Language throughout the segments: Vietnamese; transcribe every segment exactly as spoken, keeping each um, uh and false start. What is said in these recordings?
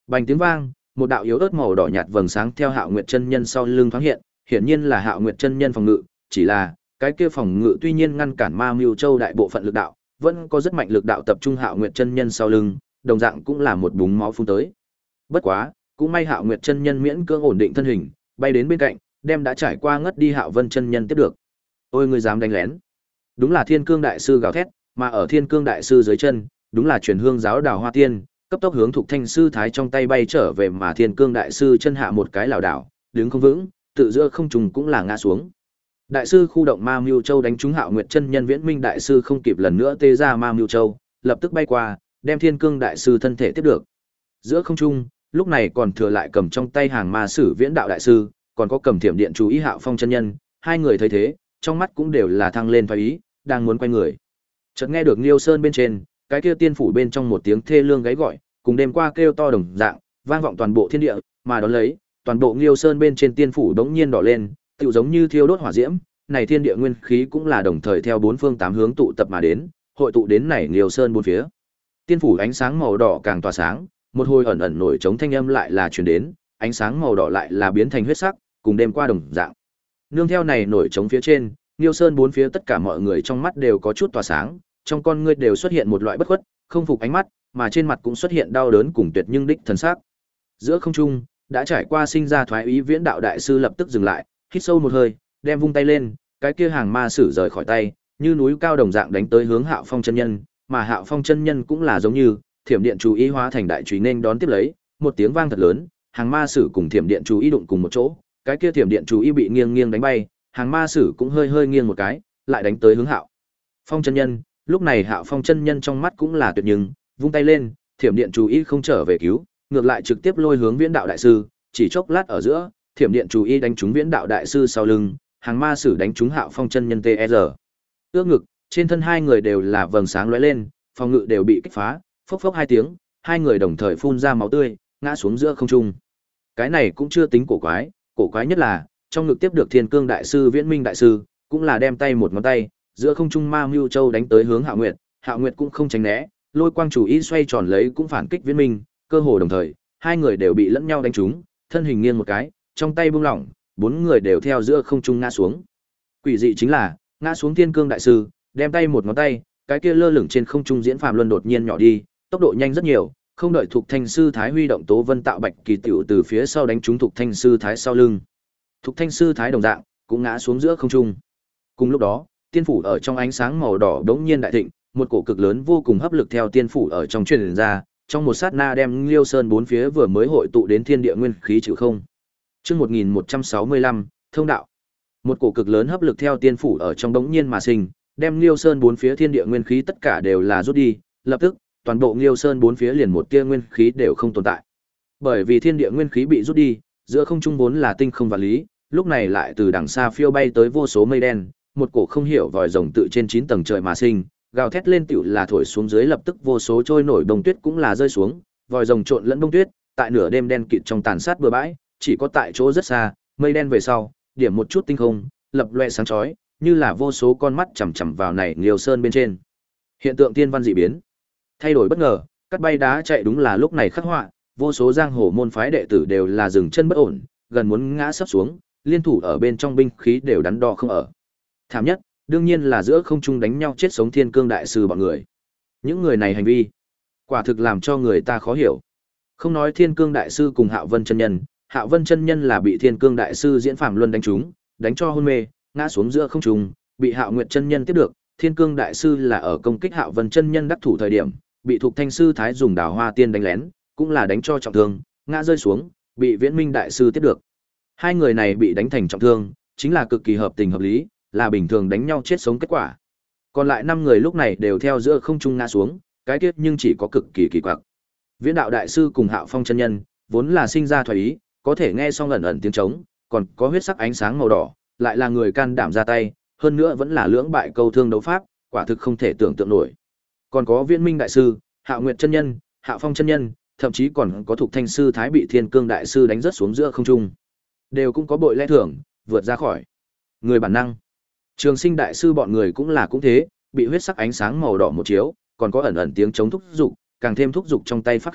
Bành tiếng vang, một đạo yếu ớt màu đỏ nhạt vầng sáng theo Hạo Nguyệt chân nhân sau lưng thoáng hiện, hiển nhiên là Hạo Nguyệt chân nhân phòng ngự, chỉ là cái kia phòng ngự tuy nhiên ngăn cản Ma Mưu Châu đại bộ phận lực đạo, vẫn có rất mạnh lực đạo tập trung Hạo Nguyệt chân nhân sau lưng, đồng dạng cũng là một búng máu phun tới. Bất quá, cũng may Hạo Nguyệt chân nhân miễn cưỡng ổn định thân hình, bay đến bên cạnh, đem đã trải qua ngất đi Hạo Vân chân nhân tiếp được. Ôi ngươi dám đánh lén. Đúng là Thiên Cương đại sư gào thét, mà ở Thiên Cương đại sư dưới chân, đúng là truyền hương giáo Đào Hoa Tiên, cấp tốc hướng Thục Thanh sư thái trong tay bay trở về mà Thiên Cương đại sư chân hạ một cái lảo đảo, đứng không vững, tự giữa không trùng cũng là ngã xuống. Đại sư khu động Ma Mưu Châu đánh trúng Hạo Nguyệt chân nhân Viễn Minh đại sư không kịp lần nữa tê ra Ma Mưu Châu, lập tức bay qua, đem Thiên Cương đại sư thân thể tiếp được. Giữa không trung, lúc này còn thừa lại cầm trong tay hàng ma sử Viễn đạo đại sư, còn có cầm thiểm điện chú ý Hạo Phong chân nhân, hai người thấy thế, trong mắt cũng đều là thăng lên thoái ý, đang muốn quay người. Chợt nghe được Liêu Sơn bên trên, cái kia tiên phủ bên trong một tiếng thê lương gáy gọi, cùng đêm qua kêu to đồng dạng, vang vọng toàn bộ thiên địa, mà đón lấy, toàn bộ Liêu Sơn bên trên tiên phủ đống nhiên đỏ lên, tựu giống như thiêu đốt hỏa diễm, này thiên địa nguyên khí cũng là đồng thời theo bốn phương tám hướng tụ tập mà đến, hội tụ đến này Liêu Sơn bốn phía. Tiên phủ ánh sáng màu đỏ càng tỏa sáng, một hồi ẩn ẩn nổi trống thanh âm lại là truyền đến, ánh sáng màu đỏ lại là biến thành huyết sắc, cùng đêm qua đồng dạng. Nương theo này nổi trống phía trên, Liêu Sơn bốn phía tất cả mọi người trong mắt đều có chút tỏa sáng, trong con ngươi đều xuất hiện một loại bất khuất, không phục ánh mắt, mà trên mặt cũng xuất hiện đau đớn cùng tuyệt nhưng đích thần sắc. Giữa không trung, đã trải qua sinh ra thoái ý Viễn đạo đại sư lập tức dừng lại, hít sâu một hơi, đem vung tay lên, cái kia hàng ma sử rời khỏi tay, như núi cao đồng dạng đánh tới hướng Hạo Phong chân nhân, mà Hạo Phong chân nhân cũng là giống như thiểm điện chú ý hóa thành đại chùy nên đón tiếp lấy, một tiếng vang thật lớn, hàng ma sử cùng thiểm điện chú ý đụng cùng một chỗ, cái kia thiểm điện chú ý bị nghiêng nghiêng đánh bay, hàng ma sử cũng hơi hơi nghiêng một cái, lại đánh tới hướng Hạo Phong chân nhân. Lúc này Hạo Phong chân nhân trong mắt cũng là tuyệt nhưng, vung tay lên, thiểm điện chú ý không trở về cứu, ngược lại trực tiếp lôi hướng Viễn đạo đại sư, chỉ chốc lát ở giữa, thiểm điện chú ý đánh trúng Viễn đạo đại sư sau lưng, hàng ma sử đánh trúng Hạo Phong chân nhân tê rờ. Ước ngực, trên thân hai người đều là vầng sáng lóe lên, phòng ngự đều bị kích phá, phốc phốc hai tiếng, hai người đồng thời phun ra máu tươi, ngã xuống giữa không trung. Cái này cũng chưa tính cổ quái, cổ quái nhất là, trong ngực tiếp được Thiên Cương đại sư Viễn Minh đại sư, cũng là đem tay một ngón tay, giữa không trung Ma Mưu Châu đánh tới hướng Hạo Nguyệt, Hạo Nguyệt cũng không tránh né, lôi quang chủ ý xoay tròn lấy cũng phản kích Viễn Minh, cơ hồ đồng thời, hai người đều bị lẫn nhau đánh trúng, thân hình nghiêng một cái, trong tay buông lỏng, bốn người đều theo giữa không trung ngã xuống. Quỷ dị chính là, ngã xuống Thiên Cương đại sư, đem tay một ngón tay, cái kia lơ lửng trên không trung diễn phàm luân đột nhiên nhỏ đi, tốc độ nhanh rất nhiều, không đợi Thục Thanh sư thái huy động Tố Vân Tạo Bạch Kỳ tiểu từ phía sau đánh trúng Thục Thanh sư thái sau lưng. Thục Thanh sư thái đồng dạng cũng ngã xuống giữa không trung. Cùng lúc đó, tiên phủ ở trong ánh sáng màu đỏ đống nhiên đại thịnh, một cổ cực lớn vô cùng hấp lực theo tiên phủ ở trong truyền ra, trong một sát na đem Liêu Sơn bốn phía vừa mới hội tụ đến thiên địa nguyên khí chịu không. Chương một nghìn một trăm sáu mươi lăm, thông đạo. Một cổ cực lớn hấp lực theo tiên phủ ở trong đống nhiên mà sinh, đem Liêu Sơn bốn phía thiên địa nguyên khí tất cả đều là rút đi, lập tức, toàn bộ Liêu Sơn bốn phía liền một tia nguyên khí đều không tồn tại. Bởi vì thiên địa nguyên khí bị rút đi, giữa không trung vốn là tinh không và lý, lúc này lại từ đằng xa phiêu bay tới vô số mây đen, một cổ không hiểu vòi rồng tự trên chín tầng trời mà sinh, gào thét lên tựu là thổi xuống dưới lập tức vô số trôi nổi bông tuyết cũng là rơi xuống, vòi rồng trộn lẫn bông tuyết, tại nửa đêm đen kịt trong tàn sát bừa bãi, chỉ có tại chỗ rất xa, mây đen về sau, điểm một chút tinh không, lập loè sáng chói, như là vô số con mắt chằm chằm vào này Liêu Sơn bên trên. Hiện tượng tiên văn dị biến, thay đổi bất ngờ, cắt bay đá chạy đúng là lúc này khắc họa, vô số giang hồ môn phái đệ tử đều là dừng chân bất ổn, gần muốn ngã sấp xuống, liên thủ ở bên trong binh khí đều đắn đo không ở. Thảm nhất, đương nhiên là giữa không trung đánh nhau chết sống Thiên Cương đại sư bọn người. Những người này hành vi, quả thực làm cho người ta khó hiểu. Không nói Thiên Cương đại sư cùng Hạo Vân chân nhân, Hạo Vân chân nhân là bị Thiên Cương đại sư Diễn Phàm Luân đánh trúng, đánh cho hôn mê, ngã xuống giữa không trung, bị Hạo Nguyệt chân nhân tiếp được. Thiên Cương đại sư là ở công kích Hạo Vân chân nhân đắc thủ thời điểm, bị Thục Thanh sư thái dùng Đào Hoa Tiên đánh lén, cũng là đánh cho trọng thương, ngã rơi xuống, bị Viễn Minh đại sư tiếp được. Hai người này bị đánh thành trọng thương, chính là cực kỳ hợp tình hợp lý, là bình thường đánh nhau chết sống kết quả. Còn lại năm người lúc này đều theo giữa không trung ngã xuống, cái tiết nhưng chỉ có cực kỳ kỳ quặc. Viễn đạo đại sư cùng Hạo Phong chân nhân, vốn là sinh ra thoái ý, có thể nghe xong ẩn ẩn tiếng trống, còn có huyết sắc ánh sáng màu đỏ, lại là người can đảm ra tay, hơn nữa vẫn là lưỡng bại câu thương đấu pháp, quả thực không thể tưởng tượng nổi. Còn có Viễn Minh đại sư, Hạo Nguyệt chân nhân, Hạo Phong chân nhân, thậm chí còn có Thục Thanh sư thái bị Thiên Cương đại sư đánh rớt xuống giữa không trung, đều cũng có bội lẽ thưởng, vượt ra khỏi người bản năng. Trường Sinh đại sư bọn người cũng là cũng thế, bị huyết sắc ánh sáng màu đỏ một chiếu, còn có ẩn ẩn tiếng chống thúc dục, càng thêm thúc dục trong tay pháp khí,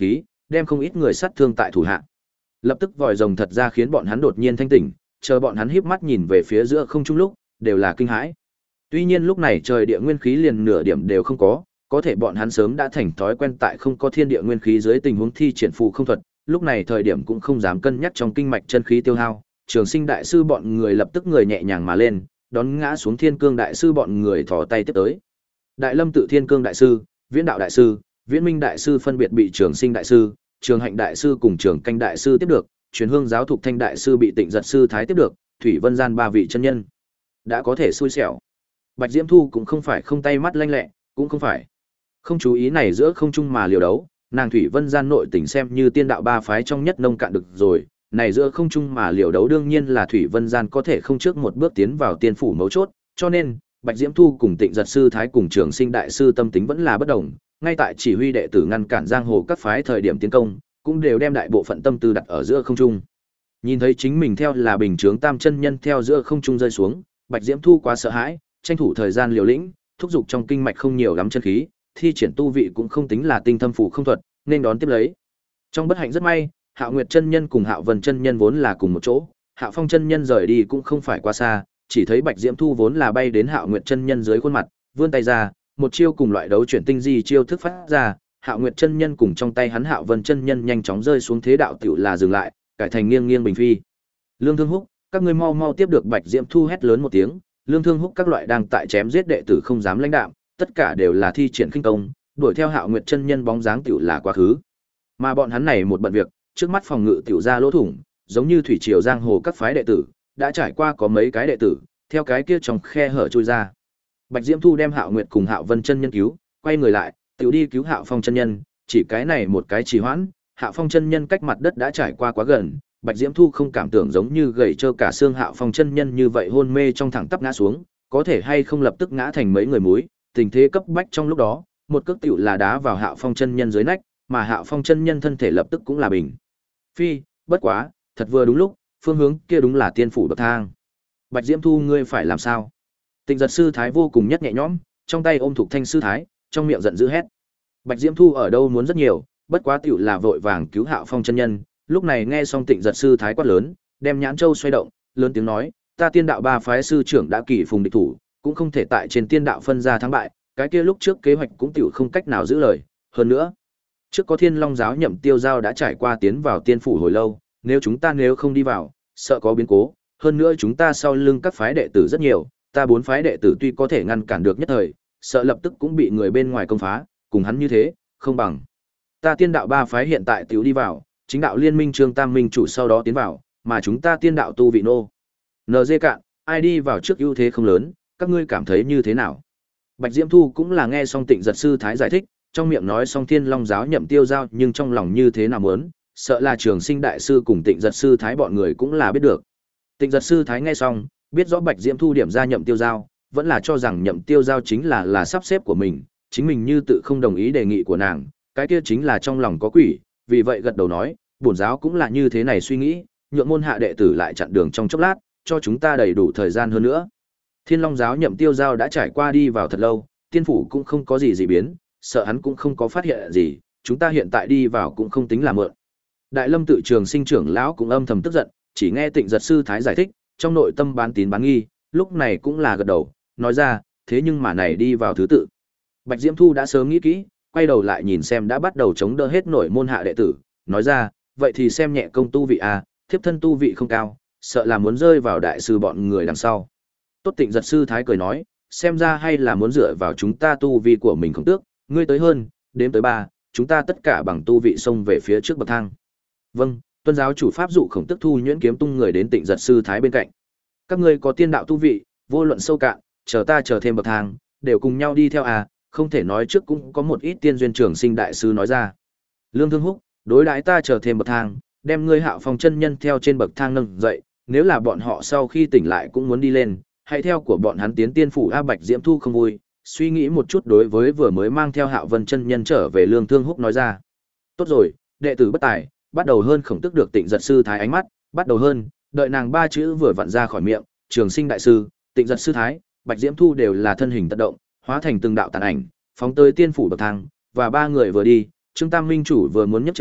đem không ít người sát thương tại thủ hạ. Lập tức vòi rồng thật ra khiến bọn hắn đột nhiên thanh tỉnh, chờ bọn hắn híp mắt nhìn về phía giữa không trung lúc, đều là kinh hãi. Tuy nhiên lúc này trời địa nguyên khí liền nửa điểm đều không có, có thể bọn hắn sớm đã thành thói quen tại không có thiên địa nguyên khí dưới tình huống thi triển phù không thuật, lúc này thời điểm cũng không dám cân nhắc trong kinh mạch chân khí tiêu hao. Trường Sinh đại sư bọn người lập tức người nhẹ nhàng mà lên, đón ngã xuống Thiên Cương đại sư bọn người thò tay tiếp tới. Đại Lâm tự Thiên Cương đại sư, Viễn Đạo đại sư, Viễn Minh đại sư phân biệt bị Trường Sinh đại sư, Trường Hạnh đại sư cùng Trường Canh đại sư tiếp được, Truyền Hương giáo thục Thanh đại sư bị Tịnh Giật sư thái tiếp được, Thủy Vân gian ba vị chân nhân đã có thể xui xẻo. Bạch Diễm Thu cũng không phải không tay mắt lanh lẹ, cũng không phải không chú ý này giữa không trung mà liều đấu, nàng Thủy Vân gian nội tình xem như tiên đạo ba phái trong nhất nông cạn được rồi, này giữa không trung mà liều đấu đương nhiên là Thủy Vân gian có thể không trước một bước tiến vào tiên phủ mấu chốt, cho nên Bạch Diễm Thu cùng Tịnh Giật sư thái cùng Trường Sinh đại sư tâm tính vẫn là bất đồng, ngay tại chỉ huy đệ tử ngăn cản giang hồ các phái thời điểm tiến công, cũng đều đem đại bộ phận tâm tư đặt ở giữa không trung. Nhìn thấy chính mình theo là bình chướng tam chân nhân theo giữa không trung rơi xuống, Bạch Diễm Thu quá sợ hãi, tranh thủ thời gian liều lĩnh, thúc giục trong kinh mạch không nhiều lắm chân khí, thi triển tu vị cũng không tính là tinh thâm phủ không thuật, nên đón tiếp lấy. Trong bất hạnh rất may, Hạo Nguyệt chân nhân cùng Hạo Vân chân nhân vốn là cùng một chỗ, Hạo Phong chân nhân rời đi cũng không phải quá xa, chỉ thấy Bạch Diễm Thu vốn là bay đến Hạo Nguyệt chân nhân dưới khuôn mặt, vươn tay ra, một chiêu cùng loại đấu chuyển tinh di chiêu thức phát ra, Hạo Nguyệt chân nhân cùng trong tay hắn Hạo Vân chân nhân nhanh chóng rơi xuống thế đạo tiểu là dừng lại, cải thành nghiêng nghiêng bình phi. Lương Thương Húc, các ngươi mau mau tiếp được Bạch Diễm Thu hét lớn một tiếng, Lương Thương Húc các loại đang tại chém giết đệ tử không dám lãnh đạm, tất cả đều là thi triển khinh công, đuổi theo Hạo Nguyệt chân nhân bóng dáng tiểu là quá khứ. Mà bọn hắn này một bận việc, trước mắt phòng ngự tiểu ra lỗ thủng, giống như thủy triều giang hồ các phái đệ tử, đã trải qua có mấy cái đệ tử, theo cái kia trong khe hở trôi ra. Bạch Diễm Thu đem Hạo Nguyệt cùng Hạo Vân chân nhân cứu, quay người lại, tiểu đi cứu Hạo Phong chân nhân, chỉ cái này một cái trì hoãn, Hạo Phong chân nhân cách mặt đất đã trải qua quá gần, Bạch Diễm Thu không cảm tưởng giống như gầy trơ cả xương Hạo Phong chân nhân như vậy hôn mê trong thẳng tắp ngã xuống, có thể hay không lập tức ngã thành mấy người muối, tình thế cấp bách trong lúc đó, một cước tiểu là đá vào Hạo Phong chân nhân dưới nách, mà Hạo Phong chân nhân thân thể lập tức cũng là bình phi, bất quá, thật vừa đúng lúc, phương hướng kia đúng là tiên phủ bậc thang. Bạch Diễm Thu ngươi phải làm sao? Tịnh Giật sư thái vô cùng nhất nhẹ nhõm, trong tay ôm Thục Thanh sư thái, trong miệng giận dữ hét. Bạch Diễm Thu ở đâu muốn rất nhiều, bất quá tiểu là vội vàng cứu Hạo Phong chân nhân, lúc này nghe xong Tịnh Giật sư thái quát lớn, đem nhãn châu xoay động, lớn tiếng nói, ta tiên đạo ba phái sư trưởng đã kỳ phùng địch thủ, cũng không thể tại trên tiên đạo phân ra thắng bại, cái kia lúc trước kế hoạch cũng tiểu không cách nào giữ lời, hơn nữa, trước có Thiên Long giáo Nhậm Tiêu Giao đã trải qua tiến vào tiên phủ hồi lâu, nếu chúng ta nếu không đi vào, sợ có biến cố, hơn nữa chúng ta sau lưng các phái đệ tử rất nhiều, ta bốn phái đệ tử tuy có thể ngăn cản được nhất thời, sợ lập tức cũng bị người bên ngoài công phá, cùng hắn như thế, không bằng. Ta tiên đạo ba phái hiện tại tiểu đi vào, chính đạo liên minh Trương Tam Minh chủ sau đó tiến vào, mà chúng ta tiên đạo tu vị nô. en giê cạn, ai đi vào trước ưu thế không lớn, các ngươi cảm thấy như thế nào? Bạch Diễm Thu cũng là nghe xong Tịnh Giật sư thái giải thích, trong miệng nói xong Thiên Long giáo Nhậm Tiêu Giao, nhưng trong lòng như thế nào muốn, sợ là Trường Sinh đại sư cùng Tịnh Giật sư thái bọn người cũng là biết được. Tịnh Giật sư thái nghe xong, biết rõ Bạch Diễm Thu điểm ra Nhậm Tiêu Giao, vẫn là cho rằng Nhậm Tiêu Giao chính là là sắp xếp của mình, chính mình như tự không đồng ý đề nghị của nàng, cái kia chính là trong lòng có quỷ, vì vậy gật đầu nói, bổn giáo cũng là như thế này suy nghĩ, nhượng môn hạ đệ tử lại chặn đường trong chốc lát, cho chúng ta đầy đủ thời gian hơn nữa. Thiên Long giáo Nhậm Tiêu Giao đã trải qua đi vào thật lâu, tiên phủ cũng không có gì dị biến, sợ hắn cũng không có phát hiện gì, chúng ta hiện tại đi vào cũng không tính là mượn. Đại Lâm tự Trường Sinh trưởng lão cũng âm thầm tức giận, chỉ nghe Tịnh Giật sư thái giải thích, trong nội tâm bán tín bán nghi, lúc này cũng là gật đầu, nói ra, thế nhưng mà này đi vào thứ tự. Bạch Diễm Thu đã sớm nghĩ kỹ, quay đầu lại nhìn xem đã bắt đầu chống đỡ hết nổi môn hạ đệ tử, nói ra, vậy thì xem nhẹ công tu vị a, thiếp thân tu vị không cao, sợ là muốn rơi vào đại sư bọn người đằng sau. Tốt. Tịnh Giật sư thái cười nói, xem ra hay là muốn dựa vào chúng ta tu vị của mình không tước, ngươi tới hơn, đếm tới ba, chúng ta tất cả bằng tu vị xông về phía trước bậc thang. Vâng, tuân giáo chủ pháp dụ Khổng Tức thu nhuyễn kiếm tung người đến Tịnh Giật sư thái bên cạnh. Các ngươi có tiên đạo tu vị, vô luận sâu cạn, chờ ta chờ thêm bậc thang, đều cùng nhau đi theo à, không thể nói trước cũng có một ít tiên duyên Trường Sinh đại sư nói ra. Lương Thương Húc, đối đãi ta chờ thêm bậc thang, đem ngươi Hạo Phong chân nhân theo trên bậc thang nâng dậy, nếu là bọn họ sau khi tỉnh lại cũng muốn đi lên, hãy theo của bọn hắn tiến tiên phủ. A Bạch Diễm Thu không vui, suy nghĩ một chút đối với vừa mới mang theo Hạo Vân chân nhân trở về Lương Thương Húc nói ra. Tốt rồi, đệ tử bất tài, bắt đầu hơn Khổng Tức được Tịnh Giật sư thái ánh mắt, bắt đầu hơn, đợi nàng ba chữ vừa vặn ra khỏi miệng, Trường Sinh đại sư, Tịnh Giật sư thái, Bạch Diễm Thu đều là thân hình tự động, hóa thành từng đạo tàn ảnh, phóng tới tiên phủ bậc thang, và ba người vừa đi, Trương Tam Minh chủ vừa muốn nhấc chân,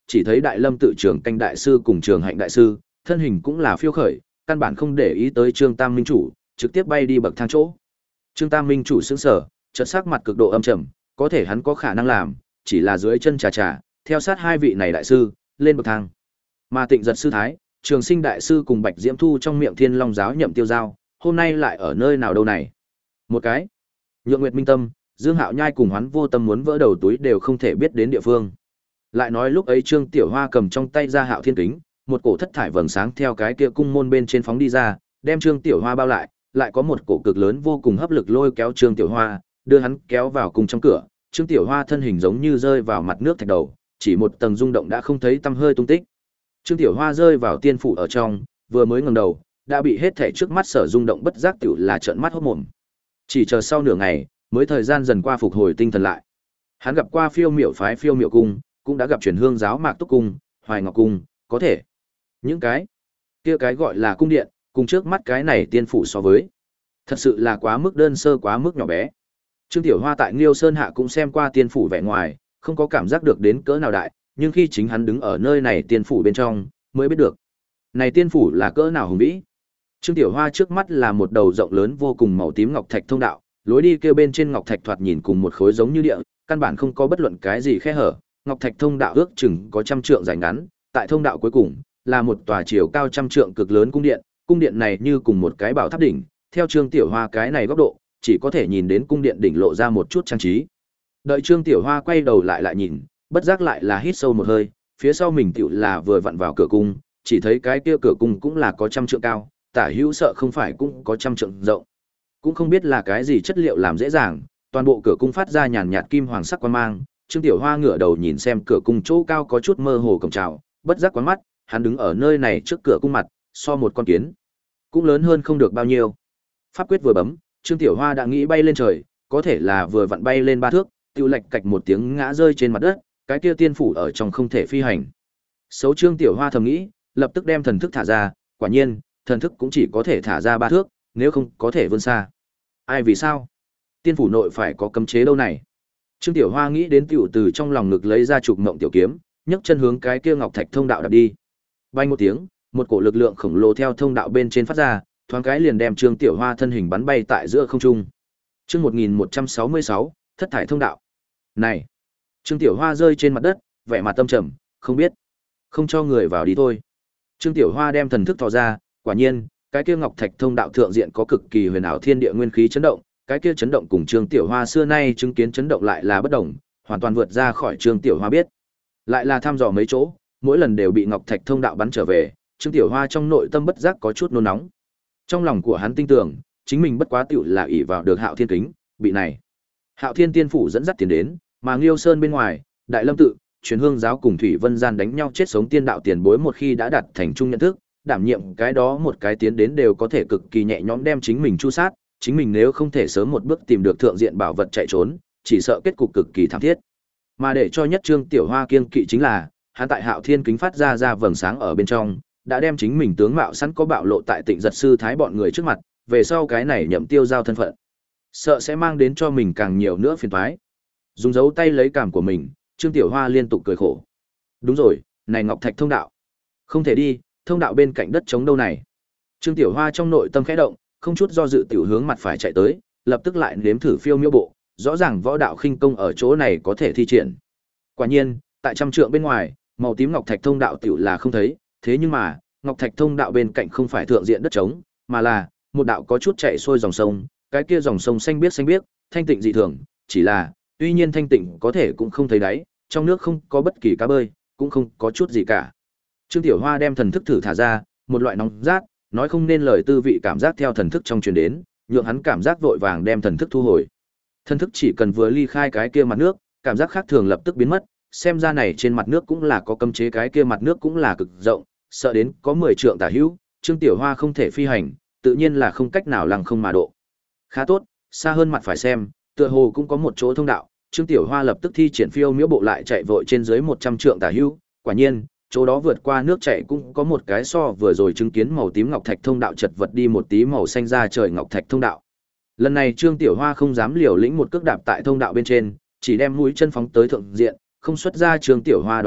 chỉ thấy Đại Lâm tự trưởng canh đại sư cùng Trường Hạnh đại sư, thân hình cũng là phiêu khởi, căn bản không để ý tới Trương Tam Minh chủ, trực tiếp bay đi bậc thang chỗ. Trương Tam Minh chủ sững sờ, chợt sắc mặt cực độ âm trầm, có thể hắn có khả năng làm, chỉ là dưới chân trà trà, theo sát hai vị này đại sư, lên bậc thang. Mà Tịnh Giật sư thái, Trường Sinh đại sư cùng Bạch Diễm Thu trong miệng Thiên Long giáo nhậm tiêu giao, hôm nay lại ở nơi nào đâu này? Một cái, Nhượng Nguyệt Minh Tâm, Dương Hạo Nhai cùng Hoán Vô Tâm muốn vỡ đầu túi đều không thể biết đến địa phương. Lại nói lúc ấy Trương Tiểu Hoa cầm trong tay ra Hạo Thiên kính, một cổ thất thải vầng sáng theo cái kia cung môn bên trên phóng đi ra, đem Trương Tiểu Hoa bao lại, lại có một cổ cực lớn vô cùng hấp lực lôi kéo Trương Tiểu Hoa, đưa hắn kéo vào cùng trong cửa. Trương Tiểu Hoa thân hình giống như rơi vào mặt nước thạch đầu, chỉ một tầng rung động đã không thấy tăm hơi tung tích. Trương Tiểu Hoa rơi vào tiên phủ ở trong, vừa mới ngẩng đầu, đã bị hết thảy trước mắt sở rung động bất giác tiểu là trợn mắt hốt mồm. Chỉ chờ sau nửa ngày, mới thời gian dần qua phục hồi tinh thần lại. Hắn gặp qua Phiêu Miểu phái Phiêu Miểu cung, cũng đã gặp Truyền Hương giáo Mạc Túc cung, Hoài Ngọc cung, có thể những cái kia cái gọi là cung điện, cùng trước mắt cái này tiên phủ so với, thật sự là quá mức đơn sơ, quá mức nhỏ bé. Trương Tiểu Hoa tại Liêu Sơn hạ cũng xem qua tiên phủ vẻ ngoài, không có cảm giác được đến cỡ nào đại, nhưng khi chính hắn đứng ở nơi này tiên phủ bên trong, mới biết được này tiên phủ là cỡ nào hùng vĩ. Trương Tiểu Hoa trước mắt là một đầu rộng lớn vô cùng màu tím ngọc thạch thông đạo, lối đi kêu bên trên ngọc thạch thoạt nhìn cùng một khối giống như địa, căn bản không có bất luận cái gì khe hở. Ngọc thạch thông đạo ước chừng có trăm trượng dài ngắn, tại thông đạo cuối cùng là một tòa chiều cao trăm trượng cực lớn cung điện, cung điện này như cùng một cái bảo tháp đỉnh, theo Trương Tiểu Hoa cái này góc độ, chỉ có thể nhìn đến cung điện đỉnh lộ ra một chút trang trí. Đợi Trương Tiểu Hoa quay đầu lại lại nhìn, bất giác lại là hít sâu một hơi, phía sau mình tiểu là vừa vặn vào cửa cung, chỉ thấy cái kia cửa cung cũng là có trăm trượng cao, tả hữu sợ không phải cũng có trăm trượng rộng. Cũng không biết là cái gì chất liệu làm dễ dàng, toàn bộ cửa cung phát ra nhàn nhạt kim hoàng sắc quang mang. Trương Tiểu Hoa ngửa đầu nhìn xem cửa cung chỗ cao có chút mơ hồ cổng chào, bất giác quán mắt, hắn đứng ở nơi này trước cửa cung mặt, so một con kiến, cũng lớn hơn không được bao nhiêu. Pháp quyết vừa bấm, Trương Tiểu Hoa đã nghĩ bay lên trời, có thể là vừa vặn bay lên ba thước, tiêu lệch cạch một tiếng ngã rơi trên mặt đất, cái kia tiên phủ ở trong không thể phi hành. Xấu Trương Tiểu Hoa thầm nghĩ, lập tức đem thần thức thả ra, quả nhiên, thần thức cũng chỉ có thể thả ra ba thước, nếu không có thể vươn xa. Ai vì sao? Tiên phủ nội phải có cấm chế đâu này? Trương Tiểu Hoa nghĩ đến tiểu từ trong lòng ngực lấy ra trục mộng tiểu kiếm, nhấc chân hướng cái kia ngọc thạch thông đạo đạp đi. Bay một tiếng, một cổ lực lượng khổng lồ theo thông đạo bên trên phát ra, thoáng cái liền đem Trương Tiểu Hoa thân hình bắn bay tại giữa không trung. Chương một nghìn một trăm sáu mươi sáu, thất thải thông đạo. Này, Trương Tiểu Hoa rơi trên mặt đất, vẻ mặt tâm trầm, không biết, không cho người vào đi thôi. Trương Tiểu Hoa đem thần thức thò ra, quả nhiên, cái kia ngọc thạch thông đạo thượng diện có cực kỳ huyền ảo thiên địa nguyên khí chấn động, cái kia chấn động cùng Trương Tiểu Hoa xưa nay chứng kiến chấn động lại là bất đồng, hoàn toàn vượt ra khỏi Trương Tiểu Hoa biết. Lại là thăm dò mấy chỗ, mỗi lần đều bị ngọc thạch thông đạo bắn trở về, Trương Tiểu Hoa trong nội tâm bất giác có chút nôn nóng. Trong lòng của hắn tin tưởng, chính mình bất quá tiểu là ỷ vào được Hạo Thiên kính, bị này Hạo Thiên tiên phủ dẫn dắt tiền đến, mà Liêu Sơn bên ngoài, Đại Lâm tự, Truyền Hương giáo cùng Thủy Vân gian đánh nhau chết sống tiên đạo tiền bối một khi đã đạt thành chung nhận thức, đảm nhiệm cái đó một cái tiến đến đều có thể cực kỳ nhẹ nhõm đem chính mình chu sát, chính mình nếu không thể sớm một bước tìm được thượng diện bảo vật chạy trốn, chỉ sợ kết cục cực kỳ thảm thiết. Mà để cho nhất Trương Tiểu Hoa kiên kỵ chính là, hắn tại Hạo Thiên kính phát ra ra vầng sáng ở bên trong, đã đem chính mình tướng mạo sẵn có bạo lộ tại Tịnh Giật sư thái bọn người trước mặt, về sau cái này nhậm tiêu giao thân phận, sợ sẽ mang đến cho mình càng nhiều nữa phiền toái. Dùng dấu tay lấy cảm của mình, Trương Tiểu Hoa liên tục cười khổ. Đúng rồi, này ngọc thạch thông đạo, không thể đi, thông đạo bên cạnh đất trống đâu này. Trương Tiểu Hoa trong nội tâm khẽ động, không chút do dự tiểu hướng mặt phải chạy tới, lập tức lại nếm thử phiêu miêu bộ, rõ ràng võ đạo khinh công ở chỗ này có thể thi triển. Quả nhiên, tại trăm trượng bên ngoài, màu tím ngọc thạch thông đạo tiểu là không thấy, thế nhưng mà, ngọc thạch thông đạo bên cạnh không phải thượng diện đất trống, mà là một đạo có chút chảy xuôi dòng sông, cái kia dòng sông xanh biếc xanh biếc, thanh tịnh dị thường, chỉ là, tuy nhiên thanh tịnh có thể cũng không thấy đáy, trong nước không có bất kỳ cá bơi, cũng không có chút gì cả. Trương Tiểu Hoa đem thần thức thử thả ra, một loại nóng rát, nói không nên lời tư vị cảm giác theo thần thức trong truyền đến, nhượng hắn cảm giác vội vàng đem thần thức thu hồi. Thần thức chỉ cần vừa ly khai cái kia mặt nước, cảm giác khác thường lập tức biến mất, xem ra này trên mặt nước cũng là có cấm chế, cái kia mặt nước cũng là cực rộng, sợ đến có mười trượng tả hữu, Trương Tiểu Hoa không thể phi hành, tự nhiên là không cách nào lăng không mà độ. Khá tốt, xa hơn mặt phải xem, tựa hồ cũng có một chỗ thông đạo, Trương Tiểu Hoa lập tức thi triển phiêu miễu bộ lại chạy vội trên dưới một trăm trượng tả hữu, quả nhiên, chỗ đó vượt qua nước chảy cũng có một cái so vừa rồi chứng kiến màu tím ngọc thạch thông đạo chật vật đi một tí màu xanh ra trời ngọc thạch thông đạo. Lần này Trương Tiểu Hoa không dám liều lĩnh một cước đạp tại thông đạo bên trên, chỉ đem mũi chân phóng tới thượng diện, không xuất ra Trương Tiểu Hoa đoán trước,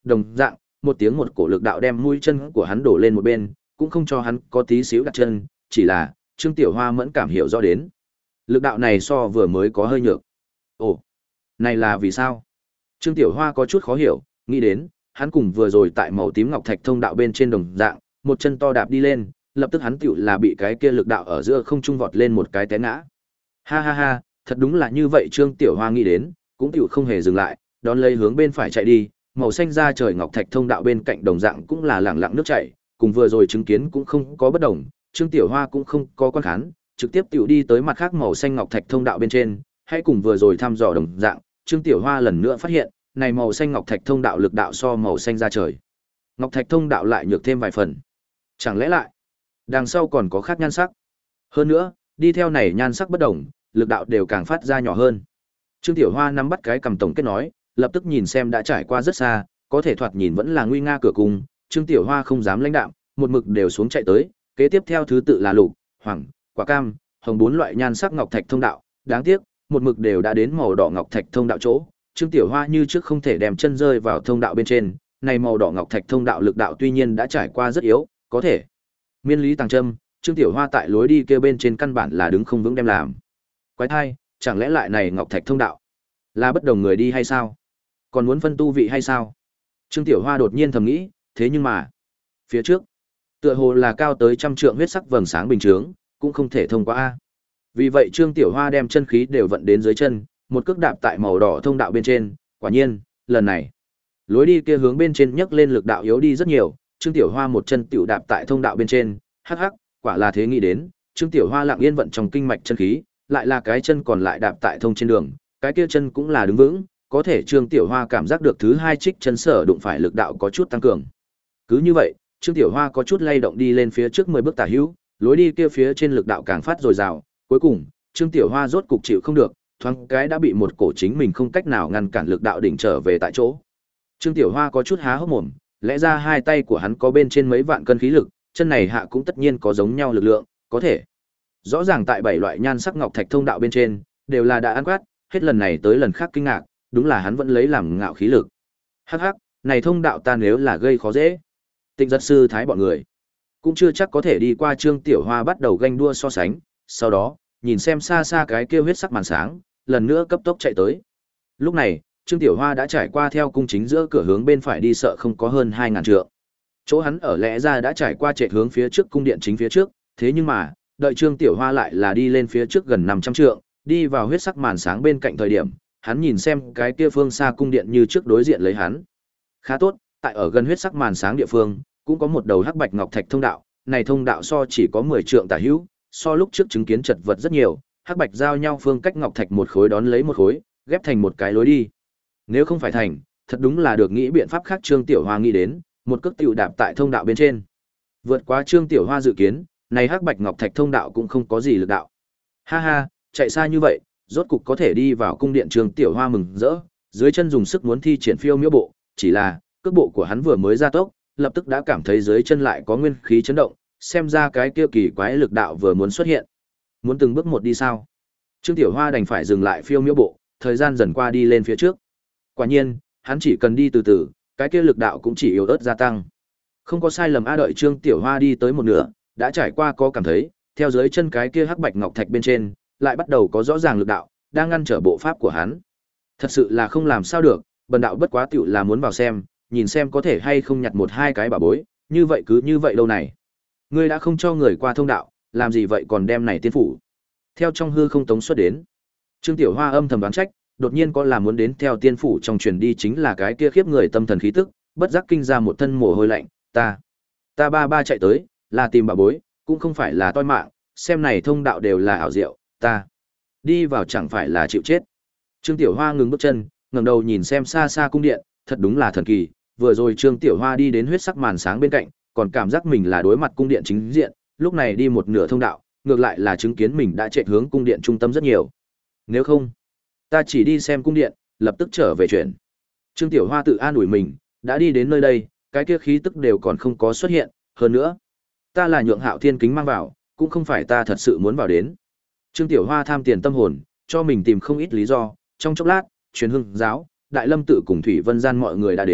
đồng dạng, một tiếng một cổ lực đạo đem mũi chân của hắn đổ lên một bên, cũng không cho hắn có tí xíu đặt chân, chỉ là Trương Tiểu Hoa mẫn cảm hiểu rõ đến. Lực đạo này so vừa mới có hơi nhược. Ồ, này là vì sao? Trương Tiểu Hoa có chút khó hiểu, nghĩ đến, hắn cùng vừa rồi tại màu tím ngọc thạch thông đạo bên trên đồng dạng, một chân to đạp đi lên, lập tức hắn tiểu là bị cái kia lực đạo ở giữa không trung vọt lên một cái té ngã. Ha ha ha, thật đúng là như vậy Trương Tiểu Hoa nghĩ đến, cũng tiểu không hề dừng lại, đón lấy hướng bên phải chạy đi, màu xanh da trời ngọc thạch thông đạo bên cạnh đồng dạng cũng là lẳng lặng nước chảy, cùng vừa rồi chứng kiến cũng không có bất đồng, Trương Tiểu Hoa cũng không có quan khán, trực tiếp tiểu đi tới mặt khác màu xanh ngọc thạch thông đạo bên trên, hay cùng vừa rồi thăm dò đồng dạng, Trương Tiểu Hoa lần nữa phát hiện, này màu xanh ngọc thạch thông đạo lực đạo so màu xanh da trời. Ngọc thạch thông đạo lại nhược thêm vài phần. Chẳng lẽ lại, đằng sau còn có khác nhan sắc? Hơn nữa, đi theo này nhan sắc bất đồng, lực đạo đều càng phát ra nhỏ hơn. Trương Tiểu Hoa nắm bắt cái cầm tổng kết nói, lập tức nhìn xem đã trải qua rất xa, có thể thoạt nhìn vẫn là nguy nga cửa cung, Trương Tiểu Hoa không dám lãnh đạm, một mực đều xuống chạy tới, kế tiếp theo thứ tự là lục, hoàng, quả cam, hồng bốn loại nhan sắc ngọc thạch thông đạo, đáng tiếc, một mực đều đã đến màu đỏ ngọc thạch thông đạo chỗ, Trương Tiểu Hoa như trước không thể đem chân rơi vào thông đạo bên trên, này màu đỏ ngọc thạch thông đạo lực đạo tuy nhiên đã trải qua rất yếu, có thể miên lý tàng châm, Trương Tiểu Hoa tại lối đi kia bên trên căn bản là đứng không vững đem làm. Quái thai, chẳng lẽ lại này ngọc thạch thông đạo là bất đồng người đi hay sao? Còn muốn phân tu vị hay sao? Trương Tiểu Hoa đột nhiên thầm nghĩ, thế nhưng mà, phía trước, tựa hồ là cao tới trăm trượng huyết sắc vầng sáng bình chướng, cũng không thể thông qua a. Vì vậy Trương Tiểu Hoa đem chân khí đều vận đến dưới chân, một cước đạp tại màu đỏ thông đạo bên trên, quả nhiên, lần này, lối đi kia hướng bên trên nhấc lên lực đạo yếu đi rất nhiều, Trương Tiểu Hoa một chân tiểu đạp tại thông đạo bên trên, hắc hắc, quả là thế nghĩ đến, Trương Tiểu Hoa lặng yên vận trong kinh mạch chân khí, lại là cái chân còn lại đạp tại thông trên đường, cái kia chân cũng là đứng vững, có thể Trương Tiểu Hoa cảm giác được thứ hai trích chân sở đụng phải lực đạo có chút tăng cường. Cứ như vậy, Trương Tiểu Hoa có chút lay động đi lên phía trước mười bước tả hữu, lối đi kia phía trên lực đạo càng phát dồi dào, cuối cùng, Trương Tiểu Hoa rốt cục chịu không được, thoáng cái đã bị một cổ chính mình không cách nào ngăn cản lực đạo đỉnh trở về tại chỗ. Trương Tiểu Hoa có chút há hốc mồm, lẽ ra hai tay của hắn có bên trên mấy vạn cân khí lực, chân này hạ cũng tất nhiên có giống nhau lực lượng, có thể. Rõ ràng tại bảy loại nhan sắc ngọc thạch thông đạo bên trên, đều là đã ăn quát, hết lần này tới lần khác kinh ngạc, đúng là hắn vẫn lấy làm ngạo khí lực. Hắc hắc, này thông đạo ta nếu là gây khó dễ. Tịnh giật sư thái bọn người, cũng chưa chắc có thể đi qua. Trương Tiểu Hoa bắt đầu ganh đua so sánh, sau đó, nhìn xem xa xa cái kia huyết sắc màn sáng, lần nữa cấp tốc chạy tới. Lúc này, Trương Tiểu Hoa đã trải qua theo cung chính giữa cửa hướng bên phải đi sợ không có hơn hai ngàn trượng. Chỗ hắn ở lẽ ra đã trải qua chạy hướng phía trước cung điện chính phía trước, thế nhưng mà, đợi Trương Tiểu Hoa lại là đi lên phía trước gần năm trăm trượng, đi vào huyết sắc màn sáng bên cạnh thời điểm, hắn nhìn xem cái kia phương xa cung điện như trước đối diện lấy hắn. Khá tốt, tại ở gần huyết sắc màn sáng địa phương, cũng có một đầu hắc bạch ngọc thạch thông đạo, này thông đạo so chỉ có mười trượng tả hữu, so lúc trước chứng kiến chật vật rất nhiều, hắc bạch giao nhau phương cách ngọc thạch một khối đón lấy một khối, ghép thành một cái lối đi. Nếu không phải thành, thật đúng là được nghĩ biện pháp khác. Trương Tiểu Hoa nghĩ đến, một cước tiểu đạp tại thông đạo bên trên. Vượt quá Trương Tiểu Hoa dự kiến, này hắc bạch ngọc thạch thông đạo cũng không có gì lực đạo. Ha ha, chạy xa như vậy, rốt cục có thể đi vào cung điện. Trương Tiểu Hoa mừng rỡ, dưới chân dùng sức muốn thi triển phiêu miễu bộ, chỉ là, cước bộ của hắn vừa mới ra tốc, lập tức đã cảm thấy dưới chân lại có nguyên khí chấn động, xem ra cái kia kỳ quái lực đạo vừa muốn xuất hiện. Muốn từng bước một đi sao? Trương Tiểu Hoa đành phải dừng lại phiêu miễu bộ, thời gian dần qua đi lên phía trước. Quả nhiên, hắn chỉ cần đi từ từ, cái kia lực đạo cũng chỉ yếu ớt gia tăng. Không có sai lầm a. Đợi Trương Tiểu Hoa đi tới một nửa, đã trải qua có cảm thấy, theo dưới chân cái kia hắc bạch ngọc thạch bên trên, lại bắt đầu có rõ ràng lực đạo, đang ngăn trở bộ pháp của hắn. Thật sự là không làm sao được, bần đạo bất quá tiểu là muốn vào xem, nhìn xem có thể hay không nhặt một hai cái bảo bối, như vậy cứ như vậy đâu này. Ngươi đã không cho người qua thông đạo, làm gì vậy còn đem này tiên phủ. Theo trong hư không tống xuất đến. Trương Tiểu Hoa âm thầm đoán trách, đột nhiên có là muốn đến theo tiên phủ trong truyền đi chính là cái kia khiếp người tâm thần khí tức, bất giác kinh ra một thân mồ hôi lạnh, ta, ta ba ba chạy tới, là tìm bảo bối, cũng không phải là toi mạng, xem này thông đạo đều là ảo diệu, ta đi vào chẳng phải là chịu chết. Trương Tiểu Hoa ngừng bước chân, ngẩng đầu nhìn xem xa xa cung điện, thật đúng là thần kỳ, vừa rồi Trương Tiểu Hoa đi đến huyết sắc màn sáng bên cạnh, còn cảm giác mình là đối mặt cung điện chính diện, lúc này đi một nửa thông đạo, ngược lại là chứng kiến mình đã chạy hướng cung điện trung tâm rất nhiều. Nếu không, ta chỉ đi xem cung điện, lập tức trở về chuyện. Trương Tiểu Hoa tự an ủi mình, đã đi đến nơi đây, cái kia khí tức đều còn không có xuất hiện, hơn nữa, ta là nhượng Hạo Thiên kính mang vào, cũng không phải ta thật sự muốn vào đến. Trương Tiểu Hoa tham tiền tâm hồn, cho mình tìm không ít lý do, trong chốc lát, truyền hưng giáo, Đại Lâm tự cùng Thủy Vân gian mọi người đã đến,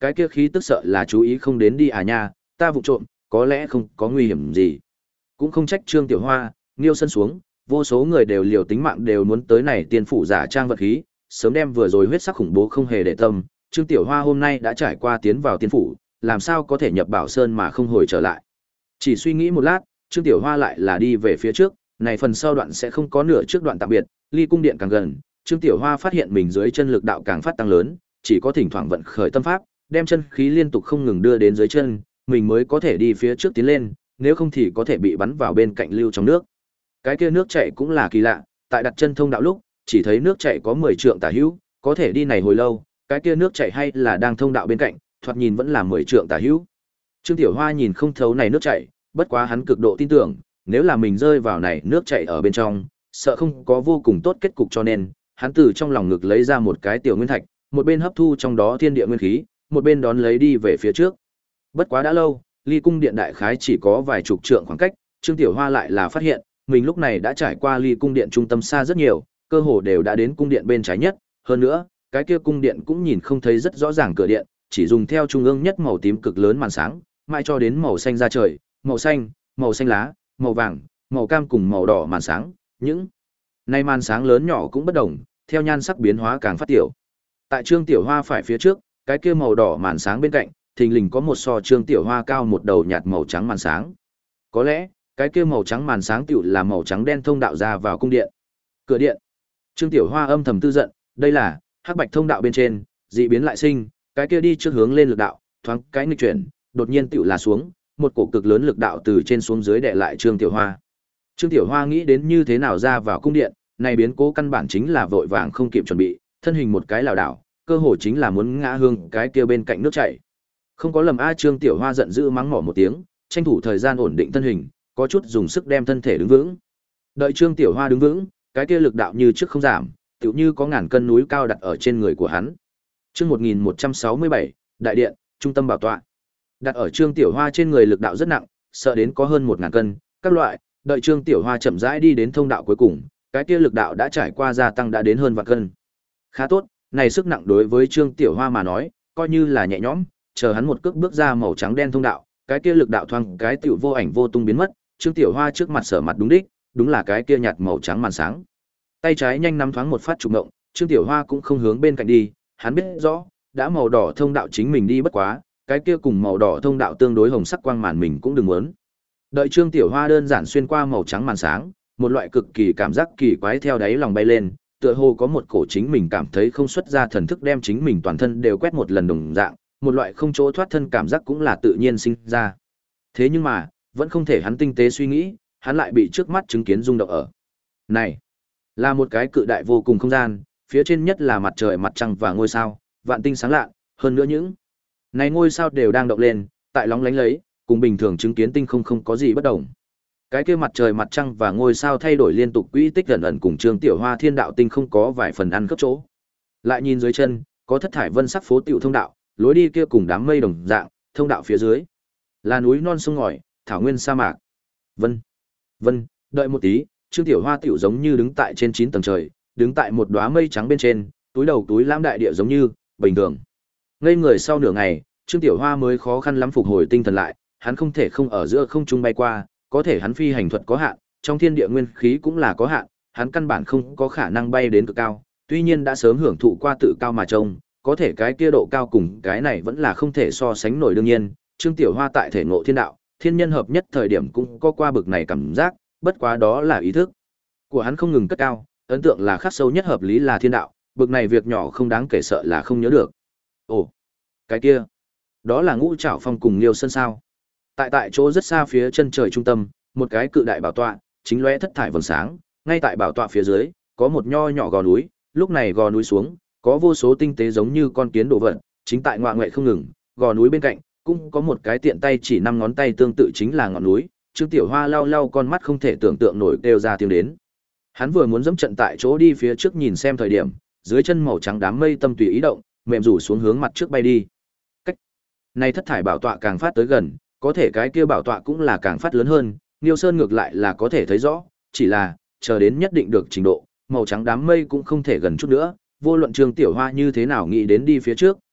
cái kia khí tức sợ là chú ý không đến đi à nha, ta vụ trộm, có lẽ không có nguy hiểm gì. Cũng không trách Trương Tiểu Hoa, Nghiêu Sân xuống, vô số người đều liều tính mạng đều muốn tới này tiên phủ giả trang vật khí, sớm đem vừa rồi huyết sắc khủng bố không hề để tâm, Trương Tiểu Hoa hôm nay đã trải qua tiến vào tiên phủ, làm sao có thể nhập Bảo Sơn mà không hồi trở lại. Chỉ suy nghĩ một lát, Trương Tiểu Hoa lại là đi về phía trước, này phần sau đoạn sẽ không có nửa trước đoạn tạm biệt, ly cung điện càng gần, Trương Tiểu Hoa phát hiện mình dưới chân lực đạo càng phát tăng lớn, chỉ có thỉnh thoảng vận khởi tâm pháp, đem chân khí liên tục không ngừng đưa đến dưới chân, mình mới có thể đi phía trước tiến lên, nếu không thì có thể bị bắn vào bên cạnh lưu trong nước. Cái kia nước chảy cũng là kỳ lạ, tại đặt chân thông đạo lúc, chỉ thấy nước chảy có mười trượng tả hữu, có thể đi này hồi lâu, cái kia nước chảy hay là đang thông đạo bên cạnh, thoạt nhìn vẫn là mười trượng tả hữu. Trương Tiểu Hoa nhìn không thấu này nước chảy, bất quá hắn cực độ tin tưởng, nếu là mình rơi vào này nước chảy ở bên trong, sợ không có vô cùng tốt kết cục, cho nên, hắn từ trong lòng ngực lấy ra một cái tiểu nguyên thạch, một bên hấp thu trong đó thiên địa nguyên khí, một bên đón lấy đi về phía trước. Bất quá đã lâu, ly cung điện đại khái chỉ có vài chục trượng khoảng cách, Trương Tiểu Hoa lại là phát hiện, mình lúc này đã trải qua ly cung điện trung tâm xa rất nhiều, cơ hồ đều đã đến cung điện bên trái nhất, hơn nữa, cái kia cung điện cũng nhìn không thấy rất rõ ràng cửa điện, chỉ dùng theo trung ương nhất màu tím cực lớn màn sáng, mãi cho đến màu xanh da trời, màu xanh, màu xanh lá, màu vàng, màu cam cùng màu đỏ màn sáng, những này màn sáng lớn nhỏ cũng bất đồng, theo nhan sắc biến hóa càng phát tiểu. Tại Trương Tiểu Hoa phải phía trước, cái kia màu đỏ màn sáng bên cạnh, thình lình có một so Trương Tiểu Hoa cao một đầu nhạt màu trắng màn sáng. Có lẽ, cái kia màu trắng màn sáng tiểu là màu trắng đen thông đạo ra vào cung điện. Cửa điện. Trương Tiểu Hoa âm thầm tư giận, đây là hắc bạch thông đạo bên trên, dị biến lại sinh, cái kia đi trước hướng lên lực đạo, thoáng cái nghịch chuyển, đột nhiên tiểu là xuống, một cổ cực lớn lực đạo từ trên xuống dưới đè lại Trương Tiểu Hoa. Trương Tiểu Hoa nghĩ đến như thế nào ra vào cung điện, này biến cố căn bản chính là vội vàng không kịp chuẩn bị, thân hình một cái lảo đảo, cơ hồ chính là muốn ngã hương cái kia bên cạnh nước chảy. Không có lầm a, Trương Tiểu Hoa giận dữ mắng mỏ một tiếng, tranh thủ thời gian ổn định thân hình, có chút dùng sức đem thân thể đứng vững. Đợi Trương Tiểu Hoa đứng vững, cái kia lực đạo như trước không giảm, tựu như có ngàn cân núi cao đặt ở trên người của hắn. Chương một nghìn một trăm sáu mươi bảy, đại điện, trung tâm bảo tọa. Đặt ở Trương Tiểu Hoa trên người lực đạo rất nặng, sợ đến có hơn một ngàn cân, các loại, đợi Trương Tiểu Hoa chậm rãi đi đến thông đạo cuối cùng, cái kia lực đạo đã trải qua gia tăng đã đến hơn vạn cân. Khá tốt, này sức nặng đối với Trương Tiểu Hoa mà nói, coi như là nhẹ nhõm, chờ hắn một cước bước ra màu trắng đen thông đạo, cái kia lực đạo thoáng cái tiểu vô ảnh vô tung biến mất, Trương Tiểu Hoa trước mặt sở mặt đúng đích, đúng là cái kia nhạt màu trắng màn sáng. Tay trái nhanh nắm thoáng một phát trục ngộng, Trương Tiểu Hoa cũng không hướng bên cạnh đi, hắn biết rõ, đã màu đỏ thông đạo chính mình đi bất quá, cái kia cùng màu đỏ thông đạo tương đối hồng sắc quang màn mình cũng đừng muốn. Đợi Trương Tiểu Hoa đơn giản xuyên qua màu trắng màn sáng, một loại cực kỳ cảm giác kỳ quái theo đáy lòng bay lên, tựa hồ có một cổ chính mình cảm thấy không xuất ra thần thức đem chính mình toàn thân đều quét một lần đồng dạng, một loại không chỗ thoát thân cảm giác cũng là tự nhiên sinh ra. Thế nhưng mà, vẫn không thể hắn tinh tế suy nghĩ, hắn lại bị trước mắt chứng kiến rung động ở. Này, là một cái cự đại vô cùng không gian, phía trên nhất là mặt trời, mặt trăng và ngôi sao, vạn tinh sáng lạ, hơn nữa những này ngôi sao đều đang động lên, tại lóng lánh lấy, cùng bình thường chứng kiến tinh không không có gì bất đồng. Cái kia mặt trời, mặt trăng và ngôi sao thay đổi liên tục quỹ tích gần ẩn cùng Trương Tiểu Hoa thiên đạo tinh không có vài phần ăn khớp chỗ. Lại nhìn dưới chân, có thất thải vân sắc phố tiểu thông đạo, lối đi kia cùng đám mây đồng dạng, thông đạo phía dưới là núi non sông ngòi, thảo nguyên sa mạc. Vân, vân, đợi một tí, Trương Tiểu Hoa tiểu giống như đứng tại trên chín tầng trời, đứng tại một đóa mây trắng bên trên, túi đầu túi lãm đại địa giống như bình thường. Ngây người sau nửa ngày, Trương Tiểu Hoa mới khó khăn lắm phục hồi tinh thần lại, hắn không thể không ở giữa không trung bay qua, có thể hắn phi hành thuật có hạn, trong thiên địa nguyên khí cũng là có hạn, hắn căn bản không có khả năng bay đến cực cao, tuy nhiên đã sớm hưởng thụ qua tự cao mà trông, có thể cái kia độ cao cùng cái này vẫn là không thể so sánh nổi. Đương nhiên, Trương Tiểu Hoa tại thể ngộ thiên đạo, thiên nhân hợp nhất thời điểm cũng có qua bực này cảm giác, bất quá đó là ý thức của hắn không ngừng cất cao, ấn tượng là khắc sâu nhất hợp lý là thiên đạo, bực này việc nhỏ không đáng kể sợ là không nhớ được. Ồ, cái kia, đó là Ngũ Trảo Phong cùng Liêu Sơn sao? Tại tại chỗ rất xa phía chân trời trung tâm, một cái cự đại bảo tọa, chính lóe thất thải vầng sáng, ngay tại bảo tọa phía dưới, có một nho nhỏ gò núi, lúc này gò núi xuống, có vô số tinh tế giống như con kiến đổ vật, chính tại ngoạ ngoại không ngừng, gò núi bên cạnh cũng có một cái tiện tay chỉ năm ngón tay tương tự chính là ngọn núi. Trương Tiểu Hoa lau lau con mắt không thể tưởng tượng nổi kêu ra tiếng đến. Hắn vừa muốn dẫm trận tại chỗ đi phía trước nhìn xem thời điểm, dưới chân màu trắng đám mây tâm tùy ý động, mềm rủ xuống hướng mặt trước bay đi. Cách này thất thải bảo tọa càng phát tới gần, có thể cái kia bảo tọa cũng là càng phát lớn hơn, Niêu Sơn ngược lại là có thể thấy rõ, chỉ là chờ đến nhất định được trình độ, màu trắng đám mây cũng không thể gần chút nữa, vô luận Trương Tiểu Hoa như thế nào nghĩ đến đi phía trước,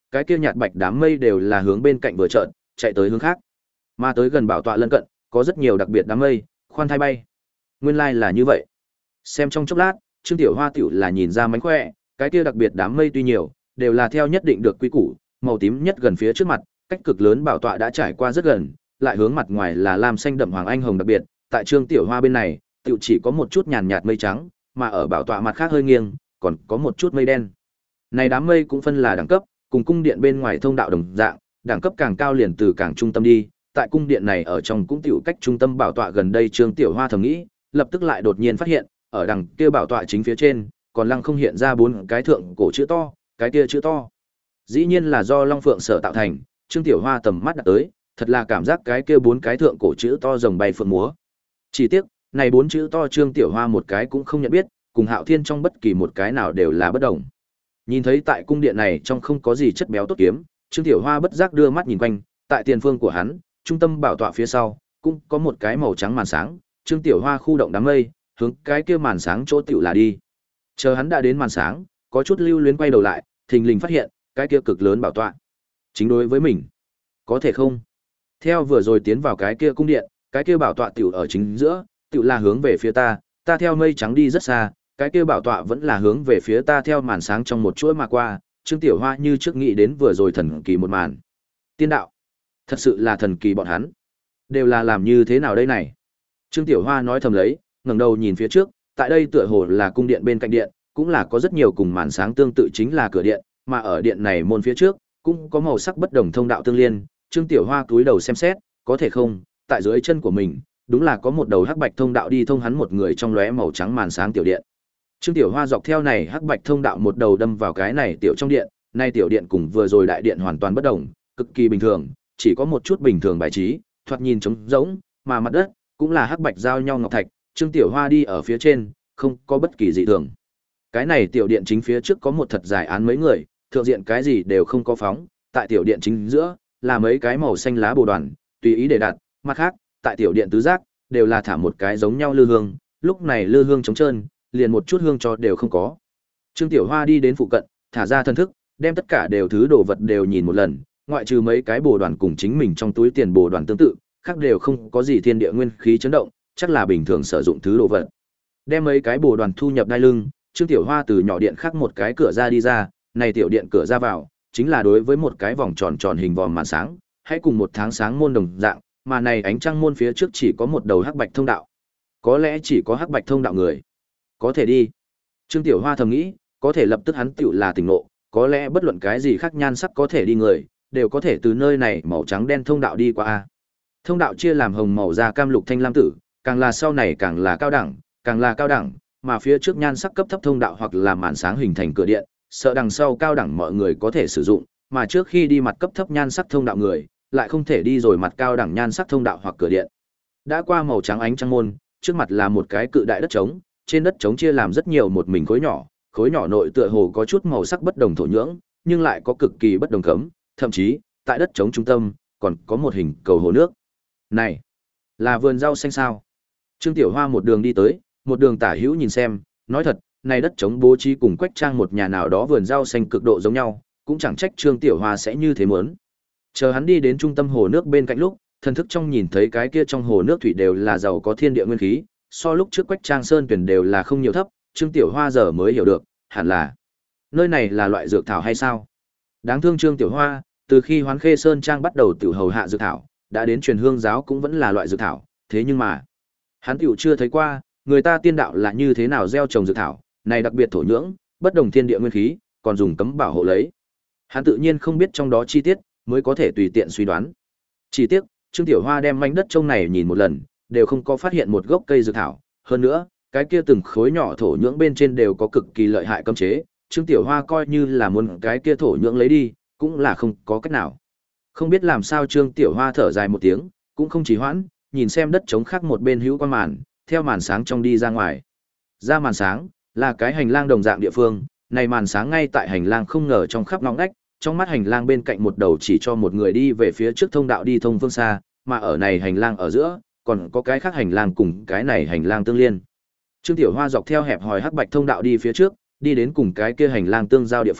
cái kia nhạt bạch đám mây đều là hướng bên cạnh vừa trợn, chạy tới hướng khác. Mà tới gần bảo tọa lân cận, có rất nhiều đặc biệt đám mây, khoan thai bay. Nguyên lai like là như vậy. Xem trong chốc lát, Trương Tiểu Hoa tiểu là nhìn ra mánh khỏe, cái kia đặc biệt đám mây tuy nhiều, đều là theo nhất định được quy củ, màu tím nhất gần phía trước mặt, cách cực lớn bảo tọa đã trải qua rất gần, lại hướng mặt ngoài là lam xanh đậm hoàng anh hồng đặc biệt, tại Trương Tiểu Hoa bên này, tiểu chỉ có một chút nhàn nhạt mây trắng, mà ở bảo tọa mặt khác hơi nghiêng, còn có một chút mây đen. Này đám mây cũng phân là đẳng cấp, cùng cung điện bên ngoài thông đạo đồng dạng, đẳng cấp càng cao liền từ càng trung tâm đi, tại cung điện này ở trong cũng tiểu cách trung tâm bảo tọa gần đây Trương Tiểu Hoa thầm nghĩ, lập tức lại đột nhiên phát hiện, ở đằng kia bảo tọa chính phía trên, còn lăng không hiện ra bốn cái thượng cổ chữ to, cái kia chữ to. Dĩ nhiên là do Long Phượng sở tạo thành, Trương Tiểu Hoa tầm mắt đặt tới, thật là cảm giác cái kia bốn cái thượng cổ chữ to rồng bay phượng múa. Chỉ tiếc, này bốn chữ to Trương Tiểu Hoa một cái cũng không nhận biết, cùng Hạo Thiên trong bất kỳ một cái nào đều là bất đồng. Nhìn thấy tại cung điện này trong không có gì chất béo tốt kiếm, Trương Tiểu Hoa bất giác đưa mắt nhìn quanh, tại tiền phương của hắn, trung tâm bảo tọa phía sau, cũng có một cái màu trắng màn sáng, Trương Tiểu Hoa khu động đám mây, hướng cái kia màn sáng chỗ tiểu là đi. Chờ hắn đã đến màn sáng, có chút lưu luyến quay đầu lại, thình lình phát hiện, cái kia cực lớn bảo tọa. Chính đối với mình. Có thể không? Theo vừa rồi tiến vào cái kia cung điện, cái kia bảo tọa tiểu ở chính giữa, tiểu là hướng về phía ta, ta theo mây trắng đi rất xa, cái kia bảo tọa vẫn là hướng về phía ta theo màn sáng trong một chuỗi mà qua, Trương Tiểu Hoa như trước nghĩ đến vừa rồi thần kỳ một màn. Tiên đạo, thật sự là thần kỳ bọn hắn. Đều là làm như thế nào đây này? Trương Tiểu Hoa nói thầm lấy, ngẩng đầu nhìn phía trước, tại đây tựa hồ là cung điện bên cạnh điện, cũng là có rất nhiều cùng màn sáng tương tự chính là cửa điện, mà ở điện này môn phía trước, cũng có màu sắc bất đồng thông đạo tương liên, Trương Tiểu Hoa cúi đầu xem xét, có thể không, tại dưới chân của mình, đúng là có một đầu hắc bạch thông đạo đi thông hắn một người trong lóe màu trắng màn sáng tiểu điện. Trương Tiểu Hoa dọc theo này hắc bạch thông đạo một đầu đâm vào cái này tiểu trong điện, nay tiểu điện cùng vừa rồi đại điện hoàn toàn bất đồng, cực kỳ bình thường, chỉ có một chút bình thường bài trí, thoạt nhìn trống rỗng, mà mặt đất cũng là hắc bạch giao nhau ngọc thạch, Trương Tiểu Hoa đi ở phía trên, không có bất kỳ dị thường. Cái này tiểu điện chính phía trước có một thật dài án mấy người, thượng diện cái gì đều không có phóng, tại tiểu điện chính giữa là mấy cái màu xanh lá bồ đoàn, tùy ý để đặt, mặt khác, tại tiểu điện tứ giác đều là thả một cái giống nhau lư hương, lúc này lư hương trống trơn, liền một chút hương cho đều không có. Trương Tiểu Hoa đi đến phụ cận, thả ra thân thức, đem tất cả đều thứ đồ vật đều nhìn một lần, ngoại trừ mấy cái bồ đoàn cùng chính mình trong túi tiền bồ đoàn tương tự, khác đều không có gì thiên địa nguyên khí chấn động, chắc là bình thường sử dụng thứ đồ vật. Đem mấy cái bồ đoàn thu nhập đai lưng, Trương Tiểu Hoa từ nhỏ điện khác một cái cửa ra đi ra, này tiểu điện cửa ra vào, chính là đối với một cái vòng tròn tròn hình vòm màn sáng, hãy cùng một tháng sáng môn đồng dạng, mà này ánh trăng môn phía trước chỉ có một đầu hắc bạch thông đạo. Có lẽ chỉ có hắc bạch thông đạo người có thể đi. Trương Tiểu Hoa thầm nghĩ, có thể lập tức hắn tiểu là tỉnh ngộ, có lẽ bất luận cái gì khác nhan sắc có thể đi người, đều có thể từ nơi này màu trắng đen thông đạo đi qua a. Thông đạo chia làm hồng màu da cam lục thanh lam tử, càng là sau này càng là cao đẳng, càng là cao đẳng, mà phía trước nhan sắc cấp thấp thông đạo hoặc là màn sáng hình thành cửa điện, sợ đằng sau cao đẳng mọi người có thể sử dụng, mà trước khi đi mặt cấp thấp nhan sắc thông đạo người, lại không thể đi rồi mặt cao đẳng nhan sắc thông đạo hoặc cửa điện. Đã qua màu trắng ánh trăng môn, trước mặt là một cái cự đại đất trống, trên đất trống chia làm rất nhiều một mình khối nhỏ, khối nhỏ nội tựa hồ có chút màu sắc bất đồng thổ nhưỡng, nhưng lại có cực kỳ bất đồng cấm, thậm chí, tại đất trống trung tâm, còn có một hình cầu hồ nước. Này, là vườn rau xanh sao? Trương Tiểu Hoa một đường đi tới, một đường tả hữu nhìn xem, nói thật, này đất trống bố trí cùng Quách Trang một nhà nào đó vườn rau xanh cực độ giống nhau, cũng chẳng trách Trương Tiểu Hoa sẽ như thế muốn. Chờ hắn đi đến trung tâm hồ nước bên cạnh lúc, thần thức trong nhìn thấy cái kia trong hồ nước thủy đều là giàu có thiên địa nguyên khí, so lúc trước Quách Trang Sơn tuyển đều là không nhiều thấp, Trương Tiểu Hoa giờ mới hiểu được, hẳn là nơi này là loại dược thảo hay sao? Đáng thương Trương Tiểu Hoa, từ khi Hoán Khê Sơn Trang bắt đầu tiểu hầu hạ dược thảo, đã đến truyền hương giáo cũng vẫn là loại dược thảo, thế nhưng mà hắn tiểu chưa thấy qua, người ta tiên đạo là như thế nào gieo trồng dược thảo, này đặc biệt thổ nhưỡng, bất đồng thiên địa nguyên khí, còn dùng cấm bảo hộ lấy. Hắn tự nhiên không biết trong đó chi tiết, mới có thể tùy tiện suy đoán. Chỉ tiếc, Trương Tiểu Hoa đem mảnh đất trông này nhìn một lần, đều không có phát hiện một gốc cây dược thảo, hơn nữa, cái kia từng khối nhỏ thổ nhưỡng bên trên đều có cực kỳ lợi hại cấm chế, Trương Tiểu Hoa coi như là muốn cái kia thổ nhưỡng lấy đi, cũng là không có cách nào. Không biết làm sao Trương Tiểu Hoa thở dài một tiếng, cũng không trì hoãn, nhìn xem đất trống khác một bên hữu quan màn, theo màn sáng trong đi ra ngoài. Ra màn sáng, là cái hành lang đồng dạng địa phương, này màn sáng ngay tại hành lang không ngờ trong khắp ngõ ngách, trong mắt hành lang bên cạnh một đầu chỉ cho một người đi về phía trước thông đạo đi thông phương xa, mà ở này hành lang ở giữa, còn có cái khác hành lang cùng cái này hành lang tương liên. Trương Tiểu Hoa dọc theo hẹp hòi hắc bạch thông đạo đi phía trước, đi đến cùng cái kia hành lang tương giao địa phương,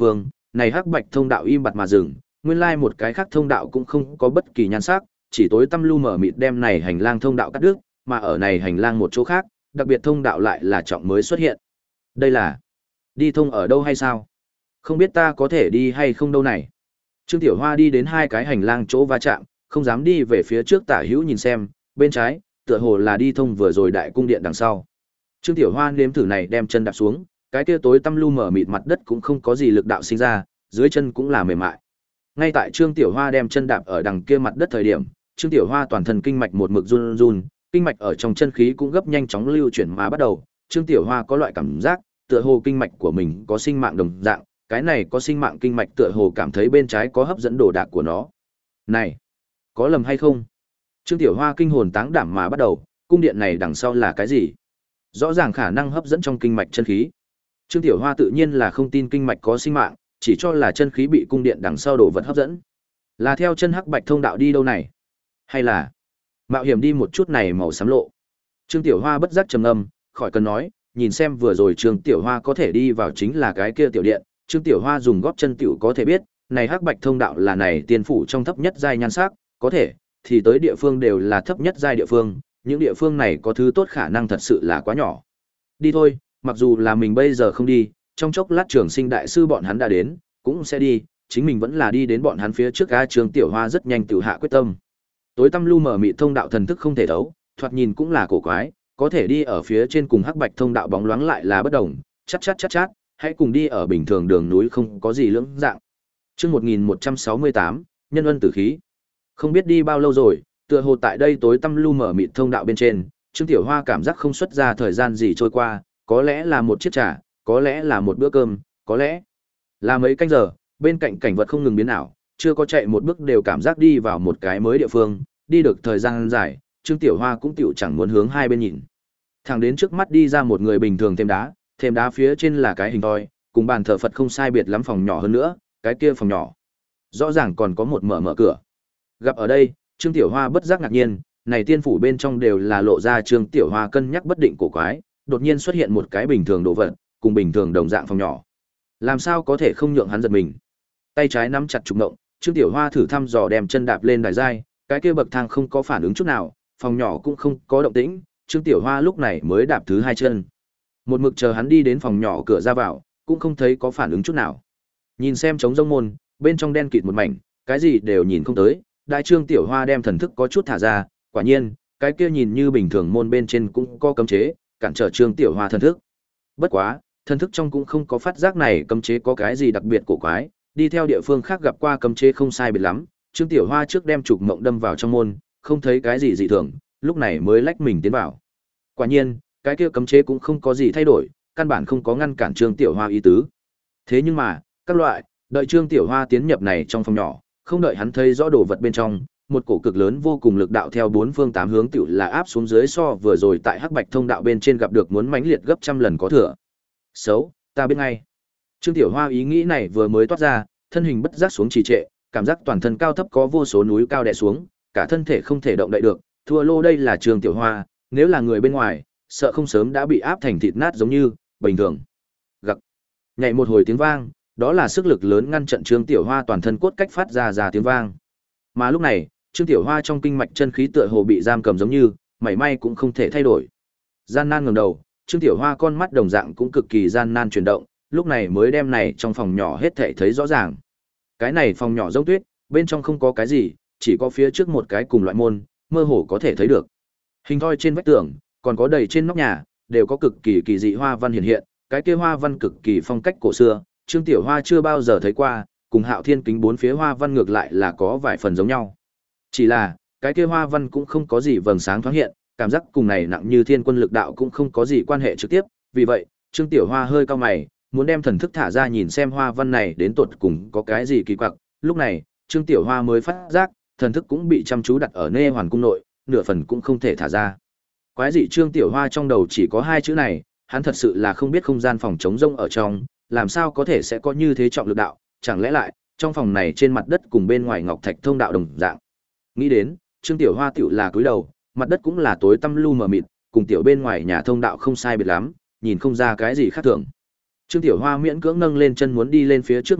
này hắc bạch thông đạo im bặt mà dừng, nguyên lai một cái khác thông đạo cũng không có bất kỳ nhan sắc, chỉ tối tăm lu mờ mịt đem này hành lang thông đạo cắt đứt, mà ở này hành lang một chỗ khác, đặc biệt thông đạo lại là trọng mới xuất hiện. Đây là đi thông ở đâu hay sao? Không biết ta có thể đi hay không đâu này. Trương Tiểu Hoa đi đến hai cái hành lang chỗ va chạm, không dám đi về phía trước tả hữu nhìn xem, bên trái, tựa hồ là đi thông vừa rồi đại cung điện đằng sau. Trương Tiểu Hoa nếm thử này đem chân đạp xuống, cái kia tối tăm lu mờ mịt mặt đất cũng không có gì lực đạo sinh ra, dưới chân cũng là mềm mại. Ngay tại Trương Tiểu Hoa đem chân đạp ở đằng kia mặt đất thời điểm, Trương Tiểu Hoa toàn thân kinh mạch một mực run run, kinh mạch ở trong chân khí cũng gấp nhanh chóng lưu chuyển mà bắt đầu. Trương Tiểu Hoa có loại cảm giác, tựa hồ kinh mạch của mình có sinh mạng đồng dạng, cái này có sinh mạng kinh mạch tựa hồ cảm thấy bên trái có hấp dẫn đồ đạc của nó. Này, có lầm hay không? Trương Tiểu Hoa kinh hồn táng đảm mà bắt đầu, cung điện này đằng sau là cái gì? Rõ ràng khả năng hấp dẫn trong kinh mạch chân khí. Trương Tiểu Hoa tự nhiên là không tin kinh mạch có sinh mạng, chỉ cho là chân khí bị cung điện đằng sau đồ vật hấp dẫn. Là theo chân hắc bạch thông đạo đi đâu này? Hay là mạo hiểm đi một chút này màu xám lộ? Trương Tiểu Hoa bất giác trầm ngâm, khỏi cần nói, nhìn xem vừa rồi Trương Tiểu Hoa có thể đi vào chính là cái kia tiểu điện, Trương Tiểu Hoa dùng góp chân tiểu có thể biết, này hắc bạch thông đạo là này tiên phủ trong thấp nhất giai nhan sắc, có thể thì tới địa phương đều là thấp nhất giai địa phương, những địa phương này có thứ tốt khả năng thật sự là quá nhỏ. Đi thôi, mặc dù là mình bây giờ không đi, trong chốc lát Trường Sinh đại sư bọn hắn đã đến, cũng sẽ đi, chính mình vẫn là đi đến bọn hắn phía trước. A Trương Tiểu Hoa rất nhanh tự hạ quyết tâm. Tối tăm lu mờ mịt thông đạo thần thức không thể thấu, thoạt nhìn cũng là cổ quái, có thể đi ở phía trên cùng hắc bạch thông đạo bóng loáng lại là bất đồng, chát chát chát chát, hãy cùng đi ở bình thường đường núi không có gì lưỡng dạng. Chương một nghìn một trăm sáu mươi tám, nhân ân tử khí. Không biết đi bao lâu rồi, tựa hồ tại đây tối tăm lu mờ mịt thông đạo bên trên, Trương Tiểu Hoa cảm giác không xuất ra thời gian gì trôi qua, có lẽ là một chiếc trà, có lẽ là một bữa cơm, có lẽ là mấy canh giờ, bên cạnh cảnh vật không ngừng biến ảo, chưa có chạy một bước đều cảm giác đi vào một cái mới địa phương, đi được thời gian dài, Trương Tiểu Hoa cũng tiểu chẳng muốn hướng hai bên nhìn. Thẳng đến trước mắt đi ra một người bình thường thêm đá, thêm đá phía trên là cái hình thoi, cùng bàn thờ Phật không sai biệt lắm phòng nhỏ hơn nữa, cái kia phòng nhỏ rõ ràng còn có một mở mở cửa. Gặp ở đây, Trương Tiểu Hoa bất giác ngạc nhiên, này tiên phủ bên trong đều là lộ ra Trương Tiểu Hoa cân nhắc bất định cổ quái, đột nhiên xuất hiện một cái bình thường đồ vật, cùng bình thường đồng dạng phòng nhỏ. Làm sao có thể không nhượng hắn giật mình. Tay trái nắm chặt trục ngộng, Trương Tiểu Hoa thử thăm dò đem chân đạp lên đài giai, cái kia bậc thang không có phản ứng chút nào, phòng nhỏ cũng không có động tĩnh, Trương Tiểu Hoa lúc này mới đạp thứ hai chân. Một mực chờ hắn đi đến phòng nhỏ cửa ra vào, cũng không thấy có phản ứng chút nào. Nhìn xem trống rông môn, bên trong đen kịt một mảnh, cái gì đều nhìn không tới, đại Trương Tiểu Hoa đem thần thức có chút thả ra, quả nhiên, cái kia nhìn như bình thường môn bên trên cũng có cấm chế, cản trở Trương Tiểu Hoa thần thức. Bất quá, thần thức trong cũng không có phát giác này cấm chế có cái gì đặc biệt cổ quái, đi theo địa phương khác gặp qua cấm chế không sai biệt lắm, Trương Tiểu Hoa trước đem trục mộng đâm vào trong môn, không thấy cái gì dị thường, lúc này mới lách mình tiến vào. Quả nhiên, cái kia cấm chế cũng không có gì thay đổi, căn bản không có ngăn cản Trương Tiểu Hoa ý tứ. Thế nhưng mà, các loại, đợi Trương Tiểu Hoa tiến nhập này trong phòng nhỏ, không đợi hắn thấy rõ đồ vật bên trong, một cổ cực lớn vô cùng lực đạo theo bốn phương tám hướng tiểu là áp xuống dưới so vừa rồi tại hắc bạch thông đạo bên trên gặp được muốn mãnh liệt gấp trăm lần có thừa. Xấu, ta biết ngay. Trương Tiểu Hoa ý nghĩ này vừa mới toát ra, thân hình bất giác xuống trì trệ, cảm giác toàn thân cao thấp có vô số núi cao đè xuống, cả thân thể không thể động đậy được, thua lô đây là Trương Tiểu Hoa, nếu là người bên ngoài, sợ không sớm đã bị áp thành thịt nát giống như bình thường. Gặc. Nhảy một hồi tiếng vang, đó là sức lực lớn ngăn trận Trương Tiểu Hoa toàn thân cốt cách phát ra ra tiếng vang. Mà lúc này, Trương Tiểu Hoa trong kinh mạch chân khí tựa hồ bị giam cầm giống như, mảy may cũng không thể thay đổi. Gian nan ngẩng đầu, Trương Tiểu Hoa con mắt đồng dạng cũng cực kỳ gian nan chuyển động, lúc này mới đem này trong phòng nhỏ hết thảy thấy rõ ràng. Cái này phòng nhỏ giống tuyết, bên trong không có cái gì, chỉ có phía trước một cái cùng loại môn, mơ hồ có thể thấy được. Hình thoi trên vách tường, còn có đầy trên nóc nhà, đều có cực kỳ kỳ dị hoa văn hiện hiện, cái kia hoa văn cực kỳ phong cách cổ xưa, Trương Tiểu Hoa chưa bao giờ thấy qua, cùng Hạo Thiên kính bốn phía hoa văn ngược lại là có vài phần giống nhau. Chỉ là, cái kia hoa văn cũng không có gì vầng sáng thoáng hiện, cảm giác cùng này nặng như thiên quân lực đạo cũng không có gì quan hệ trực tiếp, vì vậy, Trương Tiểu Hoa hơi cau mày, muốn đem thần thức thả ra nhìn xem hoa văn này đến tột cùng có cái gì kỳ quặc. Lúc này, Trương Tiểu Hoa mới phát giác, thần thức cũng bị chăm chú đặt ở Nê Hoàn cung nội, nửa phần cũng không thể thả ra. Quái dị Trương Tiểu Hoa trong đầu chỉ có hai chữ này, hắn thật sự là không biết không gian phòng trống rông ở trong, làm sao có thể sẽ có như thế trọng lực đạo, chẳng lẽ lại, trong phòng này trên mặt đất cùng bên ngoài ngọc thạch thông đạo đồng dạng. Nghĩ đến, Trương Tiểu Hoa tiểu là cúi đầu, mặt đất cũng là tối tăm lu mờ mịt, cùng tiểu bên ngoài nhà thông đạo không sai biệt lắm, nhìn không ra cái gì khác thường. Trương Tiểu Hoa miễn cưỡng nâng lên chân muốn đi lên phía trước một bước,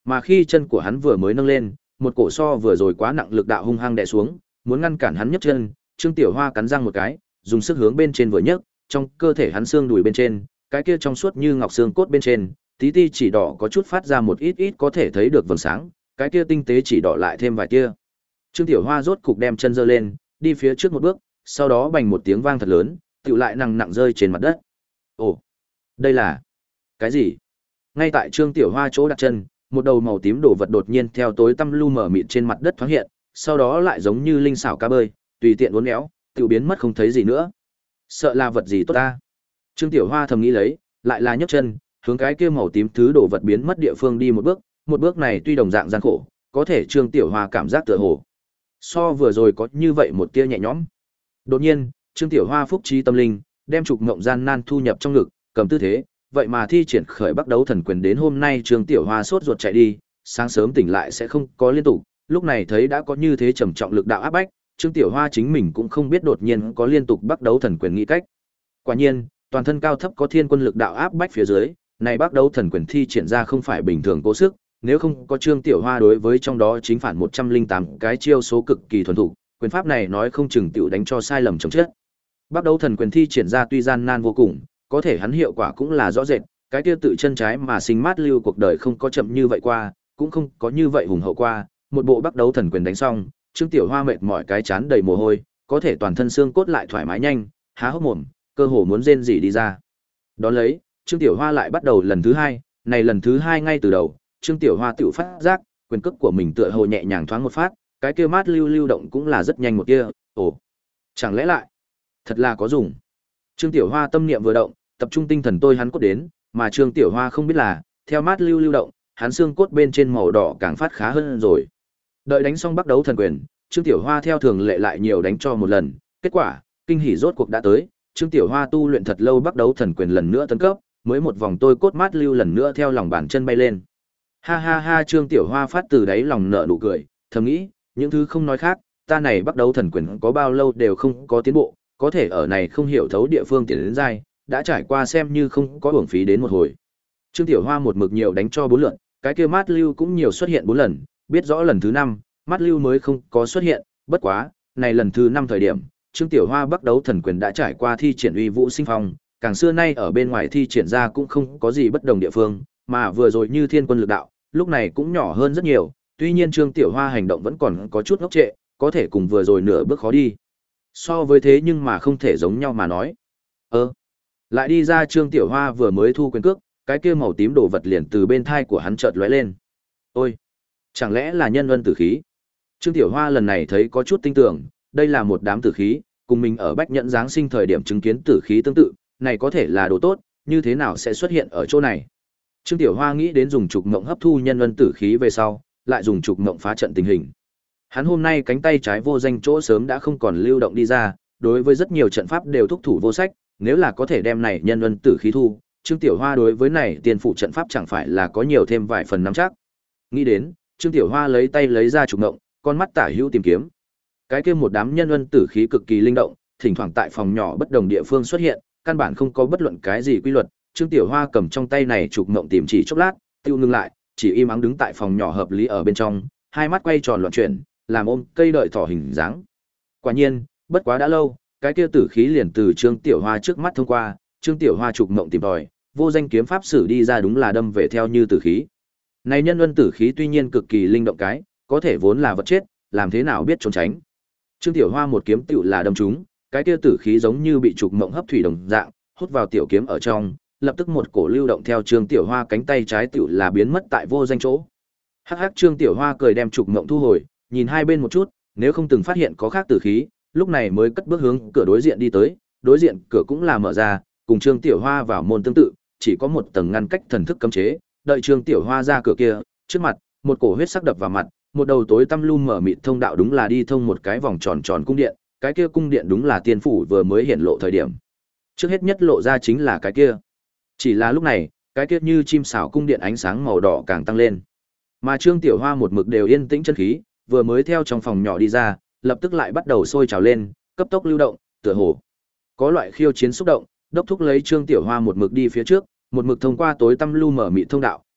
Mà khi chân của hắn vừa mới nâng lên, một cổ so vừa rồi quá nặng lực đạo hung hăng đè xuống, muốn ngăn cản hắn nhấc chân, Trương Tiểu Hoa cắn răng một cái, dùng sức hướng bên trên vừa nhấc, trong cơ thể hắn xương đùi bên trên, cái kia trong suốt như ngọc xương cốt bên trên, tí ti chỉ đỏ có chút phát ra một ít ít có thể thấy được vầng sáng, cái kia tinh tế chỉ đỏ lại thêm vài tia. Trương Tiểu Hoa rốt cục đem chân giơ lên, đi phía trước một bước, sau đó bành một tiếng vang thật lớn, tựu lại nặng nặng rơi trên mặt đất. Ồ, đây là cái gì? Ngay tại Trương Tiểu Hoa chỗ đặt chân, một đầu màu tím đổ vật đột nhiên theo tối tăm lu mờ mịt trên mặt đất thoáng hiện, sau đó lại giống như linh xảo cá bơi, tùy tiện uốn éo, tựu biến mất không thấy gì nữa. Sợ là vật gì tốt ta? Trương Tiểu Hoa thầm nghĩ lấy, lại là nhấc chân, hướng cái kia màu tím thứ đổ vật biến mất địa phương đi một bước, một bước này tuy đồng dạng gian khổ, có thể Trương Tiểu Hoa cảm giác tựa hồ so vừa rồi có như vậy một tia nhẹ nhõm. Đột nhiên, Trương Tiểu Hoa phúc trí tâm linh, đem trục ngộng gian nan thu nhập trong ngực, cầm tư thế, vậy mà thi triển khởi bắt đấu thần quyền đến hôm nay Trương Tiểu Hoa sốt ruột chạy đi, sáng sớm tỉnh lại sẽ không có liên tục, lúc này thấy đã có như thế trầm trọng lực đạo áp bách, Trương Tiểu Hoa chính mình cũng không biết đột nhiên có liên tục bắt đấu thần quyền nghĩ cách. Quả nhiên, toàn thân cao thấp có thiên quân lực đạo áp bách phía dưới, này bắt đấu thần quyền thi triển ra không phải bình thường cố sức, nếu không có Trương Tiểu Hoa đối với trong đó chính phản một trăm linh tám cái chiêu số cực kỳ thuần thục, quyền pháp này nói không chừng tiểu đánh cho sai lầm chồng chết. Bắt đấu thần quyền thi triển ra tuy gian nan vô cùng, có thể hắn hiệu quả cũng là rõ rệt, cái kia tự chân trái mà sinh mát lưu cuộc đời không có chậm như vậy qua, cũng không có như vậy hùng hậu qua, một bộ bắt đấu thần quyền đánh xong, Trương Tiểu Hoa mệt mỏi cái chán đầy mồ hôi, có thể toàn thân xương cốt lại thoải mái nhanh, há hốc mồm, cơ hồ muốn rên rỉ đi ra. Đón lấy, Trương Tiểu Hoa lại bắt đầu lần thứ hai, này lần thứ hai ngay từ đầu, Trương Tiểu Hoa tiểu phát giác, quyền cước của mình tựa hồ nhẹ nhàng thoáng một phát, cái kia mát lưu lưu động cũng là rất nhanh một kia, ồ, chẳng lẽ lại, thật là có dùng. Trương Tiểu Hoa tâm niệm vừa động, tập trung tinh thần tôi hắn cốt đến, mà Trương Tiểu Hoa không biết là, theo mát lưu lưu động, hắn xương cốt bên trên màu đỏ càng phát khá hơn rồi. Đợi đánh xong bắt đấu thần quyền, Trương Tiểu Hoa theo thường lệ lại nhiều đánh cho một lần, kết quả, kinh hỉ rốt cuộc đã tới, Trương Tiểu Hoa tu luyện thật lâu bắt đấu thần quyền lần nữa tấn cấp, mới một vòng tôi cốt mát lưu lần nữa theo lòng bàn chân bay lên. Ha ha ha, Trương Tiểu Hoa phát từ đáy lòng nở nụ cười, thầm nghĩ, những thứ không nói khác, ta này bắt đấu thần quyền có bao lâu đều không có tiến bộ, có thể ở này không hiểu thấu địa phương tiến đến dai, đã trải qua xem như không có uổng phí đến một hồi. Trương Tiểu Hoa một mực nhiều đánh cho bốn lượt, cái kia mát lưu cũng nhiều xuất hiện bốn lần, biết rõ lần thứ năm, mát lưu mới không có xuất hiện, bất quá, này lần thứ năm thời điểm, Trương Tiểu Hoa bắt đấu thần quyền đã trải qua thi triển uy vũ sinh phong, càng xưa nay ở bên ngoài thi triển ra cũng không có gì bất đồng địa phương, mà vừa rồi như thiên quân lực đạo, lúc này cũng nhỏ hơn rất nhiều, tuy nhiên Trương Tiểu Hoa hành động vẫn còn có chút ngốc trệ, có thể cùng vừa rồi nửa bước khó đi. So với thế nhưng mà không thể giống nhau mà nói. Ơ, lại đi ra Trương Tiểu Hoa vừa mới thu quyền cước, cái kia màu tím đổ vật liền từ bên thai của hắn chợt lóe lên. Ôi, chẳng lẽ là nhân luân tử khí? Trương Tiểu Hoa lần này thấy có chút tin tưởng, đây là một đám tử khí, cùng mình ở Bách Nhẫn Giáng sinh thời điểm chứng kiến tử khí tương tự, này có thể là đồ tốt, như thế nào sẽ xuất hiện ở chỗ này? Trương Tiểu Hoa nghĩ đến dùng trục mộng hấp thu nhân luân tử khí về sau, lại dùng trục mộng phá trận tình hình. Hắn hôm nay cánh tay trái vô danh chỗ sớm đã không còn lưu động đi ra, đối với rất nhiều trận pháp đều thúc thủ vô sách, nếu là có thể đem này nhân luân tử khí thu, Trương Tiểu Hoa đối với này tiền phụ trận pháp chẳng phải là có nhiều thêm vài phần nắm chắc. Nghĩ đến, Trương Tiểu Hoa lấy tay lấy ra trục mộng, con mắt tả hữu tìm kiếm. Cái kia một đám nhân luân tử khí cực kỳ linh động, thỉnh thoảng tại phòng nhỏ bất đồng địa phương xuất hiện, căn bản không có bất luận cái gì quy luật. Trương Tiểu Hoa cầm trong tay này trục mộng tìm chỉ chốc lát, tiêu ngưng lại, chỉ im ắng đứng tại phòng nhỏ hợp lý ở bên trong, hai mắt quay tròn loạn chuyển, làm ôm cây đợi thỏ hình dáng. Quả nhiên, bất quá đã lâu, cái kia tử khí liền từ Trương Tiểu Hoa trước mắt thông qua, Trương Tiểu Hoa trục mộng tìm tòi, vô danh kiếm pháp sử đi ra đúng là đâm về theo như tử khí. Này nhân luân tử khí tuy nhiên cực kỳ linh động cái, có thể vốn là vật chết, làm thế nào biết trốn tránh. Trương Tiểu Hoa một kiếm tựu là đâm trúng, cái kia tử khí giống như bị trục mộng hấp thủy đồng dạng, hút vào tiểu kiếm ở trong, lập tức một cổ lưu động theo Trương Tiểu Hoa cánh tay trái tựu là biến mất tại vô danh chỗ. Hắc hắc, Trương Tiểu Hoa cười đem trục mộng thu hồi, nhìn hai bên một chút, nếu không từng phát hiện có khác tử khí, lúc này mới cất bước hướng cửa đối diện đi tới, đối diện cửa cũng là mở ra, cùng Trương Tiểu Hoa vào môn tương tự, chỉ có một tầng ngăn cách thần thức cấm chế, đợi Trương Tiểu Hoa ra cửa kia, trước mặt, một cổ huyết sắc đập vào mặt, một đầu tối tăm lu mở mịt thông đạo đúng là đi thông một cái vòng tròn tròn cung điện, cái kia cung điện đúng là tiên phủ vừa mới hiện lộ thời điểm. Trước hết nhất lộ ra chính là cái kia. Chỉ là lúc này, cái kia như chim sào cung điện ánh sáng màu đỏ càng tăng lên. Mà Trương Tiểu Hoa một mực đều yên tĩnh chân khí, vừa mới theo trong phòng nhỏ đi ra, lập tức lại bắt đầu sôi trào lên, cấp tốc lưu động, tựa hồ có loại khiêu chiến xúc động, đốc thúc lấy Trương Tiểu Hoa một mực đi phía trước, một mực thông qua tối tăm lu mở mịt thông đạo,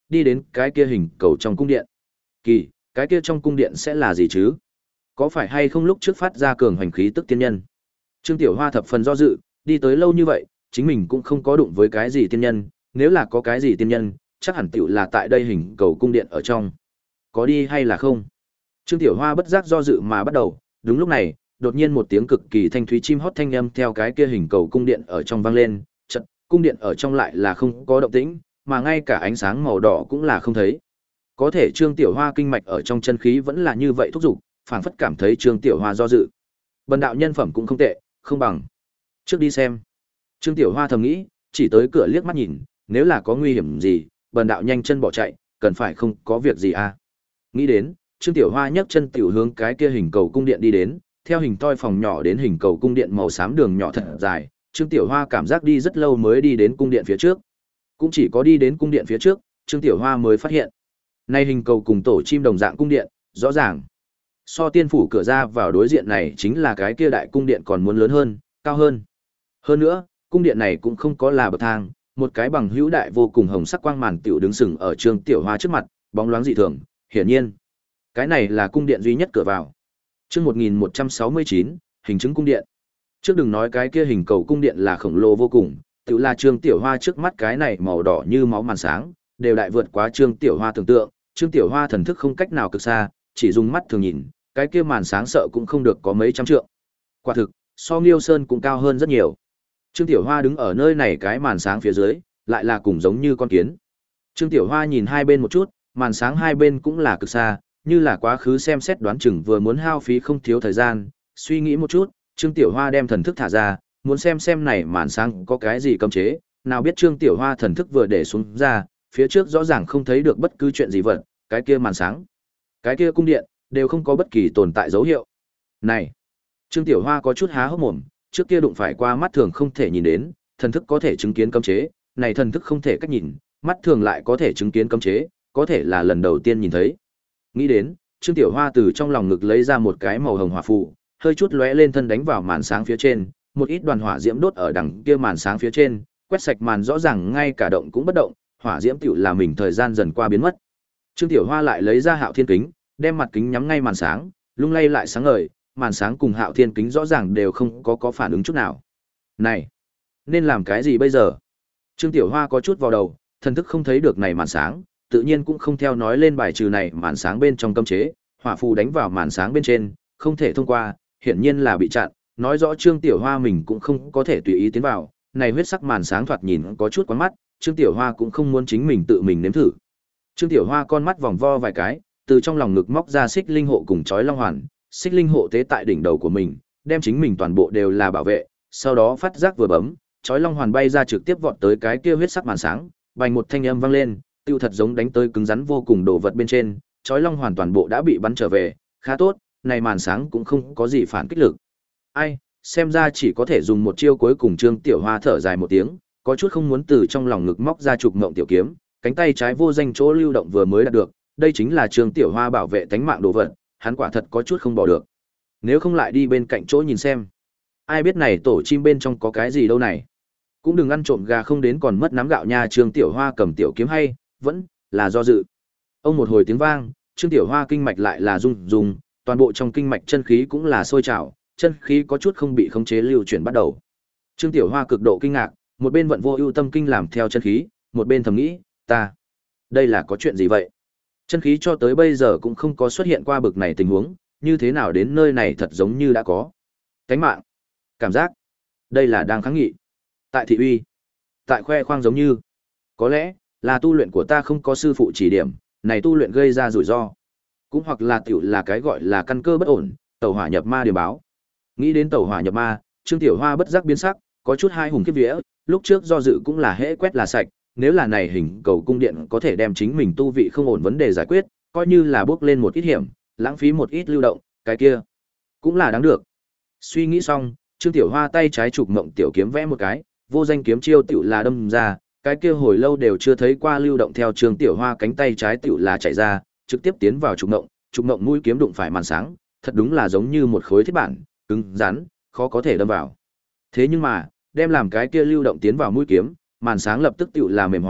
đi đến cái kia hình cầu trong cung điện. Kỳ, cái kia trong cung điện sẽ là gì chứ? Có phải hay không lúc trước phát ra cường hoành khí tức tiên nhân? Trương Tiểu Hoa thập phần do dự, đi tới lâu như vậy, chính mình cũng không có đụng với cái gì tiên nhân, nếu là có cái gì tiên nhân, chắc hẳn tiểu là tại đây hình cầu cung điện ở trong. Có đi hay là không? Trương Tiểu Hoa bất giác do dự mà bắt đầu, đúng lúc này, đột nhiên một tiếng cực kỳ thanh thúy chim hót thanh âm theo cái kia hình cầu cung điện ở trong vang lên, chợt, cung điện ở trong lại là không có động tĩnh, mà ngay cả ánh sáng màu đỏ cũng là không thấy. Có thể Trương Tiểu Hoa kinh mạch ở trong chân khí vẫn là như vậy thúc giục, phảng phất cảm thấy Trương Tiểu Hoa do dự. Bần đạo nhân phẩm cũng không tệ, không bằng trước đi xem. Trương Tiểu Hoa thầm nghĩ, chỉ tới cửa liếc mắt nhìn, nếu là có nguy hiểm gì, bần đạo nhanh chân bỏ chạy, cần phải không có việc gì à. Nghĩ đến, Trương Tiểu Hoa nhấc chân tiểu hướng cái kia hình cầu cung điện đi đến, theo hình toi phòng nhỏ đến hình cầu cung điện màu xám đường nhỏ thật dài, Trương Tiểu Hoa cảm giác đi rất lâu mới đi đến cung điện phía trước. Cũng chỉ có đi đến cung điện phía trước, Trương Tiểu Hoa mới phát hiện. Nay hình cầu cùng tổ chim đồng dạng cung điện, rõ ràng. So tiên phủ cửa ra vào đối diện này chính là cái kia đại cung điện còn muốn lớn hơn, cao hơn. Hơn nữa, cung điện này cũng không có là bậc thang, một cái bằng hữu đại vô cùng hồng sắc quang màn tiểu đứng sừng ở Trương Tiểu Hoa trước mặt, bóng loáng dị thường, hiển nhiên. Cái này là cung điện duy nhất cửa vào. Chương một nghìn một trăm sáu mươi chín, hình chứng cung điện. Trước đừng nói cái kia hình cầu cung điện là khổng lồ vô cùng, tự là Trương Tiểu Hoa trước mắt cái này màu đỏ như máu màn sáng, đều đại vượt quá Trương Tiểu Hoa tưởng tượng, Trương Tiểu Hoa thần thức không cách nào cực xa, chỉ dùng mắt thường nhìn, cái kia màn sáng sợ cũng không được có mấy trăm trượng. Quả thực, so Nghiêu Sơn cũng cao hơn rất nhiều. Trương Tiểu Hoa đứng ở nơi này cái màn sáng phía dưới, lại là cùng giống như con kiến. Trương Tiểu Hoa nhìn hai bên một chút, màn sáng hai bên cũng là cực xa, như là quá khứ xem xét đoán chừng vừa muốn hao phí không thiếu thời gian, suy nghĩ một chút, Trương Tiểu Hoa đem thần thức thả ra, muốn xem xem này màn sáng có cái gì cấm chế, nào biết Trương Tiểu Hoa thần thức vừa để xuống ra, phía trước rõ ràng không thấy được bất cứ chuyện gì vật, cái kia màn sáng, cái kia cung điện, đều không có bất kỳ tồn tại dấu hiệu. Này, Trương Tiểu Hoa có chút há hốc mồm, trước kia đụng phải qua mắt thường không thể nhìn đến, thần thức có thể chứng kiến cấm chế, này thần thức không thể cách nhìn, mắt thường lại có thể chứng kiến cấm chế, có thể là lần đầu tiên nhìn thấy. Nghĩ đến, Trương Tiểu Hoa từ trong lòng ngực lấy ra một cái màu hồng hỏa phù, hơi chút lóe lên thân đánh vào màn sáng phía trên, một ít đoàn hỏa diễm đốt ở đằng kia màn sáng phía trên, quét sạch màn rõ ràng ngay cả động cũng bất động, hỏa diễm tiểu là mình thời gian dần qua biến mất. Trương Tiểu Hoa lại lấy ra Hạo Thiên kính, đem mặt kính nhắm ngay màn sáng, lung lay lại sáng ngời, màn sáng cùng Hạo Thiên kính rõ ràng đều không có có phản ứng chút nào. Này, nên làm cái gì bây giờ? Trương Tiểu Hoa có chút vào đầu, thần thức không thấy được này màn sáng, tự nhiên cũng không theo nói lên bài trừ này màn sáng bên trong cấm chế, hỏa phù đánh vào màn sáng bên trên, không thể thông qua, hiển nhiên là bị chặn, nói rõ Trương Tiểu Hoa mình cũng không có thể tùy ý tiến vào, này huyết sắc màn sáng thoạt nhìn có chút quái mắt, Trương Tiểu Hoa cũng không muốn chính mình tự mình nếm thử. Trương Tiểu Hoa con mắt vòng vo vài cái, từ trong lòng ngực móc ra xích linh hộ cùng chói long hoàn, xích linh hộ tế tại đỉnh đầu của mình, đem chính mình toàn bộ đều là bảo vệ, sau đó phát giác vừa bấm, chói long hoàn bay ra trực tiếp vọt tới cái kia huyết sắc màn sáng, bành một thanh âm vang lên, tiêu thật giống đánh tới cứng rắn vô cùng đồ vật bên trên, chói long hoàn toàn bộ đã bị bắn trở về, khá tốt, này màn sáng cũng không có gì phản kích lực. Ai, xem ra chỉ có thể dùng một chiêu cuối cùng. Trương Tiểu Hoa thở dài một tiếng, có chút không muốn từ trong lòng ngực móc ra trục ngộng tiểu kiếm, cánh tay trái vô danh chỗ lưu động vừa mới đạt được, đây chính là Trương Tiểu Hoa bảo vệ tánh mạng đồ vật, hắn quả thật có chút không bỏ được. Nếu không lại đi bên cạnh chỗ nhìn xem. Ai biết này tổ chim bên trong có cái gì đâu này. Cũng đừng ăn trộm gà không đến còn mất nắm gạo nha. Trương Tiểu Hoa cầm tiểu kiếm hay, vẫn là do dự. Ông một hồi tiếng vang, Trương Tiểu Hoa kinh mạch lại là rung rung, toàn bộ trong kinh mạch chân khí cũng là sôi trào, chân khí có chút không bị khống chế lưu chuyển bắt đầu. Trương Tiểu Hoa cực độ kinh ngạc, một bên vận vô ưu tâm kinh làm theo chân khí, một bên thầm nghĩ, ta, đây là có chuyện gì vậy? Chân khí cho tới bây giờ cũng không có xuất hiện qua bực này tình huống, như thế nào đến nơi này thật giống như đã có. Cánh mạng, cảm giác, đây là đang kháng nghị. Tại thị uy, tại khoe khoang giống như, có lẽ là tu luyện của ta không có sư phụ chỉ điểm, này tu luyện gây ra rủi ro. Cũng hoặc là tiểu là cái gọi là căn cơ bất ổn, tẩu hỏa nhập ma điểm báo. Nghĩ đến tẩu hỏa nhập ma, Trương Tiểu Hoa bất giác biến sắc, có chút hai hùng kiếp vía, lúc trước do dự cũng là hễ quét là sạch, nếu là này hình cầu cung điện có thể đem chính mình tu vị không ổn vấn đề giải quyết, coi như là bước lên một ít hiểm, lãng phí một ít lưu động, cái kia cũng là đáng được. Suy nghĩ xong, Trương Tiểu Hoa tay trái chụp ngộng tiểu kiếm vẽ một cái, vô danh kiếm chiêu tiểu là đâm ra, cái kia hồi lâu đều chưa thấy qua lưu động theo Trương Tiểu Hoa cánh tay trái tiểu là chạy ra, trực tiếp tiến vào trục ngộng, trục ngộng mũi kiếm đụng phải màn sáng, thật đúng là giống như một khối thiết bản, cứng rắn, khó có thể đâm vào. Thế nhưng mà, đem làm cái kia lưu động tiến vào mũi kiếm, màn sáng lập tức tiểu là mềm hóa,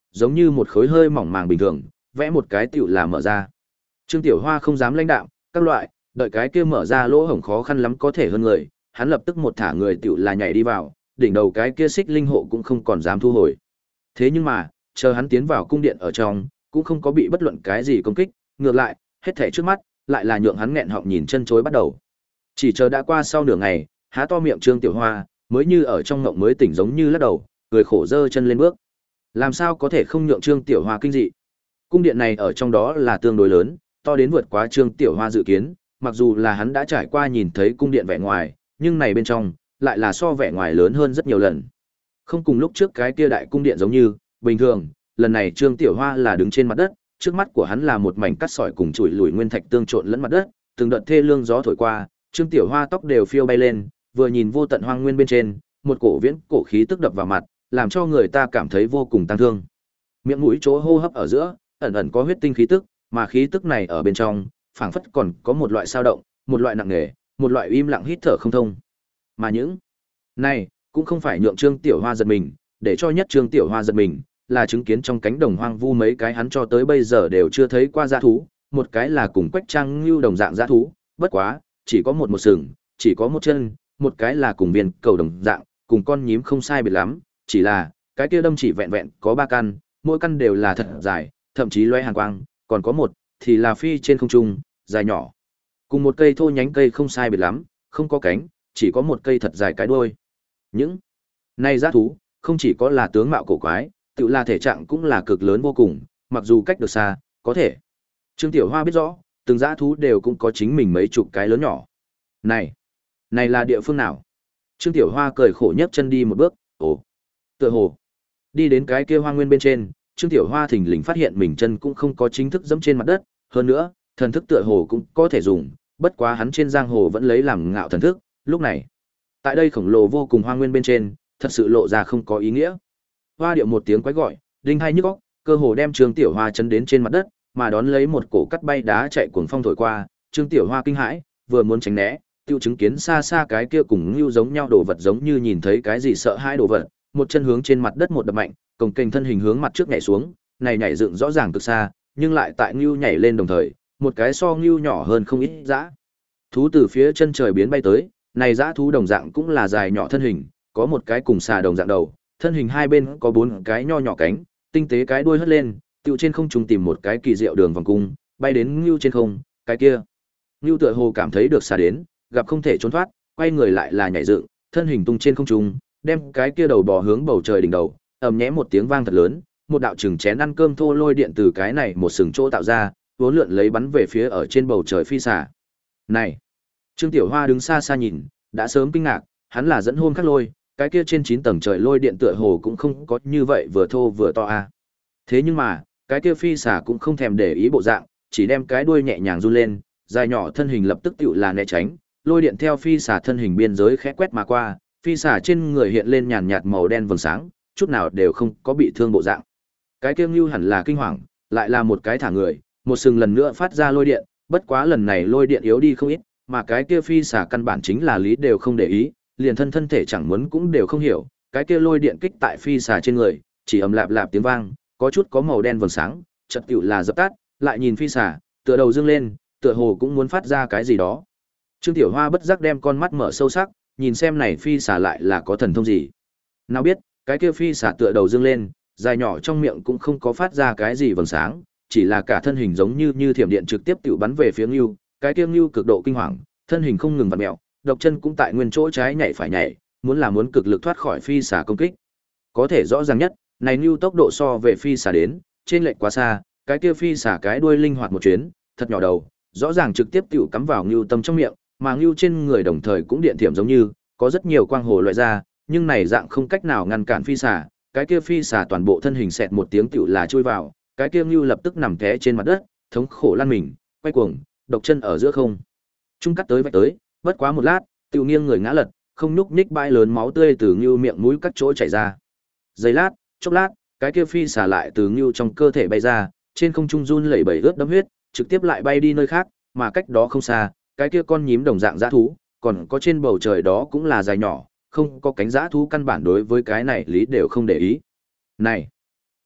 giống như một khối hơi mỏng màng bình thường, vẽ một cái tiểu là mở ra. Trương Tiểu Hoa không dám lãnh đạm, các loại, đợi cái kia mở ra lỗ hổng khó khăn lắm có thể hơn người, hắn lập tức một thả người tiểu là nhảy đi vào, đỉnh đầu cái kia xích linh hộ cũng không còn dám thu hồi. Thế nhưng mà, chờ hắn tiến vào cung điện ở trong, cũng không có bị bất luận cái gì công kích, ngược lại, hết thảy trước mắt, lại là nhượng hắn nghẹn họng nhìn chân chối bắt đầu. Chỉ chờ đã qua sau nửa ngày, há to miệng Trương Tiểu Hoa, mới như ở trong ngộng mới tỉnh giống như lắc đầu, cười khổ giơ chân lên bước. Làm sao có thể không nhượng Trương Tiểu Hoa kinh dị? Cung điện này ở trong đó là tương đối lớn, to đến vượt quá Trương Tiểu Hoa dự kiến, mặc dù là hắn đã trải qua nhìn thấy cung điện vẻ ngoài, nhưng này bên trong lại là so vẻ ngoài lớn hơn rất nhiều lần. Không cùng lúc trước cái kia đại cung điện giống như, bình thường, lần này Trương Tiểu Hoa là đứng trên mặt đất, trước mắt của hắn là một mảnh cát sỏi cùng chùi lùi nguyên thạch tương trộn lẫn mặt đất, từng đợt thê lương gió thổi qua, Trương Tiểu Hoa tóc đều phiêu bay lên, vừa nhìn vô tận hoang nguyên bên trên, một cổ viễn cổ khí tức đập vào mặt, làm cho người ta cảm thấy vô cùng tăng thương. Miệng mũi chỗ hô hấp ở giữa, ẩn ẩn có huyết tinh khí tức, mà khí tức này ở bên trong, phảng phất còn có một loại sao động, một loại nặng nề, một loại im lặng hít thở không thông. Mà những này cũng không phải nhượng Trương Tiểu Hoa giật mình, để cho nhất Trương Tiểu Hoa giật mình, là chứng kiến trong cánh đồng hoang vu mấy cái hắn cho tới bây giờ đều chưa thấy qua dã thú, một cái là cùng Quách Trang Ngưu đồng dạng dã thú, bất quá, chỉ có một một sừng, chỉ có một chân, một cái là cùng viên cầu đồng dạng, cùng con nhím không sai biệt lắm, chỉ là, cái kia đâm chỉ vẹn vẹn có ba căn, mỗi căn đều là thật dài, thậm chí lóe hàn quang, còn có một thì là phi trên không trung, dài nhỏ. Cùng một cây thô nhánh cây không sai biệt lắm, không có cánh, chỉ có một cây thật dài cái đuôi. Những này dã thú, không chỉ có là tướng mạo cổ quái, tự là thể trạng cũng là cực lớn vô cùng, mặc dù cách được xa, có thể. Trương Tiểu Hoa biết rõ, từng dã thú đều cũng có chính mình mấy chục cái lớn nhỏ. Này, này là địa phương nào? Trương Tiểu Hoa cười khổ nhấc chân đi một bước, ồ, tựa hồ. Đi đến cái kia hoang nguyên bên trên, Trương Tiểu Hoa thình lình phát hiện mình chân cũng không có chính thức dẫm trên mặt đất, hơn nữa, thần thức tựa hồ cũng có thể dùng, bất quá hắn trên giang hồ vẫn lấy làm ngạo thần thức, lúc này, tại đây khổng lồ vô cùng hoang nguyên bên trên, thật sự lộ ra không có ý nghĩa. Hoa điệu một tiếng quái gọi, đinh hai nhức óc, cơ hồ đem Trương Tiểu Hoa chấn đến trên mặt đất, mà đón lấy một cổ cắt bay đá chạy cuồng phong thổi qua, Trương Tiểu Hoa kinh hãi, vừa muốn tránh né, tiêu chứng kiến xa xa cái kia cùng ngưu giống nhau đồ vật giống như nhìn thấy cái gì sợ hãi đồ vật, một chân hướng trên mặt đất một đập mạnh, cồng kềnh thân hình hướng mặt trước nhảy xuống, này nhảy dựng rõ ràng cực xa, nhưng lại tại ngưu nhảy lên đồng thời, một cái so ngưu nhỏ hơn không ít dã thú từ phía chân trời biến bay tới, này dã thú đồng dạng cũng là dài nhỏ thân hình, có một cái cùng xà đồng dạng đầu, thân hình hai bên có bốn cái nho nhỏ cánh, tinh tế cái đuôi hất lên, tựu trên không trung tìm một cái kỳ diệu đường vòng cung, bay đến ngưu trên không, cái kia. Ngưu tựa hồ cảm thấy được xà đến, gặp không thể trốn thoát, quay người lại là nhảy dựng, thân hình tung trên không trung, đem cái kia đầu bò hướng bầu trời đỉnh đầu, ầm nhẽ một tiếng vang thật lớn, một đạo chừng chén ăn cơm thô lôi điện từ cái này một sừng chỗ tạo ra, vốn lượn lấy bắn về phía ở trên bầu trời phi xà. Này, Trương Tiểu Hoa đứng xa xa nhìn, đã sớm kinh ngạc, hắn là dẫn hôn khắc lôi, cái kia trên chín tầng trời lôi điện tựa hồ cũng không có như vậy vừa thô vừa to a. Thế nhưng mà, cái kia phi xà cũng không thèm để ý bộ dạng, chỉ đem cái đuôi nhẹ nhàng run lên, dài nhỏ thân hình lập tức tựu là né tránh, lôi điện theo phi xà thân hình biên giới khẽ quét mà qua, phi xà trên người hiện lên nhàn nhạt màu đen vầng sáng, chút nào đều không có bị thương bộ dạng. Cái kia Ngưu hẳn là kinh hoàng, lại là một cái thả người, một sừng lần nữa phát ra lôi điện, bất quá lần này lôi điện yếu đi không ít, mà cái kia phi xà căn bản chính là lý đều không để ý, liền thân thân thể chẳng muốn cũng đều không hiểu, cái kia lôi điện kích tại phi xà trên người, chỉ ầm lạp lạp tiếng vang, có chút có màu đen vầng sáng, chợt tựu là dập tắt, lại nhìn phi xà, tựa đầu dương lên, tựa hồ cũng muốn phát ra cái gì đó. Trương Tiểu Hoa bất giác đem con mắt mở sâu sắc, nhìn xem này phi xà lại là có thần thông gì. Nào biết, cái kia phi xà tựa đầu dương lên, dài nhỏ trong miệng cũng không có phát ra cái gì vầng sáng, chỉ là cả thân hình giống như như thiểm điện trực tiếp tiểu bắn về phía Ngưu, cái kia Ngưu cực độ kinh hoàng, thân hình không ngừng vặn mèo, độc chân cũng tại nguyên chỗ trái nhảy phải nhảy, muốn là muốn cực lực thoát khỏi phi xà công kích. Có thể rõ ràng nhất, này Ngưu tốc độ so về phi xà đến, trên lệch quá xa, cái kia phi xà cái đuôi linh hoạt một chuyến, thật nhỏ đầu, rõ ràng trực tiếp tiểu cắm vào Ngưu tâm trong miệng, mà Ngưu trên người đồng thời cũng điện thiểm giống như, có rất nhiều quang hồ loại ra, nhưng này dạng không cách nào ngăn cản phi xà, cái kia phi xà toàn bộ thân hình xẹt một tiếng tiểu là chui vào, cái kia Ngưu lập tức nằm té trên mặt đất, thống khổ lăn mình, quay cuồng, độc chân ở giữa không trung cắt tới vạch tới, bất quá một lát, tiểu nghiêng người ngã lật, không nhúc nhích bãi lớn máu tươi từ Ngưu miệng mũi các chỗ chảy ra. Giây lát, chốc lát, cái kia phi xà lại từ Ngưu trong cơ thể bay ra, trên không trung run lẩy bẩy ướt đẫm huyết, trực tiếp lại bay đi nơi khác, mà cách đó không xa, cái kia con nhím đồng dạng dã thú, còn có trên bầu trời đó cũng là dài nhỏ, không có cánh dã thú căn bản đối với cái này lý đều không để ý. Này,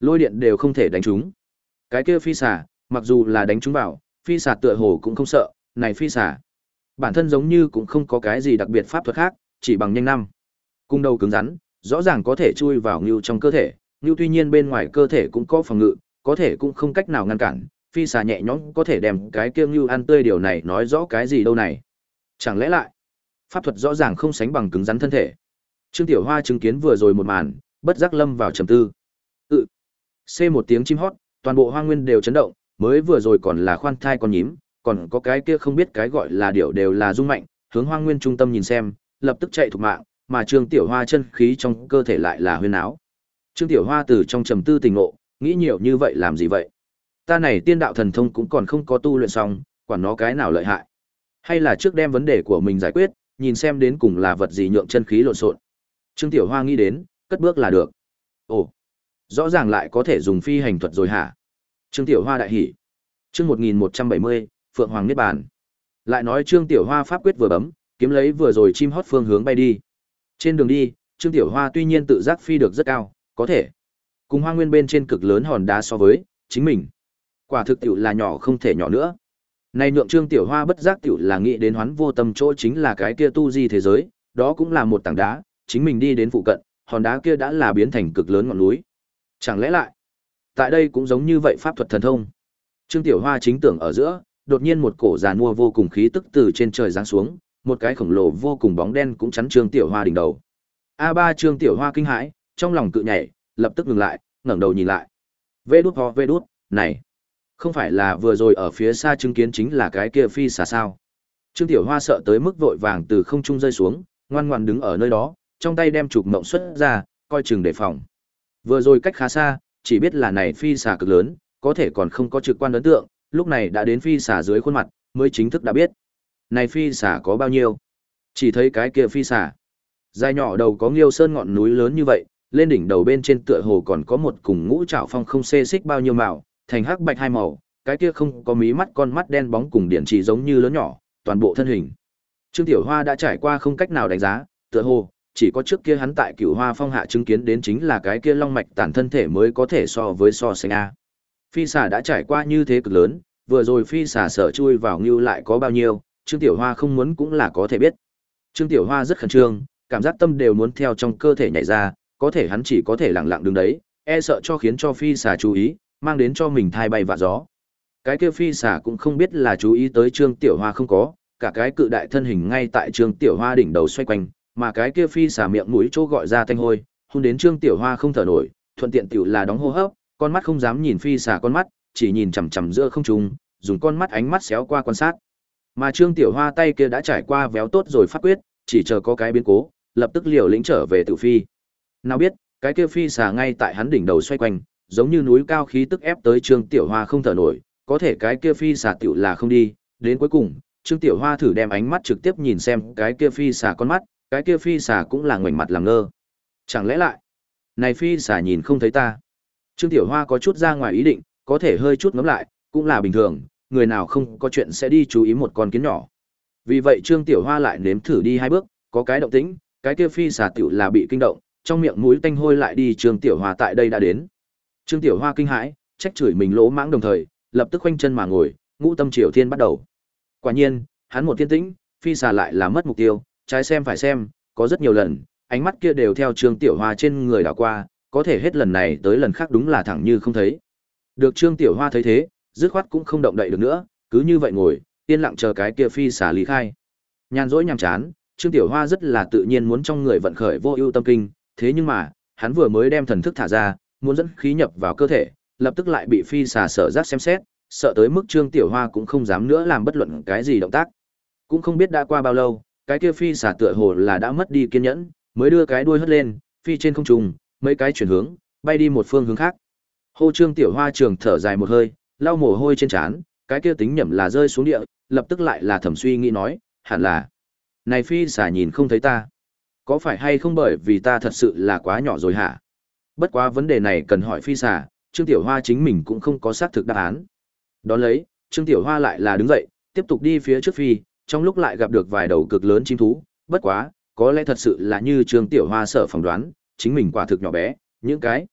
lôi điện đều không thể đánh trúng. Cái kia phi xà, mặc dù là đánh trúng vào, phi xà tựa hồ cũng không sợ, này phi xà, bản thân giống như cũng không có cái gì đặc biệt pháp thuật khác, chỉ bằng nhanh năm. Cung đầu cứng rắn, rõ ràng có thể chui vào Ngưu trong cơ thể, Ngưu tuy nhiên bên ngoài cơ thể cũng có phòng ngự, có thể cũng không cách nào ngăn cản, phi xà nhẹ nhõm có thể đem cái kia Ngưu ăn tươi, điều này nói rõ cái gì đâu này? Chẳng lẽ lại, pháp thuật rõ ràng không sánh bằng cứng rắn thân thể. Trương Tiểu Hoa chứng kiến vừa rồi một màn, bất giác lâm vào trầm tư. Ừ. C một tiếng chim hót, toàn bộ hoang nguyên đều chấn động, mới vừa rồi còn là khoan thai con nhím, còn có cái kia không biết cái gọi là điểu đều là rung mạnh, hướng hoang nguyên trung tâm nhìn xem, lập tức chạy thục mạng, mà Trương Tiểu Hoa chân khí trong cơ thể lại là huyên áo. Trương Tiểu Hoa từ trong trầm tư tỉnh ngộ, nghĩ nhiều như vậy làm gì vậy? Ta này tiên đạo thần thông cũng còn không có tu luyện xong, quản nó cái nào lợi hại. Hay là trước đem vấn đề của mình giải quyết, nhìn xem đến cùng là vật gì nhượng chân khí lộn xộn. Trương Tiểu Hoa nghĩ đến, cất bước là được. Ồ, rõ ràng lại có thể dùng phi hành thuật rồi hả? Trương Tiểu Hoa đại hỉ. Chương một nghìn một trăm bảy mươi, Phượng Hoàng Niết Bàn. Lại nói Trương Tiểu Hoa pháp quyết vừa bấm, kiếm lấy vừa rồi chim hót phương hướng bay đi. Trên đường đi, Trương Tiểu Hoa tuy nhiên tự giác phi được rất cao, có thể cùng hoang nguyên bên trên cực lớn hòn đá so với chính mình, quả thực tiểu là nhỏ không thể nhỏ nữa. Này nhượng Trương Tiểu Hoa bất giác tiểu là nghĩ đến Hoán Vô Tâm chỗ chính là cái kia tu di thế giới, đó cũng là một tảng đá, chính mình đi đến phụ cận, hòn đá kia đã là biến thành cực lớn ngọn núi. Chẳng lẽ lại, tại đây cũng giống như vậy pháp thuật thần thông. Trương Tiểu Hoa chính tưởng ở giữa, đột nhiên một cổ giàn mua vô cùng khí tức từ trên trời giáng xuống, một cái khổng lồ vô cùng bóng đen cũng chắn Trương Tiểu Hoa đỉnh đầu. A ba Trương Tiểu Hoa kinh hãi, trong lòng cự nhảy, lập tức ngừng lại, ngẩng đầu nhìn lại. Vê đút ho vê đút, này, không phải là vừa rồi ở phía xa chứng kiến chính là cái kia phi xà sao? Trương Tiểu Hoa sợ tới mức vội vàng từ không trung rơi xuống, ngoan ngoãn đứng ở nơi đó, trong tay đem chụp mộng xuất ra, coi chừng đề phòng. Vừa rồi cách khá xa, chỉ biết là này phi xà cực lớn, có thể còn không có trực quan ấn tượng, lúc này đã đến phi xà dưới khuôn mặt, mới chính thức đã biết. Này phi xà có bao nhiêu? Chỉ thấy cái kia phi xà, dài nhỏ đầu có Nghiêu Sơn ngọn núi lớn như vậy, lên đỉnh đầu bên trên tựa hồ còn có một cùng ngũ trảo phong không xê xích bao nhiêu màu, thành hắc bạch hai màu, cái kia không có mí mắt con mắt đen bóng cùng điển chỉ giống như lớn nhỏ, toàn bộ thân hình. Trương Tiểu Hoa đã trải qua không cách nào đánh giá, tựa hồ chỉ có trước kia hắn tại Cửu Hoa Phong hạ chứng kiến đến chính là cái kia long mạch tản thân thể mới có thể so với so sánh a. Phi xà đã trải qua như thế cực lớn, vừa rồi phi xà sở chui vào Ngưu lại có bao nhiêu, Trương Tiểu Hoa không muốn cũng là có thể biết. Trương Tiểu Hoa rất khẩn trương, cảm giác tâm đều muốn theo trong cơ thể nhảy ra, có thể hắn chỉ có thể lặng lặng đứng đấy, e sợ cho khiến cho phi xà chú ý, mang đến cho mình thai bay vạ gió. Cái kia phi xà cũng không biết là chú ý tới Trương Tiểu Hoa không có, cả cái cự đại thân hình ngay tại Trương Tiểu Hoa đỉnh đầu xoay quanh, mà cái kia phi xà miệng mũi chỗ gọi ra tanh hôi, hôn đến Trương Tiểu Hoa không thở nổi, thuận tiện tiểu là đóng hô hấp, con mắt không dám nhìn phi xà con mắt, chỉ nhìn chằm chằm giữa không trung, dùng con mắt ánh mắt xéo qua quan sát. Mà Trương Tiểu Hoa tay kia đã trải qua véo tốt rồi pháp quyết, chỉ chờ có cái biến cố, lập tức liều lĩnh trở về tự phi. Nào biết, cái kia phi xà ngay tại hắn đỉnh đầu xoay quanh, giống như núi cao khí tức ép tới Trương Tiểu Hoa không thở nổi, có thể cái kia phi xà tiểu là không đi, đến cuối cùng, Trương Tiểu Hoa thử đem ánh mắt trực tiếp nhìn xem cái kia phi xà con mắt, cái kia phi xà cũng là ngoảnh mặt làm ngơ. Chẳng lẽ lại, này phi xà nhìn không thấy ta? Trương Tiểu Hoa có chút ra ngoài ý định, có thể hơi chút ngẫm lại, cũng là bình thường, người nào không có chuyện sẽ đi chú ý một con kiến nhỏ. Vì vậy Trương Tiểu Hoa lại nếm thử đi hai bước, có cái động tĩnh, cái kia phi xà tiểu là bị kinh động, trong miệng mũi tanh hôi lại đi Trương Tiểu Hoa tại đây đã đến. Trương Tiểu Hoa kinh hãi, trách chửi mình lỗ mãng đồng thời, lập tức khoanh chân mà ngồi, ngũ tâm triều thiên bắt đầu. Quả nhiên, hắn một thiên tĩnh, phi xà lại là mất mục tiêu, trái xem phải xem, có rất nhiều lần, ánh mắt kia đều theo Trương Tiểu Hoa trên người đảo qua, có thể hết lần này tới lần khác đúng là thẳng như không thấy. Được Trương Tiểu Hoa thấy thế, dứt khoát cũng không động đậy được nữa, cứ như vậy ngồi, yên lặng chờ cái kia phi xà lý khai. Nhàn rỗi nhàm chán, Trương Tiểu Hoa rất là tự nhiên muốn trong người vận khởi vô ưu tâm kinh, thế nhưng mà, hắn vừa mới đem thần thức thả ra, muốn dẫn khí nhập vào cơ thể, lập tức lại bị phi xà sở giác xem xét, sợ tới mức Trương Tiểu Hoa cũng không dám nữa làm bất luận cái gì động tác. Cũng không biết đã qua bao lâu, cái kia phi xà tựa hồ là đã mất đi kiên nhẫn, mới đưa cái đuôi hất lên, phi trên không trung, mấy cái chuyển hướng, bay đi một phương hướng khác. Hô Trương Tiểu Hoa trường thở dài một hơi, lau mồ hôi trên trán, cái kia tính nhẩm là rơi xuống địa, lập tức lại là thầm suy nghĩ nói, hẳn là này phi xà nhìn không thấy ta, có phải hay không bởi vì ta thật sự là quá nhỏ rồi hả? Bất quá vấn đề này cần hỏi phi xà, Trương Tiểu Hoa chính mình cũng không có xác thực đáp án. Đón lấy, Trương Tiểu Hoa lại là đứng dậy, tiếp tục đi phía trước phi, trong lúc lại gặp được vài đầu cực lớn chim thú, bất quá, có lẽ thật sự là như Trương Tiểu Hoa sợ phỏng đoán, chính mình quả thực nhỏ bé, những cái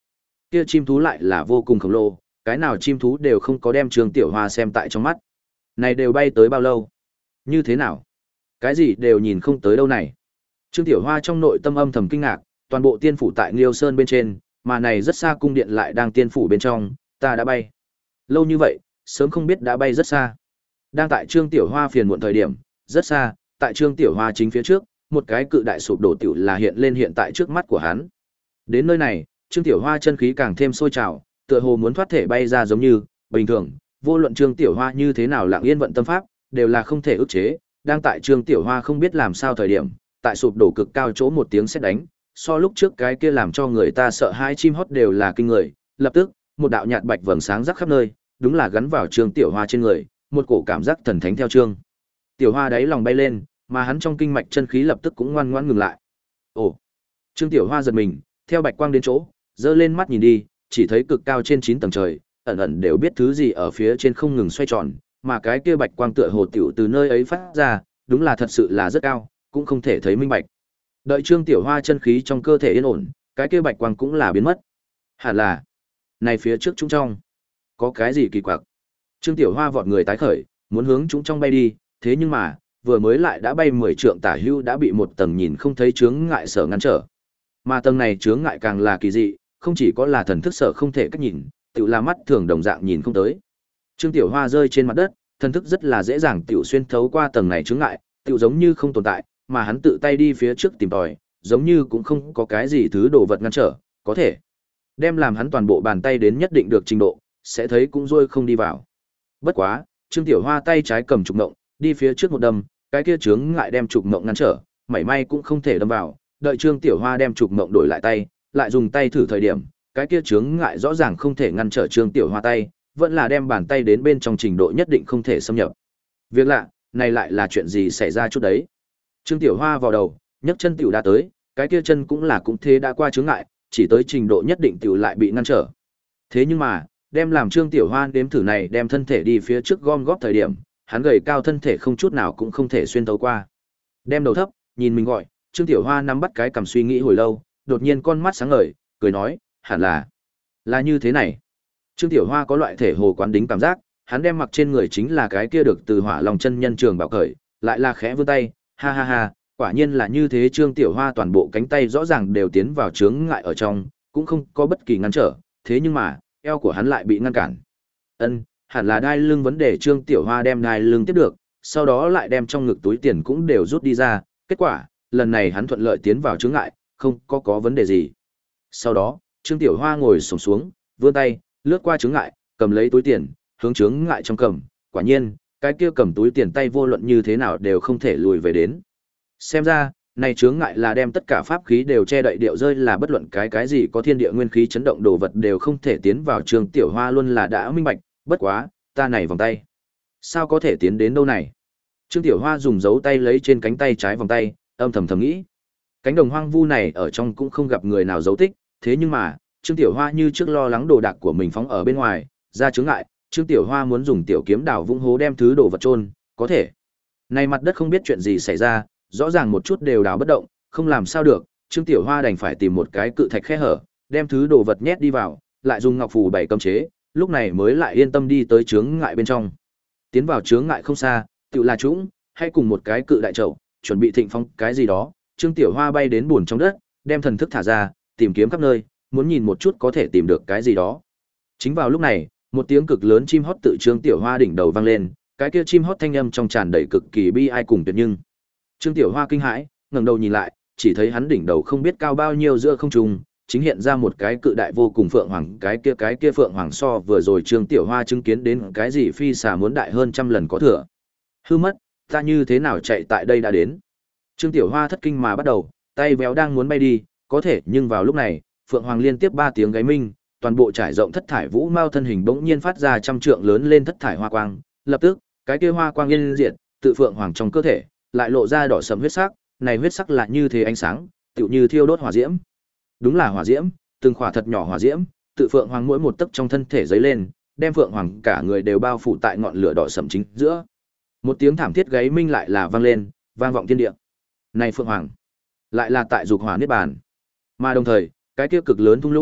Kia chim thú lại là vô cùng khổng lồ, cái nào chim thú đều không có đem Trương Tiểu Hoa xem tại trong mắt. Này đều bay tới bao lâu? Như thế nào? Cái gì đều nhìn không tới đâu này. Trương Tiểu Hoa trong nội tâm âm thầm kinh ngạc, toàn bộ tiên phủ tại Nghiêu Sơn bên trên, mà này rất xa cung điện lại đang tiên phủ bên trong, ta đã bay. Lâu như vậy, sớm không biết đã bay rất xa. Đang tại Trương Tiểu Hoa phiền muộn thời điểm, rất xa, tại Trương Tiểu Hoa chính phía trước, một cái cự đại sụp đổ tiểu là hiện lên hiện tại trước mắt của hắn. Đến nơi này, Trương Tiểu Hoa chân khí càng thêm sôi trào, tựa hồ muốn thoát thể bay ra giống như, bình thường, vô luận Trương Tiểu Hoa như thế nào lặng yên vận tâm pháp, đều là không thể ức chế, đang tại Trương Tiểu Hoa không biết làm sao thời điểm, tại sụp đổ cực cao chỗ một tiếng sét đánh, so lúc trước cái kia làm cho người ta sợ hai chim hót đều là kinh người, lập tức, một đạo nhạt bạch vầng sáng rắc khắp nơi, đúng là gắn vào Trương Tiểu Hoa trên người, một cổ cảm giác thần thánh theo Trương Tiểu Hoa đáy lòng bay lên, mà hắn trong kinh mạch chân khí lập tức cũng ngoan ngoãn ngừng lại. Ồ! Trương Tiểu Hoa giật mình, theo bạch quang đến chỗ, giơ lên mắt nhìn đi, chỉ thấy cực cao trên chín tầng trời, ẩn ẩn đều biết thứ gì ở phía trên không ngừng xoay tròn, mà cái kia bạch quang tựa hồ tiểu từ nơi ấy phát ra, đúng là thật sự là rất cao, cũng không thể thấy minh bạch. Đợi Trương Tiểu Hoa chân khí trong cơ thể yên ổn, cái kia bạch quang cũng là biến mất. Hẳn là, này phía trước chúng trong, có cái gì kỳ quặc. Trương Tiểu Hoa vọt người tái khởi, muốn hướng chúng trong bay đi, thế nhưng mà, vừa mới lại đã bay mười trượng tả hưu đã bị một tầng nhìn không thấy chướng ngại sở ngăn trở. Mà tầng này chướng ngại càng là kỳ dị, không chỉ có là thần thức sở không thể cách nhìn, tự là mắt thường đồng dạng nhìn không tới. Trương Tiểu Hoa rơi trên mặt đất, thần thức rất là dễ dàng tiểu xuyên thấu qua tầng này chướng ngại, tiểu giống như không tồn tại, mà hắn tự tay đi phía trước tìm tòi, giống như cũng không có cái gì thứ đồ vật ngăn trở, có thể đem làm hắn toàn bộ bàn tay đến nhất định được trình độ, sẽ thấy cũng rôi không đi vào. Bất quá, Trương Tiểu Hoa tay trái cầm trục ngộng, đi phía trước một đâm, cái kia chướng ngại đem trục ngộng ngăn trở, mảy may cũng không thể đâm vào, đợi Trương Tiểu Hoa đem trục ngộng đổi lại tay, lại dùng tay thử thời điểm, cái kia chướng ngại rõ ràng không thể ngăn trở Trương Tiểu Hoa tay, vẫn là đem bàn tay đến bên trong trình độ nhất định không thể xâm nhập. Việc lạ, này lại là chuyện gì xảy ra chút đấy. Trương Tiểu Hoa vào đầu, nhấc chân tiểu đã tới, cái kia chân cũng là cũng thế đã qua chướng ngại, chỉ tới trình độ nhất định tiểu lại bị ngăn trở. Thế nhưng mà, đem làm Trương Tiểu Hoa đếm thử này đem thân thể đi phía trước gom góp thời điểm, hắn gầy cao thân thể không chút nào cũng không thể xuyên tấu qua. Đem đầu thấp, nhìn mình gọi, Trương Tiểu Hoa nắm bắt cái cầm suy nghĩ hồi lâu, đột nhiên con mắt sáng ngời, cười nói, hẳn là, là như thế này. Trương Tiểu Hoa có loại thể hồ quán đính cảm giác, hắn đem mặc trên người chính là cái kia được từ Hỏa Long chân nhân trường bảo cởi, lại là khẽ vươn tay, ha ha ha, quả nhiên là như thế. Trương Tiểu Hoa toàn bộ cánh tay rõ ràng đều tiến vào chướng ngại ở trong, cũng không có bất kỳ ngăn trở, thế nhưng mà, eo của hắn lại bị ngăn cản. Ân, hẳn là đai lưng vấn đề. Trương Tiểu Hoa đem đai lưng tiếp được, sau đó lại đem trong ngực túi tiền cũng đều rút đi ra, kết quả, lần này hắn thuận lợi tiến vào chướng ngại, không có có vấn đề gì. Sau đó, Trương Tiểu Hoa ngồi xổm xuống, vươn tay, lướt qua chướng ngại, cầm lấy túi tiền, hướng chướng ngại trong cầm, quả nhiên, cái kia cầm túi tiền tay vô luận như thế nào đều không thể lùi về đến. Xem ra, này chướng ngại là đem tất cả pháp khí đều che đậy điệu rơi, là bất luận cái cái gì có thiên địa nguyên khí chấn động đồ vật đều không thể tiến vào. Trương Tiểu Hoa luôn là đã minh bạch, bất quá, ta này vòng tay, sao có thể tiến đến đâu này? Trương Tiểu Hoa dùng dấu tay lấy trên cánh tay trái vòng tay, âm thầm thầm nghĩ. Cánh đồng hoang vu này ở trong cũng không gặp người nào dấu tích, thế nhưng mà, Trương Tiểu Hoa như trước lo lắng đồ đạc của mình phóng ở bên ngoài, ra chướng ngại, Trương Tiểu Hoa muốn dùng tiểu kiếm đào vũng hố đem thứ đồ vật chôn, có thể. Này mặt đất không biết chuyện gì xảy ra, rõ ràng một chút đều đào bất động, không làm sao được, Trương Tiểu Hoa đành phải tìm một cái cự thạch khe hở, đem thứ đồ vật nhét đi vào, lại dùng ngọc phù bảy cấm chế, lúc này mới lại yên tâm đi tới chướng ngại bên trong. Tiến vào chướng ngại không xa, tựu là trũng, hay cùng một cái cự đại chậu, chuẩn bị thịnh phong cái gì đó, Trương Tiểu Hoa bay đến buồn trong đất, đem thần thức thả ra, tìm kiếm khắp nơi, muốn nhìn một chút có thể tìm được cái gì đó. Chính vào lúc này, một tiếng cực lớn chim hót tự Trương Tiểu Hoa đỉnh đầu vang lên, cái kia chim hót thanh âm trong tràn đầy cực kỳ bi ai cùng tuyệt nhưng. Trương Tiểu Hoa kinh hãi, ngẩng đầu nhìn lại, chỉ thấy hắn đỉnh đầu không biết cao bao nhiêu giữa không trung, chính hiện ra một cái cự đại vô cùng phượng hoàng, cái kia cái kia phượng hoàng so vừa rồi Trương Tiểu Hoa chứng kiến đến cái gì phi xà muốn đại hơn trăm lần có thừa. Hư mất, ta như thế nào chạy tại đây đã đến? Trương Tiểu Hoa thất kinh mà bắt đầu, tay véo đang muốn bay đi, có thể nhưng vào lúc này, phượng hoàng liên tiếp ba tiếng gáy minh, toàn bộ trải rộng thất thải vũ mao thân hình bỗng nhiên phát ra trăm trượng lớn lên thất thải hoa quang, lập tức, cái kia hoa quang yên diệt, tự phượng hoàng trong cơ thể lại lộ ra đỏ sẫm huyết sắc, này huyết sắc là như thế ánh sáng, tựu như thiêu đốt hỏa diễm. Đúng là hỏa diễm, từng khỏa thật nhỏ hỏa diễm, tự phượng hoàng mỗi một tấc trong thân thể giấy lên, đem phượng hoàng cả người đều bao phủ tại ngọn lửa đỏ sẫm chính giữa. Một tiếng thảm thiết gáy minh lại là vang lên, vang vọng thiên địa. Này phượng hoàng, lại là tại dục hỏa niết bàn. Mà đồng thời, cái kia cực lớn thung lũng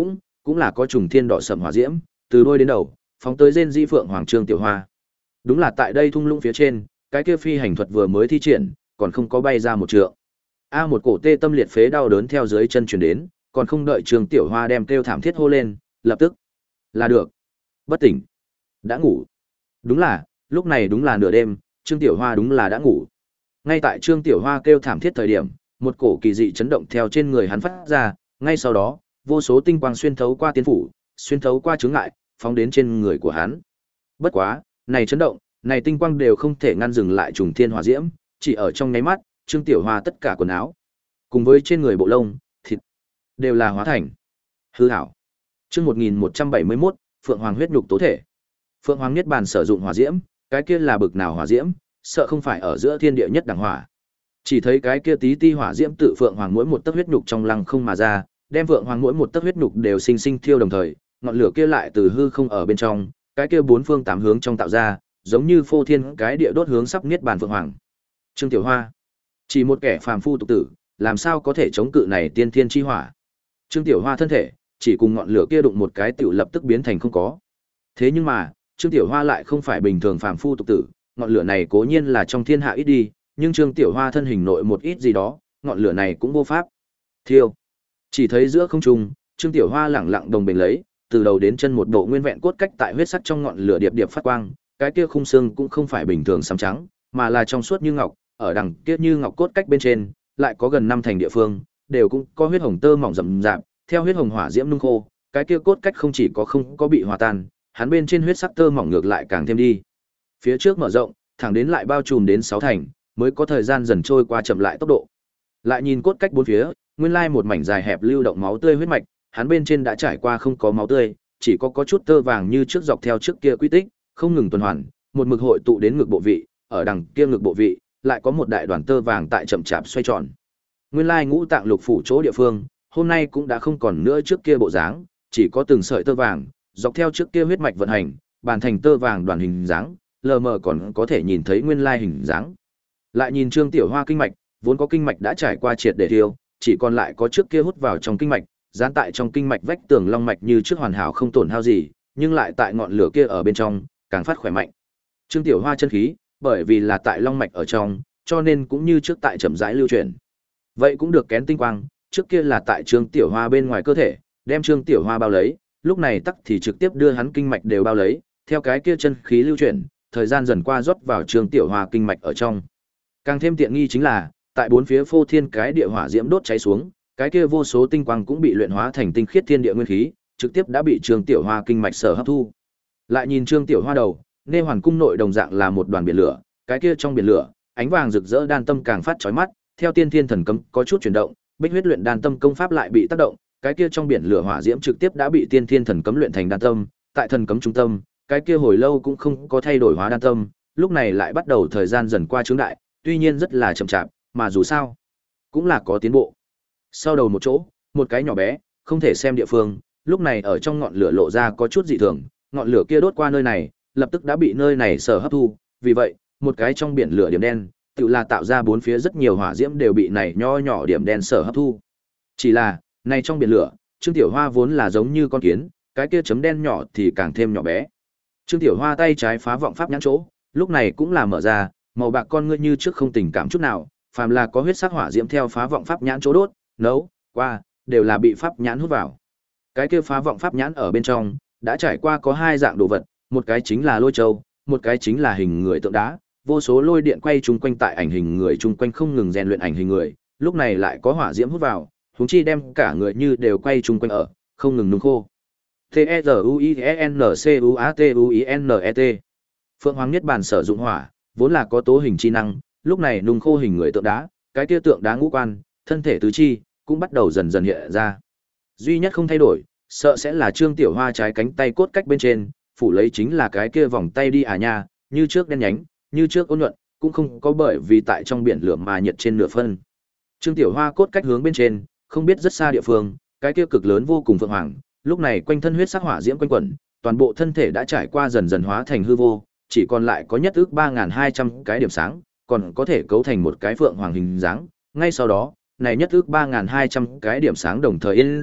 cũng là có trùng thiên đỏ sẫm hỏa diễm, từ đuôi đến đầu, phóng tới rên dĩ phượng hoàng Trương Tiểu Hoa. Đúng là tại đây thung lũng phía trên, cái kia phi hành thuật vừa mới thi triển, còn không có bay ra một trượng. A một cổ tê tâm liệt phế đau đớn theo dưới chân truyền đến, còn không đợi Trương Tiểu Hoa đem kêu thảm thiết hô lên, lập tức là được. Bất tỉnh. Đã ngủ. Đúng là, lúc này đúng là nửa đêm, Trương Tiểu Hoa đúng là đã ngủ. Ngay tại Trương Tiểu Hoa kêu thảm thiết thời điểm, một cổ kỳ dị chấn động theo trên người hắn phát ra, ngay sau đó, vô số tinh quang xuyên thấu qua tiên phủ, xuyên thấu qua chướng ngại, phóng đến trên người của hắn. Bất quá, này chấn động, này tinh quang đều không thể ngăn dừng lại trùng thiên hỏa diễm, chỉ ở trong nháy mắt, Trương Tiểu Hoa tất cả quần áo, cùng với trên người bộ lông, thịt, đều là hóa thành hư ảo. Chương một nghìn một trăm bảy mươi mốt, Phượng Hoàng huyết nhục tố thể. Phượng Hoàng Niết Bàn sử dụng hỏa diễm, cái kia là bực nào hỏa diễm, sợ không phải ở giữa thiên địa nhất đẳng hỏa. Chỉ thấy cái kia tí ti hỏa diễm tự Phượng Hoàng mỗi một tấc huyết nhục trong lăng không mà ra, đem Phượng Hoàng mỗi một tấc huyết nhục đều sinh sinh thiêu đồng thời, ngọn lửa kia lại từ hư không ở bên trong, cái kia bốn phương tám hướng trong tạo ra, giống như phô thiên cái địa đốt hướng sắp Niết Bàn Phượng Hoàng. Trương Tiểu Hoa, chỉ một kẻ phàm phu tục tử, làm sao có thể chống cự này tiên thiên chi hỏa? Trương Tiểu Hoa thân thể, chỉ cùng ngọn lửa kia đụng một cái tiểu lập tức biến thành không có. Thế nhưng mà, Trương Tiểu Hoa lại không phải bình thường phàm phu tục tử, ngọn lửa này cố nhiên là trong thiên hạ ít đi, nhưng Trương Tiểu Hoa thân hình nội một ít gì đó, ngọn lửa này cũng vô pháp thiêu. Chỉ thấy giữa không trung, Trương Tiểu Hoa lẳng lặng đồng bình lấy, từ đầu đến chân một bộ nguyên vẹn cốt cách tại huyết sắc trong ngọn lửa điệp điệp phát quang, cái kia khung xương cũng không phải bình thường xám trắng, mà là trong suốt như ngọc, ở đằng kia như ngọc cốt cách bên trên, lại có gần năm thành địa phương, đều cũng có huyết hồng tơ mỏng rậm rạp, theo huyết hồng hỏa diễm nung khô, cái kia cốt cách không chỉ có không có bị hòa tan, hắn bên trên huyết sắc tơ mỏng ngược lại càng thêm đi. Phía trước mở rộng, thẳng đến lại bao trùm đến sáu thành, mới có thời gian dần trôi qua chậm lại tốc độ. Lại nhìn cốt cách bốn phía, nguyên lai một mảnh dài hẹp lưu động máu tươi huyết mạch, hắn bên trên đã trải qua không có máu tươi, chỉ có có chút tơ vàng như trước dọc theo trước kia quy tích, không ngừng tuần hoàn, một mực hội tụ đến ngực bộ vị, ở đằng kia ngực bộ vị, lại có một đại đoàn tơ vàng tại chậm chạp xoay tròn. Nguyên lai ngũ tạng lục phủ chỗ địa phương, hôm nay cũng đã không còn nữa trước kia bộ dáng, chỉ có từng sợi tơ vàng, dọc theo trước kia huyết mạch vận hành, bàn thành tơ vàng đoàn hình dáng, lờ mờ còn có thể nhìn thấy nguyên lai hình dáng. Lại nhìn Trương Tiểu Hoa kinh mạch, vốn có kinh mạch đã trải qua triệt để thiêu, chỉ còn lại có trước kia hút vào trong kinh mạch, dán tại trong kinh mạch vách tường long mạch như trước hoàn hảo không tổn hao gì, nhưng lại tại ngọn lửa kia ở bên trong, càng phát khỏe mạnh. Trương Tiểu Hoa chân khí, bởi vì là tại long mạch ở trong, cho nên cũng như trước tại chậm rãi lưu chuyển. Vậy cũng được kén tinh quang, trước kia là tại Trương Tiểu Hoa bên ngoài cơ thể, đem Trương Tiểu Hoa bao lấy, lúc này tắc thì trực tiếp đưa hắn kinh mạch đều bao lấy, theo cái kia chân khí lưu chuyển, thời gian dần qua rót vào Trương Tiểu Hoa kinh mạch ở trong. Càng thêm tiện nghi chính là, tại bốn phía phô thiên cái địa hỏa diễm đốt cháy xuống, cái kia vô số tinh quang cũng bị luyện hóa thành tinh khiết thiên địa nguyên khí, trực tiếp đã bị Trương Tiểu Hoa kinh mạch sở hấp thu. Lại nhìn Trương Tiểu Hoa đầu, Nê Hoàn cung nội đồng dạng là một đoàn biển lửa, cái kia trong biển lửa, ánh vàng rực rỡ đan tâm càng phát chói mắt, theo tiên thiên thần cấm có chút chuyển động, Bích huyết luyện đan tâm công pháp lại bị tác động, cái kia trong biển lửa hỏa diễm trực tiếp đã bị tiên thiên thần cấm luyện thành đan tâm, tại thần cấm trung tâm, cái kia hồi lâu cũng không có thay đổi hóa đan tâm, lúc này lại bắt đầu thời gian dần qua chướng đại, tuy nhiên rất là chậm chạp, mà dù sao, cũng là có tiến bộ. Sau đầu một chỗ, một cái nhỏ bé, không thể xem địa phương, lúc này ở trong ngọn lửa lộ ra có chút dị thường, ngọn lửa kia đốt qua nơi này, lập tức đã bị nơi này sở hấp thu, vì vậy, một cái trong biển lửa điểm đen, tự là tạo ra bốn phía rất nhiều hỏa diễm đều bị này nho nhỏ điểm đen sở hấp thu. Chỉ là, này trong biển lửa, Trương Tiểu Hoa vốn là giống như con kiến, cái kia chấm đen nhỏ thì càng thêm nhỏ bé. Trương Tiểu Hoa tay trái phá vọng pháp nhãn chỗ, lúc này cũng là mở ra, màu bạc con ngươi như trước không tình cảm chút nào, phàm là có huyết sắc hỏa diễm theo phá vọng pháp nhãn chỗ đốt, nấu qua, đều là bị pháp nhãn hút vào. Cái kia phá vọng pháp nhãn ở bên trong, đã trải qua có hai dạng đồ vật, một cái chính là lôi châu, một cái chính là hình người tượng đá, vô số lôi điện quay chung quanh tại ảnh hình người chung quanh không ngừng rèn luyện ảnh hình người, lúc này lại có hỏa diễm hút vào, huống chi đem cả người như đều quay chung quanh ở, không ngừng nung khô. T E Z U I E N C U A T U I N E T. Phượng Hoàng Niết Bàn sử dụng hỏa, vốn là có tố hình chi năng, lúc này nung khô hình người tượng đá, cái kia tượng đá ngũ quan, thân thể tứ chi cũng bắt đầu dần dần hiện ra. Duy nhất không thay đổi, sợ sẽ là Trương Tiểu Hoa trái cánh tay cốt cách bên trên, phủ lấy chính là cái kia vòng tay đi à nha, như trước đen nhánh, như trước ôn nhuận, cũng không có bởi vì tại trong biển lửa mà nhiệt trên nửa phân. Trương Tiểu Hoa cốt cách hướng bên trên, không biết rất xa địa phương, cái kia cực lớn vô cùng phượng hoàng, lúc này quanh thân huyết sắc hỏa diễm quanh quẩn, toàn bộ thân thể đã trải qua dần dần hóa thành hư vô, chỉ còn lại có nhất ước ba nghìn hai trăm cái điểm sáng, còn có thể cấu thành một cái phượng hoàng hình dáng. Ngay sau đó, này nhất ước ba nghìn hai trăm cái điểm sáng đồng thời yên diệt,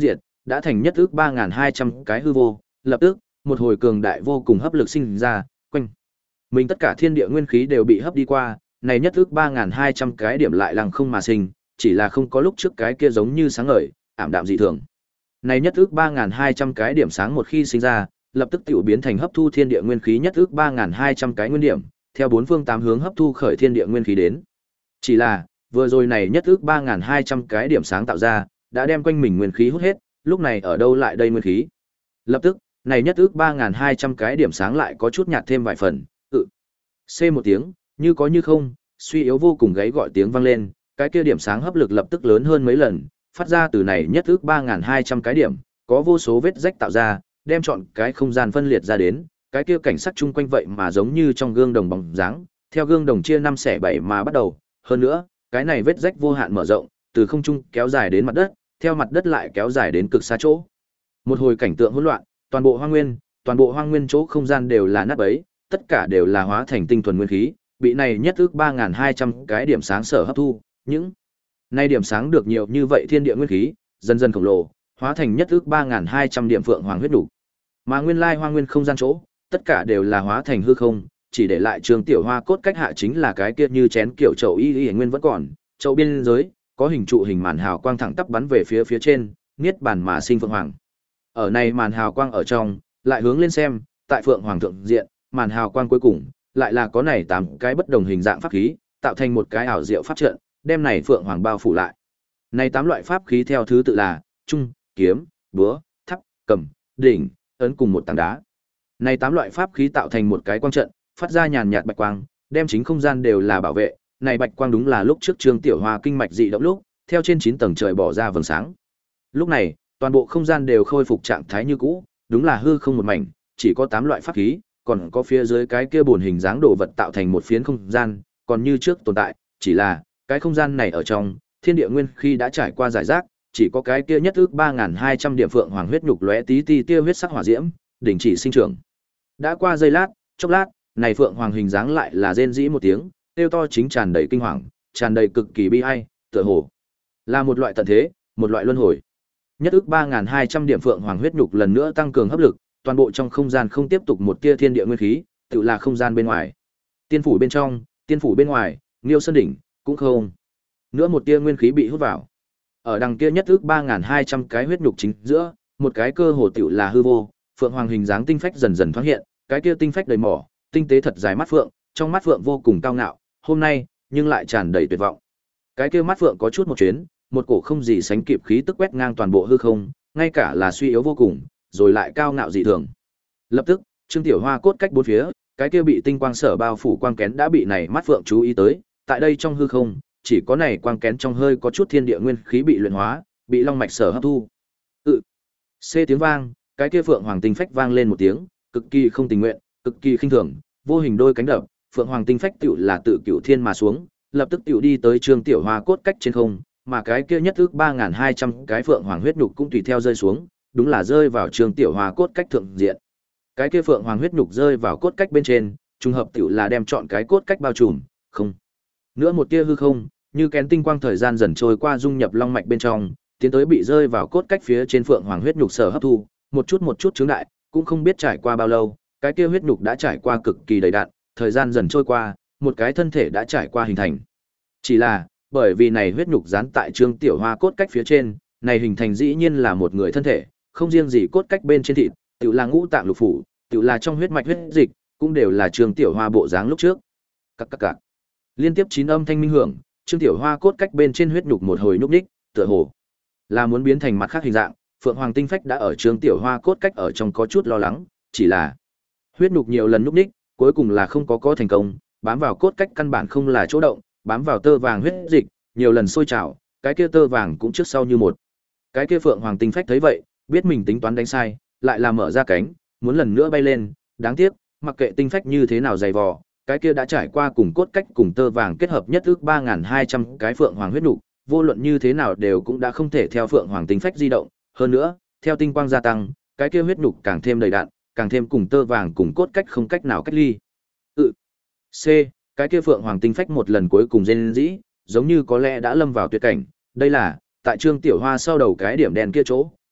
đã thành nhất ước ba nghìn hai trăm cái hư vô, lập tức, một hồi cường đại vô cùng hấp lực sinh ra, quanh mình tất cả thiên địa nguyên khí đều bị hấp đi qua, này nhất ước ba nghìn hai trăm cái điểm lại lằng không mà sinh, chỉ là không có lúc trước cái kia giống như sáng ngời, ảm đạm dị thường. Này nhất ước ba nghìn hai trăm cái điểm sáng một khi sinh ra, lập tức tiểu biến thành hấp thu thiên địa nguyên khí nhất ước ba nghìn hai trăm cái nguyên điểm, theo bốn phương tám hướng hấp thu khởi thiên địa nguyên khí đến. Chỉ là, vừa rồi này nhất ước ba nghìn hai trăm cái điểm sáng tạo ra, đã đem quanh mình nguyên khí hút hết, lúc này ở đâu lại đây nguyên khí? Lập tức, này nhất ước ba nghìn hai trăm cái điểm sáng lại có chút nhạt thêm vài phần, tự. C một tiếng, như có như không, suy yếu vô cùng gáy gọi tiếng vang lên, cái kia điểm sáng hấp lực lập tức lớn hơn mấy lần, phát ra từ này nhất ước ba nghìn hai trăm cái điểm, có vô số vết rách tạo ra, đem chọn cái không gian phân liệt ra đến, cái kia cảnh sắc chung quanh vậy mà giống như trong gương đồng bóng dáng, theo gương đồng chia năm xẻ bảy mà bắt đầu, hơn nữa, cái này vết rách vô hạn mở rộng, từ không trung kéo dài đến mặt đất, theo mặt đất lại kéo dài đến cực xa chỗ. Một hồi cảnh tượng hỗn loạn, toàn bộ hoang nguyên, toàn bộ hoang nguyên chỗ không gian đều là nát bấy, tất cả đều là hóa thành tinh thuần nguyên khí, bị này nhất ước ba nghìn hai trăm cái điểm sáng sở hấp thu, những nay điểm sáng được nhiều như vậy thiên địa nguyên khí, dần dần khổng lồ, hóa thành nhất ước ba nghìn hai trăm điểm phượng hoàng huyết đủ. Mà nguyên lai hoang nguyên không gian chỗ, tất cả đều là hóa thành hư không, chỉ để lại Trương Tiểu Hoa cốt cách hạ chính là cái kia như chén kiểu chậu y y nguyên vẫn còn, chậu biên giới có hình trụ hình màn hào quang thẳng tắp bắn về phía phía trên, niết bàn mà sinh phượng hoàng. Ở này màn hào quang ở trong, lại hướng lên xem, tại phượng hoàng thượng diện, màn hào quang cuối cùng, lại là có này tám cái bất đồng hình dạng pháp khí, tạo thành một cái ảo diệu pháp trận, đem này phượng hoàng bao phủ lại. Này tám loại pháp khí theo thứ tự là trung, kiếm, búa, thắp, cầm, đỉnh, ấn cùng một tảng đá. Này tám loại pháp khí tạo thành một cái quang trận, phát ra nhàn nhạt bạch quang, đem chính không gian đều là bảo vệ. Này bạch quang đúng là lúc trước Trương Tiểu Hoa kinh mạch dị động lúc, theo trên chín tầng trời bỏ ra vầng sáng. Lúc này, toàn bộ không gian đều khôi phục trạng thái như cũ, đúng là hư không một mảnh, chỉ có tám loại pháp khí, còn có phía dưới cái kia bổn hình dáng đồ vật tạo thành một phiến không gian, còn như trước tồn tại, chỉ là cái không gian này ở trong, thiên địa nguyên khi đã trải qua giải rác, chỉ có cái kia nhất ước ba nghìn hai trăm điểm phượng hoàng huyết nhục lóe tí ti tia huyết sắc hỏa diễm, đình chỉ sinh trưởng. Đã qua giây lát, chốc lát, này phượng hoàng hình dáng lại là rên rỉ một tiếng, tiêu to chính tràn đầy kinh hoàng, tràn đầy cực kỳ bi ai, tựa hồ là một loại tận thế, một loại luân hồi. Nhất ước ba nghìn hai trăm điểm phượng hoàng huyết nhục lần nữa tăng cường hấp lực, toàn bộ trong không gian không tiếp tục một tia thiên địa nguyên khí, tự là không gian bên ngoài. Tiên phủ bên trong, tiên phủ bên ngoài, Nghiêu Sơn đỉnh cũng không nữa một tia nguyên khí bị hút vào. Ở đằng kia nhất ước ba nghìn hai trăm cái huyết nhục chính giữa, một cái cơ hồ tiểu là hư vô, phượng hoàng hình dáng tinh phách dần dần thoáng hiện, cái kia tinh phách đầy mỏ, tinh tế thật dài mắt phượng, trong mắt phượng vô cùng cao ngạo, hôm nay, nhưng lại tràn đầy tuyệt vọng. Cái kia mắt phượng có chút một chuyến, một cổ không gì sánh kịp khí tức quét ngang toàn bộ hư không, ngay cả là suy yếu vô cùng, rồi lại cao ngạo dị thường. Lập tức, Trương Tiểu Hoa cốt cách bốn phía, cái kia bị tinh quang sở bao phủ quang kén đã bị này mắt phượng chú ý tới, tại đây trong hư không, chỉ có này quang kén trong hơi có chút thiên địa nguyên khí bị luyện hóa, bị long mạch sở hấp thu. Ừ. C tiếng vang, cái kia phượng hoàng tinh phách vang lên một tiếng, cực kỳ không tình nguyện, cực kỳ khinh thường, vô hình đôi cánh đập, phượng hoàng tinh phách tựu là tự cửu thiên mà xuống, lập tức tựu đi tới Trương Tiểu Hoa cốt cách trên không, mà cái kia nhất ước ba nghìn hai trăm cái phượng hoàng huyết nhục cũng tùy theo rơi xuống, đúng là rơi vào Trương Tiểu Hoa cốt cách thượng diện. Cái kia phượng hoàng huyết nhục rơi vào cốt cách bên trên, trùng hợp tựu là đem chọn cái cốt cách bao trùm, không. Nữa một tia hư không, như kén tinh quang thời gian dần trôi qua dung nhập long mạch bên trong, tiến tới bị rơi vào cốt cách phía trên phượng hoàng huyết nhục sở hấp thu, một chút một chút chướng đại, cũng không biết trải qua bao lâu, cái kia huyết nhục đã trải qua cực kỳ đầy đặn, thời gian dần trôi qua, một cái thân thể đã trải qua hình thành. Chỉ là, bởi vì này huyết nhục dán tại Trương Tiểu Hoa cốt cách phía trên, này hình thành dĩ nhiên là một người thân thể, không riêng gì cốt cách bên trên thịt, tự là ngũ tạng lục phủ, tự là trong huyết mạch huyết dịch, cũng đều là Trương Tiểu Hoa bộ dáng lúc trước. Các các các. Liên tiếp chín âm thanh minh hưởng, Trương Tiểu Hoa cốt cách bên trên huyết nhục một hồi nhúc nhích, tựa hồ là muốn biến thành mặt khác hình dạng. Phượng Hoàng tinh phách đã ở Trương Tiểu Hoa cốt cách ở trong có chút lo lắng, chỉ là huyết nhục nhiều lần nhúc nhích, cuối cùng là không có có thành công, bám vào cốt cách căn bản không là chỗ động, bám vào tơ vàng huyết dịch, nhiều lần sôi trào, cái kia tơ vàng cũng trước sau như một. Cái kia Phượng Hoàng tinh phách thấy vậy, biết mình tính toán đánh sai, lại là mở ra cánh, muốn lần nữa bay lên, đáng tiếc, mặc kệ tinh phách như thế nào dày vò, cái kia đã trải qua cùng cốt cách cùng tơ vàng kết hợp nhất ước ba nghìn hai trăm cái Phượng Hoàng huyết nhục, vô luận như thế nào đều cũng đã không thể theo Phượng Hoàng tinh phách di động, hơn nữa, theo tinh quang gia tăng, cái kia huyết nhục càng thêm đầy đặn, càng thêm cùng tơ vàng cùng cốt cách không cách nào cách ly. Ừ. C, cái kia Phượng Hoàng tinh phách một lần cuối cùng rên rỉ, giống như có lẽ đã lâm vào tuyệt cảnh, đây là tại Trương Tiểu Hoa sau đầu cái điểm đen kia chỗ,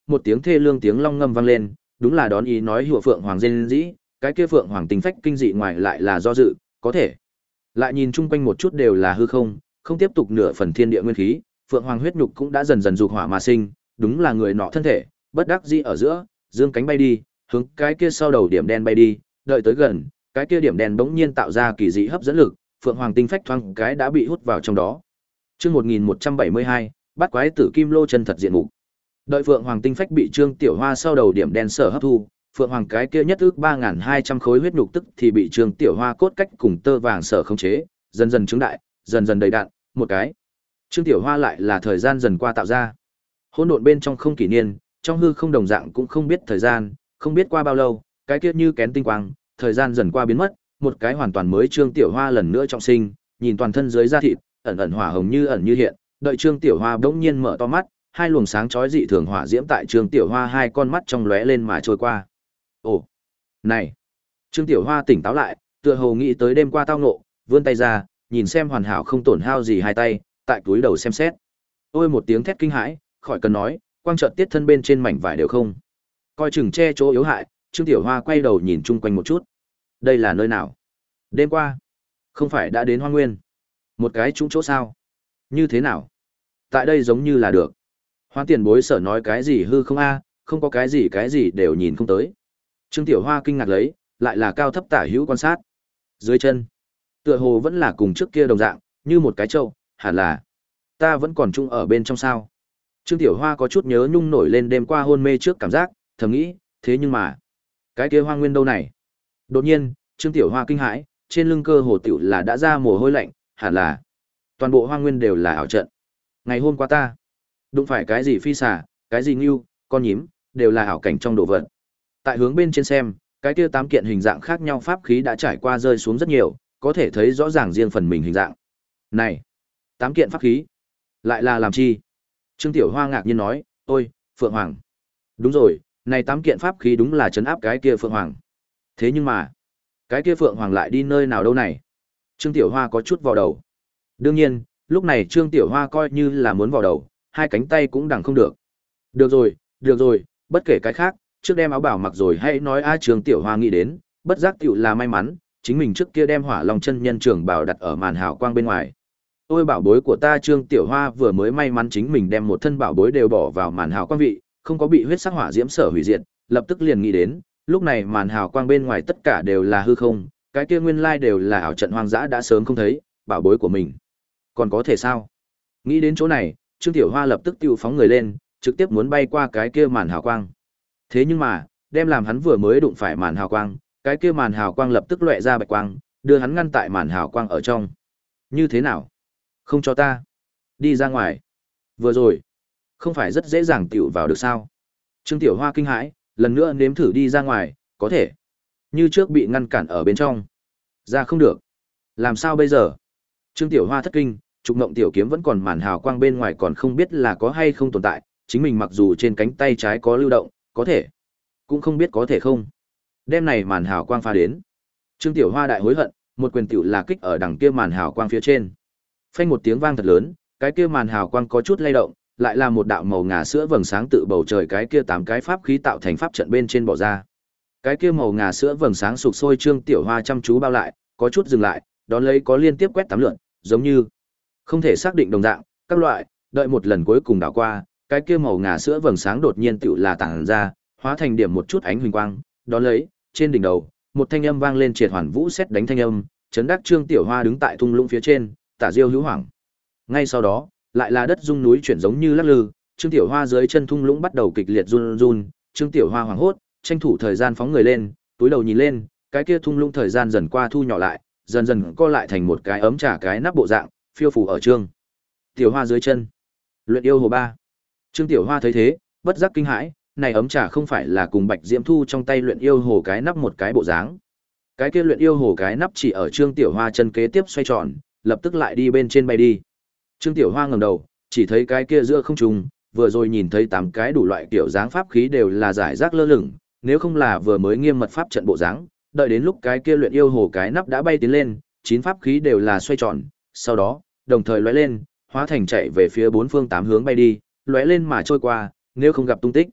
một tiếng thê lương tiếng long ngâm vang lên, đúng là đón ý nói hùa phượng hoàng rên dĩ, cái kia phượng hoàng tinh phách kinh dị ngoài lại là do dự, có thể. Lại nhìn chung quanh một chút đều là hư không, không tiếp tục nửa phần thiên địa nguyên khí, phượng hoàng huyết nhục cũng đã dần dần dục hỏa mà sinh, đúng là người nọ thân thể, bất đắc dĩ ở giữa, dương cánh bay đi, hướng cái kia sau đầu điểm đen bay đi, đợi tới gần, cái kia điểm đen bỗng nhiên tạo ra kỳ dị hấp dẫn lực, phượng hoàng tinh phách thoáng cái đã bị hút vào trong đó. Chương một nghìn một trăm bảy mươi hai, bắt quái tử kim lô chân thật diện mục. Đợi phượng hoàng tinh phách bị Trương Tiểu Hoa sau đầu điểm đen sở hấp thu, phượng hoàng cái kia nhất ước ba nghìn hai trăm khối huyết nhục tức thì bị Trương Tiểu Hoa cốt cách cùng tơ vàng sở khống chế, dần dần trứng đại, dần dần đầy đặn, một cái. Trương Tiểu Hoa lại là thời gian dần qua tạo ra. Hỗn độn bên trong không kỷ niên, trong hư không đồng dạng cũng không biết thời gian, không biết qua bao lâu, cái kia như kén tinh quang, thời gian dần qua biến mất, một cái hoàn toàn mới Trương Tiểu Hoa lần nữa trọng sinh, nhìn toàn thân dưới da thịt, ẩn ẩn hỏa hồng như ẩn như hiện, đợi Trương Tiểu Hoa bỗng nhiên mở to mắt, hai luồng sáng chói dị thường hỏa diễm tại Trương Tiểu Hoa hai con mắt trong lóe lên mà trôi qua. Ồ, này! Trương Tiểu Hoa tỉnh táo lại, tựa hồ nghĩ tới đêm qua tao ngộ, vươn tay ra, nhìn xem hoàn hảo không tổn hao gì hai tay, tại túi đầu xem xét. Ôi một tiếng thét kinh hãi, khỏi cần nói, quang chợt tiết thân bên trên mảnh vải đều không. Coi chừng che chỗ yếu hại, Trương Tiểu Hoa quay đầu nhìn chung quanh một chút. Đây là nơi nào? Đêm qua, không phải đã đến Hoang Nguyên? Một cái trũng chỗ sao? Như thế nào? Tại đây giống như là được. Hoán tiền bối sở nói cái gì hư không a, không có cái gì cái gì đều nhìn không tới. Trương Tiểu Hoa kinh ngạc lấy, lại là cao thấp tả hữu quan sát. Dưới chân, tựa hồ vẫn là cùng trước kia đồng dạng, như một cái trâu, hẳn là ta vẫn còn chung ở bên trong sao. Trương Tiểu Hoa có chút nhớ nhung nổi lên đêm qua hôn mê trước cảm giác, thầm nghĩ, thế nhưng mà, cái kia Hoang Nguyên đâu này? Đột nhiên, Trương Tiểu Hoa kinh hãi, trên lưng cơ hồ tiểu là đã ra mồ hôi lạnh, hẳn là toàn bộ Hoang Nguyên đều là ảo trận. Ngày hôm qua ta đụng phải cái gì phi xà, cái gì ngưu, con nhím, đều là ảo cảnh trong đồ vật. Tại hướng bên trên xem, cái kia tám kiện hình dạng khác nhau pháp khí đã trải qua rơi xuống rất nhiều, có thể thấy rõ ràng riêng phần mình hình dạng. Này, tám kiện pháp khí, lại là làm chi? Trương Tiểu Hoa ngạc nhiên nói, ôi, Phượng Hoàng. Đúng rồi, này tám kiện pháp khí đúng là trấn áp cái kia Phượng Hoàng. Thế nhưng mà, cái kia Phượng Hoàng lại đi nơi nào đâu này? Trương Tiểu Hoa có chút vào đầu. Đương nhiên, lúc này Trương Tiểu Hoa coi như là muốn vào đầu, hai cánh tay cũng đằng không được. Được rồi, được rồi, bất kể cái khác, trước đem áo bảo mặc rồi hãy nói a. Trương Tiểu Hoa nghĩ đến, bất giác tiểu là may mắn, chính mình trước kia đem Hỏa Long chân nhân trưởng bảo đặt ở màn hào quang bên ngoài. Ôi bảo bối của ta. Trương Tiểu Hoa vừa mới may mắn chính mình đem một thân bảo bối đều bỏ vào màn hào quang vị, không có bị huyết sắc hỏa diễm sở hủy diệt, lập tức liền nghĩ đến, lúc này màn hào quang bên ngoài tất cả đều là hư không, cái kia nguyên lai đều là ảo trận hoang dã đã sớm không thấy, bảo bối của mình còn có thể sao? Nghĩ đến chỗ này, Trương Tiểu Hoa lập tức tiêu phóng người lên, trực tiếp muốn bay qua cái kia màn hào quang. Thế nhưng mà, đem làm hắn vừa mới đụng phải màn hào quang, cái kia màn hào quang lập tức lóe ra bạch quang, đưa hắn ngăn tại màn hào quang ở trong. Như thế nào? Không cho ta đi ra ngoài. Vừa rồi, không phải rất dễ dàng tiểu vào được sao? Trương Tiểu Hoa kinh hãi, lần nữa nếm thử đi ra ngoài, có thể. Như trước bị ngăn cản ở bên trong. Ra không được. Làm sao bây giờ? Trương Tiểu Hoa thất kinh, trục ngộng tiểu kiếm vẫn còn màn hào quang bên ngoài còn không biết là có hay không tồn tại, chính mình mặc dù trên cánh tay trái có lưu động, có thể, cũng không biết có thể không. Đêm này màn hào quang pha đến. Trương Tiểu Hoa đại hối hận, một quyền tiểu là kích ở đằng kia màn hào quang phía trên. Phanh một tiếng vang thật lớn, cái kia màn hào quang có chút lay động, lại là một đạo màu ngà sữa vầng sáng tự bầu trời cái kia tám cái pháp khí tạo thành pháp trận bên trên bỏ ra. Cái kia màu ngà sữa vầng sáng sục sôi. Trương Tiểu Hoa chăm chú bao lại, có chút dừng lại, đón lấy có liên tiếp quét tám lượn, giống như không thể xác định đồng dạng, các loại, đợi một lần cuối cùng đảo qua, cái kia màu ngà sữa vầng sáng đột nhiên tựu là tản ra, hóa thành điểm một chút ánh huỳnh quang, đón lấy, trên đỉnh đầu, một thanh âm vang lên triệt hoàn vũ sét đánh thanh âm, chấn đắc Trương Tiểu Hoa đứng tại thung lũng phía trên, tả diêu hữu hoảng. Ngay sau đó, lại là đất rung núi chuyển giống như lắc lư, Trương Tiểu Hoa dưới chân thung lũng bắt đầu kịch liệt run run, Trương Tiểu Hoa hoảng hốt, tranh thủ thời gian phóng người lên, túi đầu nhìn lên, cái kia thung lũng thời gian dần qua thu nhỏ lại, dần dần co lại thành một cái ấm trà cái nắp bộ dạng, phiêu phù ở Trương Tiểu Hoa dưới chân. Luyện yêu hồ ba. Trương Tiểu Hoa thấy thế, bất giác kinh hãi, này ấm trà không phải là cùng Bạch Diễm Thu trong tay luyện yêu hồ cái nắp một cái bộ dáng. Cái kia luyện yêu hồ cái nắp chỉ ở Trương Tiểu Hoa chân kế tiếp xoay tròn, lập tức lại đi bên trên bay đi. Trương Tiểu Hoa ngẩng đầu, chỉ thấy cái kia giữa không trung, vừa rồi nhìn thấy tám cái đủ loại kiểu dáng pháp khí đều là giải rác lơ lửng, nếu không là vừa mới nghiêm mật pháp trận bộ dáng, đợi đến lúc cái kia luyện yêu hồ cái nắp đã bay tiến lên, chín pháp khí đều là xoay tròn, sau đó, đồng thời lóe lên, hóa thành chạy về phía bốn phương tám hướng bay đi, lóe lên mà trôi qua, nếu không gặp tung tích.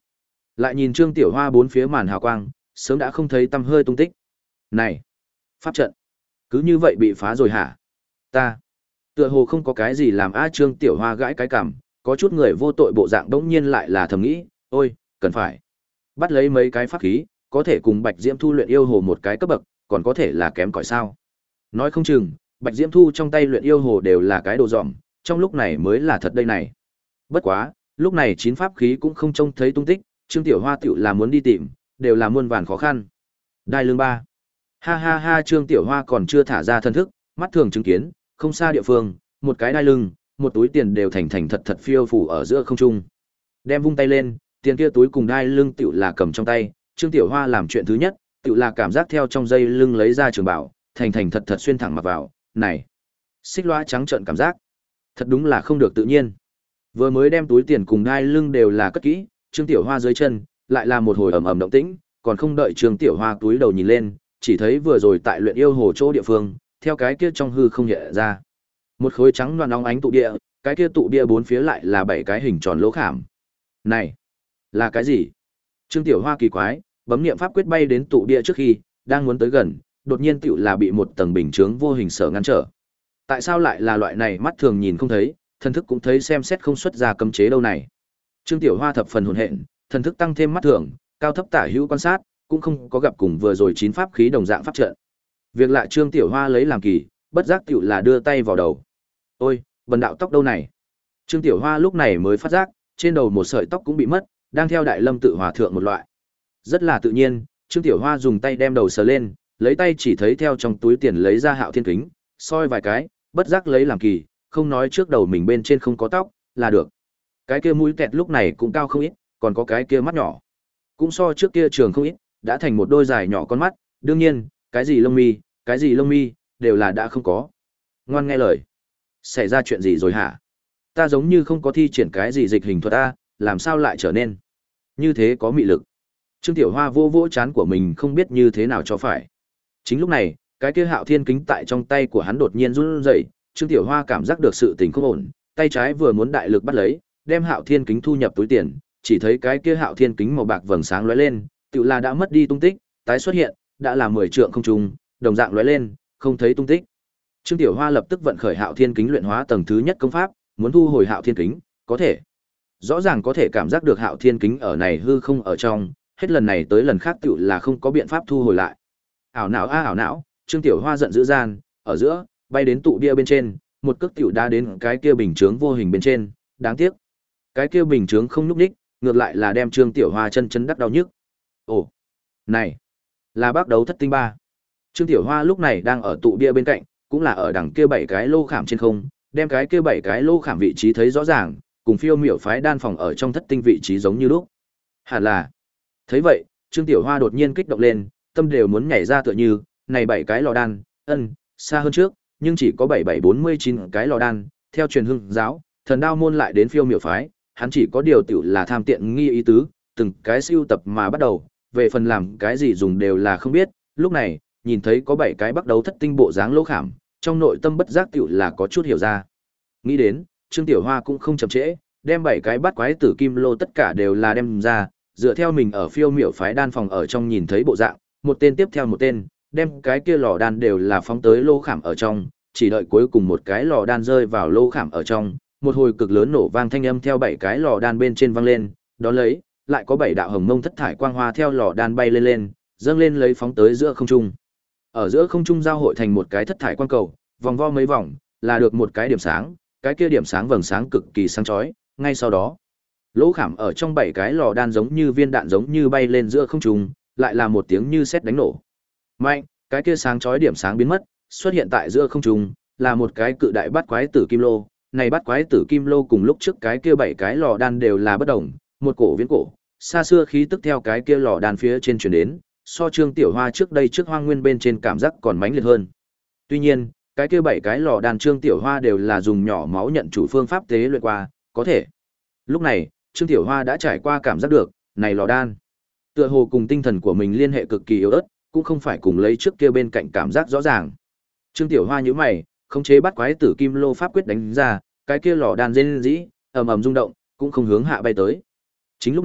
Lại nhìn Trương Tiểu Hoa bốn phía màn hào quang, sớm đã không thấy tăm hơi tung tích. Này, pháp trận, cứ như vậy bị phá rồi hả? Ta, tựa hồ không có cái gì làm a Trương Tiểu Hoa gãi cái cằm, có chút người vô tội bộ dạng đống nhiên lại là thầm nghĩ, ôi, cần phải bắt lấy mấy cái pháp khí, có thể cùng Bạch Diễm Thu luyện yêu hồ một cái cấp bậc, còn có thể là kém cỏi sao? Nói không chừng, Bạch Diễm Thu trong tay luyện yêu hồ đều là cái đồ dỏm, trong lúc này mới là thật đây này. Bất quá, lúc này chín pháp khí cũng không trông thấy tung tích, Trương Tiểu Hoa tiểu là muốn đi tìm, đều là muôn vàn khó khăn. Đai lưng ba. Ha ha ha, Trương Tiểu Hoa còn chưa thả ra thân thức, mắt thường chứng kiến, không xa địa phương, một cái đai lưng, một túi tiền đều thành thành thật thật phiêu phù ở giữa không trung. Đem vung tay lên, tiền kia túi cùng đai lưng tiểu là cầm trong tay, Trương Tiểu Hoa làm chuyện thứ nhất, tiểu là cảm giác theo trong dây lưng lấy ra trường bảo, thành thành thật thật xuyên thẳng mặc vào, này, xích loa trắng trợn cảm giác, thật đúng là không được tự nhiên. Vừa mới đem túi tiền cùng đai lưng đều là cất kỹ, Trương Tiểu Hoa dưới chân, lại là một hồi ầm ầm động tĩnh, còn không đợi Trương Tiểu Hoa túi đầu nhìn lên, chỉ thấy vừa rồi tại luyện yêu hồ chỗ địa phương, theo cái kia trong hư không hiện ra. Một khối trắng loạn óng ánh tụ địa, cái kia tụ địa bốn phía lại là bảy cái hình tròn lỗ khảm. Này, là cái gì? Trương Tiểu Hoa kỳ quái, bấm niệm pháp quyết bay đến tụ địa trước khi, đang muốn tới gần, đột nhiên tiểu là bị một tầng bình chướng vô hình sở ngăn trở. Tại sao lại là loại này mắt thường nhìn không thấy, thần thức cũng thấy xem xét không xuất ra cấm chế đâu này. Trương Tiểu Hoa thập phần hồn hện, thần thức tăng thêm mắt thường, cao thấp tả hữu quan sát, cũng không có gặp cùng vừa rồi chín pháp khí đồng dạng pháp trận. Việc lạ Trương Tiểu Hoa lấy làm kỳ, bất giác tiểu là đưa tay vào đầu. Ôi, bần đạo tóc đâu này? Trương Tiểu Hoa lúc này mới phát giác, trên đầu một sợi tóc cũng bị mất, đang theo Đại Lâm tự hòa thượng một loại. Rất là tự nhiên, Trương Tiểu Hoa dùng tay đem đầu sờ lên, lấy tay chỉ thấy theo trong túi tiền lấy ra Hạo Thiên kính, soi vài cái, bất giác lấy làm kỳ, không nói trước đầu mình bên trên không có tóc, là được. Cái kia mũi kẹt lúc này cũng cao không ít, còn có cái kia mắt nhỏ, cũng so trước kia trường không ít, đã thành một đôi dài nhỏ con mắt, đương nhiên, cái gì lông mi, cái gì lông mi, đều là đã không có. Ngoan nghe lời. Xảy ra chuyện gì rồi hả? Ta giống như không có thi triển cái gì dịch hình thuật a, làm sao lại trở nên như thế có mị lực. Trương Tiểu Hoa vô vỗ chán của mình không biết như thế nào cho phải. Chính lúc này, cái kia Hạo Thiên kính tại trong tay của hắn đột nhiên run rẩy, Trương Tiểu Hoa cảm giác được sự tình không ổn, tay trái vừa muốn đại lực bắt lấy, đem Hạo Thiên kính thu nhập túi tiền, chỉ thấy cái kia Hạo Thiên kính màu bạc vầng sáng lóe lên, tựa là đã mất đi tung tích, tái xuất hiện, đã là mười trượng không trung, đồng dạng lóe lên, không thấy tung tích. Trương Tiểu Hoa lập tức vận khởi Hạo Thiên kính luyện hóa tầng thứ nhất công pháp, muốn thu hồi Hạo Thiên kính, có thể. Rõ ràng có thể cảm giác được Hạo Thiên kính ở này hư không ở trong, hết lần này tới lần khác tựu là không có biện pháp thu hồi lại. Ảo não a ảo não, Trương Tiểu Hoa giận dữ gian, ở giữa, bay đến tụ bia bên trên, một cước tiểu đá đến cái kia bình chướng vô hình bên trên, đáng tiếc. Cái kia bình chướng không nhúc nhích, ngược lại là đem Trương Tiểu Hoa chân chân đắc đau nhức. Ồ, này, là bác đấu thất tinh ba. Trương Tiểu Hoa lúc này đang ở tụ bia bên cạnh, cũng là ở đằng kia bảy cái lô khảm trên không, đem cái kia bảy cái lô khảm vị trí thấy rõ ràng, cùng phiêu miểu phái đan phòng ở trong thất tinh vị trí giống như lúc. Hẳn là. Thấy vậy, Trương Tiểu Hoa đột nhiên kích động lên, tâm đều muốn nhảy ra tựa như, này bảy cái lò đan, ân, xa hơn trước, nhưng chỉ có bảy bảy bốn mươi chín cái lò đan, theo truyền hưng giáo, thần đao môn lại đến phiêu miểu phái, hắn chỉ có điều tiểu là tham tiện nghi ý tứ, từng cái siêu tập mà bắt đầu, về phần làm cái gì dùng đều là không biết, lúc này, nhìn thấy có bảy cái bắt đầu thất tinh bộ dáng lỗ khảm, trong nội tâm bất giác tiểu là có chút hiểu ra. Nghĩ đến, Trương Tiểu Hoa cũng không chậm trễ, đem bảy cái bắt quái tử kim lô tất cả đều là đem ra, dựa theo mình ở phiêu miểu phái đan phòng ở trong nhìn thấy bộ dạng, một tên tiếp theo một tên, đem cái kia lò đan đều là phóng tới lô khảm ở trong, chỉ đợi cuối cùng một cái lò đan rơi vào lô khảm ở trong, một hồi cực lớn nổ vang thanh âm theo bảy cái lò đan bên trên vang lên, đó lấy, lại có bảy đạo hồng mông thất thải quang hoa theo lò đan bay lên lên, dâng lên lấy phóng tới giữa không trung. Ở giữa không trung giao hội thành một cái thất thải quang cầu, vòng vo mấy vòng, là được một cái điểm sáng, cái kia điểm sáng vầng sáng cực kỳ sáng chói, ngay sau đó, lỗ khảm ở trong bảy cái lò đan giống như viên đạn giống như bay lên giữa không trung, lại là một tiếng như sét đánh nổ. Mạnh, cái kia sáng chói điểm sáng biến mất, xuất hiện tại giữa không trung, là một cái cự đại bát quái tử kim lô. Này bát quái tử kim lô cùng lúc trước cái kia bảy cái lò đan đều là bất đồng, một cổ viễn cổ, xa xưa khí tức theo cái kia lò đan phía trên truyền đến, so Trương Tiểu Hoa trước đây trước Hoang Nguyên bên trên cảm giác còn mãnh liệt hơn. Tuy nhiên, cái kia bảy cái lò đan Trương Tiểu Hoa đều là dùng nhỏ máu nhận chủ phương pháp tế luyện qua, có thể. Lúc này, Trương Tiểu Hoa đã trải qua cảm giác được, này lò đan, tựa hồ cùng tinh thần của mình liên hệ cực kỳ yếu ớt, cũng không phải cùng lấy trước kia bên cạnh cảm giác rõ ràng. Trương Tiểu Hoa nhíu mày, khống chế bắt quái tử kim lô pháp quyết đánh ra, cái kia lò đan rên rỉ, ầm ầm rung động, cũng không hướng hạ bay tới. Chính lúc này,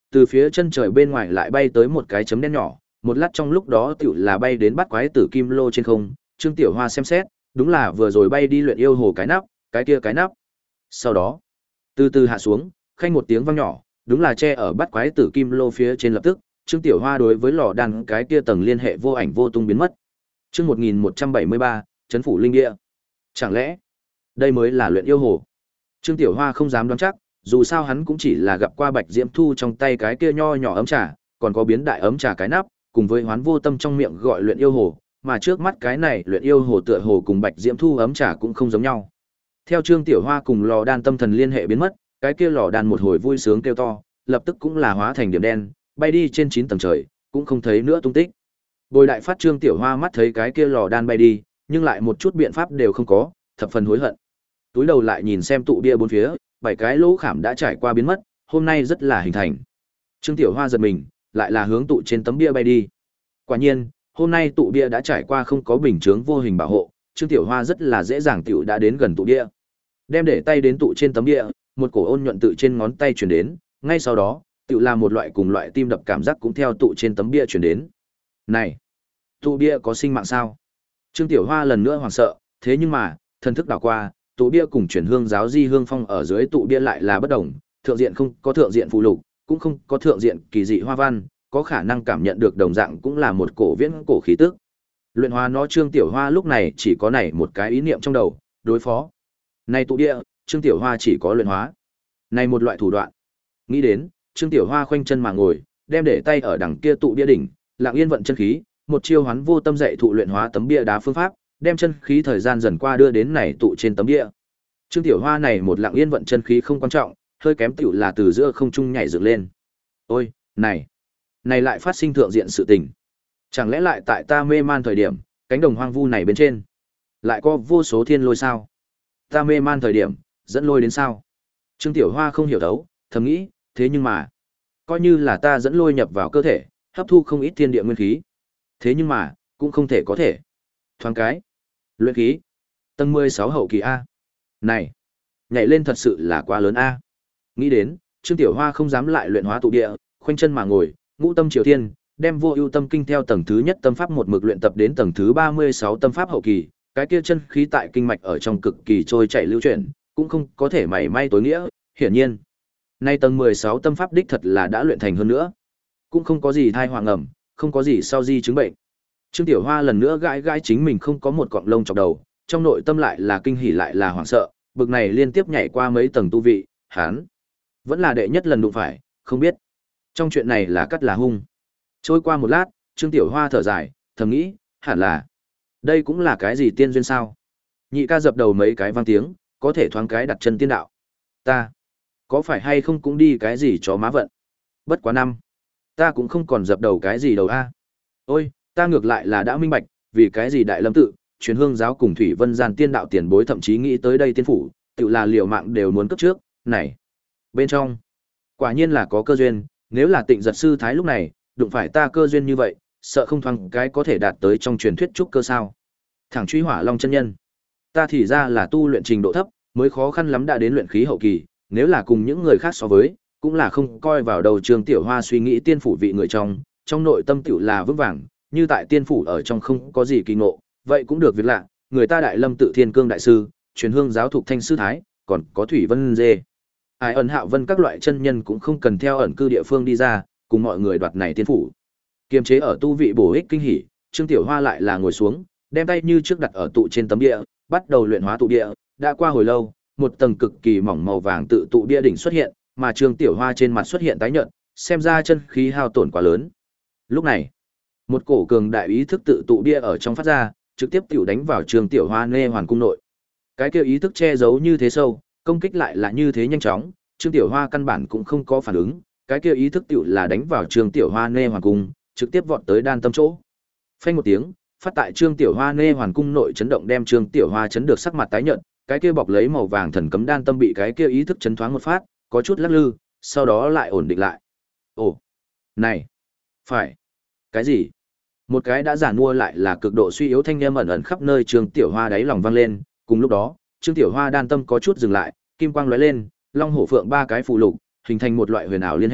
từ phía chân trời bên ngoài lại bay tới một cái chấm đen nhỏ, một lát trong lúc đó tiểu là bay đến bắt quái tử kim lô trên không, Trương Tiểu Hoa xem xét, đúng là vừa rồi bay đi luyện yêu hồ cái nắp, cái kia cái nắp. Sau đó, từ từ hạ xuống, khanh một tiếng vang nhỏ, đúng là che ở bắt quái tử kim lô phía trên lập tức, Trương Tiểu Hoa đối với lò đan cái kia tầng liên hệ vô ảnh vô tung biến mất. Chương một nghìn một trăm bảy mươi ba, Trấn phủ linh địa. Chẳng lẽ đây mới là luyện yêu hồ? Trương Tiểu Hoa không dám đoán chắc, dù sao hắn cũng chỉ là gặp qua Bạch Diễm Thu trong tay cái kia nho nhỏ ấm trà, còn có biến đại ấm trà cái nắp, cùng với Hoán Vô Tâm trong miệng gọi luyện yêu hồ, mà trước mắt cái này luyện yêu hồ tựa hồ cùng Bạch Diễm Thu ấm trà cũng không giống nhau. Theo Trương Tiểu Hoa cùng lò đan tâm thần liên hệ biến mất, cái kia lò đan một hồi vui sướng kêu to, lập tức cũng là hóa thành điểm đen, bay đi trên chín tầng trời, cũng không thấy nữa tung tích. Bồi đại phát Trương Tiểu Hoa mắt thấy cái kia lò đan bay đi, nhưng lại một chút biện pháp đều không có, thập phần hối hận. Túi đầu lại nhìn xem tụ bia bốn phía, bảy cái lỗ khảm đã trải qua biến mất, hôm nay rất là hình thành. Trương Tiểu Hoa giật mình, lại là hướng tụ trên tấm bia bay đi. Quả nhiên, hôm nay tụ bia đã trải qua không có bình chướng vô hình bảo hộ, Trương Tiểu Hoa rất là dễ dàng tiểu đã đến gần tụ bia. Đem để tay đến tụ trên tấm bia, một cổ ôn nhuận tự trên ngón tay truyền đến, ngay sau đó, tiểu là một loại cùng loại tim đập cảm giác cũng theo tụ trên tấm bia truyền đến. Này, tụ bia có sinh mạng sao? Trương Tiểu Hoa lần nữa hoảng sợ, thế nhưng mà, thần thức đảo qua, tụ bia cùng chuyển hương giáo di hương phong ở dưới tụ bia lại là bất đồng, thượng diện không có thượng diện phụ lục, cũng không có thượng diện kỳ dị hoa văn, có khả năng cảm nhận được đồng dạng cũng là một cổ viễn cổ khí tức. Luyện hóa nó Trương Tiểu Hoa lúc này chỉ có này một cái ý niệm trong đầu, đối phó. Này tụ bia, Trương Tiểu Hoa chỉ có luyện hóa. Này một loại thủ đoạn. Nghĩ đến, Trương Tiểu Hoa khoanh chân mà ngồi, đem để tay ở đằng kia tụ bia đỉnh, lặng yên vận chân khí, một chiêu Hoán Vô Tâm dạy thụ luyện hóa tấm bia đá phương pháp, đem chân khí thời gian dần qua đưa đến này tụ trên tấm bia. Trương Tiểu Hoa này một lặng yên vận chân khí không quan trọng, hơi kém tiểu là từ giữa không trung nhảy dựng lên. Ôi, này, này lại phát sinh thượng diện sự tình. Chẳng lẽ lại tại ta mê man thời điểm, cánh đồng hoang vu này bên trên, lại có vô số thiên lôi sao? Ta mê man thời điểm, dẫn lôi đến sao? Trương Tiểu Hoa không hiểu thấu, thầm nghĩ, thế nhưng mà, coi như là ta dẫn lôi nhập vào cơ thể, hấp thu không ít thiên địa nguyên khí. Thế nhưng mà, cũng không thể có thể. Thoáng cái, luyện khí, tầng mười sáu hậu kỳ A. Này, nhảy lên thật sự là quá lớn A. Nghĩ đến, Trương Tiểu Hoa không dám lại luyện hóa tụ địa, khoanh chân mà ngồi, ngũ tâm triều thiên, đem vô ưu tâm kinh theo tầng thứ nhất tâm pháp một mực luyện tập đến tầng thứ ba mươi sáu tâm pháp hậu kỳ, cái kia chân khí tại kinh mạch ở trong cực kỳ trôi chảy lưu chuyển, cũng không có thể mảy may tối nghĩa, hiển nhiên. Nay tầng mười sáu tâm pháp đích thật là đã luyện thành hơn nữa, cũng không có gì thai hoàng ẩm, không có gì sau di chứng bệnh. Trương Tiểu Hoa lần nữa gãi gãi chính mình không có một cọng lông chọc đầu, trong nội tâm lại là kinh hỉ lại là hoảng sợ, bực này liên tiếp nhảy qua mấy tầng tu vị, hắn vẫn là đệ nhất lần đụng phải, không biết trong chuyện này là cắt là hung. Trôi qua một lát, Trương Tiểu Hoa thở dài, thầm nghĩ, hẳn là đây cũng là cái gì tiên duyên sao? Nhị ca dập đầu mấy cái vang tiếng, có thể thoáng cái đặt chân tiên đạo. Ta có phải hay không cũng đi cái gì chó má vận? Bất quá năm, ta cũng không còn dập đầu cái gì đầu a. Ôi, ta ngược lại là đã minh bạch, vì cái gì Đại Lâm tự, Truyền Hương giáo cùng Thủy Vân gian tiên đạo tiền bối thậm chí nghĩ tới đây tiên phủ, tự là liều mạng đều muốn cấp trước, này. Bên trong, quả nhiên là có cơ duyên, nếu là Tịnh Giật sư thái lúc này, đụng phải ta cơ duyên như vậy, sợ không thoáng cái có thể đạt tới trong truyền thuyết trúc cơ sao? Thẳng truy Hỏa Long chân nhân. Ta thì ra là tu luyện trình độ thấp, mới khó khăn lắm đã đến luyện khí hậu kỳ, nếu là cùng những người khác so với, cũng là không coi vào đầu. Trương Tiểu Hoa suy nghĩ tiên phủ vị người trong, trong nội tâm tiểu là vững vàng, như tại tiên phủ ở trong không có gì kỳ ngộ, vậy cũng được việc lạ, người ta Đại Lâm tự Thiên Cương đại sư, Truyền Hương giáo thuộc Thanh sư thái, còn có Thủy Vân dê. Ai ẩn Hạo Vân các loại chân nhân cũng không cần theo ẩn cư địa phương đi ra, cùng mọi người đoạt này tiên phủ. Kiềm chế ở tu vị bổ ích kinh hỉ, Trương Tiểu Hoa lại là ngồi xuống, đem tay như trước đặt ở tụ trên tấm địa, bắt đầu luyện hóa tụ địa. Đã qua hồi lâu, một tầng cực kỳ mỏng màu vàng tự tụ bia đỉnh xuất hiện, mà Trương Tiểu Hoa trên mặt xuất hiện tái nhợt, xem ra chân khí hao tổn quá lớn. Lúc này, một cổ cường đại ý thức tự tụ bia ở trong phát ra, trực tiếp tiểu đánh vào Trương Tiểu Hoa nê hoàn cung nội. Cái kia ý thức che giấu như thế sâu, công kích lại là như thế nhanh chóng, Trương Tiểu Hoa căn bản cũng không có phản ứng, cái kia ý thức tiểu là đánh vào Trương Tiểu Hoa nê hoàn cung, trực tiếp vọt tới đan tâm chỗ. Phanh một tiếng, phát tại Trương Tiểu Hoa nê hoàn cung nội chấn động đem Trương Tiểu Hoa chấn được sắc mặt tái nhợt, cái kia bọc lấy màu vàng thần cấm đan tâm bị cái kia ý thức chấn thoáng một phát, có chút lắc lư, sau đó lại ổn định lại. Ồ, này, phải, cái gì? Một cái đã giản mua lại là cực độ suy yếu thanh âm ẩn ẩn khắp nơi Trương Tiểu Hoa đáy lòng vang lên, cùng lúc đó, Trương Tiểu Hoa đan tâm có chút dừng lại, kim quang lóe lên, long hổ phượng ba cái phù lục, hình thành một loại huyền ảo liên hệ,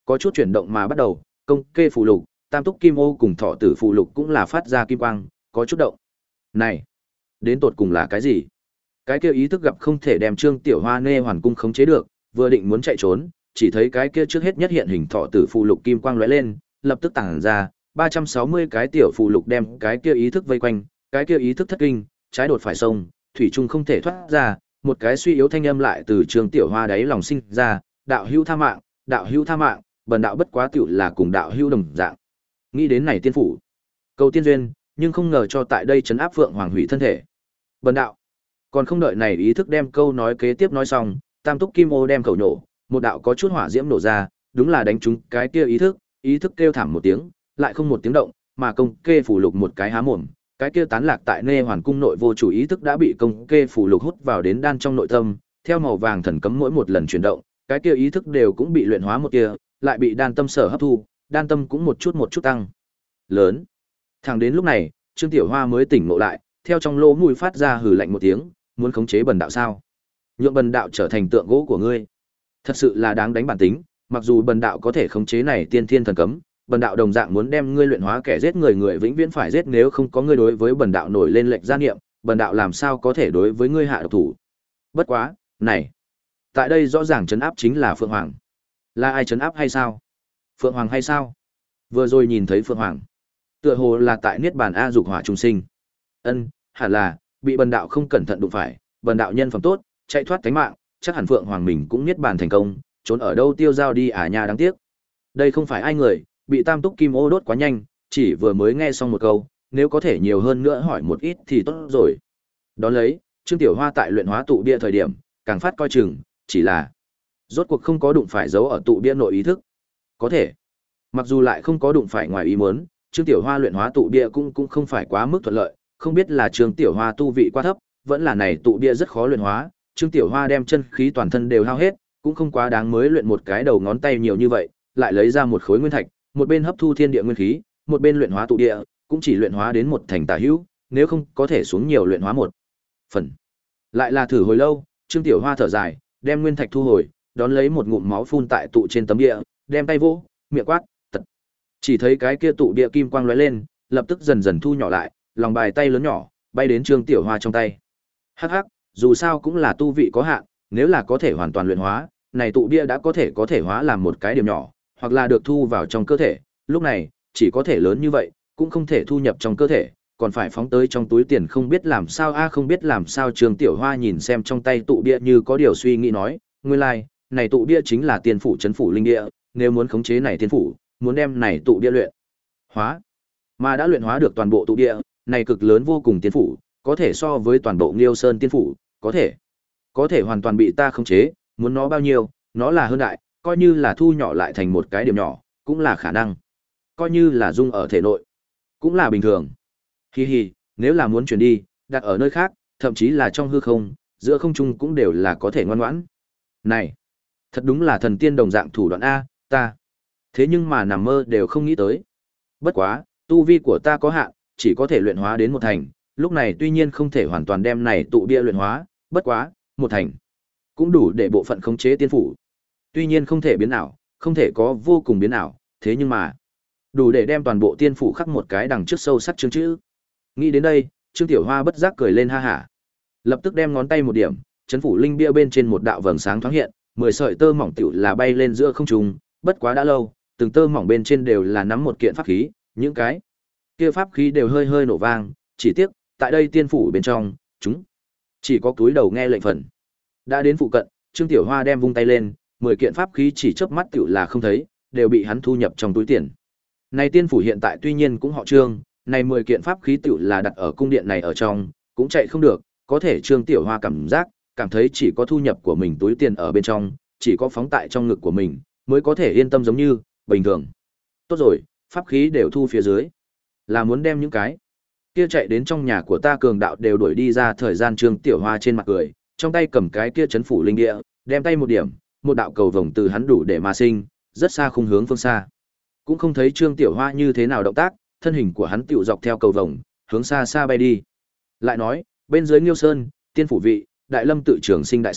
Có chút chuyển động mà bắt đầu, công kê phù lục, tam túc kim ô cùng thọ tử phù lục cũng là phát ra kim quang, có chút động. Này, đến tột cùng là cái gì? Cái kia ý thức gặp không thể đem Trương Tiểu Hoa nê hoàn cung khống chế được, vừa định muốn chạy trốn, chỉ thấy cái kia trước hết nhất hiện hình thọ tử phù lục kim quang lóe lên, lập tức tản ra, ba trăm sáu mươi cái tiểu phù lục đem cái kia ý thức vây quanh, cái kia ý thức thất kinh, trái đột phải sông, thủy trung không thể thoát ra, một cái suy yếu thanh âm lại từ Trương Tiểu Hoa đáy lòng sinh ra, đạo hữu tha mạng, đạo hữu tha mạng, bần đạo bất quá tiểu là cùng đạo hữu đồng dạng. Nghĩ đến này tiên phủ, cầu tiên duyên, nhưng không ngờ cho tại đây trấn áp Phượng Hoàng hủy thân thể. Bần đạo, còn không đợi này ý thức đem câu nói kế tiếp nói xong, tam túc kim ô đem khẩu nổ, một đạo có chút hỏa diễm nổ ra, đúng là đánh trúng cái kia ý thức, ý thức kêu thảm một tiếng, lại không một tiếng động, mà công kê phủ lục một cái há mồm, cái kia tán lạc tại nê hoàn cung nội vô chủ ý thức đã bị công kê phủ lục hút vào đến đan trong nội tâm, theo màu vàng thần cấm mỗi một lần chuyển động, cái kia ý thức đều cũng bị luyện hóa một kia, lại bị đan tâm sở hấp thu, đan tâm cũng một chút một chút tăng lớn. Thẳng đến lúc này, Trương Tiểu Hoa mới tỉnh ngộ lại, theo trong lỗ mũi phát ra hừ lạnh một tiếng, muốn khống chế bần đạo sao? Nhượng bần đạo trở thành tượng gỗ của ngươi. Thật sự là đáng đánh bản tính, mặc dù bần đạo có thể khống chế này tiên thiên thần cấm, bần đạo đồng dạng muốn đem ngươi luyện hóa kẻ giết người người vĩnh viễn phải giết, nếu không có ngươi đối với bần đạo nổi lên lệnh gia niệm, bần đạo làm sao có thể đối với ngươi hạ độc thủ. Bất quá, này, tại đây rõ ràng trấn áp chính là Phượng Hoàng. Là ai trấn áp hay sao? Phượng Hoàng hay sao? Vừa rồi nhìn thấy Phượng Hoàng, tựa hồ là tại niết bàn a dục hỏa trùng sinh. Ân, hẳn là bị bần đạo không cẩn thận đụng phải, bần đạo nhân phẩm tốt, chạy thoát cánh mạng, chắc hẳn Phượng Hoàng mình cũng niết bàn thành công, trốn ở đâu tiêu dao đi à nha, đáng tiếc. Đây không phải ai người, bị tam túc kim ô đốt quá nhanh, chỉ vừa mới nghe xong một câu, nếu có thể nhiều hơn nữa hỏi một ít thì tốt rồi. Đón lấy, Trương Tiểu Hoa tại luyện hóa tụ bia thời điểm, càng phát coi chừng, chỉ là rốt cuộc không có đụng phải dấu ở tụ bia nội ý thức. Có thể, mặc dù lại không có đụng phải ngoài ý muốn, Trương Tiểu Hoa luyện hóa tụ bia cũng cũng không phải quá mức thuận lợi, không biết là Trương Tiểu Hoa tu vị quá thấp, vẫn là này tụ bia rất khó luyện hóa, Trương Tiểu Hoa đem chân khí toàn thân đều hao hết, cũng không quá đáng mới luyện một cái đầu ngón tay nhiều như vậy, lại lấy ra một khối nguyên thạch, một bên hấp thu thiên địa nguyên khí, một bên luyện hóa tụ địa, cũng chỉ luyện hóa đến một thành tả hữu, nếu không có thể xuống nhiều luyện hóa một phần. Lại là thử hồi lâu, Trương Tiểu Hoa thở dài, đem nguyên thạch thu hồi, đón lấy một ngụm máu phun tại tụ trên tấm địa, đem tay vỗ, miệng quát, tật. Chỉ thấy cái kia tụ địa kim quang lóe lên, lập tức dần dần thu nhỏ lại, lòng bài tay lớn nhỏ, bay đến Trương Tiểu Hoa trong tay. Hắc hắc, dù sao cũng là tu vị có hạn, nếu là có thể hoàn toàn luyện hóa, này tụ bia đã có thể có thể hóa làm một cái điểm nhỏ, hoặc là được thu vào trong cơ thể, lúc này, chỉ có thể lớn như vậy, cũng không thể thu nhập trong cơ thể, còn phải phóng tới trong túi tiền, không biết làm sao a không biết làm sao. Trương Tiểu Hoa nhìn xem trong tay tụ bia như có điều suy nghĩ nói, nguyên lai, like, này tụ bia chính là tiên phủ trấn phủ linh địa, nếu muốn khống chế này tiên phủ, muốn đem này tụ bia luyện hóa, mà đã luyện hóa được toàn bộ tụ bia, này cực lớn vô cùng tiên phủ, có thể so với toàn bộ Nghiêu Sơn tiên phủ, có thể có thể hoàn toàn bị ta khống chế, muốn nó bao nhiêu, nó là hơn đại, coi như là thu nhỏ lại thành một cái điểm nhỏ, cũng là khả năng. Coi như là dung ở thể nội, cũng là bình thường. Hi hi, nếu là muốn chuyển đi, đặt ở nơi khác, thậm chí là trong hư không, giữa không trung cũng đều là có thể ngoan ngoãn. Này, thật đúng là thần tiên đồng dạng thủ đoạn a, ta. Thế nhưng mà nằm mơ đều không nghĩ tới. Bất quá, tu vi của ta có hạn, chỉ có thể luyện hóa đến một thành, lúc này tuy nhiên không thể hoàn toàn đem này tụ bia luyện hóa, bất quá, một thành cũng đủ để bộ phận khống chế tiên phủ. Tuy nhiên không thể biến ảo, không thể có vô cùng biến ảo, thế nhưng mà đủ để đem toàn bộ tiên phủ khắc một cái đằng trước sâu sắc chương chữ. Nghĩ đến đây, Trương Tiểu Hoa bất giác cười lên ha hả. Lập tức đem ngón tay một điểm, chấn phủ linh bia bên trên một đạo vầng sáng thoáng hiện, mười sợi tơ mỏng tiểu là bay lên giữa không trung, bất quá đã lâu, từng tơ mỏng bên trên đều là nắm một kiện pháp khí, những cái kia pháp khí đều hơi hơi nổ vang, chỉ tiếc, tại đây tiên phủ bên trong, chúng chỉ có túi đầu nghe lệnh phần. Đã đến phụ cận, Trương Tiểu Hoa đem vung tay lên, mười kiện pháp khí chỉ chớp mắt tiểu là không thấy, đều bị hắn thu nhập trong túi tiền. Này tiên phủ hiện tại tuy nhiên cũng họ Trương, này mười kiện pháp khí tiểu là đặt ở cung điện này ở trong, cũng chạy không được, có thể Trương Tiểu Hoa cảm giác, cảm thấy chỉ có thu nhập của mình túi tiền ở bên trong, chỉ có phóng tại trong ngực của mình, mới có thể yên tâm giống như bình thường. Tốt rồi, pháp khí đều thu phía dưới, là muốn đem những cái kia chạy đến trong nhà của ta cường đạo đều đuổi đi ra. Thời gian Trương Tiểu Hoa trên mặt cười, trong tay cầm cái kia chấn phủ linh địa, đem tay một điểm, một đạo cầu vồng từ hắn đủ để mà sinh, rất xa khung hướng phương xa. Cũng không thấy Trương Tiểu Hoa như thế nào động tác, thân hình của hắn tiểu dọc theo cầu vồng, hướng xa xa bay đi. Lại nói, bên dưới Nghiêu Sơn, tiên phủ vị, Đại Lâm tự trưởng sinh đại sư,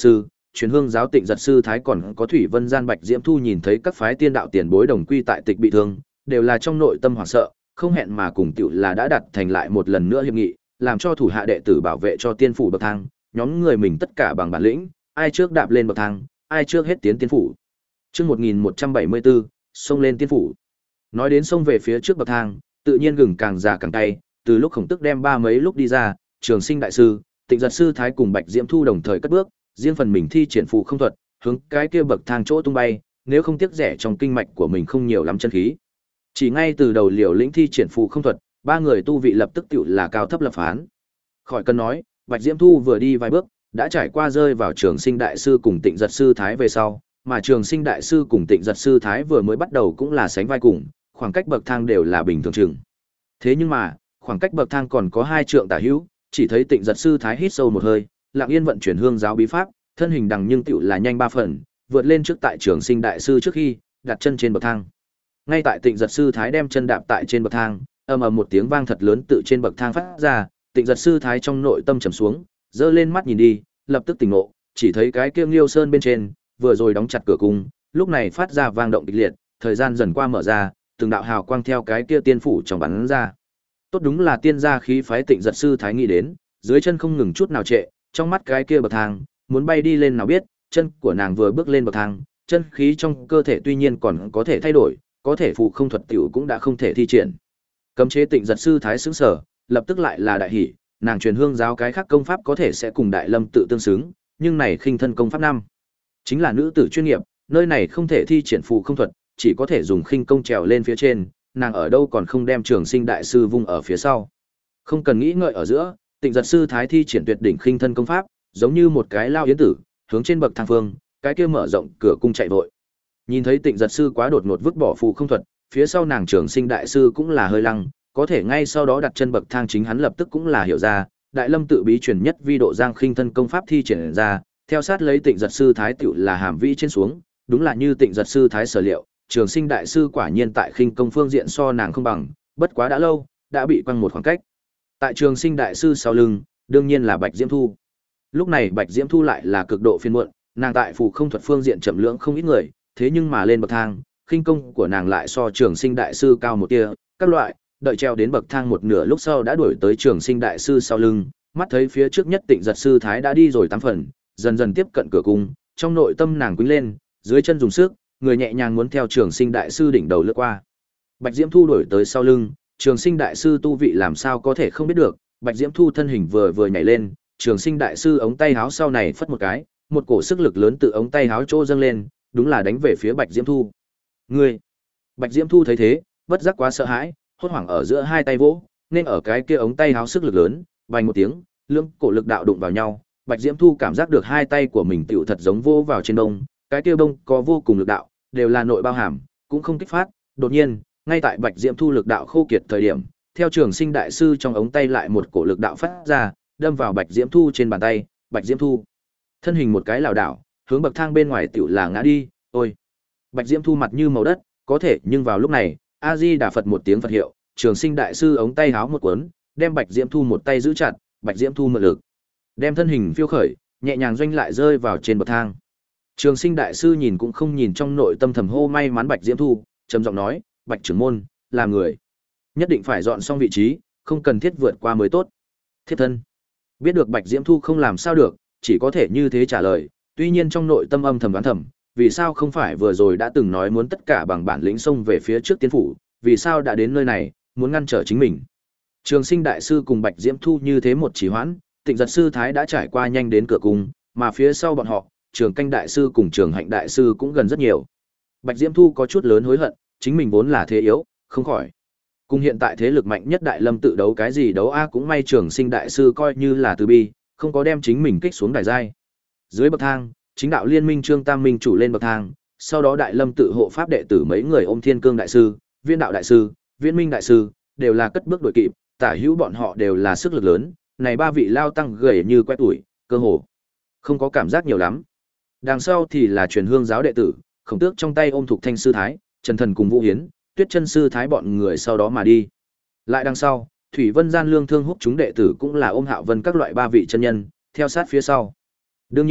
truyền hương giáo Tịnh Giật sư thái còn có Thủy Vân gian Bạch Diễm Thu nhìn thấy các phái tiên đạo tiền bối đồng quy tại tịch bị thương, đều là trong nội tâm hoảng sợ, không hẹn mà cùng tiểu là đã đặt thành lại một lần nữa hiệp nghị, làm cho thủ hạ đệ tử bảo vệ cho tiên phủ bậc thang, nhóm người mình tất cả bằng bản lĩnh, ai trước đạp lên bậc thang, ai trước hết tiến tiên phủ. Chương một nghìn một trăm bảy mươi bốn, xông lên tiên phủ. Nói đến xông về phía trước bậc thang, tự nhiên gừng càng già càng cay, từ lúc Khổng Tức đem ba mấy lúc đi ra, Trường Sinh đại sư, Tịnh Giật sư thái cùng Bạch Diễm Thu đồng thời cất bước, riêng phần mình thi triển phù không thuật, hướng cái kia bậc thang chỗ tung bay, nếu không tiếc rẻ trong kinh mạch của mình không nhiều lắm chân khí. Chỉ ngay từ đầu Liều Lĩnh thi triển phù không thuật, ba người tu vị lập tức tựu là cao thấp lập phán. Khỏi cần nói, Bạch Diễm Thu vừa đi vài bước, đã trải qua rơi vào Trường Sinh đại sư cùng Tịnh Giật sư thái về sau, mà Trường Sinh đại sư cùng Tịnh Giật sư thái vừa mới bắt đầu cũng là sánh vai cùng, khoảng cách bậc thang đều là bình thường chừng. Thế nhưng mà, khoảng cách bậc thang còn có hai trượng tả hữu, chỉ thấy Tịnh Giật sư thái hít sâu một hơi, lặng yên vận chuyển hương giáo bí pháp, thân hình đằng nhưng tựu là nhanh ba phần, vượt lên trước tại Trường Sinh đại sư trước khi đặt chân trên bậc thang. Ngay tại Tịnh Giật sư thái đem chân đạp tại trên bậc thang, ầm ầm một tiếng vang thật lớn tự trên bậc thang phát ra, Tịnh Giật sư thái trong nội tâm trầm xuống, giơ lên mắt nhìn đi, lập tức tỉnh ngộ, chỉ thấy cái kia Liêu Sơn bên trên, vừa rồi đóng chặt cửa cung, lúc này phát ra vang động kịch liệt, thời gian dần qua mở ra, từng đạo hào quang theo cái kia tiên phủ trong bắn ra. Tốt đúng là tiên gia khí phái Tịnh Giật sư thái nghĩ đến, dưới chân không ngừng chút nào trệ, trong mắt cái kia bậc thang, muốn bay đi lên nào biết, chân của nàng vừa bước lên bậc thang, chân khí trong cơ thể tuy nhiên còn có thể thay đổi, có thể phụ không thuật tiểu cũng đã không thể thi triển. Cấm chế Tịnh Giật sư thái sững sở, lập tức lại là đại hỉ, nàng truyền hương giáo cái khác công pháp có thể sẽ cùng Đại Lâm tự tương xứng, nhưng này khinh thân công pháp năm, chính là nữ tử chuyên nghiệp, nơi này không thể thi triển phụ không thuật, chỉ có thể dùng khinh công trèo lên phía trên, nàng ở đâu còn không đem Trường Sinh đại sư vung ở phía sau. Không cần nghĩ ngợi ở giữa, Tịnh Giật sư thái thi triển tuyệt đỉnh khinh thân công pháp, giống như một cái lao yến tử, hướng trên bậc thang phương, cái kia mở rộng cửa cung chạy vội. Nhìn thấy Tịnh Giật sư quá đột ngột vứt bỏ phù không thuật, phía sau nàng Trường Sinh đại sư cũng là hơi lăng, có thể ngay sau đó đặt chân bậc thang chính hắn lập tức cũng là hiểu ra, Đại Lâm tự bí truyền nhất vi độ giang khinh thân công pháp thi triển ra, theo sát lấy Tịnh Giật sư thái tiểu là hàm vĩ trên xuống, đúng là như Tịnh Giật sư thái sở liệu, Trường Sinh đại sư quả nhiên tại khinh công phương diện so nàng không bằng, bất quá đã lâu, đã bị quăng một khoảng cách. Tại Trường Sinh đại sư sau lưng, đương nhiên là Bạch Diễm Thu. Lúc này Bạch Diễm Thu lại là cực độ phiền muộn, nàng tại phù không thuật phương diện chậm lưỡng không ít người, thế nhưng mà lên bậc thang, khinh công của nàng lại so Trường Sinh đại sư cao một tia, các loại, đợi treo đến bậc thang một nửa lúc sau đã đuổi tới Trường Sinh đại sư sau lưng, mắt thấy phía trước nhất Tịnh Giật sư thái đã đi rồi tám phần, dần dần tiếp cận cửa cung, trong nội tâm nàng quýnh lên, dưới chân dùng sức, người nhẹ nhàng muốn theo Trường Sinh đại sư đỉnh đầu lướt qua. Bạch Diễm Thu đuổi tới sau lưng, Trường Sinh đại sư tu vị làm sao có thể không biết được, Bạch Diễm Thu thân hình vừa vừa nhảy lên, Trường Sinh đại sư ống tay háo sau này phất một cái, một cổ sức lực lớn từ ống tay háo chỗ dâng lên, đúng là đánh về phía Bạch Diễm Thu. Ngươi! Bạch Diễm Thu thấy thế, bất giác quá sợ hãi, hốt hoảng ở giữa hai tay vỗ, nên ở cái kia ống tay háo sức lực lớn, vang một tiếng, lưỡng cổ lực đạo đụng vào nhau, Bạch Diễm Thu cảm giác được hai tay của mình tựu thật giống vô vào trên đông, cái kia đông có vô cùng lực đạo, đều là nội bao hàm, cũng không kích phát, đột nhiên, ngay tại Bạch Diễm Thu lực đạo khô kiệt thời điểm, theo Trường Sinh đại sư trong ống tay lại một cổ lực đạo phát ra, đâm vào Bạch Diễm Thu trên bàn tay, Bạch Diễm Thu thân hình một cái lảo đảo, hướng bậc thang bên ngoài tựu là ngã đi, ôi. Bạch Diễm Thu mặt như màu đất, có thể nhưng vào lúc này, A Di Đà Phật một tiếng Phật hiệu, Trường Sinh đại sư ống tay háo một cuốn, đem Bạch Diễm Thu một tay giữ chặt, Bạch Diễm Thu mượn lực, đem thân hình phiêu khởi, nhẹ nhàng doanh lại rơi vào trên bậc thang. Trường Sinh đại sư nhìn cũng không nhìn trong nội tâm thầm hô may mắn Bạch Diễm Thu, trầm giọng nói, Bạch trưởng môn, là người, nhất định phải dọn xong vị trí, không cần thiết vượt qua mới tốt. Thiết thân. Biết được Bạch Diễm Thu không làm sao được, chỉ có thể như thế trả lời, tuy nhiên trong nội tâm âm thầm đoán thầm, vì sao không phải vừa rồi đã từng nói muốn tất cả bằng bản lĩnh xông về phía trước tiên phủ, vì sao đã đến nơi này, muốn ngăn trở chính mình. Trường Sinh đại sư cùng Bạch Diễm Thu như thế một chỉ hoãn, Tịnh Giật sư thái đã trải qua nhanh đến cửa cung, mà phía sau bọn họ, Trường Canh đại sư cùng Trường Hạnh đại sư cũng gần rất nhiều. Bạch Diễm Thu có chút lớn hối hận, chính mình vốn là thế yếu, không khỏi. Cùng hiện tại thế lực mạnh nhất Đại Lâm tự đấu cái gì đấu a cũng may Trường Sinh đại sư coi như là từ bi, không có đem chính mình kích xuống đài giai. Dưới bậc thang, chính đạo liên minh Trương Tam Minh chủ lên bậc thang, sau đó Đại Lâm tự hộ pháp đệ tử mấy người ôm Thiên Cương đại sư, Viên đạo đại sư, Viễn Minh đại sư, đều là cất bước đuổi kịp, tả hữu bọn họ đều là sức lực lớn, này ba vị lao tăng gầy như que tuổi, cơ hồ không có cảm giác nhiều lắm. Đằng sau thì là truyền hương giáo đệ tử, Khổng Tước trong tay ôm Thục Thanh sư thái, Trần Thần cùng Vũ Hiến, Tuyết Chân sư thái bọn người sau đó mà đi. Lại đằng sau, Thủy Vân gian Lương Thương Húc chúng đệ tử cũng là ôm Hạo Vân các loại ba vị chân nhân, theo sát phía sau. Đương nhiên,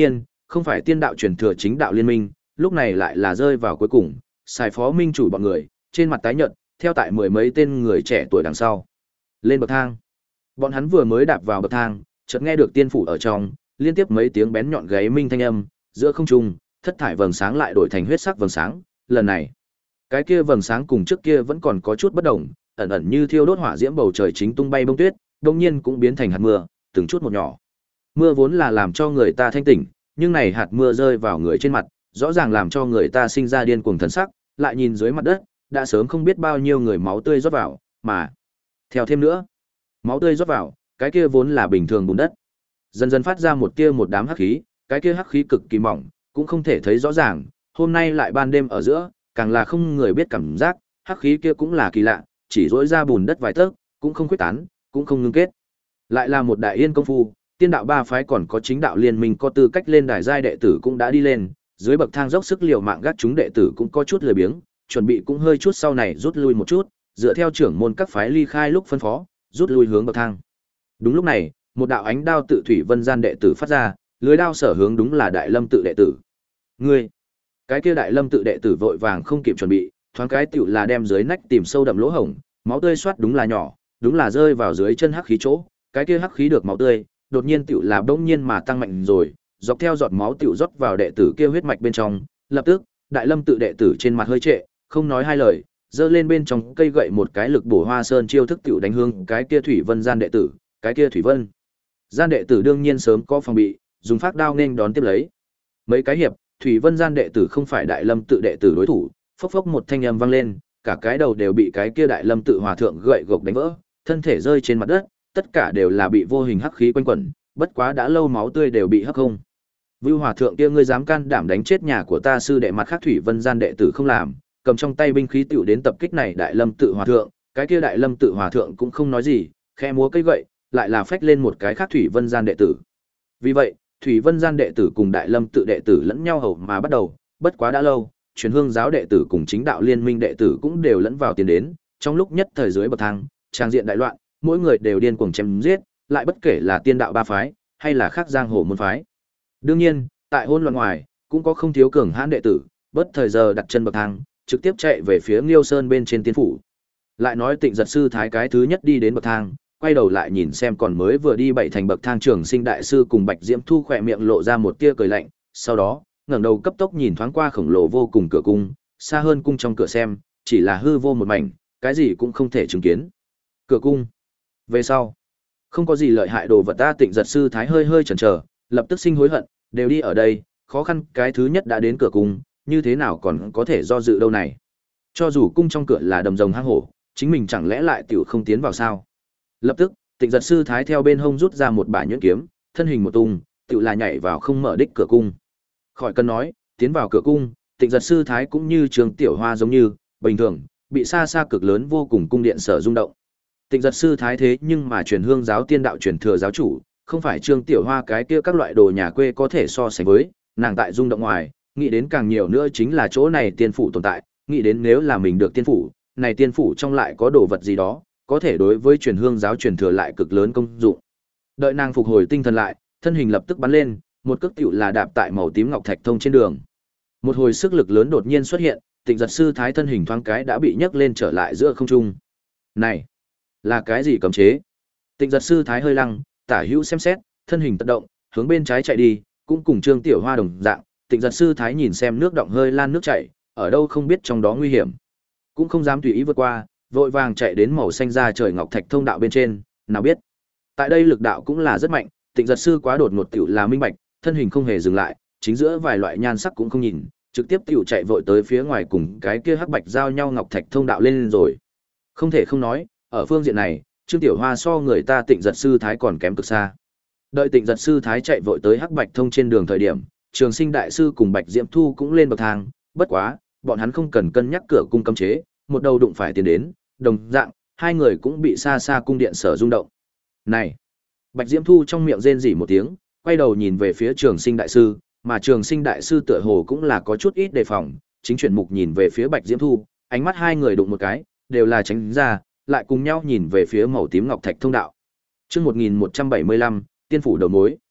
không phải tiên đạo truyền thừa chính đạo liên minh, lúc này lại là rơi vào cuối cùng, xài phó minh chủ bọn người, trên mặt tái nhợt, theo tại mười mấy tên người trẻ tuổi đằng sau. Lên bậc thang. Bọn hắn vừa mới đạp vào bậc thang, chợt nghe được tiên phủ ở trong, liên tiếp mấy tiếng bén nhọn gáy minh thanh âm, giữa không trung, thất thải vầng sáng lại đổi thành huyết sắc vầng sáng, lần này, cái kia vầng sáng cùng trước kia vẫn còn có chút bất đồng, ẩn ẩn như thiêu đốt hỏa diễm bầu trời chính tung bay bông tuyết, đột nhiên cũng biến thành hạt mưa, từng chút một nhỏ. Mưa vốn là làm cho người ta thanh tỉnh, nhưng này hạt mưa rơi vào người trên mặt, rõ ràng làm cho người ta sinh ra điên cuồng thần sắc, lại nhìn dưới mặt đất, đã sớm không biết bao nhiêu người máu tươi rót vào, mà theo thêm nữa, máu tươi rót vào, cái kia vốn là bình thường bùn đất, dần dần phát ra một tia một đám hắc khí, cái kia hắc khí cực kỳ mỏng, cũng không thể thấy rõ ràng, hôm nay lại ban đêm ở giữa, càng là không người biết cảm giác, hắc khí kia cũng là kỳ lạ, chỉ rỗi ra bùn đất vài tấc, cũng không khuyết tán, cũng không ngưng kết. Lại là một đại yên công phu, tiên đạo ba phái còn có chính đạo liên minh có tư cách lên đài giai đệ tử cũng đã đi lên, dưới bậc thang dốc sức liều mạng gác chúng đệ tử cũng có chút lười biếng, chuẩn bị cũng hơi chút sau này rút lui một chút, dựa theo trưởng môn các phái ly khai lúc phân phó, rút lui hướng bậc thang. Đúng lúc này, một đạo ánh đao tự thủy vân gian đệ tử phát ra, lưới đao sở hướng đúng là Đại Lâm tự đệ tử. Ngươi, cái kia Đại Lâm tự đệ tử vội vàng không kịp chuẩn bị, thoáng cái tựu là đem dưới nách tìm sâu đậm lỗ hổng, máu tươi xoát đúng là nhỏ, đúng là rơi vào dưới chân hắc khí chỗ, cái kia hắc khí được máu tươi, đột nhiên tựu là bỗng nhiên mà tăng mạnh rồi, dọc theo giọt máu tựu rót vào đệ tử kia huyết mạch bên trong, lập tức, Đại Lâm tự đệ tử trên mặt hơi trệ, không nói hai lời, giơ lên bên trong cây gậy một cái lực bổ hoa sơn chiêu thức tựu đánh hướng cái kia thủy vân gian đệ tử, cái kia thủy vân gian đệ tử đương nhiên sớm có phòng bị, dùng phát đao nên đón tiếp lấy. Mấy cái hiệp, thủy vân gian đệ tử không phải Đại Lâm tự đệ tử đối thủ, phốc phốc một thanh âm vang lên, cả cái đầu đều bị cái kia Đại Lâm tự hòa thượng gậy gộc đánh vỡ, thân thể rơi trên mặt đất, tất cả đều là bị vô hình hắc khí quanh quẩn, bất quá đã lâu máu tươi đều bị hấp không. Vưu hòa thượng kia ngươi dám can đảm đánh chết nhà của ta sư đệ, mặt khác thủy vân gian đệ tử không làm, cầm trong tay binh khí tiểu đến tập kích này Đại Lâm tự hòa thượng, cái kia Đại Lâm tự hòa thượng cũng không nói gì, khẽ múa cây gậy, lại là phách lên một cái khác thủy vân gian đệ tử. Vì vậy, thủy vân gian đệ tử cùng Đại Lâm tự đệ tử lẫn nhau hầu mà bắt đầu, bất quá đã lâu, truyền hương giáo đệ tử cùng chính đạo liên minh đệ tử cũng đều lẫn vào tiến đến, trong lúc nhất thời dưới bậc thang, trang diện đại loạn, mỗi người đều điên cuồng chém giết, lại bất kể là tiên đạo ba phái hay là khác giang hồ môn phái. Đương nhiên, tại hỗn loạn ngoài, cũng có không thiếu cường hãn đệ tử, bất thời giờ đặt chân bậc thang, trực tiếp chạy về phía Nghiêu Sơn bên trên tiên phủ. Lại nói Tịnh Giật sư thái cái thứ nhất đi đến bậc thang, quay đầu lại nhìn xem còn mới vừa đi bảy thành bậc thang Trường Sinh đại sư cùng Bạch Diễm Thu khỏe miệng lộ ra một tia cười lạnh, sau đó, ngẩng đầu cấp tốc nhìn thoáng qua khổng lồ vô cùng cửa cung, xa hơn cung trong cửa xem, chỉ là hư vô một mảnh, cái gì cũng không thể chứng kiến. Cửa cung. Về sau, không có gì lợi hại đồ vật ta. Tịnh Giật sư thái hơi hơi chần chờ, lập tức sinh hối hận, đều đi ở đây, khó khăn cái thứ nhất đã đến cửa cung, như thế nào còn có thể do dự đâu này. Cho dù cung trong cửa là đầm rồng hang hổ, chính mình chẳng lẽ lại tiểu không tiến vào sao? Lập tức, Tịnh Giật sư thái theo bên hông rút ra một bả nhuyễn kiếm, thân hình một tung, tiểu là nhảy vào không mở đích cửa cung. Khỏi cần nói, tiến vào cửa cung, Tịnh Giật sư thái cũng như Trường Tiểu Hoa giống như bình thường, bị xa xa cực lớn vô cùng cung điện sở rung động. Tịnh Giật sư thái thế nhưng mà truyền hương giáo tiên đạo truyền thừa giáo chủ, không phải Trương Tiểu Hoa cái kia các loại đồ nhà quê có thể so sánh với, nàng tại rung động ngoài, nghĩ đến càng nhiều nữa chính là chỗ này tiên phủ tồn tại, nghĩ đến nếu là mình được tiên phủ, này tiên phủ trong lại có đồ vật gì đó, có thể đối với truyền hương giáo truyền thừa lại cực lớn công dụng. Đợi nàng phục hồi tinh thần lại, thân hình lập tức bắn lên, một cước tiểu là đạp tại màu tím ngọc thạch thông trên đường. Một hồi sức lực lớn đột nhiên xuất hiện, Tịnh Giật sư thái thân hình thoáng cái đã bị nhấc lên trở lại giữa không trung. Này, là cái gì cấm chế? Tịnh Giật sư thái hơi lăng, tả hữu xem xét, thân hình tự động, hướng bên trái chạy đi, cũng cùng Trương Tiểu Hoa đồng dạng. Tịnh Giật sư thái nhìn xem nước động hơi lan nước chảy, ở đâu không biết trong đó nguy hiểm, cũng không dám tùy ý vượt qua, vội vàng chạy đến màu xanh ra trời ngọc thạch thông đạo bên trên, nào biết, tại đây lực đạo cũng là rất mạnh, Tịnh Giật sư quá đột ngột tiểu là minh bạch, thân hình không hề dừng lại, chính giữa vài loại nhan sắc cũng không nhìn, trực tiếp tiểu chạy vội tới phía ngoài cùng cái kia hắc bạch giao nhau ngọc thạch thông đạo lên rồi. Không thể không nói, ở phương diện này, Trương Tiểu Hoa so người ta Tịnh Giật sư thái còn kém cực xa. Đợi Tịnh Giật sư thái chạy vội tới hắc bạch thông trên đường thời điểm, Trường Sinh đại sư cùng Bạch Diễm Thu cũng lên bậc thang, bất quá, bọn hắn không cần cân nhắc cửa cung cấm chế, một đầu đụng phải tiến đến, đồng dạng, hai người cũng bị xa xa cung điện sở rung động. Này, Bạch Diễm Thu trong miệng rên rỉ một tiếng, quay đầu nhìn về phía Trường Sinh đại sư, mà Trường Sinh đại sư tựa hồ cũng là có chút ít đề phòng, chính chuyển mục nhìn về phía Bạch Diễm Thu, ánh mắt hai người đụng một cái, đều là tránh ra, lại cùng nhau nhìn về phía màu tím ngọc thạch thông đạo. Chương một nghìn một trăm bảy mươi lăm, tiên phủ đầu mối.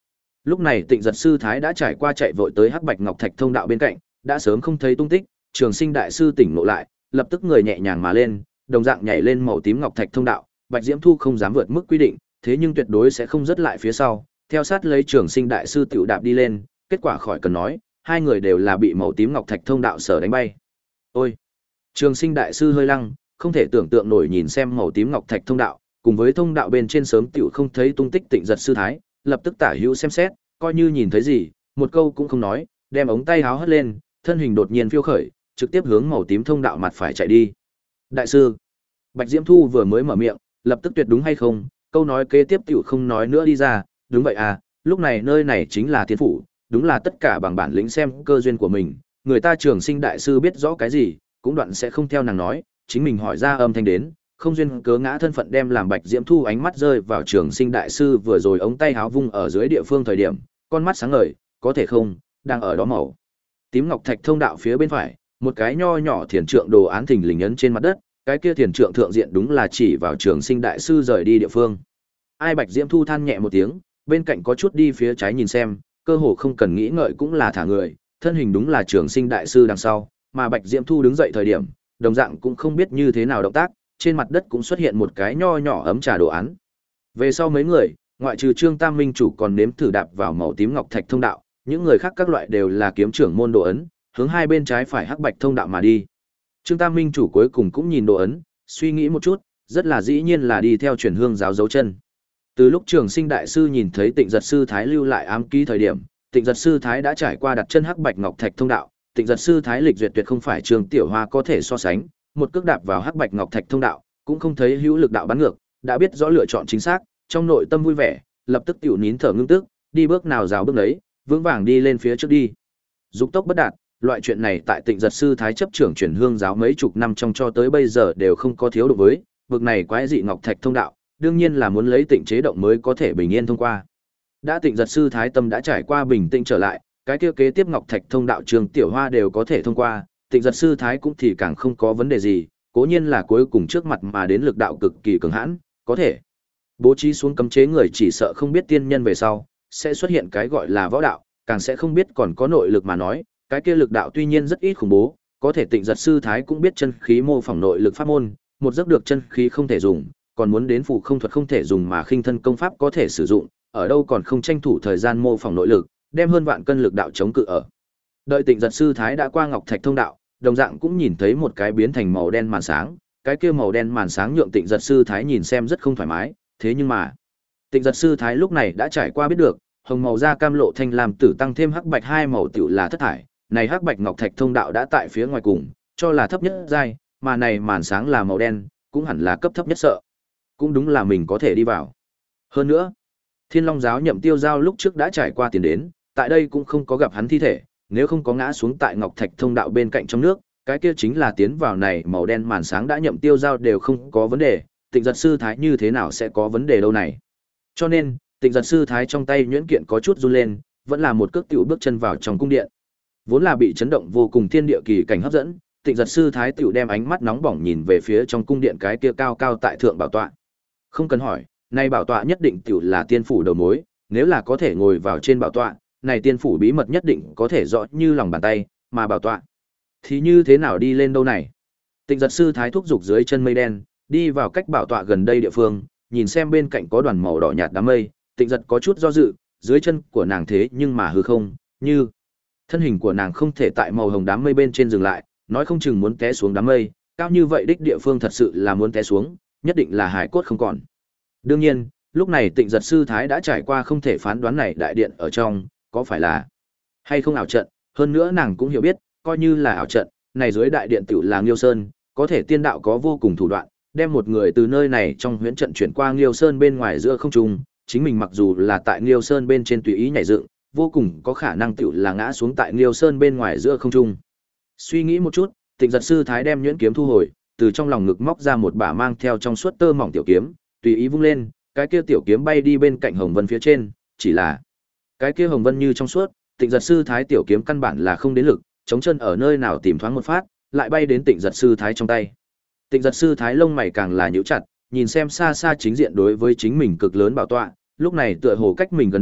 Lúc này Tịnh Giật sư thái đã trải qua chạy vội tới Hắc Bạch Ngọc Thạch thông đạo bên cạnh, đã sớm không thấy tung tích, Trường Sinh đại sư tỉnh ngộ lại, lập tức người nhẹ nhàng mà lên, đồng dạng nhảy lên màu tím ngọc thạch thông đạo, Bạch Diễm Thu không dám vượt mức quy định, thế nhưng tuyệt đối sẽ không dứt lại phía sau, theo sát lấy Trường Sinh đại sư tiểu đạp đi lên, kết quả khỏi cần nói, hai người đều là bị màu tím ngọc thạch thông đạo sở đánh bay. Ôi! Trường Sinh đại sư hơi lăng, không thể tưởng tượng nổi nhìn xem màu tím ngọc thạch thông đạo, cùng với thông đạo bên trên sớm tiểu không thấy tung tích Tịnh Giật sư thái, lập tức tả hữu xem xét, coi như nhìn thấy gì, một câu cũng không nói, đem ống tay áo hất lên, thân hình đột nhiên phiêu khởi, trực tiếp hướng màu tím thông đạo mặt phải chạy đi. Đại sư, Bạch Diễm Thu vừa mới mở miệng, lập tức tuyệt đúng hay không, câu nói kế tiếp tiểu không nói nữa đi ra, đúng vậy à, lúc này nơi này chính là thiên phủ, đúng là tất cả bằng bản lĩnh xem cơ duyên của mình, người ta Trường Sinh đại sư biết rõ cái gì, cũng đoạn sẽ không theo nàng nói, chính mình hỏi ra âm thanh đến, không duyên cớ ngã thân phận đem làm Bạch Diễm Thu ánh mắt rơi vào Trường Sinh đại sư vừa rồi ống tay háo vung ở dưới địa phương thời điểm, con mắt sáng ngời, có thể không, đang ở đó màu tím ngọc thạch thông đạo phía bên phải, một cái nho nhỏ thiền trượng đồ án thình lình ấn trên mặt đất, cái kia thiền trượng thượng diện đúng là chỉ vào Trường Sinh đại sư rời đi địa phương. Ai Bạch Diễm Thu than nhẹ một tiếng, bên cạnh có chút đi phía trái nhìn xem, cơ hồ không cần nghĩ ngợi cũng là thả người, thân hình đúng là Trường Sinh đại sư đằng sau, mà Bạch Diễm Thu đứng dậy thời điểm, đồng dạng cũng không biết như thế nào động tác, trên mặt đất cũng xuất hiện một cái nho nhỏ ấm trà đồ án. Về sau mấy người, ngoại trừ Trương Tam Minh chủ còn nếm thử đạp vào màu tím ngọc thạch thông đạo, những người khác các loại đều là kiếm trưởng môn đồ ấn, hướng hai bên trái phải hắc bạch thông đạo mà đi. Trương Tam Minh chủ cuối cùng cũng nhìn đồ ấn, suy nghĩ một chút, rất là dĩ nhiên là đi theo truyền hương giáo dấu chân. Từ lúc Trường Sinh đại sư nhìn thấy Tịnh Giật sư thái lưu lại ám ký thời điểm, Tịnh Giật sư thái đã trải qua đặt chân hắc bạch ngọc thạch thông đạo, Tịnh Giật sư thái lịch duyệt tuyệt không phải Trương Tiểu Hoa có thể so sánh, một cước đạp vào hắc bạch ngọc thạch thông đạo, cũng không thấy hữu lực đạo bắn ngược, đã biết rõ lựa chọn chính xác, trong nội tâm vui vẻ, lập tức tiểu nín thở ngưng tức, đi bước nào rào bước đấy, vững vàng đi lên phía trước đi. Dục tốc bất đạt, loại chuyện này tại Tịnh Giật sư thái chấp trưởng truyền hương giáo mấy chục năm trong cho tới bây giờ đều không có thiếu đụng với, vực này quái dị ngọc thạch thông đạo, đương nhiên là muốn lấy Tịnh chế động mới có thể bình yên thông qua. Đã Tịnh Giật sư thái tâm đã trải qua bình tĩnh trở lại, cái kia kế tiếp ngọc thạch thông đạo Trường Tiểu Hoa đều có thể thông qua, Tịnh Giật sư thái cũng thì càng không có vấn đề gì, cố nhiên là cuối cùng trước mặt mà đến lực đạo cực kỳ cường hãn, có thể bố trí xuống cấm chế người chỉ sợ không biết tiên nhân về sau sẽ xuất hiện cái gọi là võ đạo, càng sẽ không biết còn có nội lực mà nói, cái kia lực đạo tuy nhiên rất ít khủng bố, có thể Tịnh Giật sư thái cũng biết chân khí mô phỏng nội lực pháp môn, một giấc được chân khí không thể dùng, còn muốn đến phù không thuật không thể dùng mà khinh thân công pháp có thể sử dụng, ở đâu còn không tranh thủ thời gian mô phỏng nội lực, đem hơn vạn cân lực đạo chống cự ở. Đợi Tịnh Giật sư thái đã qua ngọc thạch thông đạo, đồng dạng cũng nhìn thấy một cái biến thành màu đen màn sáng, cái kia màu đen màn sáng nhượng Tịnh Giật sư thái nhìn xem rất không thoải mái, thế nhưng mà Tịnh Giật sư thái lúc này đã trải qua biết được, hồng màu da cam lộ thanh lam tử tăng thêm hắc bạch hai màu tiểu là thất thải, này hắc bạch ngọc thạch thông đạo đã tại phía ngoài cùng, cho là thấp nhất giai, mà này màn sáng là màu đen, cũng hẳn là cấp thấp nhất sợ. Cũng đúng là mình có thể đi vào. Hơn nữa, Thiên Long giáo Nhậm Tiêu Giao lúc trước đã trải qua tiền đến, tại đây cũng không có gặp hắn thi thể, nếu không có ngã xuống tại ngọc thạch thông đạo bên cạnh trong nước, cái kia chính là tiến vào này màu đen màn sáng đã Nhậm Tiêu Giao đều không có vấn đề, Tịnh Giật sư thái như thế nào sẽ có vấn đề đâu này. Cho nên, Tịnh Giật sư thái trong tay nhuyễn kiện có chút run lên, vẫn là một cước tiểu bước chân vào trong cung điện. Vốn là bị chấn động vô cùng thiên địa kỳ cảnh hấp dẫn, Tịnh Giật sư thái tiểu đem ánh mắt nóng bỏng nhìn về phía trong cung điện cái kia cao cao tại thượng bảo tọa. Không cần hỏi, nay bảo tọa nhất định tiểu là tiên phủ đầu mối, nếu là có thể ngồi vào trên bảo tọa, này tiên phủ bí mật nhất định có thể rõ như lòng bàn tay, mà bảo tọa thì như thế nào đi lên đâu này. Tịnh Giật sư thái thúc dục dưới chân mây đen, đi vào cách bảo tọa gần đây địa phương, nhìn xem bên cạnh có đoàn màu đỏ nhạt đám mây, Tịnh Giật có chút do dự, dưới chân của nàng thế nhưng mà hư không, như thân hình của nàng không thể tại màu hồng đám mây bên trên dừng lại, nói không chừng muốn té xuống đám mây, cao như vậy đích địa phương thật sự là muốn té xuống, nhất định là hải cốt không còn. Đương nhiên, lúc này Tịnh Giật sư thái đã trải qua không thể phán đoán này đại điện ở trong có phải là hay không ảo trận, hơn nữa nàng cũng hiểu biết, coi như là ảo trận, này dưới đại điện tiểu là Nghiêu Sơn, có thể tiên đạo có vô cùng thủ đoạn, đem một người từ nơi này trong huyễn trận chuyển qua Nghiêu Sơn bên ngoài giữa không trung, chính mình mặc dù là tại Nghiêu Sơn bên trên tùy ý nhảy dựng, vô cùng có khả năng tiểu là ngã xuống tại Nghiêu Sơn bên ngoài giữa không trung. Suy nghĩ một chút, Tịnh Giật sư thái đem nhuyễn kiếm thu hồi, từ trong lòng ngực móc ra một bả mang theo trong suốt tơ mỏng tiểu kiếm, tùy ý vung lên, cái kia tiểu kiếm bay đi bên cạnh hồng vân phía trên, chỉ là cái kia hồng vân như trong suốt, Tịnh Giật sư thái tiểu kiếm căn bản là không đến lực, chống chân ở nơi nào tìm thoáng một phát, lại bay đến Tịnh Giật sư thái trong tay. Tịnh Giật sư thái lông mày càng là nhíu chặt, nhìn xem xa xa chính diện đối với chính mình cực lớn bảo tọa, lúc này tựa hồ cách mình gần đây,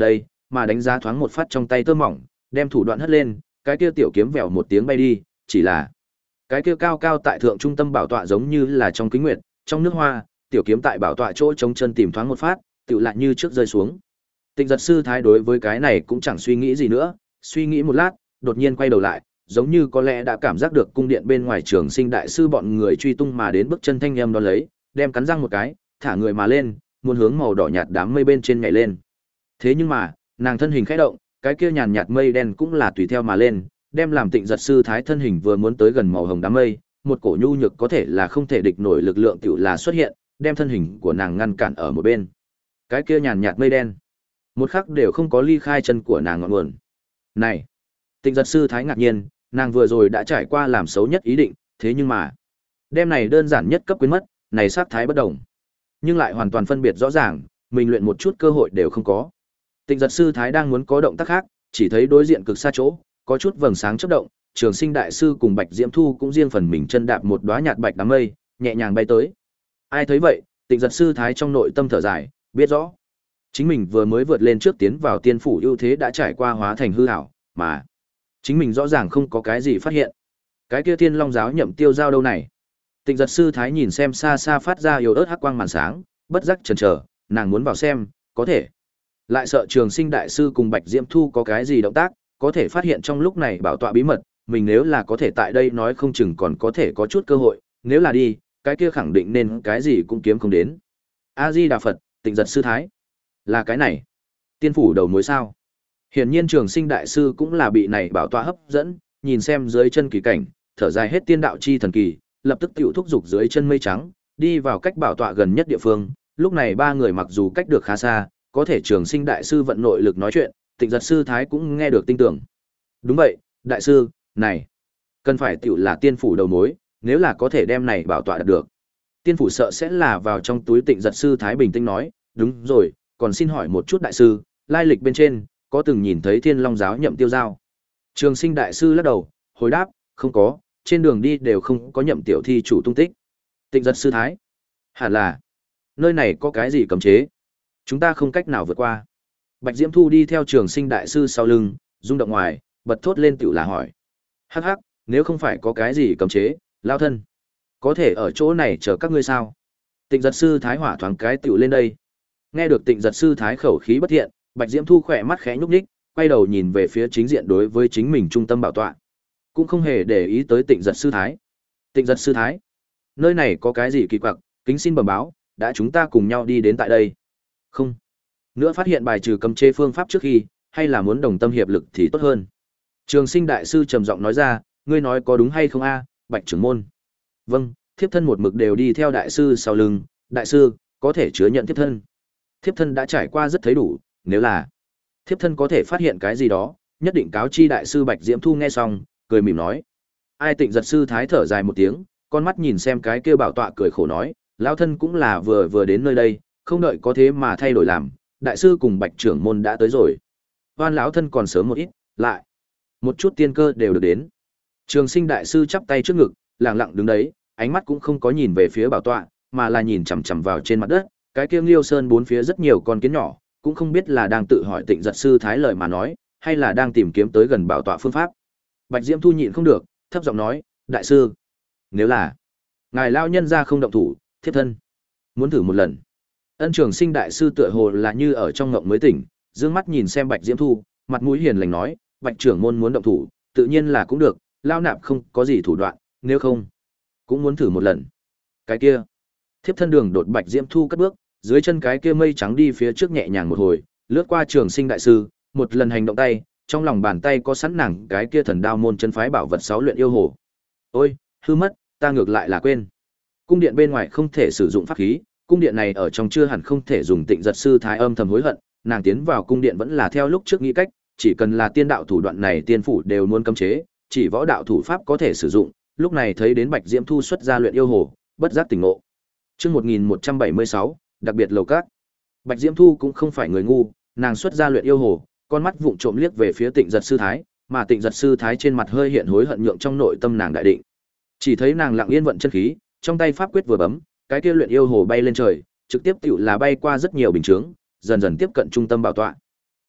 mà đánh giá thoáng một phát trong tay tơ mỏng, đem thủ đoạn hất lên, cái kia tiểu kiếm vèo một tiếng bay đi, chỉ là cái kia cao cao tại thượng trung tâm bảo tọa giống như là trong kính nguyệt, trong nước hoa, tiểu kiếm tại bảo tọa chỗ chống chân tìm thoáng một phát, tựu lại như trước rơi xuống. Tịnh giật sư thái đối với cái này cũng chẳng suy nghĩ gì nữa, suy nghĩ một lát, đột nhiên quay đầu lại, giống như có lẽ đã cảm giác được cung điện bên ngoài Trường Sinh đại sư bọn người truy tung mà đến, bước chân thanh âm đón lấy, đem cắn răng một cái, thả người mà lên, muốn hướng màu đỏ nhạt đám mây bên trên nhảy lên. Thế nhưng mà, nàng thân hình khẽ động, cái kia nhàn nhạt mây đen cũng là tùy theo mà lên, đem làm Tịnh giật sư thái thân hình vừa muốn tới gần màu hồng đám mây, một cổ nhu nhược có thể là không thể địch nổi lực lượng tiểu là xuất hiện, đem thân hình của nàng ngăn cản ở một bên. Cái kia nhàn nhạt mây đen, một khắc đều không có ly khai chân của nàng ngọn nguồn. Này, Tịnh giật sư thái ngạc nhiên, nàng vừa rồi đã trải qua làm xấu nhất ý định, thế nhưng mà, đem này đơn giản nhất cấp quên mất, này sát thái bất đồng. Nhưng lại hoàn toàn phân biệt rõ ràng, mình luyện một chút cơ hội đều không có. Tịnh giật sư thái đang muốn có động tác khác, chỉ thấy đối diện cực xa chỗ, có chút vầng sáng chớp động, Trường Sinh đại sư cùng Bạch Diễm Thu cũng riêng phần mình chân đạp một đóa nhạt bạch đám mây, nhẹ nhàng bay tới. Ai thấy vậy, Tịnh giật sư thái trong nội tâm thở dài, biết rõ, chính mình vừa mới vượt lên trước tiến vào tiên phủ ưu thế đã trải qua hóa thành hư ảo, mà chính mình rõ ràng không có cái gì phát hiện. Cái kia Thiên Long giáo nhậm tiêu giao đâu này? Tịnh giật sư thái nhìn xem xa xa phát ra yếu ớt hắc quang màn sáng, bất giác chần chờ, nàng muốn vào xem, có thể lại sợ Trường Sinh đại sư cùng Bạch Diễm Thu có cái gì động tác, có thể phát hiện trong lúc này bảo tọa bí mật, mình nếu là có thể tại đây nói không chừng còn có thể có chút cơ hội, nếu là đi, cái kia khẳng định nên cái gì cũng kiếm không đến. A Di Đà Phật, Tịnh giật sư thái, là cái này, tiên phủ đầu mối sao? Hiển nhiên Trường Sinh đại sư cũng là bị này bảo tọa hấp dẫn, nhìn xem dưới chân kỳ cảnh, thở dài hết tiên đạo chi thần kỳ, lập tức tiểu thúc dục dưới chân mây trắng, đi vào cách bảo tọa gần nhất địa phương. Lúc này ba người mặc dù cách được khá xa, có thể Trường Sinh đại sư vận nội lực nói chuyện, Tịnh giật sư thái cũng nghe được tin tưởng. Đúng vậy, đại sư, này, cần phải tiểu là tiên phủ đầu mối, nếu là có thể đem này bảo tọa đạt được. Tiên phủ sợ sẽ là vào trong túi. Tịnh giật sư thái bình tĩnh nói, đúng rồi, còn xin hỏi một chút đại sư, lai lịch bên trên, có từng nhìn thấy Thiên Long giáo nhậm tiêu giao? Trường Sinh đại sư lắc đầu, hồi đáp, không có, trên đường đi đều không có nhậm tiểu thi chủ tung tích. Tịnh giật sư thái, hẳn là, nơi này có cái gì cấm chế? Chúng ta không cách nào vượt qua. Bạch Diễm Thu đi theo Trường Sinh đại sư sau lưng, rung động ngoài, bật thốt lên tiểu là hỏi. Hắc hắc, nếu không phải có cái gì cấm chế, lao thân, có thể ở chỗ này chờ các ngươi sao? Tịnh giật sư thái hỏa thoáng cái tiểu lên đây. Nghe được Tịnh giật sư thái khẩu khí bất thiện, Bạch Diễm Thu khỏe mắt khẽ nhúc nhích, quay đầu nhìn về phía chính diện đối với chính mình trung tâm bảo tọa, cũng không hề để ý tới Tịnh giật sư thái. Tịnh giật sư thái, nơi này có cái gì kỳ quặc, kính xin bẩm báo, đã chúng ta cùng nhau đi đến tại đây. Không nữa phát hiện bài trừ cấm chế phương pháp trước khi, hay là muốn đồng tâm hiệp lực thì tốt hơn. Trường Sinh đại sư trầm giọng nói ra, ngươi nói có đúng hay không a, Bạch trưởng môn? Vâng, thiếp thân một mực đều đi theo đại sư sau lưng, đại sư có thể chứa nhận thiếp thân. Thiếp thân đã trải qua rất thấy đủ, nếu là thiếp thân có thể phát hiện cái gì đó, nhất định cáo chi đại sư. Bạch Diễm Thu nghe xong, cười mỉm nói. Ai? Tịnh giật sư thái thở dài một tiếng, con mắt nhìn xem cái kia bảo tọa cười khổ nói, lão thân cũng là vừa vừa đến nơi đây, không đợi có thế mà thay đổi làm, đại sư cùng Bạch trưởng môn đã tới rồi. Hoan lão thân còn sớm một ít, lại một chút tiên cơ đều được đến. Trường Sinh đại sư chắp tay trước ngực, lặng lặng đứng đấy, ánh mắt cũng không có nhìn về phía bảo tọa, mà là nhìn chằm chằm vào trên mặt đất, cái kia Liêu Sơn bốn phía rất nhiều con kiến nhỏ, cũng không biết là đang tự hỏi Tịnh giật sư thái lời mà nói, hay là đang tìm kiếm tới gần bảo tọa phương pháp. Bạch Diễm Thu nhịn không được, thấp giọng nói, đại sư, nếu là ngài lao nhân ra không động thủ, thiếp thân muốn thử một lần. Ân. Trường Sinh đại sư tựa hồ là như ở trong ngộng mới tỉnh, dương mắt nhìn xem Bạch Diễm Thu, mặt mũi hiền lành nói, Bạch trưởng môn muốn động thủ, tự nhiên là cũng được, lao nạp không có gì thủ đoạn, nếu không cũng muốn thử một lần. Cái kia, thiếp thân đường đột. Bạch Diễm Thu cất bước, dưới chân cái kia mây trắng đi phía trước nhẹ nhàng một hồi, lướt qua Trường Sinh đại sư, một lần hành động tay, trong lòng bàn tay có sẵn nàng cái kia thần đao môn chân phái bảo vật sáu luyện yêu hồ. Ôi, hư mất, ta ngược lại là quên. Cung điện bên ngoài không thể sử dụng pháp khí, cung điện này ở trong chưa hẳn không thể dùng. Tịnh giật sư thái âm thầm hối hận, nàng tiến vào cung điện vẫn là theo lúc trước nghĩ cách, chỉ cần là tiên đạo thủ đoạn này tiên phủ đều muốn cấm chế, chỉ võ đạo thủ pháp có thể sử dụng. Lúc này thấy đến Bạch Diễm Thu xuất ra luyện yêu hồ, bất giác tỉnh ngộ. Chương một nghìn một trăm bảy mươi sáu, đặc biệt lầu các. Bạch Diễm Thu cũng không phải người ngu, nàng xuất ra luyện yêu hồ, con mắt vụng trộm liếc về phía Tịnh giật sư thái, mà Tịnh giật sư thái trên mặt hơi hiện hối hận nhượng trong nội tâm nàng đại định. Chỉ thấy nàng lặng yên vận chân khí, trong tay pháp quyết vừa bấm, cái kia luyện yêu hồ bay lên trời, trực tiếp tiểu là bay qua rất nhiều bình chướng, dần dần tiếp cận trung tâm bảo tọa.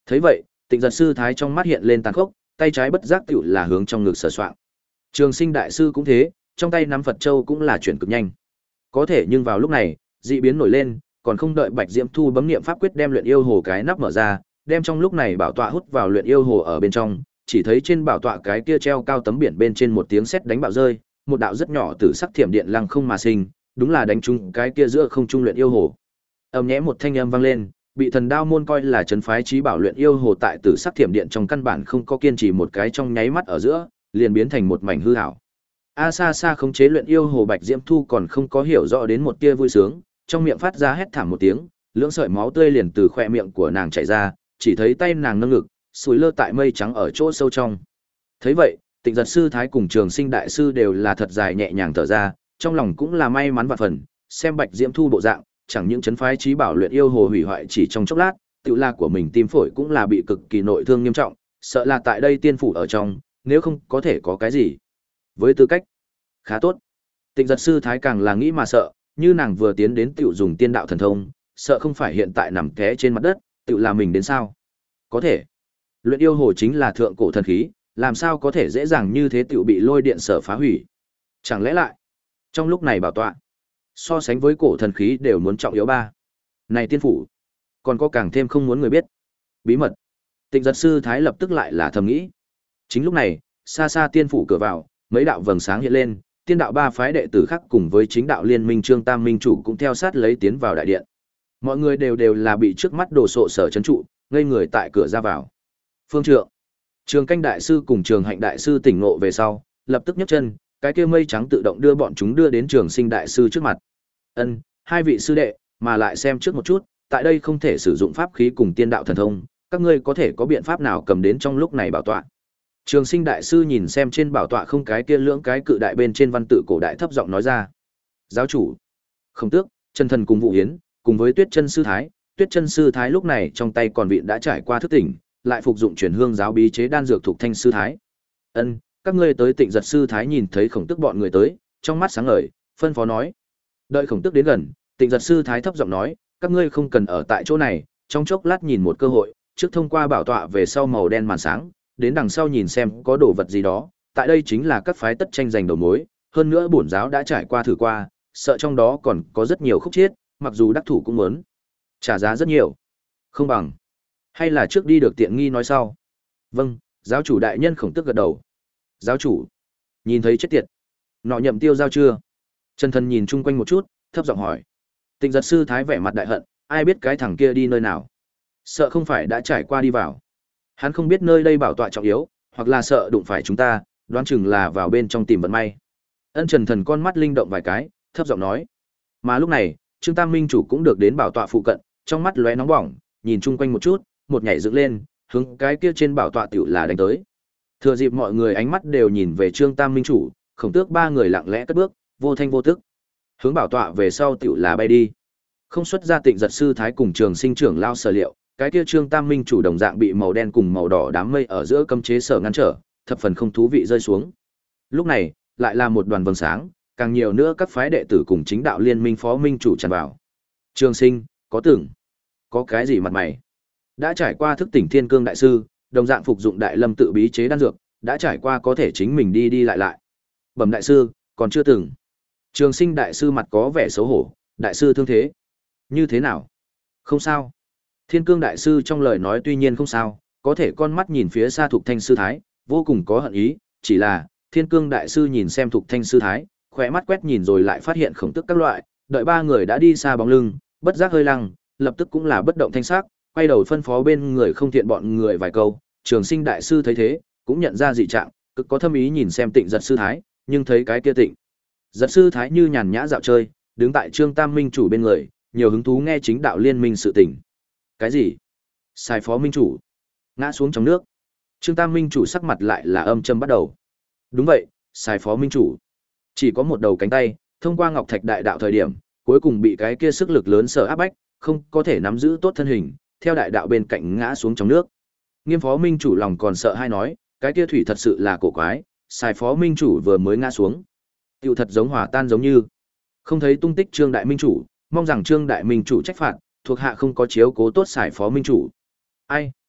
Thấy vậy, Tịnh Giật sư thái trong mắt hiện lên tàn khốc, tay trái bất giác tựu là hướng trong ngực sờ soạng. Trường Sinh đại sư cũng thế, trong tay nắm Phật châu cũng là chuyển cực nhanh. Có thể nhưng vào lúc này, dị biến nổi lên, còn không đợi Bạch Diễm Thu bấm niệm pháp quyết đem luyện yêu hồ cái nắp mở ra, đem trong lúc này bảo tọa hút vào luyện yêu hồ ở bên trong, chỉ thấy trên bảo tọa cái kia treo cao tấm biển bên trên một tiếng sét đánh bạo rơi, một đạo rất nhỏ tử sắc thiểm điện lăng không mà sinh, đúng là đánh trúng cái kia giữa không trung luyện yêu hồ. Ầm nhẽ một thanh âm vang lên, bị Thần Đao môn coi là trấn phái chí bảo luyện yêu hồ tại tử sắc thiểm điện trong căn bản không có kiên trì một cái trong nháy mắt ở giữa, liền biến thành một mảnh hư ảo. A xa xa khống chế luyện yêu hồ Bạch Diễm Thu còn không có hiểu rõ đến một tia vui sướng, trong miệng phát ra hét thảm một tiếng, lưỡng sợi máu tươi liền từ khóe miệng của nàng chảy ra, chỉ thấy tay nàng nâng ngực, sủi lơ tại mây trắng ở chỗ sâu trong. Thấy vậy, Tịnh Giật sư thái cùng Trường Sinh đại sư đều là thật dài nhẹ nhàng thở ra, trong lòng cũng là may mắn vạn phần, xem Bạch Diễm Thu bộ dạng, chẳng những chấn phái chí bảo luyện yêu hồ hủy hoại chỉ trong chốc lát, tự la của mình tim phổi cũng là bị cực kỳ nội thương nghiêm trọng, sợ là tại đây tiên phủ ở trong, nếu không có thể có cái gì. Với tư cách khá tốt, Tịnh Giật sư thái càng là nghĩ mà sợ, như nàng vừa tiến đến tiểu dùng tiên đạo thần thông, sợ không phải hiện tại nằm té trên mặt đất, tiểu là mình đến sao? Có thể. Luyện yêu hồ chính là thượng cổ thần khí, làm sao có thể dễ dàng như thế tiểu bị lôi điện sở phá hủy? Chẳng lẽ lại, trong lúc này bảo tọa, so sánh với cổ thần khí đều muốn trọng yếu ba. Này tiên phủ, còn có càng thêm không muốn người biết. Bí mật. Tịnh Giật sư thái lập tức lại là thầm nghĩ. Chính lúc này, xa xa tiên phủ cửa vào, mấy đạo vầng sáng hiện lên, tiên đạo ba phái đệ tử khác cùng với chính đạo liên minh Trương Tam Minh chủ cũng theo sát lấy tiến vào đại điện. Mọi người đều đều là bị trước mắt đồ sộ sở trấn trụ, ngây người tại cửa ra vào. Phương Trượng, Trường Canh đại sư cùng Trường Hạnh đại sư tỉnh ngộ về sau, lập tức nhấc chân, cái kia mây trắng tự động đưa bọn chúng đưa đến Trường Sinh đại sư trước mặt. Ân, hai vị sư đệ, mà lại xem trước một chút, tại đây không thể sử dụng pháp khí cùng tiên đạo thần thông, các ngươi có thể có biện pháp nào cầm đến trong lúc này bảo tọa. Trường Sinh đại sư nhìn xem trên bảo tọa không cái kia lưỡng cái cự đại bên trên văn tự cổ đại thấp giọng nói ra. Giáo chủ, Khổng Tước, Chân Thần cùng Vũ Hiến, cùng với Tuyết Chân sư thái, Tuyết Chân sư thái lúc này trong tay còn vịn đã trải qua thức tỉnh, lại phục dụng chuyển hương giáo bí chế đan dược thuộc Thanh sư thái. Ân, các ngươi tới Tịnh Giật sư thái nhìn thấy Khổng Tước bọn người tới, trong mắt sáng ngời, phân phó nói. Đợi Khổng Tước đến gần, Tịnh Giật sư thái thấp giọng nói, các ngươi không cần ở tại chỗ này, trong chốc lát nhìn một cơ hội, trước thông qua bảo tọa về sau màu đen màn sáng, đến đằng sau nhìn xem có đồ vật gì đó, tại đây chính là các phái tất tranh giành đầu mối, hơn nữa bổn giáo đã trải qua thử qua, sợ trong đó còn có rất nhiều khúc chiết, mặc dù đắc thủ cũng muốn trả giá rất nhiều. Không bằng, hay là trước đi được tiện nghi nói sau. Vâng, giáo chủ đại nhân Khổng Tước gật đầu. Giáo chủ, nhìn thấy chết tiệt, nọ nhậm tiêu giao chưa? Chân Thần nhìn chung quanh một chút, thấp giọng hỏi. Tịnh Giật sư thái vẻ mặt đại hận, ai biết cái thằng kia đi nơi nào? Sợ không phải đã trải qua đi vào. Hắn không biết nơi đây bảo tọa trọng yếu, hoặc là sợ đụng phải chúng ta, đoán chừng là vào bên trong tìm vận may. Ân Trần Thần con mắt linh động vài cái, thấp giọng nói. Mà lúc này, Trương Tam Minh chủ cũng được đến bảo tọa phụ cận, trong mắt lóe nóng bỏng, nhìn chung quanh một chút, một nhảy dựng lên, hướng cái kia trên bảo tọa tiểu là đánh tới. Thừa dịp mọi người ánh mắt đều nhìn về Trương Tam Minh chủ, Khổng Tước ba người lặng lẽ cất bước, vô thanh vô tức, hướng bảo tọa về sau tiểu là bay đi. Không xuất ra Tịnh Giật sư thái cùng Trường Sinh trưởng lao sở liệu, cái kia Trương Tam Minh chủ đồng dạng bị màu đen cùng màu đỏ đám mây ở giữa cấm chế sở ngăn trở, thập phần không thú vị rơi xuống. Lúc này, lại là một đoàn vầng sáng, càng nhiều nữa các phái đệ tử cùng chính đạo liên minh phó minh chủ tràn vào. Trường Sinh, có tưởng, có cái gì mặt mày? Đã trải qua thức tỉnh Thiên Cương đại sư, đồng dạng phục dụng Đại Lâm tự bí chế đan dược, đã trải qua có thể chính mình đi đi lại lại. Bẩm đại sư, còn chưa từng. Trường Sinh đại sư mặt có vẻ xấu hổ, đại sư thương thế như thế nào? Không sao. Thiên Cương đại sư trong lời nói tuy nhiên không sao, có thể con mắt nhìn phía xa Thục Thanh sư thái, vô cùng có hận ý, chỉ là Thiên Cương đại sư nhìn xem Thục Thanh sư thái, khỏe mắt quét nhìn rồi lại phát hiện Khổng Tước các loại, đợi ba người đã đi xa bóng lưng, bất giác hơi lăng, lập tức cũng là bất động thanh sắc, quay đầu phân phó bên người không thiện bọn người vài câu. Trường Sinh đại sư thấy thế, cũng nhận ra dị trạng, cực có thâm ý nhìn xem Tịnh Giật sư thái, nhưng thấy cái kia Tịnh Giật sư thái như nhàn nhã dạo chơi, đứng tại Trương Tam Minh chủ bên người, nhiều hứng thú nghe chính đạo liên minh sự tình. Cái gì? Sai phó minh chủ ngã xuống trong nước. Trương Tam Minh chủ sắc mặt lại là âm châm bắt đầu. Đúng vậy, sai phó minh chủ chỉ có một đầu cánh tay, thông qua Ngọc Thạch đại đạo thời điểm, cuối cùng bị cái kia sức lực lớn sở áp bách, không có thể nắm giữ tốt thân hình, theo đại đạo bên cạnh ngã xuống trong nước. Nghiêm phó minh chủ lòng còn sợ hai nói, cái kia thủy thật sự là cổ quái, sai phó minh chủ vừa mới ngã xuống, tựu thật giống hỏa tan giống như. Không thấy tung tích Trương đại minh chủ, mong rằng Trương đại minh chủ trách phạt, thuộc hạ không có chiếu cố tốt sai phó minh chủ. Ai,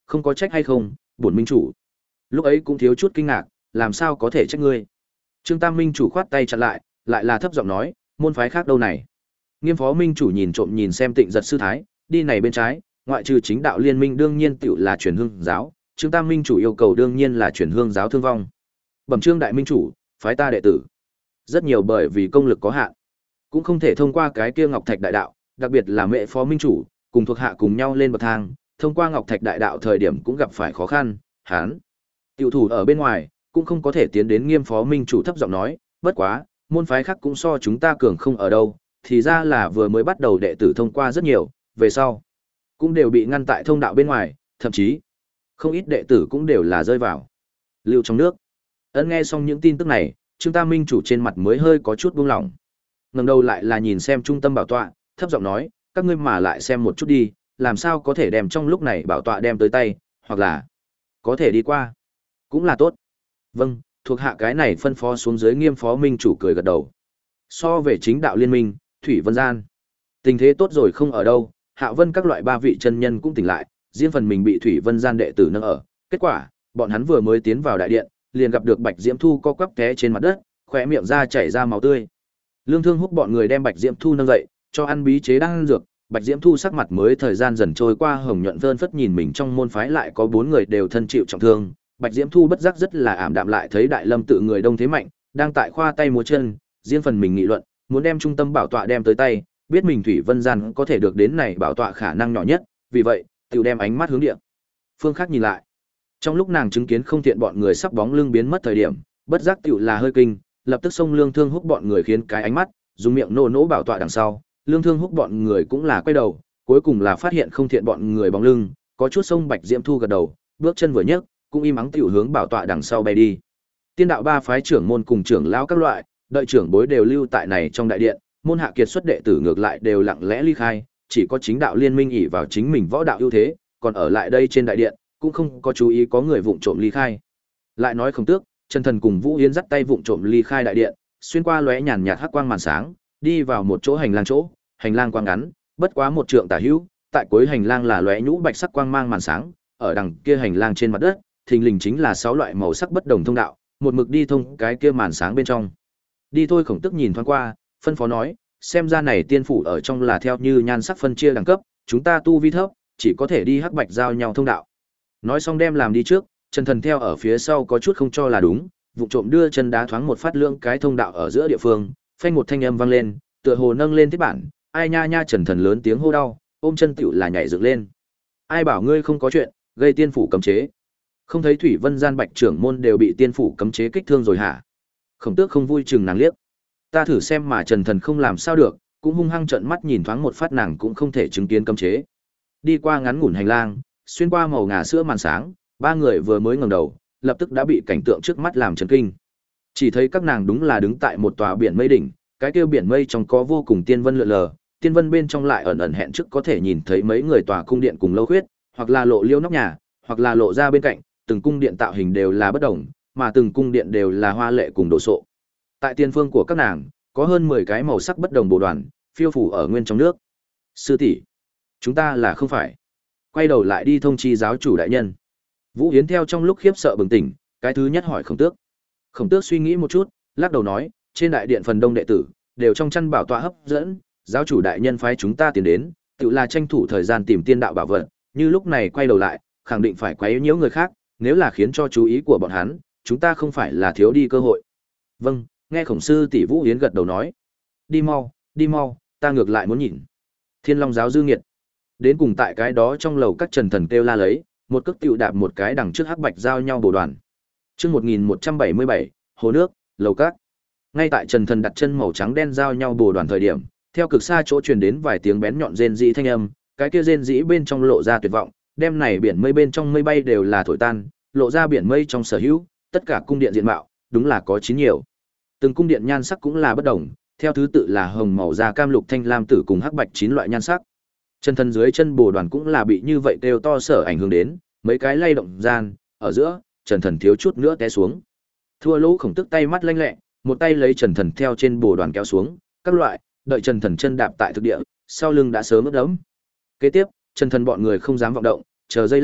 không có trách hay không, bổn minh chủ. Lúc ấy cũng thiếu chút kinh ngạc, làm sao có thể trách ngươi. Trương Tam minh chủ khoát tay chặn lại, lại là thấp giọng nói, môn phái khác đâu này. Nghiêm phó minh chủ nhìn trộm nhìn xem Tịnh Giật sư thái, đi này bên trái, ngoại trừ chính đạo liên minh đương nhiên tựu là truyền hương giáo, Trương Tam minh chủ yêu cầu đương nhiên là truyền hương giáo thương vong. Bẩm Trương đại minh chủ, phái ta đệ tử. Rất nhiều bởi vì công lực có hạn, cũng không thể thông qua cái kia Ngọc Thạch đại đạo, đặc biệt là mẹ phó minh chủ, cùng thuộc hạ cùng nhau lên bậc thang, thông qua Ngọc Thạch đại đạo thời điểm cũng gặp phải khó khăn, hán tiểu thủ ở bên ngoài, cũng không có thể tiến đến. Nghiêm phó minh chủ thấp giọng nói, bất quá, môn phái khác cũng so chúng ta cường không ở đâu, thì ra là vừa mới bắt đầu đệ tử thông qua rất nhiều, về sau cũng đều bị ngăn tại thông đạo bên ngoài, thậm chí không ít đệ tử cũng đều là rơi vào lưu trong nước. Ấn nghe xong những tin tức này, Trương Tam minh chủ trên mặt mới hơi có chút buông lỏng. Ngẩng đầu lại là nhìn xem trung tâm bảo tọa, thấp giọng nói, các ngươi mà lại xem một chút đi, làm sao có thể đem trong lúc này bảo tọa đem tới tay, hoặc là có thể đi qua, cũng là tốt. Vâng, thuộc hạ cái này phân phó xuống dưới. Nghiêm phó minh chủ cười gật đầu. So về chính đạo liên minh, Thủy Vân Gian, tình thế tốt rồi không ở đâu, Hạo Vân các loại ba vị chân nhân cũng tỉnh lại, riêng phần mình bị Thủy Vân Gian đệ tử nâng ở. Kết quả, bọn hắn vừa mới tiến vào đại điện, liền gặp được Bạch Diễm Thu co quắp té trên mặt đất, khóe miệng ra chảy ra máu tươi. Lương Thương Húc bọn người đem Bạch Diễm Thu nâng dậy, cho ăn bí chế đang ăn dược. Bạch Diễm Thu sắc mặt mới thời gian dần trôi qua hồng nhuận vơn phất, nhìn mình trong môn phái lại có bốn người đều thân chịu trọng thương. Bạch Diễm Thu bất giác rất là ảm đạm, lại thấy Đại Lâm tự người đông thế mạnh, đang tại khoa tay múa chân, riêng phần mình nghị luận, muốn đem trung tâm bảo tọa đem tới tay, biết mình Thủy Vân Gian có thể được đến này bảo tọa khả năng nhỏ nhất, vì vậy, tiểu đem ánh mắt hướng địa phương khác nhìn lại. Trong lúc nàng chứng kiến không thiện bọn người sắp bóng lưng biến mất thời điểm, bất giác tiểu là hơi kinh, lập tức xông Lương Thương Húc bọn người khiến cái ánh mắt, dùng miệng nô nỗ bảo tọa đằng sau. Lương Thương Húc bọn người cũng là quay đầu, cuối cùng là phát hiện không thiện bọn người bóng lưng, có chút xông Bạch Diễm Thu gật đầu, bước chân vừa nhấc, cũng im ắng tiểu hướng bảo tọa đằng sau bay đi. Tiên đạo ba phái trưởng môn cùng trưởng lão các loại, đợi trưởng bối đều lưu tại này trong đại điện, môn hạ kiệt xuất đệ tử ngược lại đều lặng lẽ ly khai, chỉ có chính đạo liên minh ỷ vào chính mình võ đạo ưu thế, còn ở lại đây trên đại điện, cũng không có chú ý có người vụng trộm ly khai. Lại nói Khổng Tước, Trần Thần cùng Vũ Yến dắt tay vụng trộm ly khai đại điện, xuyên qua lóe nhàn nhạt hắc quang màn sáng, đi vào một chỗ hành lang chỗ, hành lang quang ngắn, bất quá một trượng tả hữu, tại cuối hành lang là lóe nhũ bạch sắc quang mang màn sáng, ở đằng kia hành lang trên mặt đất, thình lình chính là sáu loại màu sắc bất đồng thông đạo, một mực đi thông cái kia màn sáng bên trong. Đi thôi. Khổng Tước nhìn thoáng qua, phân phó nói, xem ra này tiên phủ ở trong là theo như nhan sắc phân chia đẳng cấp, chúng ta tu vi thấp, chỉ có thể đi hắc bạch giao nhau thông đạo. Nói xong đem làm đi trước, Trần Thần theo ở phía sau có chút không cho là đúng, vụ trộm đưa chân đá thoáng một phát lượng cái thông đạo ở giữa địa phương, phanh một thanh âm vang lên, tựa hồ nâng lên thiết bản, ai nha nha. Trần Thần lớn tiếng hô đau, ôm chân tiểu là nhảy dựng lên. Ai bảo ngươi không có chuyện, gây tiên phủ cấm chế? Không thấy Thủy Vân Gian Bạch trưởng môn đều bị tiên phủ cấm chế kích thương rồi hả? Khổng Tước không vui chừng nàng liếc. Ta thử xem mà. Trần Thần không làm sao được, cũng hung hăng trợn mắt nhìn thoáng một phát, nàng cũng không thể chứng kiến cấm chế. Đi qua ngắn ngủn hành lang, xuyên qua màu ngà sữa màn sáng, ba người vừa mới ngẩng đầu, lập tức đã bị cảnh tượng trước mắt làm chấn kinh. Chỉ thấy các nàng đúng là đứng tại một tòa biển mây đỉnh, cái kia biển mây trong có vô cùng tiên vân lượn lờ, tiên vân bên trong lại ẩn ẩn hẹn trước có thể nhìn thấy mấy người tòa cung điện cùng lâu khuyết, hoặc là lộ liêu nóc nhà, hoặc là lộ ra bên cạnh, từng cung điện tạo hình đều là bất đồng, mà từng cung điện đều là hoa lệ cùng đồ sộ. Tại tiên phương của các nàng, có hơn mười cái màu sắc bất đồng bồ đoàn, phiêu phù ở nguyên trong nước. Sư tỷ, chúng ta là không phải quay đầu lại đi thông chi giáo chủ đại nhân? Vũ Hiến theo trong lúc khiếp sợ bừng tỉnh, cái thứ nhất hỏi Khổng Tước. Khổng Tước suy nghĩ một chút, lắc đầu nói, trên đại điện phần đông đệ tử đều trong chăn bảo tọa hấp dẫn, giáo chủ đại nhân phái chúng ta tiến đến, tự là tranh thủ thời gian tìm tiên đạo bảo vật, như lúc này quay đầu lại, khẳng định phải quấy nhiễu người khác, nếu là khiến cho chú ý của bọn hắn, chúng ta không phải là thiếu đi cơ hội. Vâng, nghe Khổng sư tỷ. Vũ Hiến gật đầu nói, đi mau, đi mau, ta ngược lại muốn nhìn Thiên Long giáo dư nghiệt. Đến cùng tại cái đó trong lầu các Trần Thần kêu la lấy, một cước tiểu đạp một cái đằng trước hắc bạch giao nhau bổ đoàn. Chương một nghìn một trăm bảy mươi bảy, hồ nước, lầu các. Ngay tại Trần Thần đặt chân màu trắng đen giao nhau bổ đoàn thời điểm, theo cực xa chỗ truyền đến vài tiếng bén nhọn rên rỉ thanh âm, cái kia rên rỉ bên trong lộ ra tuyệt vọng, đêm này biển mây bên trong mây bay đều là thổi tan, lộ ra biển mây trong sở hữu, tất cả cung điện diện mạo, đúng là có chín nhiều. Từng cung điện nhan sắc cũng là bất đồng, theo thứ tự là hồng màu da cam lục thanh lam tử cùng hắc bạch chín loại nhan sắc. Chân thân dưới chân bồ đoàn cũng là bị như vậy kêu to sở ảnh hưởng đến, mấy cái lay động gian, ở giữa, Trần Thần thiếu chút nữa té xuống. Thua lỗ Khổng Tước tay mắt lanh lẹ, một tay lấy Trần Thần theo trên bồ đoàn kéo xuống, các loại, đợi Trần Thần chân đạp tại thực địa, sau lưng đã sớm ướt đẫm. Kế tiếp, Trần Thần bọn người không dám vọng động, chờ giây lát,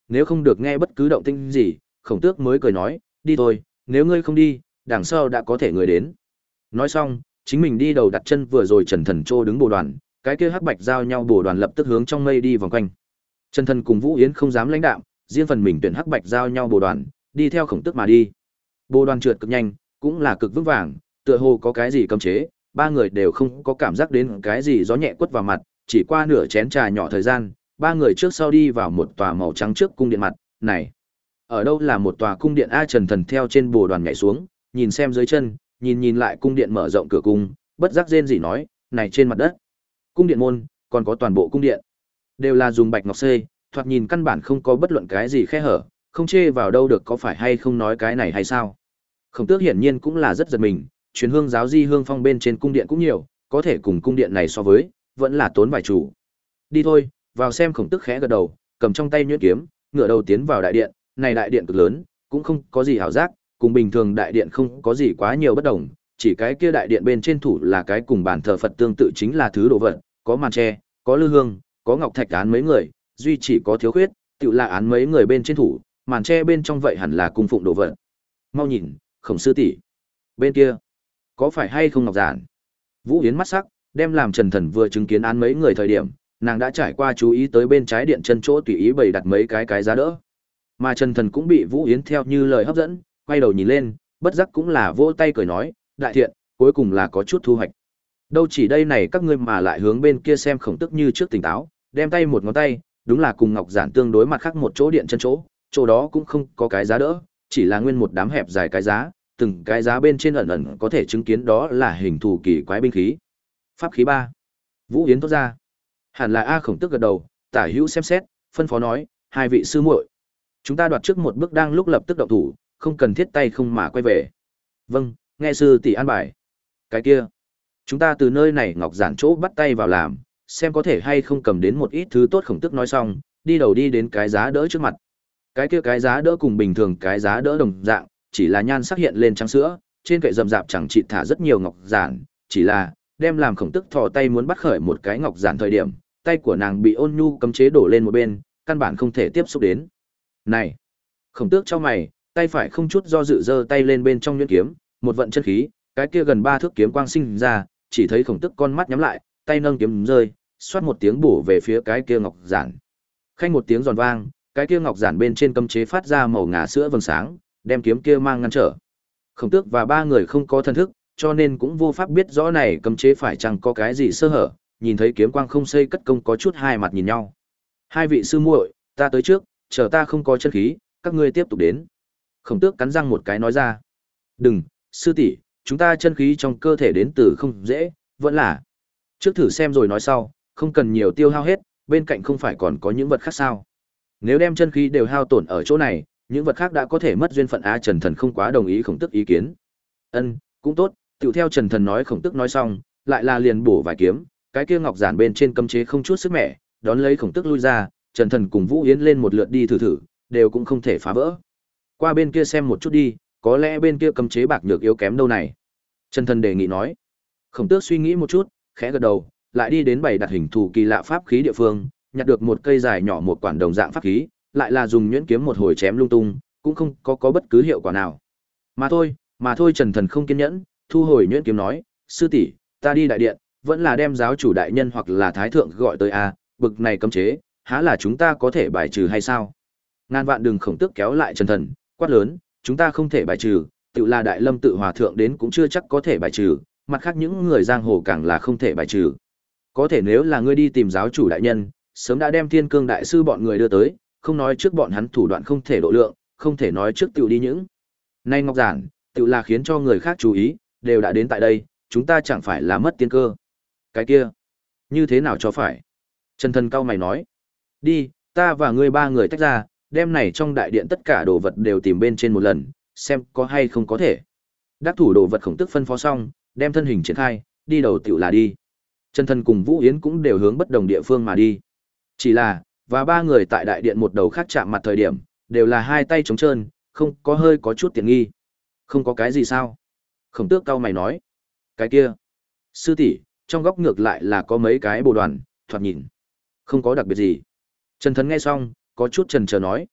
nếu không được nghe bất cứ động tĩnh gì, Khổng Tước mới cười nói, đi thôi, nếu ngươi không đi, đằng sau đã có thể người đến. Nói xong, chính mình đi đầu đặt chân vừa rồi Trần Thần Trô đứng bồ đoàn, cái kia hắc bạch giao nhau bồ đoàn lập tức hướng trong mây đi vòng quanh. Trần Thần cùng Vũ Yến không dám lãnh đạm, riêng phần mình tuyển hắc bạch giao nhau bồ đoàn, đi theo Khổng Tước mà đi. Bồ đoàn trượt cực nhanh, cũng là cực vững vàng, tựa hồ có cái gì cấm chế, ba người đều không có cảm giác đến cái gì gió nhẹ quất vào mặt, chỉ qua nửa chén trà nhỏ thời gian, ba người trước sau đi vào một tòa màu trắng trước cung điện mặt, này, ở đâu là một tòa cung điện a? Trần Thần theo trên bồ đoàn nhảy xuống, nhìn xem dưới chân, nhìn nhìn lại cung điện mở rộng cửa cung, bất giác rên rỉ nói, này trên mặt đất, cung điện môn, còn có toàn bộ cung điện, đều là dùng bạch ngọc xây, thoạt nhìn căn bản không có bất luận cái gì khe hở, không chê vào đâu được, có phải hay không nói cái này hay sao? Khổng Tước hiển nhiên cũng là rất giật mình, truyền hương giáo di hương phong bên trên cung điện cũng nhiều, có thể cùng cung điện này so với, vẫn là tốn vài chủ. Đi thôi, vào xem. Khổng Tước khẽ gật đầu, cầm trong tay nhuyễn kiếm, ngựa đầu tiến vào đại điện, này đại điện cực lớn, cũng không có gì hảo giác, cùng bình thường đại điện không có gì quá nhiều bất đồng, chỉ cái kia đại điện bên trên thủ là cái cùng bàn thờ Phật tương tự chính là thứ đồ vật, có màn tre, có lư hương, có ngọc thạch án mấy người, duy chỉ có thiếu khuyết, tự là án mấy người bên trên thủ, màn tre bên trong vậy hẳn là cung phụng đồ vật. Mau nhìn, Khổng sư tỷ, bên kia, có phải hay không ngọc giản? Vũ Yến mắt sắc, đem làm Trần Thần vừa chứng kiến án mấy người thời điểm, nàng đã trải qua chú ý tới bên trái điện chân chỗ tùy ý bày đặt mấy cái cái giá đỡ. Mà Trần Thần cũng bị Vũ Yến theo như lời hấp dẫn, quay đầu nhìn lên, bất giác cũng là vỗ tay cười nói, đại thiện, cuối cùng là có chút thu hoạch. Đâu chỉ đây này, các ngươi mà lại hướng bên kia xem. Khổng Tước như trước tỉnh táo, đem tay một ngón tay, đúng là cùng ngọc giản tương đối mặt khác một chỗ điện chân chỗ, chỗ đó cũng không có cái giá đỡ, chỉ là nguyên một đám hẹp dài cái giá, từng cái giá bên trên ẩn ẩn có thể chứng kiến đó là hình thù kỳ quái binh khí. Pháp khí ba. Vũ Yến thốt ra. Hẳn là a. Khổng Tước gật đầu, tả hữu xem xét, phân phó nói, hai vị sư muội, chúng ta đoạt trước một bước, đang lúc lập tức động thủ, không cần thiết tay không mà quay về. Vâng, nghe sư tỷ an bài. Cái kia, chúng ta từ nơi này ngọc giản chỗ bắt tay vào làm, xem có thể hay không cầm đến một ít thứ tốt. Khổng Tước nói xong, đi đầu đi đến cái giá đỡ trước mặt. Cái kia cái giá đỡ cùng bình thường cái giá đỡ đồng dạng, chỉ là nhan sắc hiện lên trắng sữa, trên kệ rậm rạp chẳng chịt thả rất nhiều ngọc giản, chỉ là đem làm Khổng Tước thò tay muốn bắt khởi một cái ngọc giản thời điểm, tay của nàng bị ôn nhu cấm chế đổ lên một bên, căn bản không thể tiếp xúc đến. Này, Khổng Tước chau mày, tay phải không chút do dự giơ tay lên bên trong nhuyễn kiếm, một vận chân khí, cái kia gần ba thước kiếm quang sinh ra, chỉ thấy Khổng Tước con mắt nhắm lại, tay nâng kiếm rơi, xoát một tiếng bổ về phía cái kia ngọc giản. Khanh một tiếng giòn vang, cái kia ngọc giản bên trên cấm chế phát ra màu ngà sữa vầng sáng, đem kiếm kia mang ngăn trở. Khổng Tước và ba người không có thân thức, cho nên cũng vô pháp biết rõ này cấm chế phải chăng có cái gì sơ hở, nhìn thấy kiếm quang không xây cất công, có chút hai mặt nhìn nhau. Hai vị sư muội, ta tới trước, chờ ta không có chân khí, các ngươi tiếp tục đến. Khổng Tước cắn răng một cái nói ra. Đừng, sư tỷ, chúng ta chân khí trong cơ thể đến từ không dễ, vẫn là trước thử xem rồi nói sau, không cần nhiều tiêu hao hết, bên cạnh không phải còn có những vật khác sao? Nếu đem chân khí đều hao tổn ở chỗ này, những vật khác đã có thể mất duyên phận á. Trần Thần không quá đồng ý Khổng Tước ý kiến. Ân, cũng tốt, tựu theo Trần Thần nói. Khổng Tước nói xong, lại là liền bổ vài kiếm, cái kia ngọc giản bên trên cấm chế không chút sức mẻ, đón lấy Khổng Tước lui ra, Trần Thần cùng Vũ Yến lên một lượt đi thử thử, đều cũng không thể phá vỡ. Qua bên kia xem một chút đi, có lẽ bên kia cấm chế bạc nhược yếu kém đâu này. Trần Thần đề nghị nói. Khổng Tước suy nghĩ một chút, khẽ gật đầu, lại đi đến bày đặt hình thù kỳ lạ pháp khí địa phương, nhặt được một cây dài nhỏ một quản đồng dạng pháp khí, lại là dùng nhuyễn kiếm một hồi chém lung tung, cũng không có có bất cứ hiệu quả nào. Mà thôi, mà thôi. Trần Thần không kiên nhẫn, thu hồi nhuyễn kiếm nói, sư tỷ, ta đi đại điện, vẫn là đem giáo chủ đại nhân hoặc là thái thượng gọi tới a, bực này cấm chế, há là chúng ta có thể bài trừ hay sao? Ngàn vạn đừng. Khổng Tước kéo lại Trần Thần, quát lớn, chúng ta không thể bài trừ, tự là đại lâm tự hòa thượng đến cũng chưa chắc có thể bài trừ, mặt khác những người giang hồ càng là không thể bài trừ. Có thể nếu là ngươi đi tìm giáo chủ đại nhân, sớm đã đem Thiên Cương đại sư bọn người đưa tới, không nói trước bọn hắn thủ đoạn không thể độ lượng, không thể nói trước tiểu đi những. Nay ngọc giản, tiểu là khiến cho người khác chú ý, đều đã đến tại đây, chúng ta chẳng phải là mất tiên cơ. Cái kia, như thế nào cho phải? Trần Thần cao mày nói, đi, ta và ngươi ba người tách ra, đem này trong đại điện tất cả đồ vật đều tìm bên trên một lần, xem có hay không có thể. Đắc thủ đồ vật Khổng Tước phân phó xong, đem thân hình triển khai, đi đầu tiểu là đi. Trần Thần cùng Vũ Yến cũng đều hướng bất đồng địa phương mà đi. Chỉ là, và ba người tại đại điện một đầu khác chạm mặt thời điểm, đều là hai tay trống trơn, không có hơi có chút tiện nghi. Không có cái gì sao? Khổng Tước cau mày nói. Cái kia, sư tỷ, trong góc ngược lại là có mấy cái bồ đoàn, thoạt nhìn không có đặc biệt gì. Trần Thần nghe xong, có chút chần chờ nói.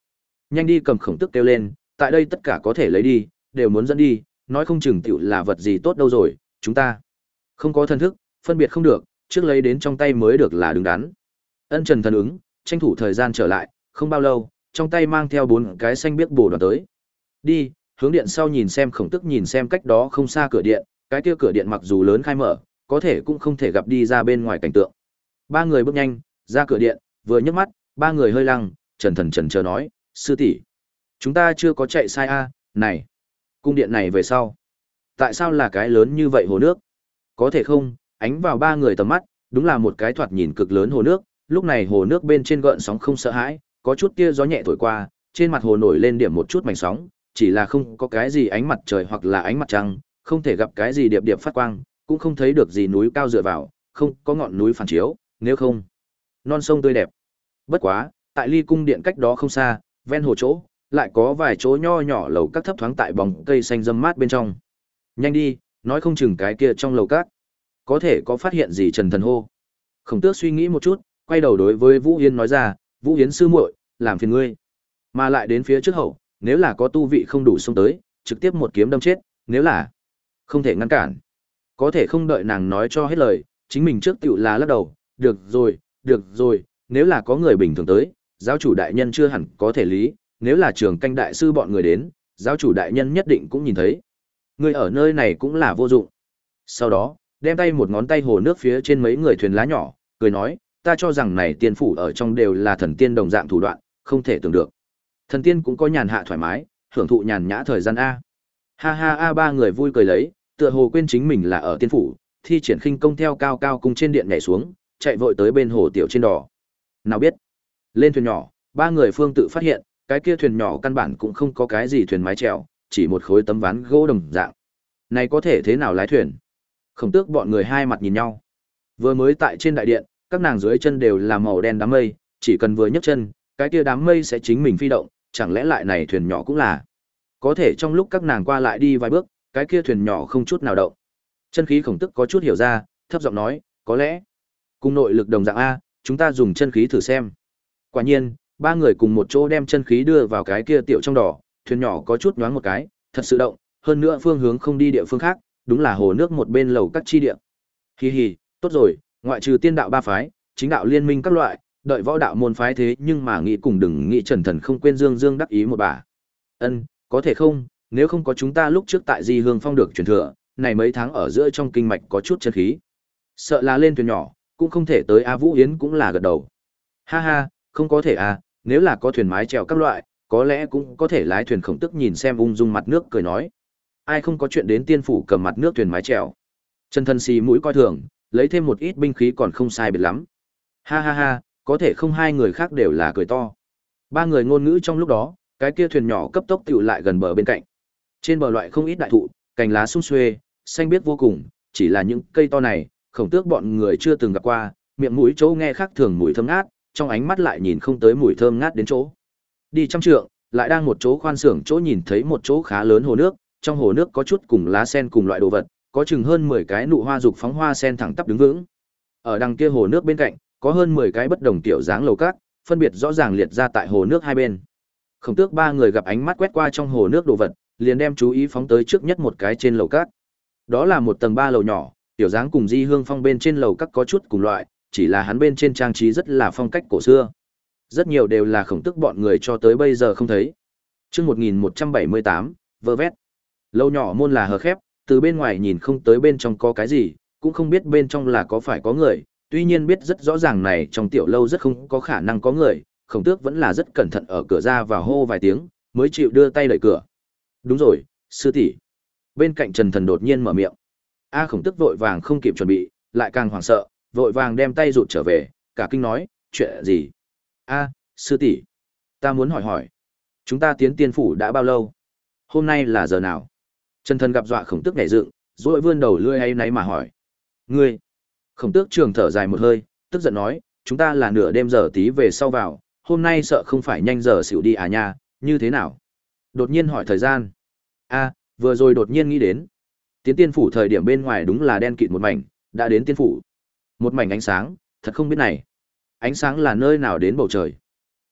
Nhanh đi cầm khổng tức kêu lên, tại đây tất cả có thể lấy đi, đều muốn dẫn đi, nói không chừng tiểu là vật gì tốt đâu rồi, chúng ta không có thân thức, phân biệt không được, trước lấy đến trong tay mới được là đứng đắn. Ân Trần thần ứng, tranh thủ thời gian trở lại, không bao lâu, trong tay mang theo bốn cái xanh biếc bồ đoàn tới. Đi, hướng điện sau nhìn xem khổng tức nhìn xem cách đó không xa cửa điện, cái kia cửa điện mặc dù lớn khai mở, có thể cũng không thể gặp đi ra bên ngoài cảnh tượng. Ba người bước nhanh, ra cửa điện, vừa nhấc mắt, ba người hơi lăng, Trần Thần chần chờ nói, sư tỷ, chúng ta chưa có chạy sai a, này, cung điện này về sau. Tại sao là cái lớn như vậy hồ nước? Có thể không, ánh vào ba người tầm mắt, đúng là một cái thoạt nhìn cực lớn hồ nước, lúc này hồ nước bên trên gợn sóng không sợ hãi, có chút tia gió nhẹ thổi qua, trên mặt hồ nổi lên điểm một chút mảnh sóng, chỉ là không có cái gì ánh mặt trời hoặc là ánh mặt trăng, không thể gặp cái gì điệp điệp phát quang, cũng không thấy được gì núi cao dựa vào, không có ngọn núi phản chiếu, nếu không, non sông tươi đẹp. Bất quá, tại ly cung điện cách đó không xa, ven hồ chỗ, lại có vài chỗ nho nhỏ lầu các thấp thoáng tại bóng cây xanh râm mát bên trong. Nhanh đi, nói không chừng cái kia trong lầu các có thể có phát hiện gì. Trần Thần hô. Khổng Tước suy nghĩ một chút, quay đầu đối với Vũ Hiến nói ra, Vũ Hiến sư muội, làm phiền ngươi, mà lại đến phía trước hậu, nếu là có tu vị không đủ xông tới, trực tiếp một kiếm đâm chết, nếu là không thể ngăn cản. Có thể không đợi nàng nói cho hết lời, chính mình trước tiểu là lắc đầu, được rồi, được rồi, nếu là có người bình thường tới, giáo chủ đại nhân chưa hẳn có thể lý, nếu là trường canh đại sư bọn người đến, giáo chủ đại nhân nhất định cũng nhìn thấy. Người ở nơi này cũng là vô dụng. Sau đó, đem tay một ngón tay hồ nước phía trên mấy người thuyền lá nhỏ, cười nói, ta cho rằng này tiên phủ ở trong đều là thần tiên đồng dạng thủ đoạn, không thể tưởng được. Thần tiên cũng có nhàn hạ thoải mái, hưởng thụ nhàn nhã thời gian a. Ha ha a, ba người vui cười lấy, tựa hồ quên chính mình là ở tiên phủ, thi triển khinh công theo cao cao cung trên điện nhảy xuống, chạy vội tới bên hồ tiểu trên đò. Nào biết, lên thuyền nhỏ, ba người phương tự phát hiện, cái kia thuyền nhỏ căn bản cũng không có cái gì thuyền mái chèo, chỉ một khối tấm ván gỗ đồng dạng. Này có thể thế nào lái thuyền? Khổng Tước bọn người hai mặt nhìn nhau. Vừa mới tại trên đại điện, các nàng dưới chân đều là màu đen đám mây, chỉ cần vừa nhấc chân, cái kia đám mây sẽ chính mình phi động, chẳng lẽ lại này thuyền nhỏ cũng là. Có thể trong lúc các nàng qua lại đi vài bước, cái kia thuyền nhỏ không chút nào động. Chân khí Khổng Tước có chút hiểu ra, thấp giọng nói, có lẽ cùng nội lực đồng dạng a, chúng ta dùng chân khí thử xem. Quả nhiên, ba người cùng một chỗ đem chân khí đưa vào cái kia tiểu trong đỏ, thuyền nhỏ có chút nhoáng một cái, thật sự động, hơn nữa phương hướng không đi địa phương khác, đúng là hồ nước một bên lầu các chi địa. Hi hi, tốt rồi, ngoại trừ tiên đạo ba phái, chính đạo liên minh các loại, đợi võ đạo môn phái thế nhưng mà nghĩ cùng đừng nghĩ Trần Thần không quên dương dương đắc ý một bà. Ân, có thể không, nếu không có chúng ta lúc trước tại Di Hương Phong được truyền thừa, này mấy tháng ở giữa trong kinh mạch có chút chân khí. Sợ là lên thuyền nhỏ, cũng không thể tới A Vũ Yến cũng là gật đầu. Ha ha, không có thể à, nếu là có thuyền mái chèo các loại, có lẽ cũng có thể lái thuyền. Khổng Tức nhìn xem ung dung mặt nước cười nói. Ai không có chuyện đến tiên phủ cầm mặt nước thuyền mái chèo. Trần Thần xì mũi coi thường, lấy thêm một ít binh khí còn không sai biệt lắm. Ha ha ha, có thể không, hai người khác đều là cười to. Ba người ngôn ngữ trong lúc đó, cái kia thuyền nhỏ cấp tốc tựu lại gần bờ bên cạnh. Trên bờ loại không ít đại thụ, cành lá sum xuê, xanh biếc vô cùng, chỉ là những cây to này, Khổng Tước bọn người chưa từng gặp qua, miệng mũi chỗ nghe khác thường mùi thơm ngát, trong ánh mắt lại nhìn không tới mùi thơm ngát đến chỗ. Đi trăm trượng, lại đang một chỗ khoan xưởng chỗ nhìn thấy một chỗ khá lớn hồ nước, trong hồ nước có chút cùng lá sen cùng loại đồ vật, có chừng hơn mười cái nụ hoa dục phóng hoa sen thẳng tắp đứng vững. Ở đằng kia hồ nước bên cạnh, có hơn mười cái bất đồng tiểu dáng lầu cát, phân biệt rõ ràng liệt ra tại hồ nước hai bên. Khổng Tước ba người gặp ánh mắt quét qua trong hồ nước đồ vật, liền đem chú ý phóng tới trước nhất một cái trên lầu cát. Đó là một tầng ba lầu nhỏ, tiểu dáng cùng Di Hương Phong bên trên lầu các có chút cùng loại, chỉ là hắn bên trên trang trí rất là phong cách cổ xưa. Rất nhiều đều là Khổng Tước bọn người cho tới bây giờ không thấy. Chương một nghìn một trăm bảy mươi tám, vơ vét. Lầu nhỏ môn là hờ khép, từ bên ngoài nhìn không tới bên trong có cái gì, cũng không biết bên trong là có phải có người, tuy nhiên biết rất rõ ràng này trong tiểu lâu rất không có khả năng có người, Khổng Tước vẫn là rất cẩn thận ở cửa ra và hô vài tiếng, mới chịu đưa tay đẩy cửa. Đúng rồi, sư tỷ. Bên cạnh Trần Thần đột nhiên mở miệng. A Khổng Tước vội vàng không kịp chuẩn bị, lại càng hoảng sợ, vội vàng đem tay rụt trở về, cả kinh nói, chuyện gì? A, sư tỷ, ta muốn hỏi hỏi, chúng ta tiến tiên phủ đã bao lâu? Hôm nay là giờ nào? Trần Thần gặp dọa Khổng Tước nhảy dựng, rồi vươn đầu lưỡi ấy náy mà hỏi. Ngươi? Khổng Tước trường thở dài một hơi, tức giận nói, chúng ta là nửa đêm giờ tí về sau vào, hôm nay sợ không phải nhanh giờ xỉu đi à nha, như thế nào? Đột nhiên hỏi thời gian. A, vừa rồi đột nhiên nghĩ đến. Tiến tiên phủ thời điểm bên ngoài đúng là đen kịt một mảnh, đã đến tiên phủ. Một mảnh ánh sáng, thật không biết này. Ánh sáng là nơi nào đến bầu trời.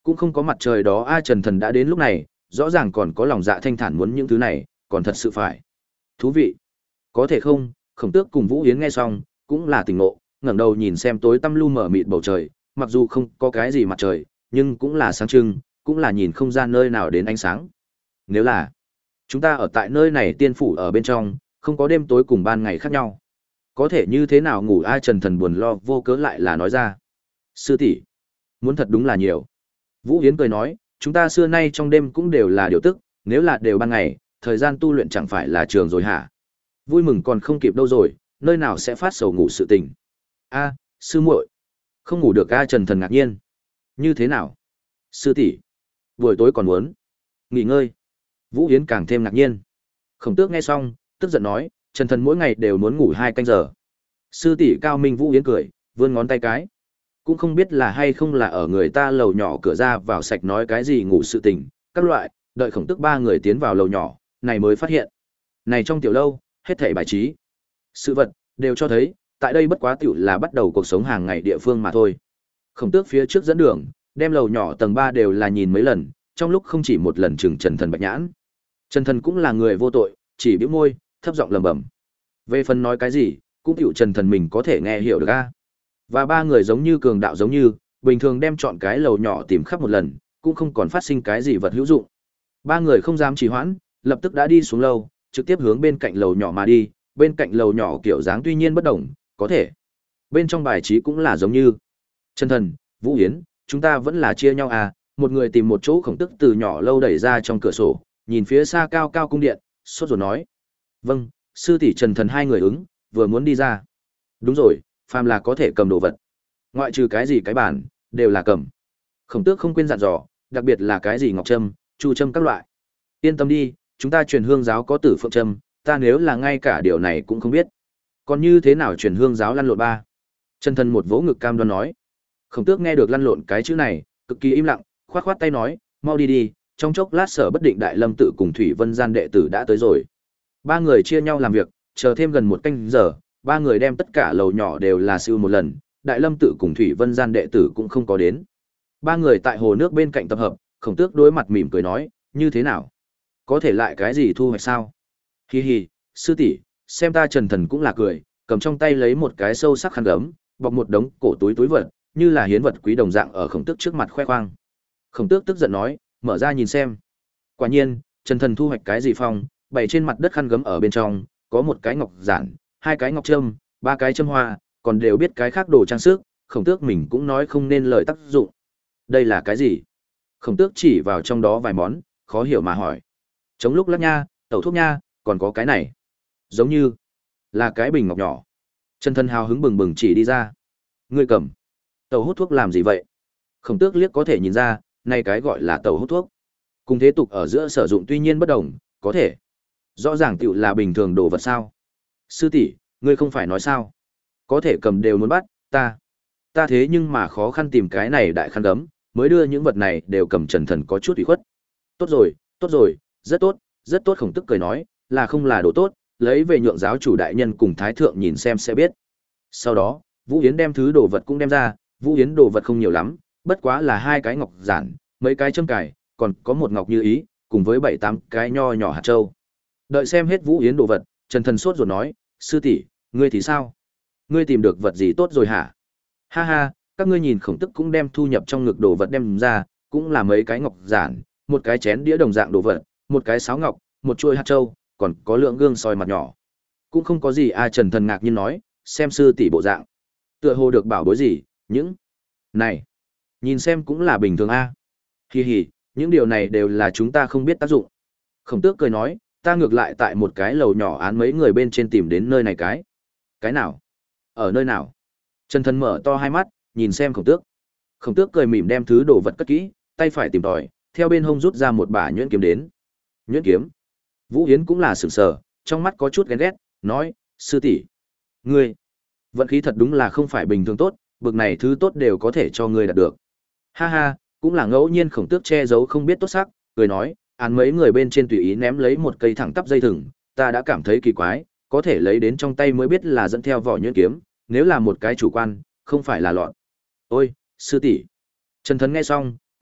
Cũng không có mặt trời đó a Trần Thần đã đến lúc này, rõ ràng còn có lòng dạ thanh thản muốn những thứ này, còn thật sự phải. Thú vị. Có thể không, Khổng Tước cùng Vũ Yến nghe xong, cũng là tỉnh ngộ, ngẩng đầu nhìn xem tối tăm lu mờ mịt bầu trời, mặc dù không có cái gì mặt trời, nhưng cũng là sáng trưng, cũng là nhìn không ra nơi nào đến ánh sáng. Nếu là chúng ta ở tại nơi này tiên phủ ở bên trong, không có đêm tối cùng ban ngày khác nhau. Có thể như thế nào ngủ ai Trần Thần buồn lo vô cớ lại là nói ra. Sư tỷ, muốn thật đúng là nhiều. Vũ Yến cười nói, chúng ta xưa nay trong đêm cũng đều là điều tức, nếu là đều ban ngày, thời gian tu luyện chẳng phải là trường rồi hả? Vui mừng còn không kịp đâu rồi, nơi nào sẽ phát sầu ngủ sự tình. A, sư muội, không ngủ được a Trần Thần ngạc nhiên. Như thế nào? Sư tỷ, buổi tối còn muốn nghỉ ngơi. Vũ Yến càng thêm ngạc nhiên. Khổng Tước nghe xong, tức giận nói, Trần Thần mỗi ngày đều muốn ngủ hai canh giờ. Sư tỷ cao minh. Vũ Yến cười, vươn ngón tay cái. Cũng không biết là hay không là ở người ta lầu nhỏ cửa ra vào sạch nói cái gì ngủ sự tình, các loại, đợi Khổng Tước ba người tiến vào lầu nhỏ, này mới phát hiện. Này trong tiểu lâu, hết thảy bài trí, sự vật, đều cho thấy, tại đây bất quá tiểu là bắt đầu cuộc sống hàng ngày địa phương mà thôi. Khổng Tước phía trước dẫn đường, đem lầu nhỏ tầng ba đều là nhìn mấy lần, trong lúc không chỉ một lần chừng Trần Thần bạch nhãn. Trần Thần cũng là người vô tội, chỉ bĩu môi, thấp giọng lẩm bẩm. Về phần nói cái gì, cũng tiểu Trần Thần mình có thể nghe hiểu được a. Và ba người giống như cường đạo giống như, bình thường đem chọn cái lầu nhỏ tìm khắp một lần, cũng không còn phát sinh cái gì vật hữu dụng. Ba người không dám trì hoãn, lập tức đã đi xuống lầu, trực tiếp hướng bên cạnh lầu nhỏ mà đi, bên cạnh lầu nhỏ kiểu dáng tuy nhiên bất đồng, có thể bên trong bài trí cũng là giống như. Trần Thần, Vũ Yến, chúng ta vẫn là chia nhau à, một người tìm một chỗ Khổng Tức từ nhỏ lâu đẩy ra trong cửa sổ, nhìn phía xa cao cao cung điện, sốt ruột nói. Vâng, sư tỷ Trần Thần hai người ứng, vừa muốn đi ra. Đúng rồi, phàm là có thể cầm đồ vật. Ngoại trừ cái gì cái bản, đều là cầm. Khổng Tước không quên dặn dò, đặc biệt là cái gì ngọc trâm, chu trâm các loại. Yên tâm đi, chúng ta truyền hương giáo có tử phượng trâm, ta nếu là ngay cả điều này cũng không biết. Còn như thế nào truyền hương giáo lăn lộn ba? Trần Thần một vỗ ngực cam đoan nói. Khổng Tước nghe được lăn lộn cái chữ này, cực kỳ im lặng, khoát khoát tay nói, mau đi đi, trong chốc lát Sở Bất Định Đại Lâm tự cùng Thủy Vân gian đệ tử đã tới rồi. Ba người chia nhau làm việc, chờ thêm gần một canh giờ, ba người đem tất cả lầu nhỏ đều là siêu một lần, Đại Lâm tự cùng Thủy Vân gian đệ tử cũng không có đến. Ba người tại hồ nước bên cạnh tập hợp, Khổng Tước đối mặt mỉm cười nói, như thế nào? Có thể lại cái gì thu hoạch sao? Hi hi, sư tỷ, xem ta Trần Thần cũng là cười, cầm trong tay lấy một cái sâu sắc khăn gấm, bọc một đống cổ túi túi vật, như là hiến vật quý đồng dạng ở Khổng Tước trước mặt khoe khoang. Khổng Tước tức giận nói, mở ra nhìn xem. Quả nhiên, Trần Thần thu hoạch cái gì phong, bày trên mặt đất khăn gấm ở bên trong, có một cái ngọc giản, hai cái ngọc trâm, ba cái châm hoa, còn đều biết cái khác đồ trang sức, Khổng Tước mình cũng nói không nên lời tác dụng. Đây là cái gì? Khổng Tước chỉ vào trong đó vài món, khó hiểu mà hỏi. Chống lúc lắc nha, tẩu thuốc nha, còn có cái này. Giống như là cái bình ngọc nhỏ. Trần Thần hào hứng bừng bừng chỉ đi ra. Ngươi cầm tẩu hút thuốc làm gì vậy? Khổng Tước liếc có thể nhìn ra, này cái gọi là tẩu hút thuốc. Cùng thế tục ở giữa sử dụng tuy nhiên bất đồng, có thể rõ ràng tiểu là bình thường đồ vật sao? Sư tỷ, ngươi không phải nói sao? Có thể cầm đều muốn bắt, ta. Ta thế nhưng mà khó khăn tìm cái này đại khăn gấm, mới đưa những vật này đều cầm. Trần Thần có chút ủy khuất. Tốt rồi, tốt rồi, rất tốt, rất tốt. Khổng Tức cười nói, là không là đồ tốt, lấy về nhượng giáo chủ đại nhân cùng thái thượng nhìn xem sẽ biết. Sau đó, Vũ Yến đem thứ đồ vật cũng đem ra, Vũ Yến đồ vật không nhiều lắm, bất quá là hai cái ngọc giản, mấy cái châm cài, còn có một ngọc như ý, cùng với bảy tám cái nho nhỏ hạt châu. Đợi xem hết Vũ Yến đồ vật, Trần Thần sốt ruột nói, sư tỷ, ngươi thì sao? Ngươi tìm được vật gì tốt rồi hả? Ha ha, các ngươi nhìn. Khổng Tức cũng đem thu nhập trong ngực đồ vật đem ra, cũng là mấy cái ngọc giản, một cái chén đĩa đồng dạng đồ vật, một cái sáo ngọc, một chuôi hạt châu, còn có lượng gương soi mặt nhỏ. Cũng không có gì a Trần Thần ngạc nhiên nói, xem sư tỷ bộ dạng, tựa hồ được bảo bối gì, những này, nhìn xem cũng là bình thường a. Hi hi, những điều này đều là chúng ta không biết tác dụng. Khổng Tước cười nói, ta ngược lại tại một cái lầu nhỏ án mấy người bên trên tìm đến nơi này cái. Cái nào? Ở nơi nào? Trần Thần mở to hai mắt, nhìn xem Khổng Tước. Khổng Tước cười mỉm đem thứ đồ vật cất kỹ, tay phải tìm tòi, theo bên hông rút ra một bả nhuyễn kiếm đến. Nhuyễn kiếm? Vũ Yến cũng là sửng sờ, trong mắt có chút ghen ghét, nói, sư tỷ, ngươi, vận khí thật đúng là không phải bình thường tốt, bực này thứ tốt đều có thể cho ngươi đạt được. Ha ha, cũng là ngẫu nhiên. Khổng Tước che giấu không biết tốt sắc, cười nói, án mấy người bên trên tùy ý ném lấy một cây thẳng tắp dây thừng, ta đã cảm thấy kỳ quái, có thể lấy đến trong tay mới biết là dẫn theo vỏ nhuyễn kiếm, nếu là một cái chủ quan, không phải là lọt. Ôi, sư tỷ. Trần Thần nghe xong,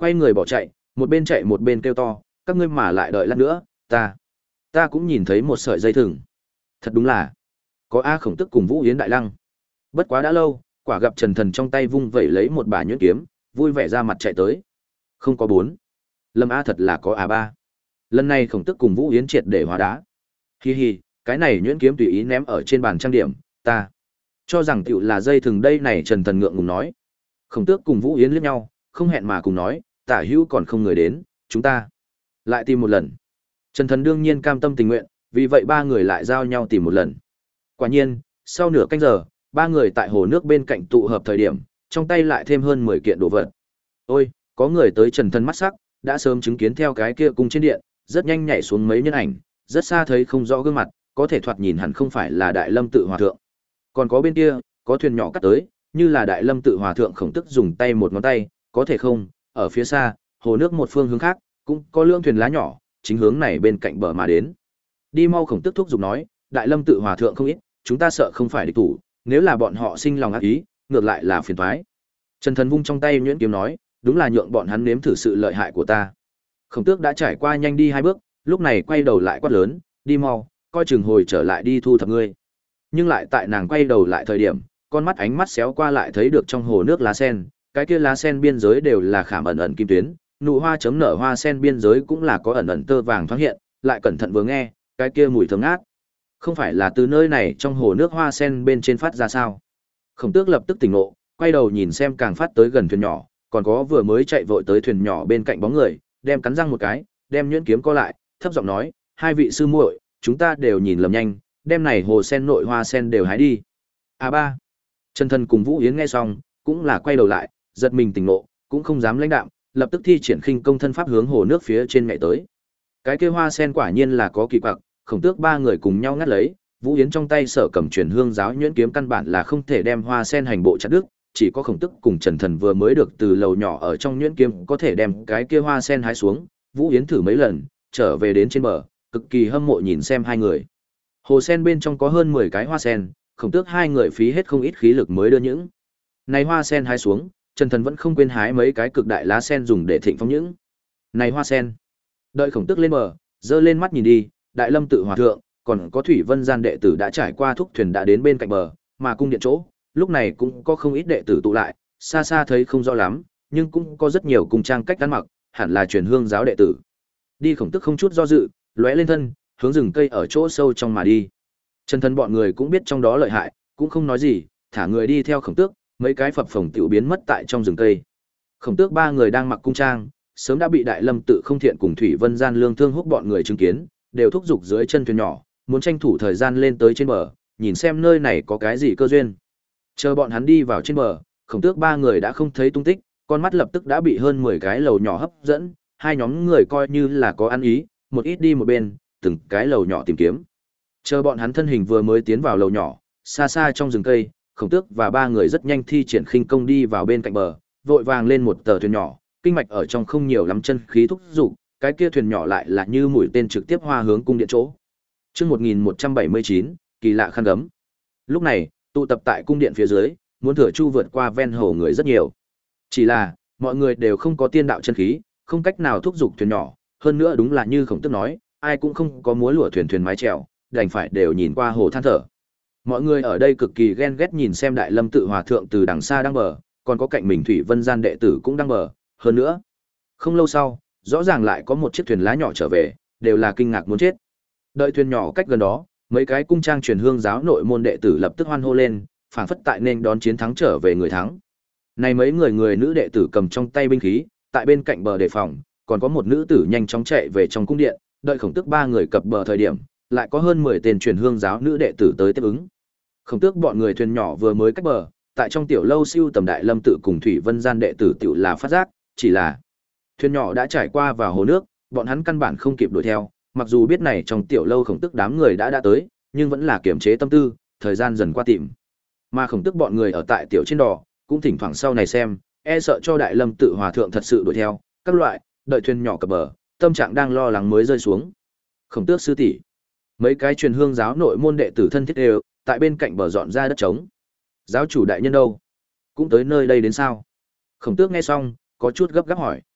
quay người bỏ chạy, một bên chạy một bên kêu to, các ngươi mà lại đợi lát nữa, ta, ta cũng nhìn thấy một sợi dây thừng. Thật đúng là, có A Khổng Tức cùng Vũ Yến Đại Lăng. Bất quá đã lâu, quả gặp Trần Thần trong tay vung vẩy lấy một bả nhuyễn kiếm, vui vẻ ra mặt chạy tới. Không có bốn. Lâm A thật là có A ba. Lần này Khổng Tức cùng Vũ Yến triệt để hóa đá. Hi hi, cái này nhuyễn kiếm tùy ý ném ở trên bàn trang điểm, ta cho rằng tiểu là dây thừng đây này. Trần Thần ngượng ngùng nói. Khổng Tước cùng Vũ Yến liếc nhau, không hẹn mà cùng nói, tả hữu còn không người đến, chúng ta lại tìm một lần. Trần Thần đương nhiên cam tâm tình nguyện, vì vậy ba người lại giao nhau tìm một lần. Quả nhiên, sau nửa canh giờ, ba người tại hồ nước bên cạnh tụ hợp thời điểm, trong tay lại thêm hơn mười kiện đồ vật. Ôi, có người tới. Trần Thần mắt sắc, đã sớm chứng kiến theo cái kia cung trên điện, rất nhanh nhảy xuống mấy nhân ảnh, rất xa thấy không rõ gương mặt, có thể thoạt nhìn hẳn không phải là Đại Lâm Tự Hòa thượng. Còn có bên kia, có thuyền nhỏ cắt tới, như là Đại Lâm Tự Hòa thượng Khổng Tức dùng tay một ngón tay, có thể không, ở phía xa, hồ nước một phương hướng khác, cũng có lưỡng thuyền lá nhỏ, chính hướng này bên cạnh bờ mà đến. Đi mau. Khổng Tức thúc giục nói, Đại Lâm Tự Hòa thượng không ít, chúng ta sợ không phải địch thủ, nếu là bọn họ sinh lòng ác ý, ngược lại là phiền toái. Trần Thần vung trong tay nhuyễn kiếm nói, đúng là nhượng bọn hắn nếm thử sự lợi hại của ta. Khổng Tước đã trải qua nhanh đi hai bước, lúc này quay đầu lại quát lớn, đi mau, coi chừng hồi trở lại đi thu thập ngươi. Nhưng lại tại nàng quay đầu lại thời điểm, con mắt ánh mắt xéo qua lại thấy được trong hồ nước lá sen, cái kia lá sen biên giới đều là khảm ẩn ẩn kim tuyến, nụ hoa chấm nở hoa sen biên giới cũng là có ẩn ẩn tơ vàng thoáng hiện, lại cẩn thận vừa nghe, cái kia mùi thơm ngát. Không phải là từ nơi này trong hồ nước hoa sen bên trên phát ra sao? Khổng Tước lập tức tỉnh ngộ, quay đầu nhìn xem càng phát tới gần thuyền nhỏ, còn có vừa mới chạy vội tới thuyền nhỏ bên cạnh bóng người, đem cắn răng một cái, đem nhuyễn kiếm co lại, thấp giọng nói, hai vị sư muội, chúng ta đều nhìn lầm nhanh, đem này hồ sen nội hoa sen đều hái đi. A ba. Trần Thần cùng Vũ Yến nghe xong, cũng là quay đầu lại, giật mình tỉnh ngộ, cũng không dám lãnh đạm, lập tức thi triển khinh công thân pháp hướng hồ nước phía trên nhảy tới. Cái kia hoa sen quả nhiên là có kỳ quặc, Khổng Tước ba người cùng nhau ngắt lấy, Vũ Yến trong tay sở cầm truyền hương giáo nhuyễn kiếm căn bản là không thể đem hoa sen hành bộ chặt đứt, chỉ có Khổng Tước cùng Trần Thần vừa mới được từ lầu nhỏ ở trong nhuyễn kiếm có thể đem cái kia hoa sen hái xuống. Vũ Yến thử mấy lần, trở về đến trên bờ, cực kỳ hâm mộ nhìn xem hai người. Hồ sen bên trong có hơn mười cái hoa sen, Khổng Tước hai người phí hết không ít khí lực mới đưa những này hoa sen hái xuống, Trần Thần vẫn không quên hái mấy cái cực đại lá sen dùng để thịnh phong những này hoa sen. Đợi Khổng Tước lên bờ, giơ lên mắt nhìn đi, Đại Lâm Tự Hòa thượng, còn có Thủy Vân Gian đệ tử đã trải qua thúc thuyền đã đến bên cạnh bờ, mà cung điện chỗ, lúc này cũng có không ít đệ tử tụ lại, xa xa thấy không rõ lắm, nhưng cũng có rất nhiều cung trang cách ăn mặc, hẳn là truyền hương giáo đệ tử. Đi. Khổng Tước không chút do dự, lóe lên thân, hướng rừng cây ở chỗ sâu trong mà đi. Trần Thần bọn người cũng biết trong đó lợi hại, cũng không nói gì, thả người đi theo Khổng Tước, mấy cái phập phồng tiểu biến mất tại trong rừng cây. Khổng Tước ba người đang mặc cung trang, sớm đã bị Đại Lâm Tự không thiện cùng Thủy Vân Gian Lương Thương Húc bọn người chứng kiến, đều thúc giục dưới chân thuyền nhỏ, muốn tranh thủ thời gian lên tới trên bờ, nhìn xem nơi này có cái gì cơ duyên. Chờ bọn hắn đi vào trên bờ, Khổng Tước ba người đã không thấy tung tích, con mắt lập tức đã bị hơn mười cái lầu nhỏ hấp dẫn, hai nhóm người coi như là có ăn ý, một ít đi một bên, từng cái lầu nhỏ tìm kiếm. Chờ bọn hắn thân hình vừa mới tiến vào lầu nhỏ, xa xa trong rừng cây, Khổng Tước và ba người rất nhanh thi triển khinh công đi vào bên cạnh bờ, vội vàng lên một tờ thuyền nhỏ, kinh mạch ở trong không nhiều lắm chân khí thúc dục, cái kia thuyền nhỏ lại là như mũi tên trực tiếp hoa hướng cung điện chỗ. Chương một nghìn một trăm bảy mươi chín, kỳ lạ khăn gấm. Lúc này, tụ tập tại cung điện phía dưới, muốn thừa chu vượt qua ven hồ người rất nhiều. Chỉ là, mọi người đều không có tiên đạo chân khí, không cách nào thúc dục thuyền nhỏ, hơn nữa đúng là như Khổng Tước nói, ai cũng không có múa lụa thuyền thuyền mái chèo, đành phải đều nhìn qua hồ than thở. Mọi người ở đây cực kỳ ghen ghét nhìn xem Đại Lâm Tự Hòa thượng từ đằng xa đang bờ, còn có cạnh mình Thủy Vân Gian đệ tử cũng đang bờ, hơn nữa, không lâu sau, rõ ràng lại có một chiếc thuyền lá nhỏ trở về, đều là kinh ngạc muốn chết. Đợi thuyền nhỏ cách gần đó, mấy cái cung trang truyền hương giáo nội môn đệ tử lập tức hoan hô lên, phảng phất tại nên đón chiến thắng trở về người thắng. Này mấy người người nữ đệ tử cầm trong tay binh khí, tại bên cạnh bờ đề phòng, còn có một nữ tử nhanh chóng chạy về trong cung điện, đợi Khổng Tước ba người cập bờ thời điểm, lại có hơn mười tên truyền hương giáo nữ đệ tử tới tiếp ứng. Khổng Tước bọn người thuyền nhỏ vừa mới cách bờ, tại trong tiểu lâu siêu tầm Đại Lâm Tự cùng Thủy Vân Gian đệ tử tiểu là phát giác, chỉ là thuyền nhỏ đã trải qua vào hồ nước, bọn hắn căn bản không kịp đuổi theo, mặc dù biết này trong tiểu lâu Khổng Tước đám người đã đã tới, nhưng vẫn là kiềm chế tâm tư, thời gian dần qua tìm. Mà Khổng Tước bọn người ở tại tiểu trên đò, cũng thỉnh thoảng sau này xem, e sợ cho Đại Lâm Tự Hòa thượng thật sự đuổi theo, các loại, đợi thuyền nhỏ cập bờ, tâm trạng đang lo lắng mới rơi xuống. Khổng Tước sư tỷ, mấy cái truyền hương giáo nội môn đệ tử thân thiết đều tại bên cạnh bờ dọn ra đất trống. Giáo chủ đại nhân đâu? Cũng tới nơi đây đến sao? Khổng Tước nghe xong, có chút gấp gáp hỏi.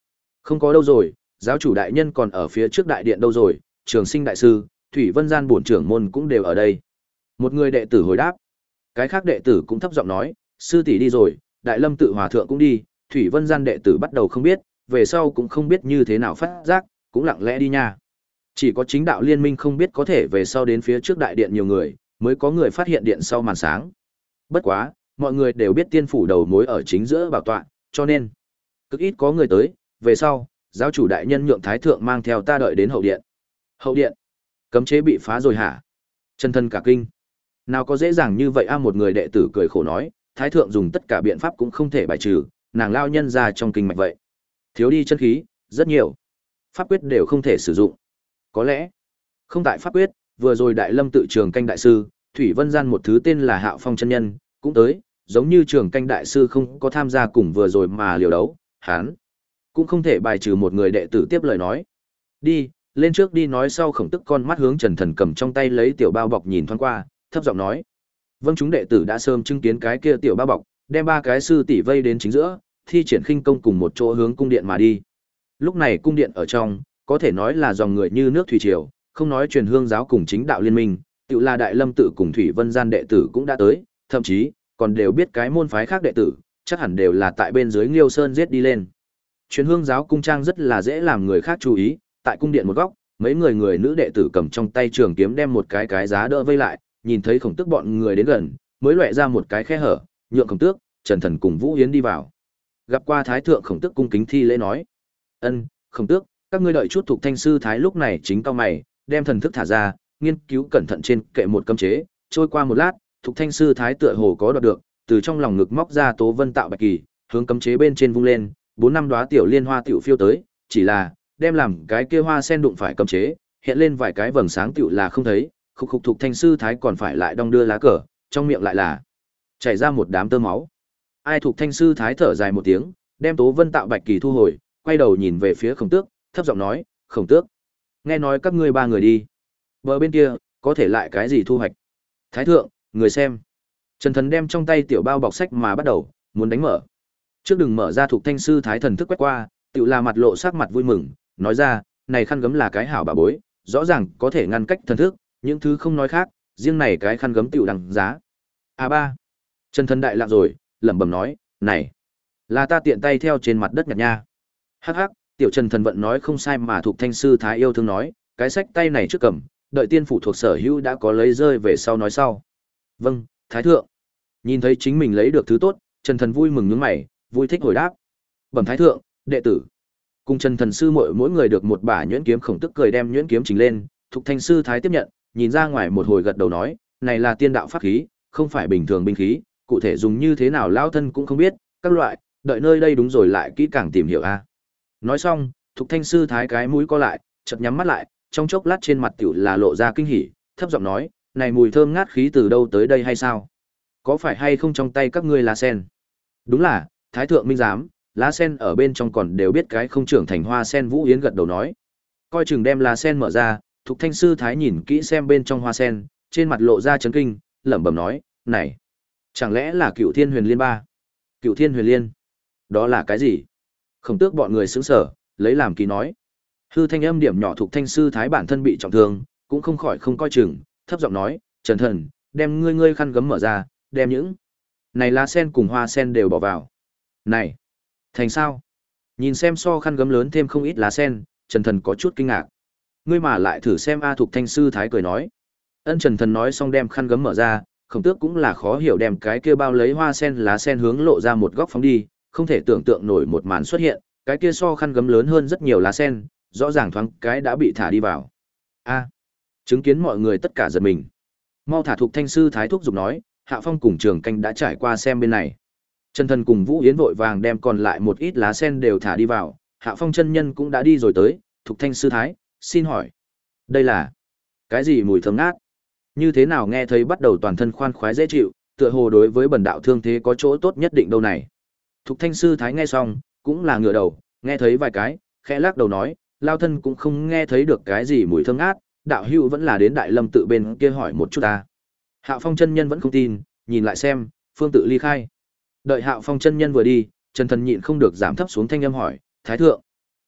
Không có đâu rồi, giáo chủ đại nhân còn ở phía trước đại điện đâu rồi, Trường Sinh đại sư, Thủy Vân Gian bổn trưởng môn cũng đều ở đây. Một người đệ tử hồi đáp. Cái khác đệ tử cũng thấp giọng nói, sư tỷ đi rồi, Đại Lâm tự hòa thượng cũng đi, Thủy Vân Gian đệ tử bắt đầu không biết, về sau cũng không biết như thế nào phát giác, cũng lặng lẽ đi nha. Chỉ có chính đạo liên minh không biết có thể về sau đến phía trước đại điện nhiều người, mới có người phát hiện điện sau màn sáng. Bất quá, mọi người đều biết tiên phủ đầu mối ở chính giữa bảo tọa, cho nên cực ít có người tới, về sau, giáo chủ đại nhân nhượng thái thượng mang theo ta đợi đến hậu điện. Hậu điện? Cấm chế bị phá rồi hả? Chân thân cả kinh. Nào có dễ dàng như vậy a, một người đệ tử cười khổ nói, thái thượng dùng tất cả biện pháp cũng không thể bài trừ, nàng lao nhân ra trong kinh mạch vậy. Thiếu đi chân khí, rất nhiều. Pháp quyết đều không thể sử dụng. Có lẽ, không tại pháp quyết, vừa rồi Đại Lâm tự trường canh đại sư, Thủy Vân Gian một thứ tên là Hạo Phong chân nhân, cũng tới, giống như trường canh đại sư không có tham gia cùng vừa rồi mà liều đấu, hắn cũng không thể bài trừ, một người đệ tử tiếp lời nói. Đi, lên trước đi, nói sau Khổng Tức con mắt hướng Trần Thần cầm trong tay lấy tiểu bao bọc nhìn thoáng qua, thấp giọng nói. Vâng, chúng đệ tử đã sớm chứng kiến cái kia tiểu bao bọc, đem ba cái sư tỷ vây đến chính giữa, thi triển khinh công cùng một chỗ hướng cung điện mà đi. Lúc này cung điện ở trong, có thể nói là dòng người như nước thủy triều, không nói truyền hương giáo cùng chính đạo liên minh, tự là Đại Lâm tự cùng Thủy Vân Gian đệ tử cũng đã tới, thậm chí còn đều biết cái môn phái khác đệ tử, chắc hẳn đều là tại bên dưới Liêu Sơn giết đi lên. Truyền hương giáo cung trang rất là dễ làm người khác chú ý, tại cung điện một góc, mấy người người nữ đệ tử cầm trong tay trường kiếm đem một cái cái giá đỡ vây lại, nhìn thấy Khổng Tước bọn người đến gần, mới loại ra một cái khe hở, nhượng Khổng Tước, Trần Thần cùng Vũ Yến đi vào. Gặp qua thái thượng, Khổng Tước cung kính thi lễ nói: "Ân, Khổng Tước, các ngươi đợi chút." Thục Thanh sư thái lúc này chính cao mày, đem thần thức thả ra, nghiên cứu cẩn thận trên kệ một cấm chế, trôi qua một lát, Thục Thanh sư thái tựa hồ có đoạt được, từ trong lòng ngực móc ra Tố Vân Tạo Bạch Kỳ, hướng cấm chế bên trên vung lên, bốn năm đóa tiểu liên hoa tiểu phiêu tới, chỉ là đem làm cái kia hoa sen đụng phải cấm chế, hiện lên vài cái vầng sáng tiểu là không thấy, khục khục. Thục Thanh sư thái còn phải lại đong đưa lá cờ, trong miệng lại là chảy ra một đám tơ máu. Ai? Thục Thanh sư thái thở dài một tiếng, đem Tố Vân Tạo Bạch Kỳ thu hồi, quay đầu nhìn về phía Khổng Tước, thấp giọng nói: "Khổng Tước, nghe nói các ngươi ba người đi bờ bên kia, có thể lại cái gì thu hoạch?" Thái thượng, người xem. Trần Thần đem trong tay tiểu bao bọc sách mà bắt đầu muốn đánh mở. Trước đừng mở ra. Thục Thanh sư thái thần thức quét qua, tiểu là mặt lộ sắc mặt vui mừng, nói ra: "Này khăn gấm là cái hảo bà bối, rõ ràng có thể ngăn cách thần thức, những thứ không nói khác, riêng này cái khăn gấm tiểu đằng giá." A ba. Trần Thần đại lạ rồi, lẩm bẩm nói: "Này, là ta tiện tay theo trên mặt đất nhặt nha." Hắc hắc, tiểu Trần Thần vận nói không sai mà. Thục Thanh sư thái yêu thương nói: "Cái sách tay này trước cầm, đợi tiên phủ thuộc sở hữu đã có lấy rơi về sau nói sau." Vâng, thái thượng. Nhìn thấy chính mình lấy được thứ tốt, Trần Thần vui mừng nhướng mày, vui thích hồi đáp: "Bẩm thái thượng, đệ tử." Cùng Trần Thần sư muội mỗi người được một bả nhuyễn kiếm. Khổng Tức cười đem nhuyễn kiếm chỉnh lên, Thục Thanh sư thái tiếp nhận, nhìn ra ngoài một hồi gật đầu nói: "Này là tiên đạo pháp khí, không phải bình thường binh khí, cụ thể dùng như thế nào lão thân cũng không biết, các loại, đợi nơi đây đúng rồi lại kỹ càng tìm hiểu a." Nói xong, Thục Thanh sư thái cái mũi co lại, chợt nhắm mắt lại, trong chốc lát trên mặt tiểu là lộ ra kinh hỉ, thấp giọng nói: "Này mùi thơm ngát khí từ đâu tới đây hay sao? Có phải hay không trong tay các ngươi lá sen?" "Đúng là, thái thượng minh giám, lá sen ở bên trong còn đều biết cái không trưởng thành hoa sen." Vũ Yến gật đầu nói. Coi chừng đem lá sen mở ra, Thục Thanh sư thái nhìn kỹ xem bên trong hoa sen, trên mặt lộ ra chấn kinh, lẩm bẩm nói: "Này, chẳng lẽ là Cựu Thiên Huyền Liên ba?" Cựu Thiên Huyền Liên? Đó là cái gì? Khổng Tước bọn người sững sờ, lấy làm kỳ nói. Hư thanh âm điểm nhỏ. Thục Thanh sư thái bản thân bị trọng thương, cũng không khỏi không coi chừng, thấp giọng nói: "Trần Thần, đem ngươi ngươi khăn gấm mở ra, đem những này lá sen cùng hoa sen đều bỏ vào." "Này, thành sao?" Nhìn xem so khăn gấm lớn thêm không ít lá sen, Trần Thần có chút kinh ngạc. "Ngươi mà lại thử xem a." Thục Thanh sư thái cười nói. Ân. Trần Thần nói xong đem khăn gấm mở ra, Khổng Tước cũng là khó hiểu đem cái kia bao lấy hoa sen lá sen hướng lộ ra một góc phóng đi, không thể tưởng tượng nổi một màn xuất hiện, cái kia so khăn gấm lớn hơn rất nhiều lá sen, rõ ràng thoáng cái đã bị thả đi vào. A! Chứng kiến mọi người tất cả giật mình. Mau thả. Thục Thanh sư thái thúc giục nói. Hạ Phong cùng Trường Canh đã trải qua xem bên này. Trần Thần cùng Vũ Yến vội vàng đem còn lại một ít lá sen đều thả đi vào, Hạ Phong chân nhân cũng đã đi rồi tới. Thục Thanh sư thái, xin hỏi, đây là cái gì mùi thơm ngát? Như thế nào nghe thấy bắt đầu toàn thân khoan khoái dễ chịu, tựa hồ đối với bần đạo thương thế có chỗ tốt nhất định đâu này. Thục Thanh sư thái nghe xong, cũng là ngửa đầu, nghe thấy vài cái, khẽ lắc đầu nói: "Lao thân cũng không nghe thấy được cái gì mùi thơm ngát, đạo hữu vẫn là đến Đại Lâm tự bên kia hỏi một chút ta." Hạo Phong chân nhân vẫn không tin, nhìn lại xem, phương tự ly khai. Đợi Hạo Phong chân nhân vừa đi, Trần Thần nhịn không được giảm thấp xuống thanh âm hỏi: "Thái thượng,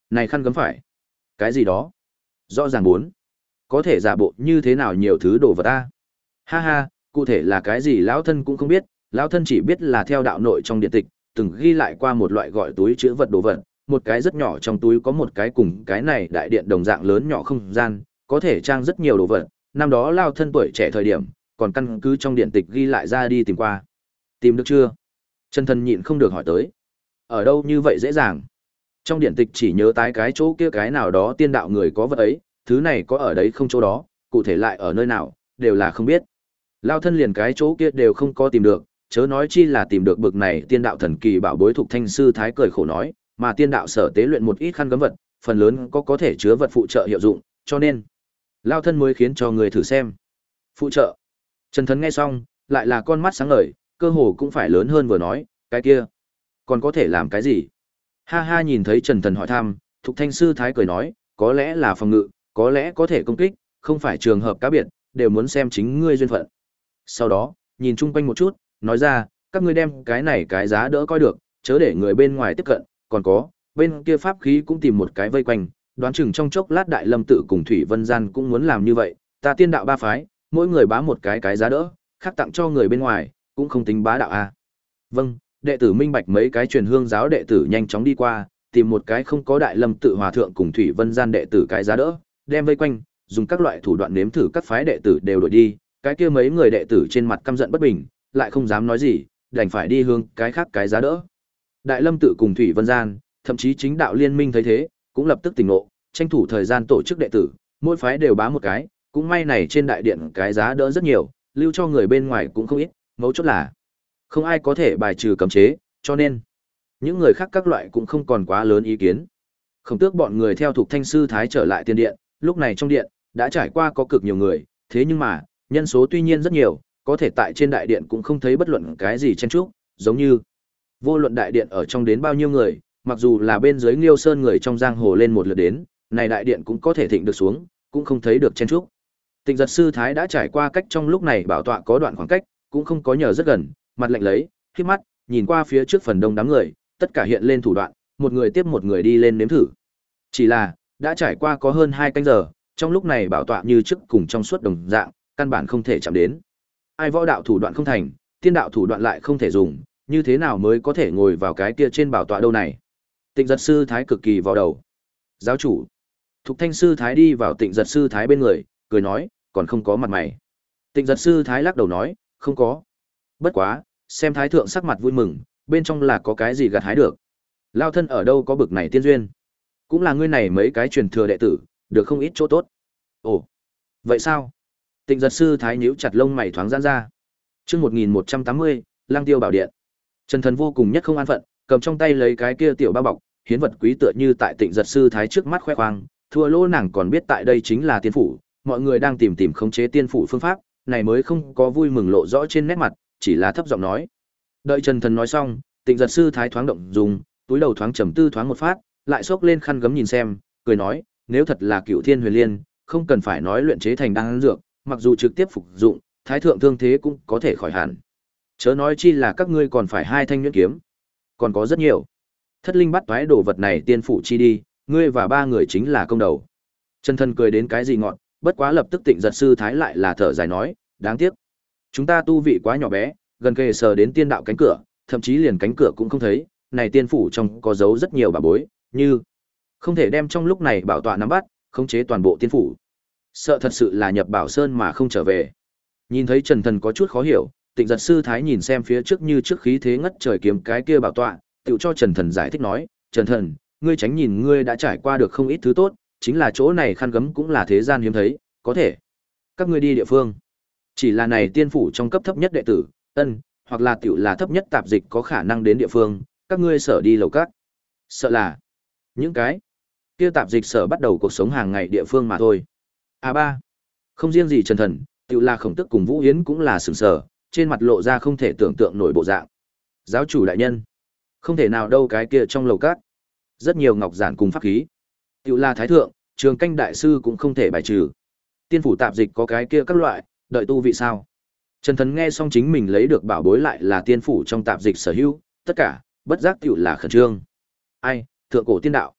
Này khăn gấm phải. Cái gì đó? Rõ ràng bốn. Có thể giả bộ như thế nào nhiều thứ đồ vật ta. Ha ha, cụ thể là cái gì lão thân cũng không biết, lão thân chỉ biết là theo đạo nội trong điện tịch, từng ghi lại qua một loại gọi túi chứa vật đồ vật, một cái rất nhỏ trong túi có một cái cùng cái này đại điện đồng dạng lớn nhỏ không gian, có thể trang rất nhiều đồ vật. Năm đó lão thân tuổi trẻ thời điểm, còn căn cứ trong điện tịch ghi lại ra đi tìm qua. Tìm được chưa? Chân thân nhịn không được hỏi tới. Ở đâu như vậy dễ dàng? Trong điện tịch chỉ nhớ tái cái chỗ kia cái nào đó tiên đạo người có vật ấy, thứ này có ở đấy không chỗ đó, cụ thể lại ở nơi nào, đều là không biết. Lao thân liền cái chỗ kia đều không có tìm được, chớ nói chi là tìm được bực này tiên đạo thần kỳ bảo bối thuộc thanh sư thái cười khổ nói, mà tiên đạo sở tế luyện một ít khăn gấm vật, phần lớn có có thể chứa vật phụ trợ hiệu dụng, cho nên Lao thân mới khiến cho người thử xem. Phụ trợ. Trần Thần nghe xong, lại là con mắt sáng ngời, cơ hồ cũng phải lớn hơn vừa nói, cái kia, còn có thể làm cái gì? Ha ha, nhìn thấy Trần Thần hỏi thăm, Thục Thanh sư thái cười nói, có lẽ là phòng ngự, có lẽ có thể công kích, không phải trường hợp cá biệt, đều muốn xem chính ngươi duyên phận. Sau đó, nhìn chung quanh một chút, nói ra, các ngươi đem cái này cái giá đỡ coi được, chớ để người bên ngoài tiếp cận, còn có, bên kia pháp khí cũng tìm một cái vây quanh, đoán chừng trong chốc lát Đại Lâm tự cùng Thủy Vân Gian cũng muốn làm như vậy, ta tiên đạo ba phái, mỗi người bá một cái cái giá đỡ, khác tặng cho người bên ngoài, cũng không tính bá đạo a. À. Vâng, đệ tử minh bạch. Mấy cái truyền hương giáo đệ tử nhanh chóng đi qua, tìm một cái không có Đại Lâm tự hòa thượng cùng Thủy Vân Gian đệ tử cái giá đỡ, đem vây quanh, dùng các loại thủ đoạn nếm thử các phái đệ tử đều đổi đi, cái kia mấy người đệ tử trên mặt căm giận bất bình, lại không dám nói gì, đành phải đi hướng cái khác cái giá đỡ. Đại Lâm tự cùng Thủy Vân Gian, thậm chí chính đạo liên minh thấy thế, cũng lập tức tỉnh ngộ, tranh thủ thời gian tổ chức đệ tử, mỗi phái đều bá một cái, cũng may này trên đại điện cái giá đỡ rất nhiều, lưu cho người bên ngoài cũng không ít, mấu chốt là không ai có thể bài trừ cấm chế, cho nên những người khác các loại cũng không còn quá lớn ý kiến. Khổng Tước bọn người theo Thục Thanh sư thái trở lại tiên điện, lúc này trong điện đã trải qua có cực nhiều người, thế nhưng mà, nhân số tuy nhiên rất nhiều, có thể tại trên đại điện cũng không thấy bất luận cái gì chen chúc, giống như vô luận đại điện ở trong đến bao nhiêu người, mặc dù là bên dưới Liêu Sơn người trong giang hồ lên một lượt đến, này đại điện cũng có thể thịnh được xuống, cũng không thấy được chen chúc. Tịnh Giật sư thái đã trải qua cách trong lúc này bảo tọa có đoạn khoảng cách, cũng không có nhờ rất gần, mặt lạnh lấy, khép mắt, nhìn qua phía trước phần đông đám người, tất cả hiện lên thủ đoạn, một người tiếp một người đi lên nếm thử. Chỉ là, đã trải qua có hơn hai canh giờ, trong lúc này bảo tọa như trước cùng trong suốt đồng dạng, căn bản không thể chạm đến. Ai võ đạo thủ đoạn không thành, tiên đạo thủ đoạn lại không thể dùng, như thế nào mới có thể ngồi vào cái kia trên bảo tọa đâu này? Tịnh Giật sư thái cực kỳ vào đầu. Giáo chủ. Thục Thanh sư thái đi vào Tịnh Giật sư thái bên người, cười nói, còn không có mặt mày. Tịnh Giật sư thái lắc đầu nói, không có. Bất quá, xem thái thượng sắc mặt vui mừng, bên trong là có cái gì gặt hái được. Lao thân ở đâu có bực này tiên duyên. Cũng là ngươi này mấy cái truyền thừa đệ tử, được không ít chỗ tốt. Ồ, vậy sao? Tịnh Giật sư thái nhíu chặt lông mày thoáng giãn ra. Chương một nghìn một trăm tám mươi, Lăng Tiêu bảo điện. Trần Thần vô cùng nhất không an phận, cầm trong tay lấy cái kia tiểu bao bọc, hiến vật quý tựa như tại Tịnh Giật sư thái trước mắt khoe khoang, thua lỗ nàng còn biết tại đây chính là tiên phủ, mọi người đang tìm tìm khống chế tiên phủ phương pháp, này mới không có vui mừng lộ rõ trên nét mặt, chỉ là thấp giọng nói. Đợi Trần Thần nói xong, Tịnh Giật sư thái thoáng động dùng, túi đầu thoáng trầm tư thoáng một phát, lại xốc lên khăn gấm nhìn xem, cười nói, nếu thật là Cửu Thiên Huyền Liên, không cần phải nói luyện chế thành đan dược, mặc dù trực tiếp phục dụng, thái thượng thương thế cũng có thể khỏi hẳn. Chớ nói chi là các ngươi còn phải hai thanh nhuyễn kiếm, còn có rất nhiều. Thất linh bắt toái đồ vật này tiên phủ chi đi, ngươi và ba người chính là công đầu. Trần Thần cười đến cái gì ngọn, bất quá lập tức Tịnh Giật sư thái lại là thở dài nói, đáng tiếc, chúng ta tu vị quá nhỏ bé, gần kề sờ đến tiên đạo cánh cửa, thậm chí liền cánh cửa cũng không thấy, này tiên phủ trong có giấu rất nhiều bà bối, như không thể đem trong lúc này bảo tọa nắm bắt, khống chế toàn bộ tiên phủ. Sợ thật sự là nhập Bảo Sơn mà không trở về. Nhìn thấy Trần Thần có chút khó hiểu, Tịnh Giật sư thái nhìn xem phía trước như trước khí thế ngất trời kiếm cái kia bảo tọa, tựu cho Trần Thần giải thích nói, Trần Thần, ngươi tránh nhìn ngươi đã trải qua được không ít thứ tốt, chính là chỗ này khăn gấm cũng là thế gian hiếm thấy, có thể các ngươi đi địa phương. Chỉ là này tiên phủ trong cấp thấp nhất đệ tử, ân, hoặc là tiểu là thấp nhất tạp dịch có khả năng đến địa phương, các ngươi sở đi lầu các. Sợ là những cái kia tạp dịch sở bắt đầu cuộc sống hàng ngày địa phương mà thôi. A ba, không riêng gì Trần Thần, tiểu là Khổng Tước cùng Vũ Hiến cũng là sửng sở, trên mặt lộ ra không thể tưởng tượng nổi bộ dạng. Giáo chủ đại nhân, không thể nào đâu, cái kia trong lầu các rất nhiều ngọc giản cùng pháp khí. Tiểu là thái thượng, Trường Canh đại sư cũng không thể bài trừ. Tiên phủ tạp dịch có cái kia các loại, đợi tu vị sao? Trần Thần nghe xong chính mình lấy được bảo bối lại là tiên phủ trong tạp dịch sở hữu, tất cả bất giác tiểu là khẩn trương. Ai, thượng cổ tiên đạo,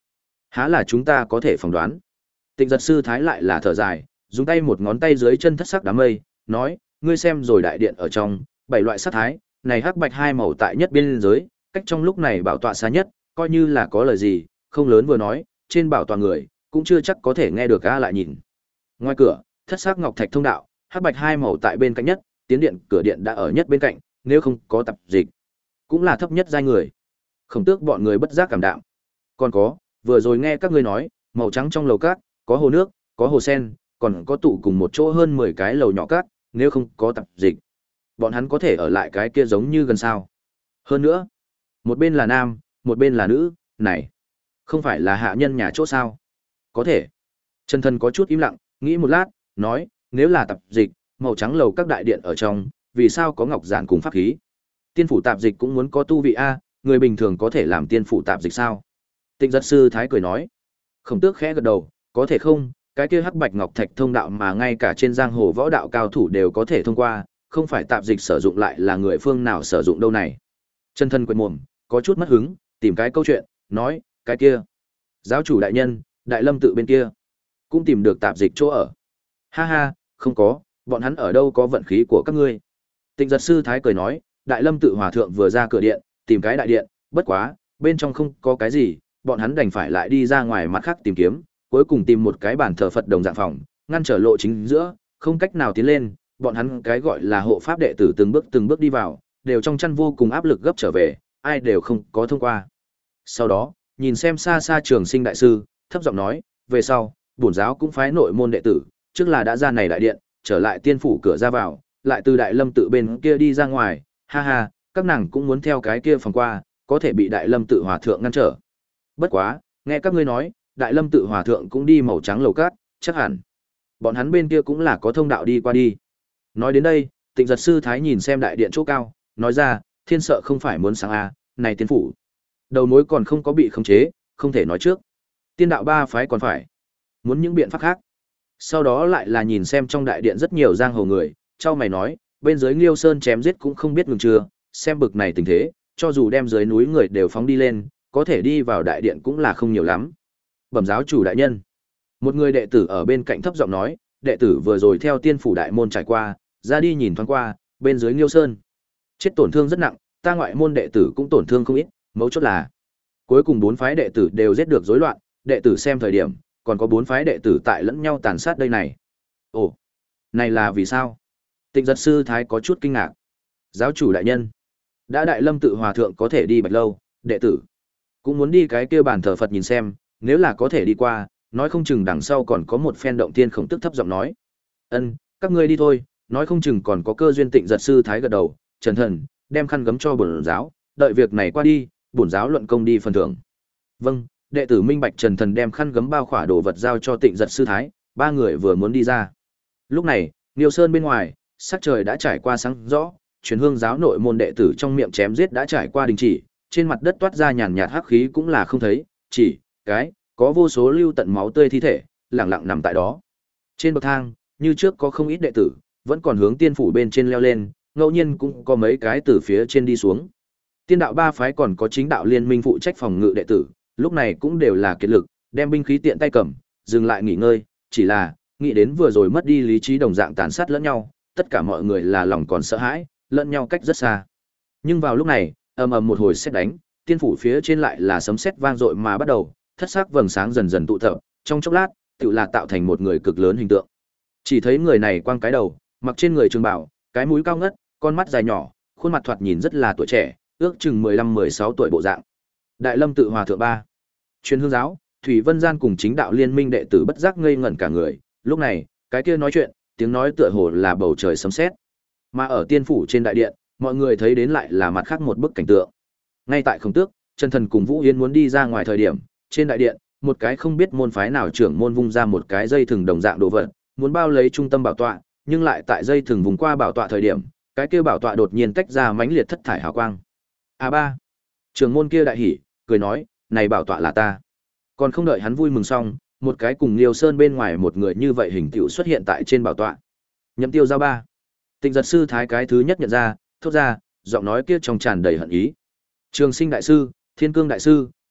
Há là chúng ta có thể phỏng đoán. Tịnh giật sư thái lại là thở dài, dùng tay một ngón tay dưới chân thất sắc đám mây, nói, ngươi xem rồi đại điện ở trong, bảy loại sắc thái, này hắc bạch hai màu tại nhất biên giới, cách trong lúc này bảo tọa xa nhất, coi như là có lời gì, không lớn vừa nói, trên bảo tọa người, cũng chưa chắc có thể nghe được a lại nhìn. Ngoài cửa, thất sắc ngọc thạch thông đạo, hắc bạch hai màu tại bên cạnh nhất, tiến điện cửa điện đã ở nhất bên cạnh, nếu không có tập dịch, cũng là thấp nhất giai người. Khổng Tước bọn người bất giác cảm đạm. Còn có, vừa rồi nghe các ngươi nói, màu trắng trong lầu cát, có hồ nước, có hồ sen, còn có tụ cùng một chỗ hơn mười cái lầu nhỏ cát, nếu không có tập dịch, bọn hắn có thể ở lại cái kia giống như gần sao. Hơn nữa, một bên là nam, một bên là nữ, này, không phải là hạ nhân nhà chỗ sao? Có thể. Trần Thần có chút im lặng, nghĩ một lát, nói, nếu là tập dịch, màu trắng lầu các đại điện ở trong, vì sao có ngọc giản cùng pháp khí? Tiên phủ tạp dịch cũng muốn có tu vị a, người bình thường có thể làm tiên phủ tạp dịch sao? Tịnh giật sư thái cười nói. Khổng Tước khẽ gật đầu, có thể không, cái kia hắc bạch ngọc thạch thông đạo mà ngay cả trên giang hồ võ đạo cao thủ đều có thể thông qua, không phải tạp dịch sử dụng lại là người phương nào sử dụng đâu này. Chân thân quên mồm, có chút mất hứng, tìm cái câu chuyện, nói, cái kia. Giáo chủ đại nhân, Đại Lâm tự bên kia, cũng tìm được tạp dịch chỗ ở. Ha ha, không có, bọn hắn ở đâu có vận khí của các ngươi. Tịnh giật sư thái cười nói, Đại Lâm tự hòa thượng vừa ra cửa điện, tìm cái đại điện, bất quá, bên trong không có cái gì, bọn hắn đành phải lại đi ra ngoài mặt khác tìm kiếm, cuối cùng tìm một cái bàn thờ Phật đồng dạng phòng, ngăn trở lộ chính giữa, không cách nào tiến lên, bọn hắn cái gọi là hộ pháp đệ tử từng bước từng bước đi vào, đều trong chăn vô cùng áp lực gấp trở về, ai đều không có thông qua. Sau đó, nhìn xem xa xa Trường Sinh đại sư, thấp giọng nói, về sau, bổn giáo cũng phái nội môn đệ tử, trước là đã ra này đại điện, trở lại tiên phủ cửa ra vào, lại từ Đại Lâm tự bên kia đi ra ngoài, ha ha, các nàng cũng muốn theo cái kia phòng qua, có thể bị Đại Lâm tự hòa thượng ngăn trở. Bất quá, nghe các ngươi nói, Đại Lâm tự hòa thượng cũng đi màu trắng lầu cát, chắc hẳn bọn hắn bên kia cũng là có thông đạo đi qua đi. Nói đến đây, Tịnh giật sư thái nhìn xem đại điện chỗ cao, nói ra, thiên sợ không phải muốn sáng a, này tiên phủ, đầu mối còn không có bị khống chế, không thể nói trước. Tiên đạo ba phái còn phải muốn những biện pháp khác. Sau đó lại là nhìn xem trong đại điện rất nhiều giang hồ người, trao mày nói, bên dưới Liêu Sơn chém giết cũng không biết ngừng chưa, xem bực này tình thế, cho dù đem dưới núi người đều phóng đi lên, có thể đi vào đại điện cũng là không nhiều lắm. Bẩm giáo chủ đại nhân, một người đệ tử ở bên cạnh thấp giọng nói, đệ tử vừa rồi theo tiên phủ đại môn trải qua, ra đi nhìn thoáng qua, bên dưới Liêu Sơn chết tổn thương rất nặng, ta ngoại môn đệ tử cũng tổn thương không ít, mấu chốt là cuối cùng bốn phái đệ tử đều giết được rối loạn, đệ tử xem thời điểm, còn có bốn phái đệ tử tại lẫn nhau tàn sát đây này. Ồ, này là vì sao? Tịnh giật sư thái có chút kinh ngạc. Giáo chủ đại nhân, đã Đại Lâm tự hòa thượng có thể đi Bạch lâu, đệ tử cũng muốn đi cái kia bàn thờ Phật nhìn xem, nếu là có thể đi qua, nói không chừng đằng sau còn có một phen động tiên. Khổng Tức thấp giọng nói. Ân, các ngươi đi thôi, nói không chừng còn có cơ duyên. Tịnh giật sư thái gật đầu, Trần Thần, đem khăn gấm cho bổn giáo, đợi việc này qua đi, bổn giáo luận công đi phần thưởng. Vâng, đệ tử minh bạch. Trần Thần đem khăn gấm bao khỏa đồ vật giao cho Tịnh giật sư thái, ba người vừa muốn đi ra. Lúc này, Liêu Sơn bên ngoài, sắc trời đã trải qua sáng rõ, truyền hương giáo nội môn đệ tử trong miệng chém giết đã trải qua đình chỉ, trên mặt đất toát ra nhàn nhạt hắc khí cũng là không thấy, chỉ cái có vô số lưu tận máu tươi thi thể lẳng lặng nằm tại đó. Trên bậc thang, như trước có không ít đệ tử vẫn còn hướng tiên phủ bên trên leo lên, ngẫu nhiên cũng có mấy cái từ phía trên đi xuống. Tiên đạo ba phái còn có chính đạo liên minh phụ trách phòng ngự đệ tử, lúc này cũng đều là kiệt lực, đem binh khí tiện tay cầm, dừng lại nghỉ ngơi, chỉ là nghĩ đến vừa rồi mất đi lý trí đồng dạng tàn sát lẫn nhau, tất cả mọi người là lòng còn sợ hãi, lẫn nhau cách rất xa. Nhưng vào lúc này, ầm ầm một hồi sét đánh, tiên phủ phía trên lại là sấm sét vang dội mà bắt đầu, thất sắc vầng sáng dần dần tụ tập, trong chốc lát, tựu là tạo thành một người cực lớn hình tượng. Chỉ thấy người này quang cái đầu, mặc trên người trường bào, cái mũi cao ngất, con mắt dài nhỏ, khuôn mặt thoạt nhìn rất là tuổi trẻ, ước chừng mười lăm mười sáu tuổi bộ dạng. Đại Lâm tự hòa thượng ba, Truyền hương giáo, Thủy Vân Gian cùng chính đạo liên minh đệ tử bất giác ngây ngẩn cả người, lúc này, cái kia nói chuyện, tiếng nói tựa hồ là bầu trời sấm sét. Mà ở tiên phủ trên đại điện, mọi người thấy đến lại là mặt khác một bức cảnh tượng. Ngay tại Khổng Tước, Trần Thần cùng Vũ Yến muốn đi ra ngoài thời điểm, trên đại điện, một cái không biết môn phái nào trưởng môn vung ra một cái dây thừng đồng dạng đồ vật, muốn bao lấy trung tâm bảo tọa, nhưng lại tại dây thừng vùng qua bảo tọa thời điểm, cái kia bảo tọa đột nhiên tách ra mãnh liệt thất thải hào quang. A ba, trưởng môn kia đại hỉ, cười nói, "Này bảo tọa là ta." Còn không đợi hắn vui mừng xong, một cái cùng Liêu Sơn bên ngoài một người như vậy hình tựu xuất hiện tại trên bảo tọa. Nhậm Tiêu Giao ba. Tịnh giật sư thái cái thứ nhất nhận ra, thốt ra, giọng nói kia trong tràn đầy hận ý. Trường Sinh đại sư, Thiên Cương đại sư,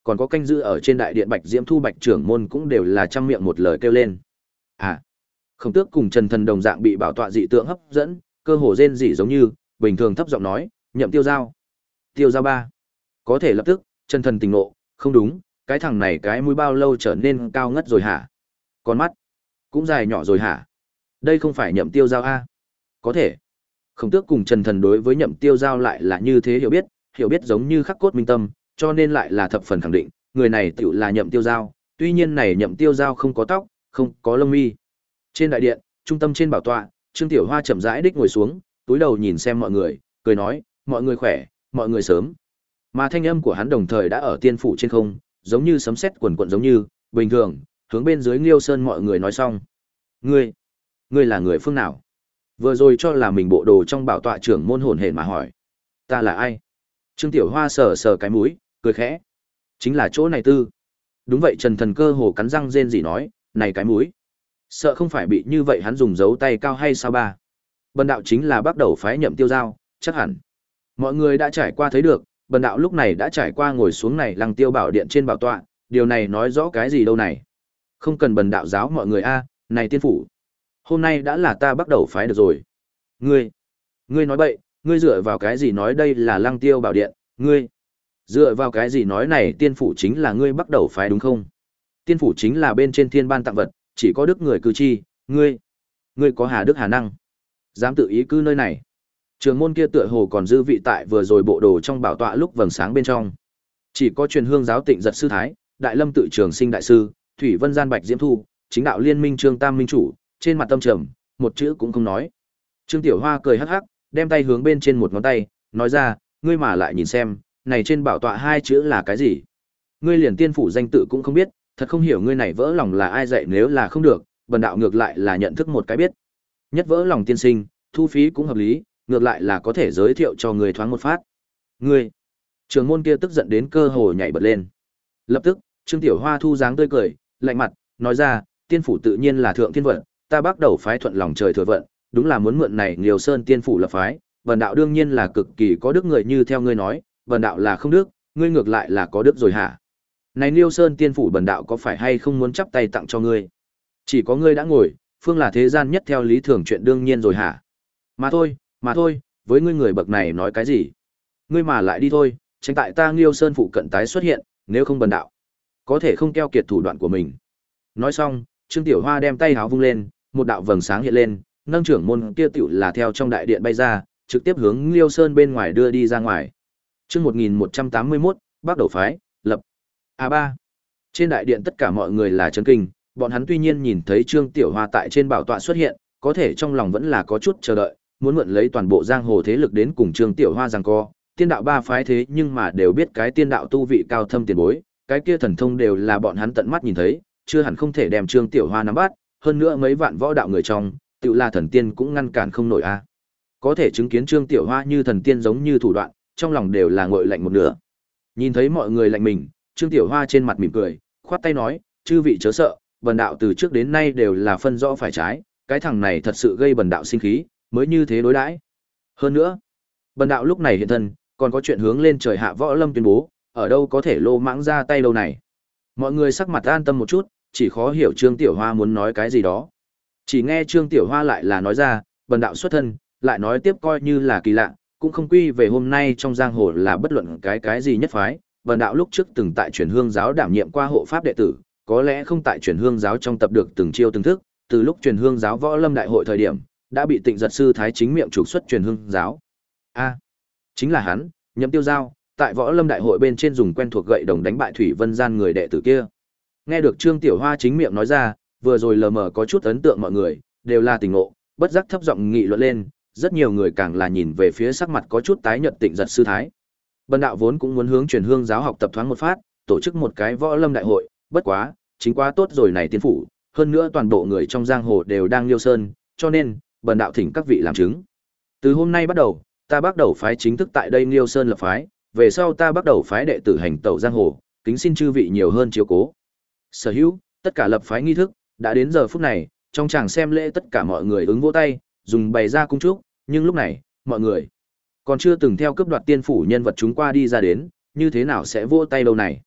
còn có canh giữ ở trên đại điện Bạch Diễm Thu Bạch trưởng môn cũng đều là trăm miệng một lời kêu lên. À, Khổng Tước cùng Trần Thần đồng dạng bị bảo tọa dị tượng hấp dẫn, cơ hồ rên rỉ giống như, bình thường thấp giọng nói, "Nhậm Tiêu Giao, Tiêu Giao ba." Có thể lập tức, Trần Thần tỉnh ngộ, không đúng, cái thằng này cái mũi bao lâu trở nên cao ngất rồi hả? Con mắt cũng dài nhỏ rồi hả? Đây không phải Nhậm Tiêu Giao a? Có thể. Khổng Tước cùng Trần Thần đối với Nhậm Tiêu Giao lại là như thế hiểu biết, hiểu biết giống như khắc cốt minh tâm, cho nên lại là thập phần khẳng định, người này tựu là Nhậm Tiêu Giao, tuy nhiên này Nhậm Tiêu Giao không có tóc, không có lông mi. Trên đại điện, trung tâm trên bảo tọa, Trương Tiểu Hoa chậm rãi đích ngồi xuống, túi đầu nhìn xem mọi người, cười nói, "Mọi người khỏe, mọi người sớm." Mà thanh âm của hắn đồng thời đã ở tiên phủ trên không, giống như sấm sét quần quật giống như, bình thường, hướng bên dưới Liêu Sơn mọi người nói xong. "Ngươi, ngươi là người phương nào?" Vừa rồi cho là mình bộ đồ trong bảo tọa trưởng môn hồn hển mà hỏi. "Ta là ai?" Trương Tiểu Hoa sờ sờ cái mũi, cười khẽ. "Chính là chỗ này tư." Đúng vậy, Trần Thần cơ hồ cắn răng rên rỉ nói, "Này cái mũi, sợ không phải bị như vậy hắn dùng dấu tay cao hay sao ba?" Bần đạo chính là bắt đầu phái Nhậm Tiêu Giao, chắc hẳn mọi người đã trải qua thấy được, bần đạo lúc này đã trải qua ngồi xuống này Lăng Tiêu Bảo Điện trên bảo tọa, điều này nói rõ cái gì đâu này? Không cần bần đạo giáo mọi người a, này tiên phủ, hôm nay đã là ta bắt đầu phái được rồi. Ngươi, ngươi nói bậy, ngươi dựa vào cái gì nói đây là Lăng Tiêu Bảo Điện, ngươi dựa vào cái gì nói này tiên phủ chính là ngươi bắt đầu phái đúng không? Tiên phủ chính là bên trên thiên ban tặng vật, chỉ có đức người cư chi, ngươi, ngươi có hà đức hà năng, dám tự ý cư nơi này. Trường môn kia tựa hồ còn dư vị tại vừa rồi bộ đồ trong bảo tọa lúc vầng sáng bên trong. Chỉ có truyền hương giáo Tịnh Giật sư thái, Đại Lâm tự trường sinh đại sư, Thủy Vân gian Bạch Diễm Thu, chính đạo liên minh Trương Tam minh chủ, trên mặt tâm trầm, một chữ cũng không nói. Trương Tiểu Hoa cười hắc hắc, đem tay hướng bên trên một ngón tay, nói ra, ngươi mà lại nhìn xem, này trên bảo tọa hai chữ là cái gì? Ngươi liền tiên phủ danh tự cũng không biết, thật không hiểu ngươi này vỡ lòng là ai dạy, nếu là không được, bần đạo ngược lại là nhận thức một cái biết. Nhất vỡ lòng tiên sinh, thu phí cũng hợp lý, ngược lại là có thể giới thiệu cho người thoáng một phát. Ngươi, trưởng môn kia tức giận đến cơ hồ nhảy bật lên. Lập tức, Trương Tiểu Hoa thu dáng tươi cười, lạnh mặt, nói ra, tiên phủ tự nhiên là thượng thiên vận, ta bắt đầu phái thuận lòng trời thừa vận, đúng là muốn mượn này Liêu Sơn tiên phủ lập phái, bần đạo đương nhiên là cực kỳ có đức người như theo ngươi nói, bần đạo là không đức, ngươi ngược lại là có đức rồi hả? Này Liêu Sơn tiên phủ bần đạo có phải hay không muốn chắp tay tặng cho ngươi? Chỉ có ngươi đã ngồi, phương là thế gian nhất theo lý thường chuyện đương nhiên rồi hả? Mà thôi, mà thôi, với ngươi người bậc này nói cái gì? Ngươi mà lại đi thôi, tránh tại ta Liêu Sơn phụ cận tái xuất hiện, nếu không bần đạo có thể không keo kiệt thủ đoạn của mình. Nói xong, Trương Tiểu Hoa đem tay háo vung lên, một đạo vầng sáng hiện lên, nâng trưởng môn kia tiểu là theo trong đại điện bay ra, trực tiếp hướng Liêu Sơn bên ngoài đưa đi ra ngoài. Chương một nghìn một trăm tám mươi mốt, Bắc Đầu phái, lập. a ba. Trên đại điện tất cả mọi người là chấn kinh, bọn hắn tuy nhiên nhìn thấy Trương Tiểu Hoa tại trên bảo tọa xuất hiện, có thể trong lòng vẫn là có chút chờ đợi, muốn mượn lấy toàn bộ giang hồ thế lực đến cùng Trương Tiểu Hoa giằng co. Tiên đạo ba phái thế nhưng mà đều biết cái tiên đạo tu vị cao thâm tiền bối, cái kia thần thông đều là bọn hắn tận mắt nhìn thấy, chưa hẳn không thể đem Trương Tiểu Hoa nắm bắt, hơn nữa mấy vạn võ đạo người trong, tự là thần tiên cũng ngăn cản không nổi a. Có thể chứng kiến Trương Tiểu Hoa như thần tiên giống như thủ đoạn, trong lòng đều là nguội lạnh một nửa. Nhìn thấy mọi người lạnh mình, Trương Tiểu Hoa trên mặt mỉm cười, khoát tay nói, chư vị chớ sợ, bần đạo từ trước đến nay đều là phân rõ phải trái, cái thằng này thật sự gây bần đạo sinh khí, mới như thế đối đãi. Hơn nữa, bần đạo lúc này hiện thân, còn có chuyện hướng lên trời hạ võ lâm tuyên bố, ở đâu có thể lô mãng ra tay đâu này. Mọi người sắc mặt an tâm một chút, chỉ khó hiểu Trương Tiểu Hoa muốn nói cái gì đó. Chỉ nghe Trương Tiểu Hoa lại là nói ra, bần đạo xuất thân, lại nói tiếp coi như là kỳ lạ, cũng không quy về hôm nay trong giang hồ là bất luận cái cái gì nhất phái. Bần đạo lúc trước từng tại Truyền Hương giáo đảm nhiệm qua hộ pháp đệ tử, có lẽ không tại Truyền Hương giáo trong tập được từng chiêu từng thức, từ lúc Truyền Hương giáo võ lâm đại hội thời điểm, đã bị Tịnh Giật sư thái chính miệng trục xuất Truyền Hương giáo. A, chính là hắn, Nhậm Tiêu Giao, tại võ lâm đại hội bên trên dùng quen thuộc gậy đồng đánh bại Thủy Vân gian người đệ tử kia. Nghe được Trương Tiểu Hoa chính miệng nói ra, vừa rồi lờ mờ có chút ấn tượng mọi người, đều là tỉnh ngộ, bất giác thấp giọng nghị luận lên, rất nhiều người càng là nhìn về phía sắc mặt có chút tái nhợt Tịnh Giật sư thái. Bần đạo vốn cũng muốn hướng Truyền Hương giáo học tập thoáng một phát, tổ chức một cái võ lâm đại hội, bất quá, chính quá tốt rồi này tiên phủ, hơn nữa toàn bộ người trong giang hồ đều đang Liêu Sơn, cho nên, bần đạo thỉnh các vị làm chứng. Từ hôm nay bắt đầu, ta bắt đầu phái chính thức tại đây Liêu Sơn lập phái, về sau ta bắt đầu phái đệ tử hành tẩu giang hồ, kính xin chư vị nhiều hơn chiếu cố. Sở hữu, tất cả lập phái nghi thức, đã đến giờ phút này, trong tràng xem lễ tất cả mọi người ứng vỗ tay, dùng bày ra cung chúc, nhưng lúc này, mọi người còn chưa từng theo cướp đoạt tiên phủ nhân vật chúng qua đi ra đến, như thế nào sẽ vỗ tay đâu này.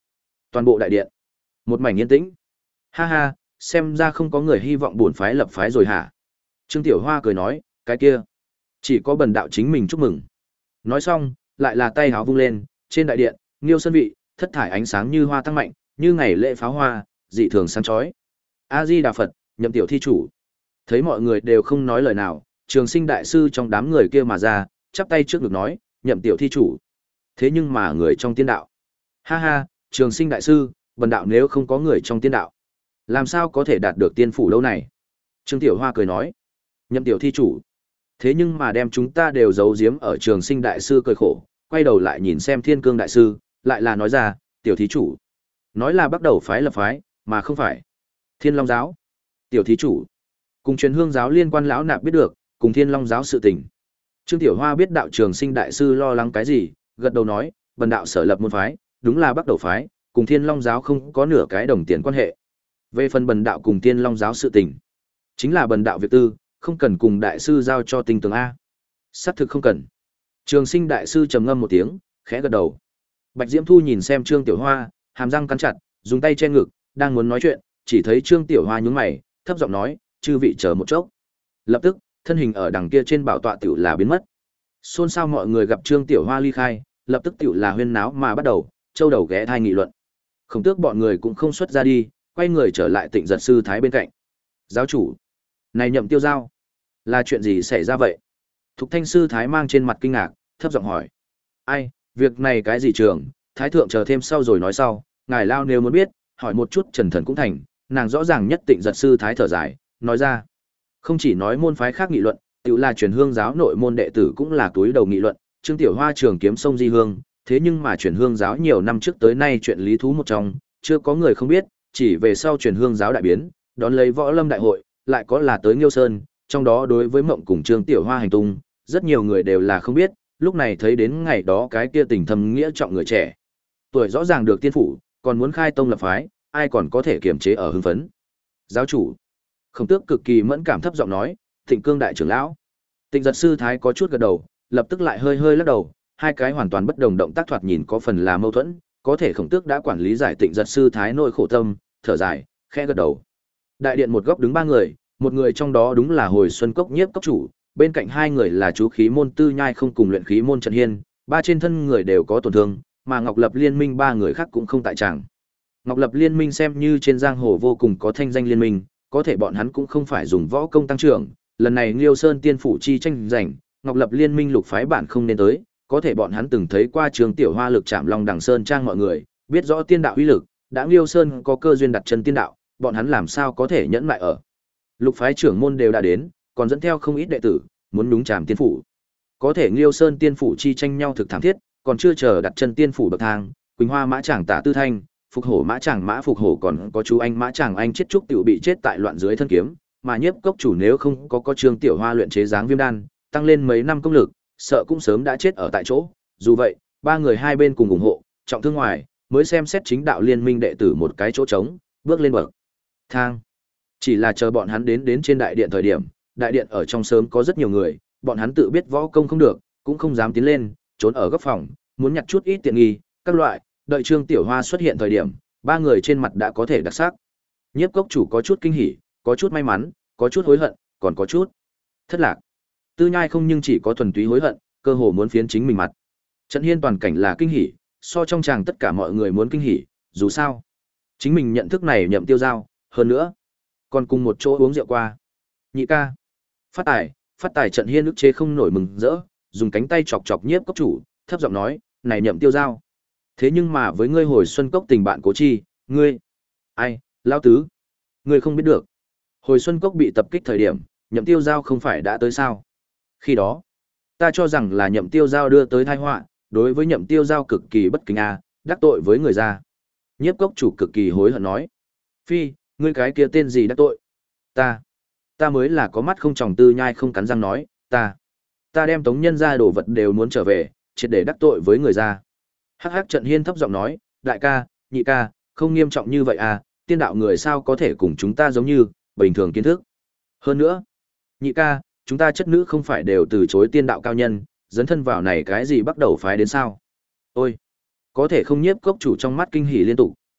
Toàn bộ đại điện, một mảnh yên tĩnh. Ha ha, xem ra không có người hy vọng bổn phái lập phái rồi hả? Trương Tiểu Hoa cười nói, cái kia, chỉ có bần đạo chính mình chúc mừng. Nói xong, lại là tay háo vung lên, trên đại điện, Nghiêu Sơn vị, thất thải ánh sáng như hoa tăng mạnh, như ngày lễ pháo hoa, dị thường sáng chói. A Di Đà Phật, Nhậm tiểu thi chủ. Thấy mọi người đều không nói lời nào, Trường Sinh đại sư trong đám người kia mà ra, chắp tay trước ngực nói, Nhậm tiểu thi chủ. Thế nhưng mà người trong tiên đạo. Ha ha, Trường Sinh đại sư, bần đạo nếu không có người trong tiên đạo, làm sao có thể đạt được tiên phủ lâu này? Trương Tiểu Hoa cười nói, Nhậm tiểu thi chủ. Thế nhưng mà đem chúng ta đều giấu giếm ở Trường Sinh đại sư cười khổ, quay đầu lại nhìn xem Thiên Cương đại sư, lại là nói ra, tiểu thí chủ. Nói là bắt đầu phái lập phái, mà không phải Thiên Long giáo. Tiểu thí chủ, cùng truyền hương giáo liên quan lão nạp biết được, cùng Thiên Long giáo sự tình. Trương Tiểu Hoa biết đạo Trường Sinh đại sư lo lắng cái gì, gật đầu nói, bần đạo sở lập môn phái, đúng là bắt đầu phái, cùng Thiên Long giáo không có nửa cái đồng tiền quan hệ. Về phần bần đạo cùng Thiên Long giáo sự tình, chính là bần đạo việc tư, không cần cùng đại sư giao cho tinh tường a. Xác thực không cần. Trường Sinh đại sư trầm ngâm một tiếng, khẽ gật đầu. Bạch Diễm Thu nhìn xem Trương Tiểu Hoa, hàm răng cắn chặt, dùng tay che ngực, đang muốn nói chuyện, chỉ thấy Trương Tiểu Hoa nhướng mày, thấp giọng nói, "Chư vị chờ một chốc." Lập tức, thân hình ở đằng kia trên bảo tọa tiểu là biến mất. Xôn xao mọi người gặp Trương Tiểu Hoa ly khai, lập tức tiểu là huyên náo mà bắt đầu, châu đầu ghé thai nghị luận. Không tước bọn người cũng không xuất ra đi, quay người trở lại Tịnh Giật sư thái bên cạnh. "Giáo chủ, này Nhậm Tiêu Giao, là chuyện gì xảy ra vậy?" Thục Thanh sư thái mang trên mặt kinh ngạc, thấp giọng hỏi. "Ai, việc này cái gì trường, thái thượng chờ thêm sau rồi nói sau, ngài lao nếu muốn biết, hỏi một chút Trần Thần cũng thành." Nàng rõ ràng nhất Tịnh Giật sư thái thở dài, nói ra. Không chỉ nói môn phái khác nghị luận, tự là truyền hương giáo nội môn đệ tử cũng là túi đầu nghị luận, Trương Tiểu Hoa trường kiếm sông di hương, thế nhưng mà truyền hương giáo nhiều năm trước tới nay chuyện lý thú một trong, chưa có người không biết, chỉ về sau truyền hương giáo đại biến, đón lấy võ lâm đại hội, lại có là tới Nghiêu Sơn, trong đó đối với mộng cùng Trương Tiểu Hoa hành tung, rất nhiều người đều là không biết, lúc này thấy đến ngày đó cái kia tình thâm nghĩa trọng người trẻ. Tuổi rõ ràng được tiên phủ, còn muốn khai tông lập phái, ai còn có thể kiềm chế ở hưng phấn. Giáo chủ, Khổng Tước cực kỳ mẫn cảm thấp giọng nói, Thịnh Cương đại trưởng lão. Tịnh Giật sư thái có chút gật đầu, lập tức lại hơi hơi lắc đầu, hai cái hoàn toàn bất đồng động tác thoạt nhìn có phần là mâu thuẫn, có thể Khổng Tước đã quản lý giải Tịnh Giật sư thái nỗi khổ tâm, thở dài, khẽ gật đầu. Đại điện một góc đứng ba người, một người trong đó đúng là Hồi Xuân Cốc Nhiếp cốc chủ, bên cạnh hai người là chú khí môn Tư Nhai không cùng luyện khí môn Trần Hiên, ba trên thân người đều có tổn thương, mà Ngọc Lập Liên Minh ba người khác cũng không tại tràng. Ngọc Lập Liên Minh xem như trên giang hồ vô cùng có thanh danh liên minh, có thể bọn hắn cũng không phải dùng võ công tăng trưởng, lần này Liêu Sơn tiên phủ chi tranh giành, Ngọc Lập Liên Minh lục phái bản không nên tới, có thể bọn hắn từng thấy qua Trường Tiểu Hoa lực chạm Long Đằng Sơn trang mọi người, biết rõ tiên đạo uy lực, đã Liêu Sơn có cơ duyên đặt chân tiên đạo, bọn hắn làm sao có thể nhẫn lại ở. Lục phái trưởng môn đều đã đến, còn dẫn theo không ít đệ tử, muốn nhúng chàm tiên phủ. Có thể Liêu Sơn tiên phủ chi tranh nhau thực thảm thiết, còn chưa chờ đặt chân tiên phủ bậc thang, Quỳnh Hoa mã chàng Tả Tư Thanh, Phục hổ mã chàng mã phục hổ còn có chú anh mã chàng anh chết trúc tiểu bị chết tại loạn dưới thân kiếm, mà Nhiếp cốc chủ nếu không có có Trương Tiểu Hoa luyện chế dáng viêm đan, tăng lên mấy năm công lực, sợ cũng sớm đã chết ở tại chỗ. Dù vậy, ba người hai bên cùng ủng hộ, trọng thương ngoài, mới xem xét chính đạo liên minh đệ tử một cái chỗ trống, bước lên bậc thang. Chỉ là chờ bọn hắn đến đến trên đại điện thời điểm, đại điện ở trong sớm có rất nhiều người, bọn hắn tự biết võ công không được, cũng không dám tiến lên, trốn ở góc phòng, muốn nhặt chút ít tiện nghi, các loại. Đợi Trương Tiểu Hoa xuất hiện thời điểm, ba người trên mặt đã có thể đặc sắc. Nhiếp cốc chủ có chút kinh hỉ, có chút may mắn, có chút hối hận, còn có chút thất lạc. Tư Nhai không nhưng chỉ có thuần túy hối hận, cơ hồ muốn phiến chính mình mặt. Trần Hiên toàn cảnh là kinh hỉ, so trong chàng tất cả mọi người muốn kinh hỉ, dù sao, chính mình nhận thức này Nhậm Tiêu Giao, hơn nữa, còn cùng một chỗ uống rượu qua. Nhị ca, phát tài, phát tài. Trần Hiên ức chế không nổi mừng rỡ, dùng cánh tay chọc chọc Nhiếp cốc chủ, thấp giọng nói, "Này Nhậm Tiêu Giao, thế nhưng mà với ngươi Hồi Xuân Cốc tình bạn cố chi, ngươi..." "Ai, lão tứ, ngươi không biết được. Hồi Xuân Cốc bị tập kích thời điểm, Nhậm Tiêu Giao không phải đã tới sao? Khi đó, ta cho rằng là Nhậm Tiêu Giao đưa tới tai họa, đối với Nhậm Tiêu Giao cực kỳ bất kính a, đắc tội với người ra." Nhiếp cốc chủ cực kỳ hối hận nói, "Phi, ngươi cái kia tên gì đắc tội? Ta, ta mới là có mắt không tròng." Tư Nhai không cắn răng nói, "Ta, ta đem tống nhân ra đồ vật đều muốn trở về, triệt để đắc tội với người ra." Hắc hắc. Trần Hiên thấp giọng nói, "Đại ca, nhị ca, không nghiêm trọng như vậy à, tiên đạo người sao có thể cùng chúng ta giống như bình thường kiến thức. Hơn nữa, nhị ca, chúng ta chất nữ không phải đều từ chối tiên đạo cao nhân, dấn thân vào này cái gì bắt đầu phái đến sao?" "Ôi." Có thể không. Nhiếp cốc chủ trong mắt kinh hỉ liên tục,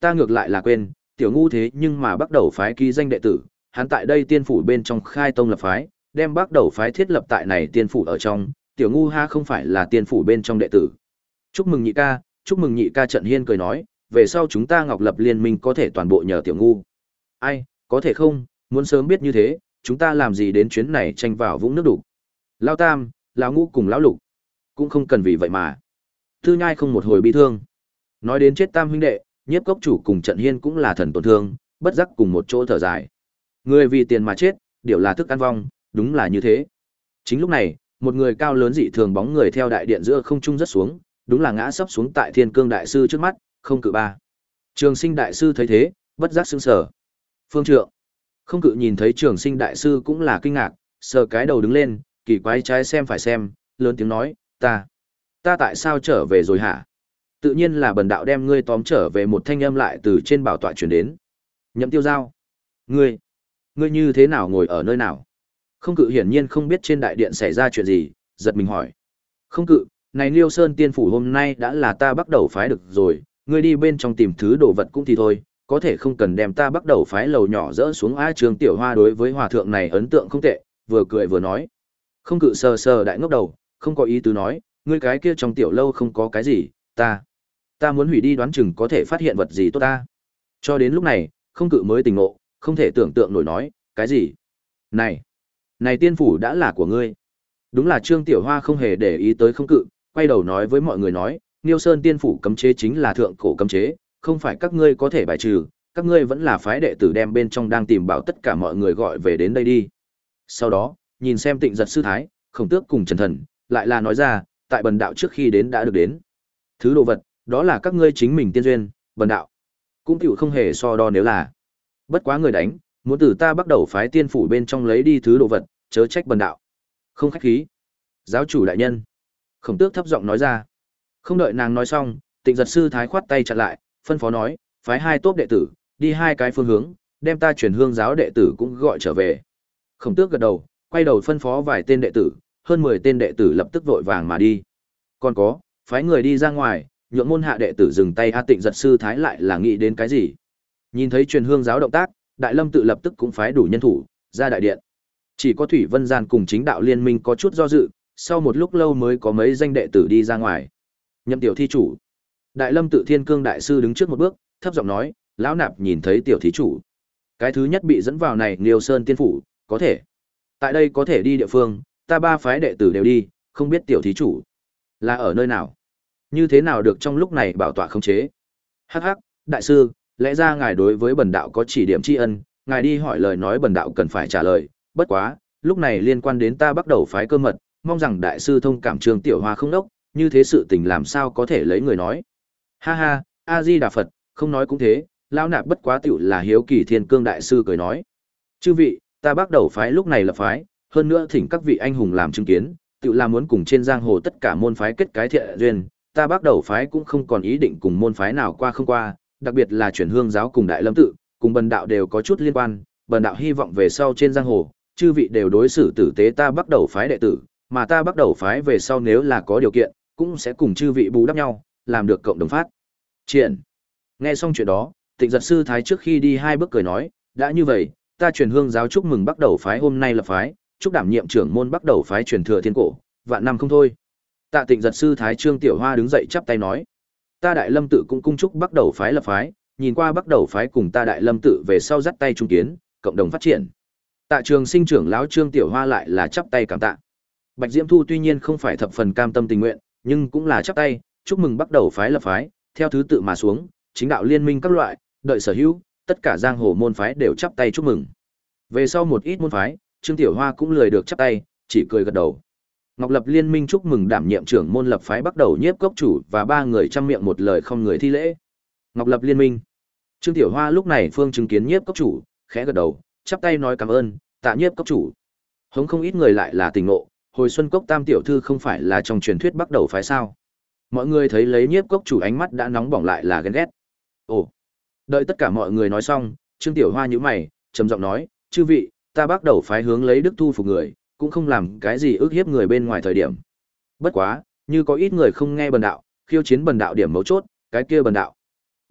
ta ngược lại là quên, tiểu ngu thế nhưng mà bắt đầu phái ký danh đệ tử, hắn tại đây tiên phủ bên trong khai tông lập phái, đem bắt đầu phái thiết lập tại này tiên phủ ở trong, tiểu ngu ha không phải là tiên phủ bên trong đệ tử. Chúc mừng nhị ca, chúc mừng nhị ca. Trận Hiên cười nói, về sau chúng ta Ngọc Lập liên minh có thể toàn bộ nhờ tiểu ngu. Ai, có thể không, muốn sớm biết như thế, chúng ta làm gì đến chuyến này tranh vào vũng nước đủ. Lão Tam, lão Ngũ cùng lão Lục, cũng không cần vì vậy mà. Thư Nhai không một hồi bi thương. Nói đến chết Tam huynh đệ, Nhiếp Cốc chủ cùng Trận Hiên cũng là thần tổn thương, bất giác cùng một chỗ thở dài. Người vì tiền mà chết, điều là thức ăn vong, đúng là như thế. Chính lúc này, một người cao lớn dị thường bóng người theo đại điện giữa không trung rất xuống, đúng là ngã sấp xuống tại Thiên Cương đại sư trước mắt, Không Cự ba. Trường Sinh đại sư thấy thế, bất giác sững sờ. Phương Trượng. Không Cự nhìn thấy Trường Sinh đại sư cũng là kinh ngạc, sờ cái đầu đứng lên, kỳ quái trái xem phải xem, lớn tiếng nói, "Ta, ta tại sao trở về rồi hả?" Tự nhiên là bần đạo đem ngươi tóm trở về. Một thanh âm lại từ trên bảo tọa truyền đến. Nhậm Tiêu Giao, ngươi, ngươi như thế nào ngồi ở nơi nào? Không Cự hiển nhiên không biết trên đại điện xảy ra chuyện gì, giật mình hỏi. Không Cự, này Liêu Sơn tiên phủ hôm nay đã là ta bắt đầu phái được rồi, ngươi đi bên trong tìm thứ đồ vật cũng thì thôi, có thể không cần đem ta bắt đầu phái lầu nhỏ dỡ xuống. Á Trường Tiểu Hoa đối với hòa thượng này ấn tượng không tệ, vừa cười vừa nói. Không Cự sờ sờ đại ngốc đầu, không có ý tứ nói, ngươi cái kia trong tiểu lâu không có cái gì, ta, ta muốn hủy đi đoán chừng có thể phát hiện vật gì tốt ta. Cho đến lúc này, Không Cự mới tỉnh ngộ, không thể tưởng tượng nổi nói, cái gì? Này, này tiên phủ đã là của ngươi. Đúng là Trương Tiểu Hoa không hề để ý tới Không Cự, quay đầu nói với mọi người nói, Niêu Sơn tiên phủ cấm chế chính là thượng cổ cấm chế, không phải các ngươi có thể bài trừ, các ngươi vẫn là phái đệ tử đem bên trong đang tìm bảo tất cả mọi người gọi về đến đây đi. Sau đó, nhìn xem Tịnh Giật sư thái, Khổng Tước cùng Trần Thần, lại là nói ra, tại bần đạo trước khi đến đã được đến. Thứ đồ vật, đó là các ngươi chính mình tiên duyên, bần đạo cũng tiểu không hề so đo nếu là. Bất quá người đánh, muốn từ ta bắt đầu phái tiên phủ bên trong lấy đi thứ đồ vật, chớ trách bần đạo. Không khách khí. Giáo chủ đại nhân. Khổng Tước thấp giọng nói ra. Không đợi nàng nói xong, Tịnh Giật sư thái khoát tay chặn lại, phân phó nói, phái hai tốp đệ tử, đi hai cái phương hướng, đem ta truyền hương giáo đệ tử cũng gọi trở về. Khổng Tước gật đầu, quay đầu phân phó vài tên đệ tử, hơn mười tên đệ tử lập tức vội vàng mà đi. Còn có, phái người đi ra ngoài, nhượng môn hạ đệ tử dừng tay. A Tịnh Giật sư thái lại là nghĩ đến cái gì? Nhìn thấy truyền hương giáo động tác, Đại Lâm tự lập tức cũng phái đủ nhân thủ ra đại điện. Chỉ có Thủy Vân Gian cùng Chính Đạo Liên minh có chút do dự, sau một lúc lâu mới có mấy danh đệ tử đi ra ngoài. Nhậm tiểu thí chủ. Đại Lâm tự Thiên Cương đại sư đứng trước một bước, thấp giọng nói, lão nạp nhìn thấy tiểu thí chủ. Cái thứ nhất bị dẫn vào này Liêu Sơn tiên phủ, có thể. Tại đây có thể đi địa phương, ta ba phái đệ tử đều đi, không biết tiểu thí chủ là ở nơi nào, như thế nào được trong lúc này bảo tọa khống chế. Hắc hắc, đại sư, lẽ ra ngài đối với bần đạo có chỉ điểm tri ân, ngài đi hỏi lời nói bần đạo cần phải trả lời, bất quá, lúc này liên quan đến ta bắt đầu phái cơ mật, mong rằng đại sư thông cảm. Trương Tiểu Hoa không đốc, như thế sự tình làm sao có thể lấy người nói. Ha ha, A Di Đà Phật, không nói cũng thế, lão nạp bất quá tiểu là hiếu kỳ. Thiên Cương đại sư cười nói, chư vị, ta bắt đầu phái lúc này là phái, hơn nữa thỉnh các vị anh hùng làm chứng kiến, tiểu là muốn cùng trên giang hồ tất cả môn phái kết cái thiện duyên. Ta bắt đầu phái cũng không còn ý định cùng môn phái nào qua không qua, đặc biệt là chuyển hương giáo cùng Đại Lâm tự, cùng bần đạo đều có chút liên quan, bần đạo hy vọng về sau trên giang hồ, chư vị đều đối xử tử tế ta bắt đầu phái đệ tử, mà ta bắt đầu phái về sau nếu là có điều kiện, cũng sẽ cùng chư vị bù đắp nhau, làm được cộng đồng phát triển. Nghe xong chuyện đó, Tịnh Giật sư thái trước khi đi hai bước cười nói, đã như vậy, ta truyền hương giáo chúc mừng bắt đầu phái hôm nay là phái, chúc đảm nhiệm trưởng môn bắt đầu phái truyền thừa thiên cổ, vạn năm không thôi. Tạ Tịnh Giật sư thái Trương Tiểu Hoa đứng dậy chắp tay nói, ta Đại Lâm tự cũng cung chúc bắt đầu phái lập phái, nhìn qua bắt đầu phái cùng ta Đại Lâm tự về sau dắt tay trung kiến, cộng đồng phát triển. Tạ Trường Sinh trưởng lão Trương Tiểu Hoa lại là chắp tay cảm tạ. Bạch Diễm Thu tuy nhiên không phải thập phần cam tâm tình nguyện, nhưng cũng là chắp tay, chúc mừng bắt đầu phái lập phái, theo thứ tự mà xuống, Chính Đạo Liên minh các loại, đợi sở hữu, tất cả giang hồ môn phái đều chắp tay chúc mừng. Về sau một ít môn phái, Trương Tiểu Hoa cũng lười được chắp tay, chỉ cười gật đầu. Ngọc Lập Liên minh chúc mừng đảm nhiệm trưởng môn lập phái bắt đầu Nhiếp Cốc chủ và ba người trăm miệng một lời không người thi lễ. Ngọc Lập Liên minh. Trương Tiểu Hoa lúc này phương chứng kiến Nhiếp Cốc chủ, khẽ gật đầu, chắp tay nói cảm ơn, tạ Nhiếp Cốc chủ. Hống không ít người lại là tình ngộ, hồi Xuân Cốc Tam tiểu thư không phải là trong truyền thuyết bắt đầu phái sao? Mọi người thấy lấy Nhiếp Cốc chủ ánh mắt đã nóng bỏng lại là ghen ghét. Ồ. Đợi tất cả mọi người nói xong, Trương Tiểu Hoa nhíu mày, trầm giọng nói, chư vị, ta bắt đầu phái hướng lấy đức thu phục người, cũng không làm cái gì ức hiếp người bên ngoài thời điểm. Bất quá, như có ít người không nghe bần đạo, khiêu chiến bần đạo điểm mấu chốt, cái kia bần đạo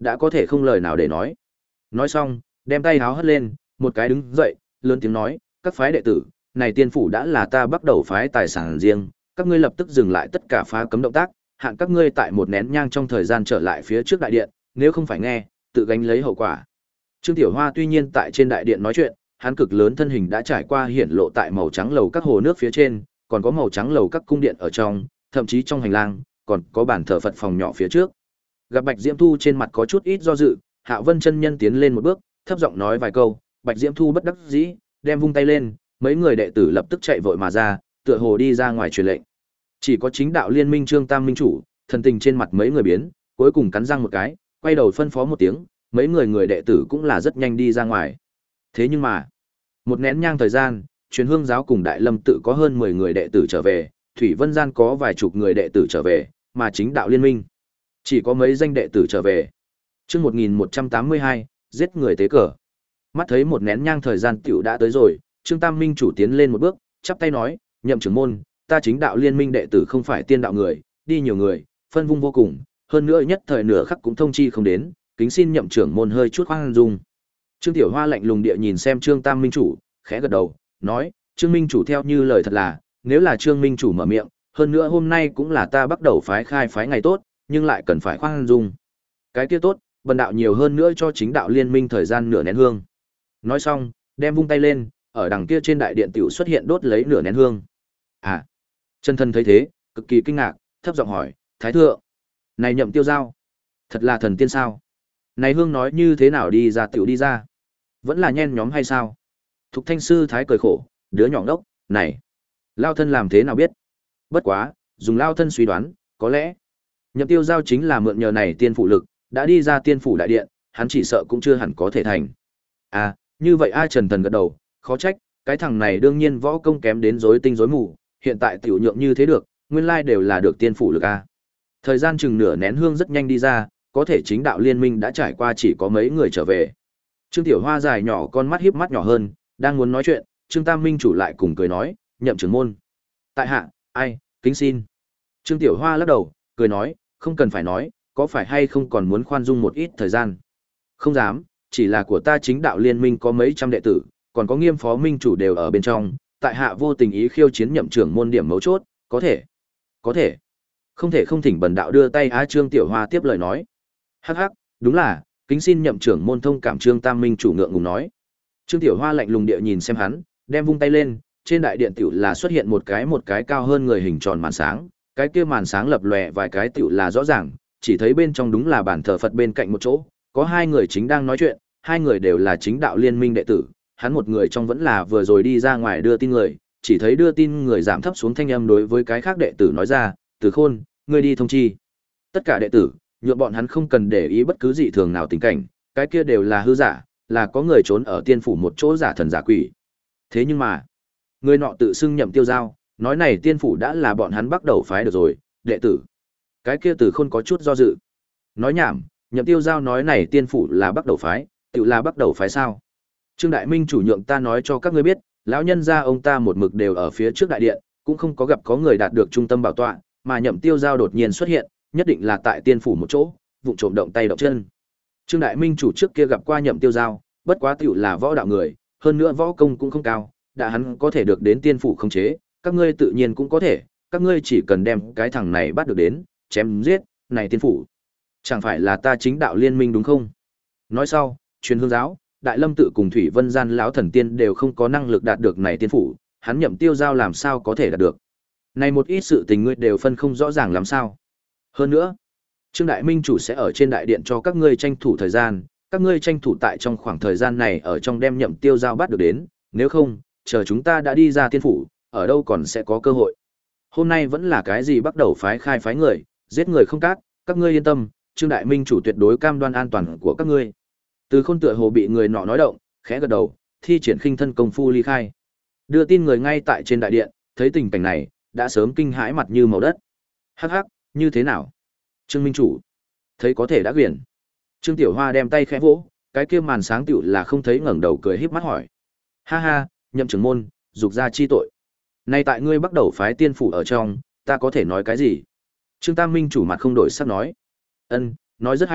đã có thể không lời nào để nói. Nói xong, đem tay háo hất lên, một cái đứng dậy, lớn tiếng nói, các phái đệ tử, này tiên phủ đã là ta bắt đầu phái tài sản riêng, các ngươi lập tức dừng lại tất cả phá cấm động tác, hạn các ngươi tại một nén nhang trong thời gian trở lại phía trước đại điện, nếu không phải nghe, tự gánh lấy hậu quả. Trương Tiểu Hoa tuy nhiên tại trên đại điện nói chuyện, hắn cực lớn thân hình đã trải qua hiển lộ tại màu trắng lầu các hồ nước phía trên, còn có màu trắng lầu các cung điện ở trong, thậm chí trong hành lang, còn có bàn thờ Phật phòng nhỏ phía trước. Gặp Bạch Diễm Thu trên mặt có chút ít do dự, Hạo Vân chân nhân tiến lên một bước, thấp giọng nói vài câu, Bạch Diễm Thu bất đắc dĩ, đem vung tay lên, mấy người đệ tử lập tức chạy vội mà ra, tựa hồ đi ra ngoài truyền lệnh. Chỉ có chính đạo liên minh Trương Tam minh chủ, thần tình trên mặt mấy người biến, cuối cùng cắn răng một cái, quay đầu phân phó một tiếng, mấy người người đệ tử cũng là rất nhanh đi ra ngoài. Thế nhưng mà, một nén nhang thời gian, Truyền Hương giáo cùng Đại Lâm tự có hơn mười người đệ tử trở về, Thủy Vân gian có vài chục người đệ tử trở về, mà chính đạo liên minh chỉ có mấy danh đệ tử trở về. Chương một nghìn một trăm tám mươi hai, giết người tế cờ. Mắt thấy một nén nhang thời gian tiểu đã tới rồi, Trương Tam minh chủ tiến lên một bước, chắp tay nói, nhậm trưởng môn, ta chính đạo liên minh đệ tử không phải tiên đạo người, đi nhiều người, phân vung vô cùng, hơn nữa nhất thời nửa khắc cũng thông chi không đến, kính xin nhậm trưởng môn hơi chút khoan dung. Trương Tiểu Hoa lạnh lùng địa nhìn xem Trương Tam minh chủ, khẽ gật đầu, nói, Trương minh chủ theo như lời thật là, nếu là Trương minh chủ mở miệng, hơn nữa hôm nay cũng là ta bắt đầu phái khai phái ngày tốt, nhưng lại cần phải khoan dung. Cái kia tốt, bần đạo nhiều hơn nữa cho chính đạo liên minh thời gian nửa nén hương. Nói xong, đem vung tay lên, ở đằng kia trên đại điện tiểu xuất hiện đốt lấy nửa nén hương. À, chân thân thấy thế, cực kỳ kinh ngạc, thấp giọng hỏi, Thái thượng, này nhậm tiêu giao, thật là thần tiên sao? Này hương nói như thế nào đi ra tiểu đi ra? Vẫn là nhen nhóm hay sao? Thục Thanh sư thái cười khổ, đứa nhỏ ngốc, này, lao thân làm thế nào biết? Bất quá, dùng lao thân suy đoán, có lẽ nhậm tiêu giao chính là mượn nhờ này tiên phủ lực, đã đi ra tiên phủ đại điện, hắn chỉ sợ cũng chưa hẳn có thể thành. À, như vậy ai Trần Thần gật đầu, khó trách, cái thằng này đương nhiên võ công kém đến rối tinh rối mù, hiện tại tiểu nhượng như thế được, nguyên lai đều là được tiên phủ lực a. Thời gian chừng nửa nén hương rất nhanh đi ra, có thể chính đạo liên minh đã trải qua chỉ có mấy người trở về. Trương Tiểu Hoa dài nhỏ con mắt híp mắt nhỏ hơn, đang muốn nói chuyện, Trương Tam minh chủ lại cùng cười nói, nhậm trưởng môn. Tại hạ, ai, kính xin. Trương Tiểu Hoa lắc đầu, cười nói, không cần phải nói, có phải hay không còn muốn khoan dung một ít thời gian. Không dám, chỉ là của ta chính đạo liên minh có mấy trăm đệ tử, còn có Nghiêm phó minh chủ đều ở bên trong, tại hạ vô tình ý khiêu chiến nhậm trưởng môn điểm mấu chốt, có thể, có thể, không thể không thỉnh bần đạo đưa tay. Á Trương Tiểu Hoa tiếp lời nói, hắc hắc, đúng là, kính xin nhậm trưởng môn thông cảm. Trương Tam minh chủ ngượng ngùng nói. Trương Tiểu Hoa lạnh lùng địa nhìn xem hắn, đem vung tay lên, trên đại điện tiểu là xuất hiện một cái một cái cao hơn người hình tròn màn sáng, cái kia màn sáng lập lòe vài cái tiểu là rõ ràng, chỉ thấy bên trong đúng là bàn thờ Phật bên cạnh một chỗ, có hai người chính đang nói chuyện, hai người đều là chính đạo liên minh đệ tử, hắn một người trong vẫn là vừa rồi đi ra ngoài đưa tin người, chỉ thấy đưa tin người giảm thấp xuống thanh âm đối với cái khác đệ tử nói ra, Từ Khôn, ngươi đi thông chi tất cả đệ tử, nhượng bọn hắn không cần để ý bất cứ dị thường nào tình cảnh, cái kia đều là hư giả, là có người trốn ở tiên phủ một chỗ giả thần giả quỷ. Thế nhưng mà, người nọ tự xưng nhậm tiêu giao, nói này tiên phủ đã là bọn hắn bắt đầu phái được rồi, đệ tử. Cái kia Từ Khôn có chút do dự. Nói nhảm, nhậm tiêu giao nói này tiên phủ là bắt đầu phái, tự là bắt đầu phái sao? Trương Đại Minh chủ nhượng ta nói cho các ngươi biết, lão nhân gia ông ta một mực đều ở phía trước đại điện, cũng không có gặp có người đạt được trung tâm bảo tọa, mà nhậm tiêu giao đột nhiên xuất hiện, nhất định là tại tiên phủ một chỗ, vụng trộm động tay động chân. Trương Đại Minh chủ trước kia gặp qua nhậm tiêu giao, bất quá tiểu là võ đạo người, hơn nữa võ công cũng không cao, đã hắn có thể được đến tiên phủ khống chế, các ngươi tự nhiên cũng có thể, các ngươi chỉ cần đem cái thằng này bắt được đến, chém giết, này tiên phủ. Chẳng phải là ta chính đạo liên minh đúng không? Nói sau, Truyền Hương giáo, Đại Lâm tự cùng Thủy Vân gian lão thần tiên đều không có năng lực đạt được này tiên phủ, hắn nhậm tiêu giao làm sao có thể đạt được? Này một ít sự tình ngươi đều phân không rõ ràng làm sao? Hơn nữa, Trương Đại Minh chủ sẽ ở trên đại điện cho các ngươi tranh thủ thời gian, các ngươi tranh thủ tại trong khoảng thời gian này ở trong đem nhậm tiêu giao bắt được đến, nếu không, chờ chúng ta đã đi ra tiên phủ, ở đâu còn sẽ có cơ hội. Hôm nay vẫn là cái gì bắt đầu phái khai phái người, giết người không cát, các ngươi yên tâm, Trương Đại Minh chủ tuyệt đối cam đoan an toàn của các ngươi. Từ Khôn tựa hồ bị người nọ nói động, khẽ gật đầu, thi triển khinh thân công phu ly khai. Đưa tin người ngay tại trên đại điện, thấy tình cảnh này, đã sớm kinh hãi mặt như màu đất. Hắc hắc, như thế nào? Trương Minh chủ, thấy có thể đã quyển. Trương Tiểu Hoa đem tay khẽ vỗ, cái kia màn sáng tiểu là không thấy ngẩng đầu cười híp mắt hỏi. Ha ha, nhậm trưởng môn, dục ra chi tội. Nay tại ngươi bắt đầu phái tiên phủ ở trong, ta có thể nói cái gì? Trương Tam Minh chủ mặt không đổi sắc nói. Ân, nói rất hay,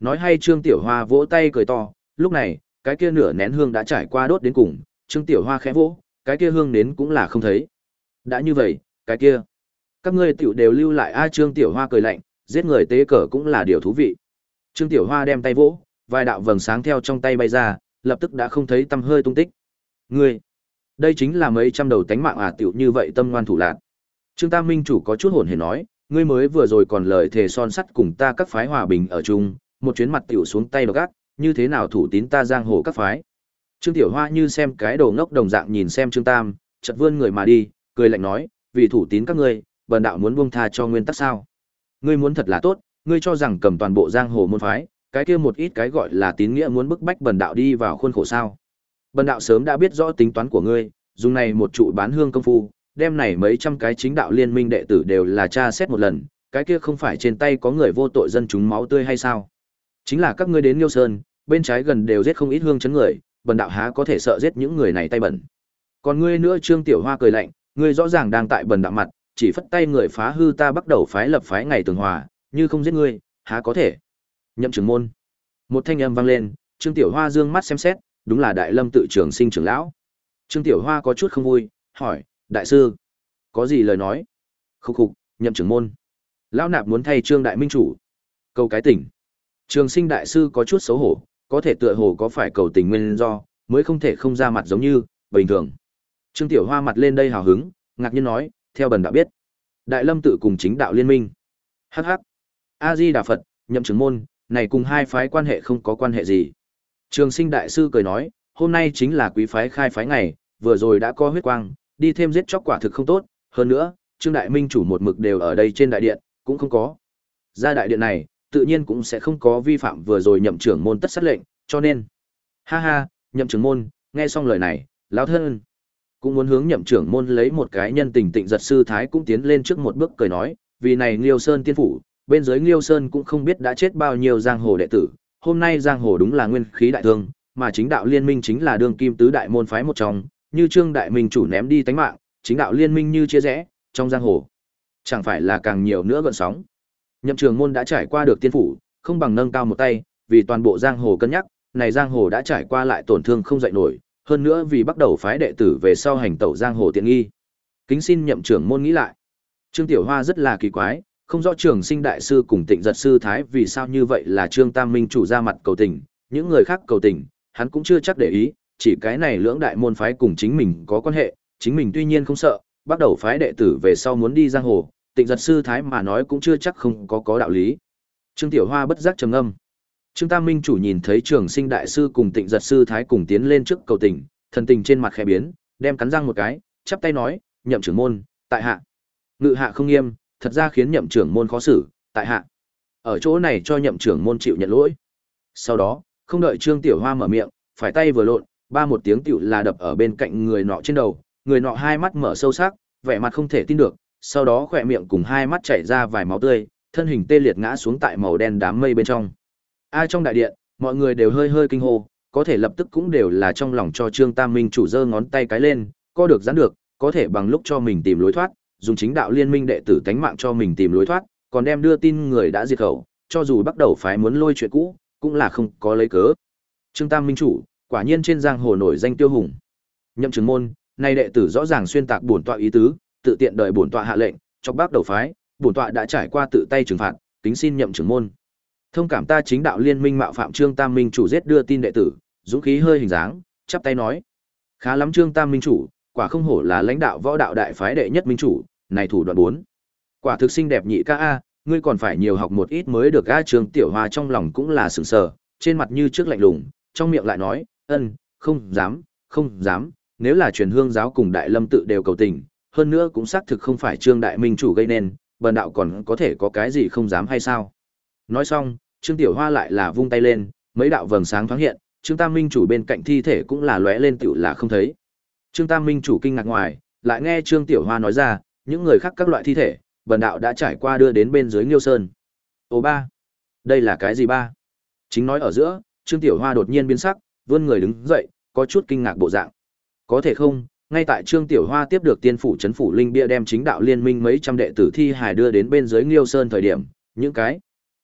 Nói hay Trương Tiểu Hoa vỗ tay cười to, lúc này, cái kia nửa nén hương đã trải qua đốt đến cùng, Trương Tiểu Hoa khẽ vỗ, cái kia hương đến cũng là không thấy. Đã như vậy, cái kia, các ngươi tiểu đều lưu lại a. Trương Tiểu Hoa cười lạnh, giết người tế cờ cũng là điều thú vị. Trương Tiểu Hoa đem tay vỗ, vài đạo vầng sáng theo trong tay bay ra, lập tức đã không thấy tăm hơi tung tích. Ngươi, đây chính là mấy trăm đầu tánh mạng à, tiểu như vậy tâm ngoan thủ lạn. Trương Tam Minh chủ có chút hồn hển nói, ngươi mới vừa rồi còn lời thề son sắt cùng ta các phái hòa bình ở chung, một chuyến mặt tiểu xuống tay độc ác, như thế nào thủ tín ta giang hồ các phái. Trương Tiểu Hoa như xem cái đồ ngốc đồng dạng nhìn xem Trương Tam, chợt vươn người mà đi, cười lạnh nói, vì thủ tín các ngươi, bần đạo muốn buông tha cho nguyên tắc sao? Ngươi muốn thật là tốt, ngươi cho rằng cầm toàn bộ giang hồ môn phái, cái kia một ít cái gọi là tín nghĩa muốn bức bách bần đạo đi vào khuôn khổ sao? Bần đạo sớm đã biết rõ tính toán của ngươi, dùng này một trụ bán hương công phu, đem này mấy trăm cái chính đạo liên minh đệ tử đều là tra xét một lần, cái kia không phải trên tay có người vô tội dân chúng máu tươi hay sao? Chính là các ngươi đến Liêu Sơn, bên trái gần đều giết không ít hương chấn người, bần đạo há có thể sợ giết những người này tay bẩn. Còn ngươi nữa, Trương Tiểu Hoa cười lạnh, ngươi rõ ràng đang tại bần đạo mặt, chỉ phất tay người phá hư ta bắt đầu phái lập phái ngày tường hòa, như không giết ngươi, há có thể. Nhậm trưởng môn. Một thanh âm vang lên, Trương Tiểu Hoa dương mắt xem xét, đúng là Đại Lâm tự trưởng sinh trưởng lão. Trương Tiểu Hoa có chút không vui, hỏi, đại sư, có gì lời nói? Khúc khục, Nhậm trưởng môn. Lão nạp muốn thay Trương đại minh chủ. Cầu cái tỉnh. Trường sinh đại sư có chút xấu hổ, có thể tựa hồ có phải cầu tình nguyên do, mới không thể không ra mặt giống như, bình thường. Trương Tiểu Hoa mặt lên đây hào hứng, ngạc nhiên nói, theo bần đạo biết, Đại Lâm tự cùng chính đạo liên minh. Hắc hắc. A Di Đà Phật, Nhậm trưởng môn, này cùng hai phái quan hệ không có quan hệ gì. Trường sinh đại sư cười nói, hôm nay chính là quý phái khai phái ngày, vừa rồi đã có huyết quang, đi thêm giết chóc quả thực không tốt, hơn nữa, Trương đại minh chủ một mực đều ở đây trên đại điện, cũng không có. Ra đại điện này, tự nhiên cũng sẽ không có vi phạm vừa rồi Nhậm trưởng môn tất sát lệnh, cho nên. Ha ha, Nhậm trưởng môn, nghe xong lời này, lão thân cũng muốn hướng Nhậm trưởng môn lấy một cái nhân tình tịnh giật sư thái cũng tiến lên trước một bước cười nói, vì này Liêu Sơn tiên phủ, bên dưới Liêu Sơn cũng không biết đã chết bao nhiêu giang hồ đệ tử, hôm nay giang hồ đúng là nguyên khí đại thương, mà chính đạo liên minh chính là đương kim tứ đại môn phái một trong, như Trương đại minh chủ ném đi tánh mạng, chính đạo liên minh như chia rẽ, trong giang hồ chẳng phải là càng nhiều nữa gợn sóng. Nhậm trưởng môn đã trải qua được tiên phủ, không bằng nâng cao một tay, vì toàn bộ giang hồ cân nhắc, này giang hồ đã trải qua lại tổn thương không dậy nổi, hơn nữa vì bắt đầu phái đệ tử về sau hành tẩu giang hồ tiện nghi. Kính xin Nhậm trưởng môn nghĩ lại. Trương Tiểu Hoa rất là kỳ quái, không rõ Trường Sinh đại sư cùng Tịnh Giật sư thái vì sao như vậy là Trương Tam Minh chủ ra mặt cầu tình, những người khác cầu tình, hắn cũng chưa chắc để ý, chỉ cái này lưỡng đại môn phái cùng chính mình có quan hệ, chính mình tuy nhiên không sợ, bắt đầu phái đệ tử về sau muốn đi giang hồ, Tịnh Giật sư thái mà nói cũng chưa chắc không có có đạo lý. Trương Tiểu Hoa bất giác trầm ngâm. Trương Tam Minh chủ nhìn thấy Trường Sinh đại sư cùng Tịnh Giật sư thái cùng tiến lên trước cầu tình, thần tình trên mặt khẽ biến, đem cắn răng một cái, chắp tay nói, Nhậm trưởng môn, tại hạ. Ngự hạ không nghiêm, thật ra khiến Nhậm trưởng môn khó xử, tại hạ. Ở chỗ này cho Nhậm trưởng môn chịu nhận lỗi. Sau đó, không đợi Trương Tiểu Hoa mở miệng, phải tay vừa lộn, ba một tiếng tiểu là đập ở bên cạnh người nọ trên đầu, người nọ hai mắt mở sâu sắc, vẻ mặt không thể tin được, sau đó khỏe miệng cùng hai mắt chảy ra vài máu tươi, thân hình tê liệt ngã xuống tại màu đen đám mây bên trong. Ai trong đại điện, mọi người đều hơi hơi kinh hô, có thể lập tức cũng đều là trong lòng cho Trương Tam Minh chủ giơ ngón tay cái lên, co được giãn được, có thể bằng lúc cho mình tìm lối thoát, dùng chính đạo liên minh đệ tử tánh mạng cho mình tìm lối thoát, còn đem đưa tin người đã diệt khẩu, cho dù bắt đầu phái muốn lôi chuyện cũ, cũng là không có lấy cớ. Trương Tam Minh chủ, quả nhiên trên giang hồ nổi danh tiêu hùng. Nhậm trưởng môn, nay đệ tử rõ ràng xuyên tạc bổn tọa ý tứ, tự tiện đợi bổn tọa hạ lệnh, cho bác đầu phái, bổn tọa đã trải qua tự tay trừng phạt, kính xin Nhậm trưởng môn thông cảm ta chính đạo liên minh mạo phạm Trương Tam Minh chủ giết đưa tin đệ tử, dũng khí hơi hình dáng, chắp tay nói: "Khá lắm Trương Tam Minh chủ, quả không hổ là lãnh đạo võ đạo đại phái đệ nhất minh chủ, này thủ đoạn bốn. Quả thực xinh đẹp nhị ca a, ngươi còn phải nhiều học một ít mới được a." Trương Tiểu Hoa trong lòng cũng là sửng sờ, trên mặt như trước lạnh lùng, trong miệng lại nói: "Ân, không dám, không dám, nếu là truyền hương giáo cùng Đại Lâm tự đều cầu tình, hơn nữa cũng xác thực không phải Trương đại minh chủ gây nên, bần đạo còn có thể có cái gì không dám hay sao?" Nói xong, Trương Tiểu Hoa lại là vung tay lên, mấy đạo vầng sáng thoáng hiện, Trương Tam Minh chủ bên cạnh thi thể cũng là lóe lên tựu là không thấy. Trương Tam Minh chủ kinh ngạc ngoài, lại nghe Trương Tiểu Hoa nói ra, những người khác các loại thi thể, bần đạo đã trải qua đưa đến bên dưới Nghiêu Sơn. Ồ ba, đây là cái gì ba? Chính nói ở giữa, Trương Tiểu Hoa đột nhiên biến sắc, vươn người đứng dậy, có chút kinh ngạc bộ dạng. Có thể không, ngay tại Trương Tiểu Hoa tiếp được tiên phủ trấn phủ linh bia đem chính đạo liên minh mấy trăm đệ tử thi hài đưa đến bên dưới Nghiêu Sơn thời điểm, những cái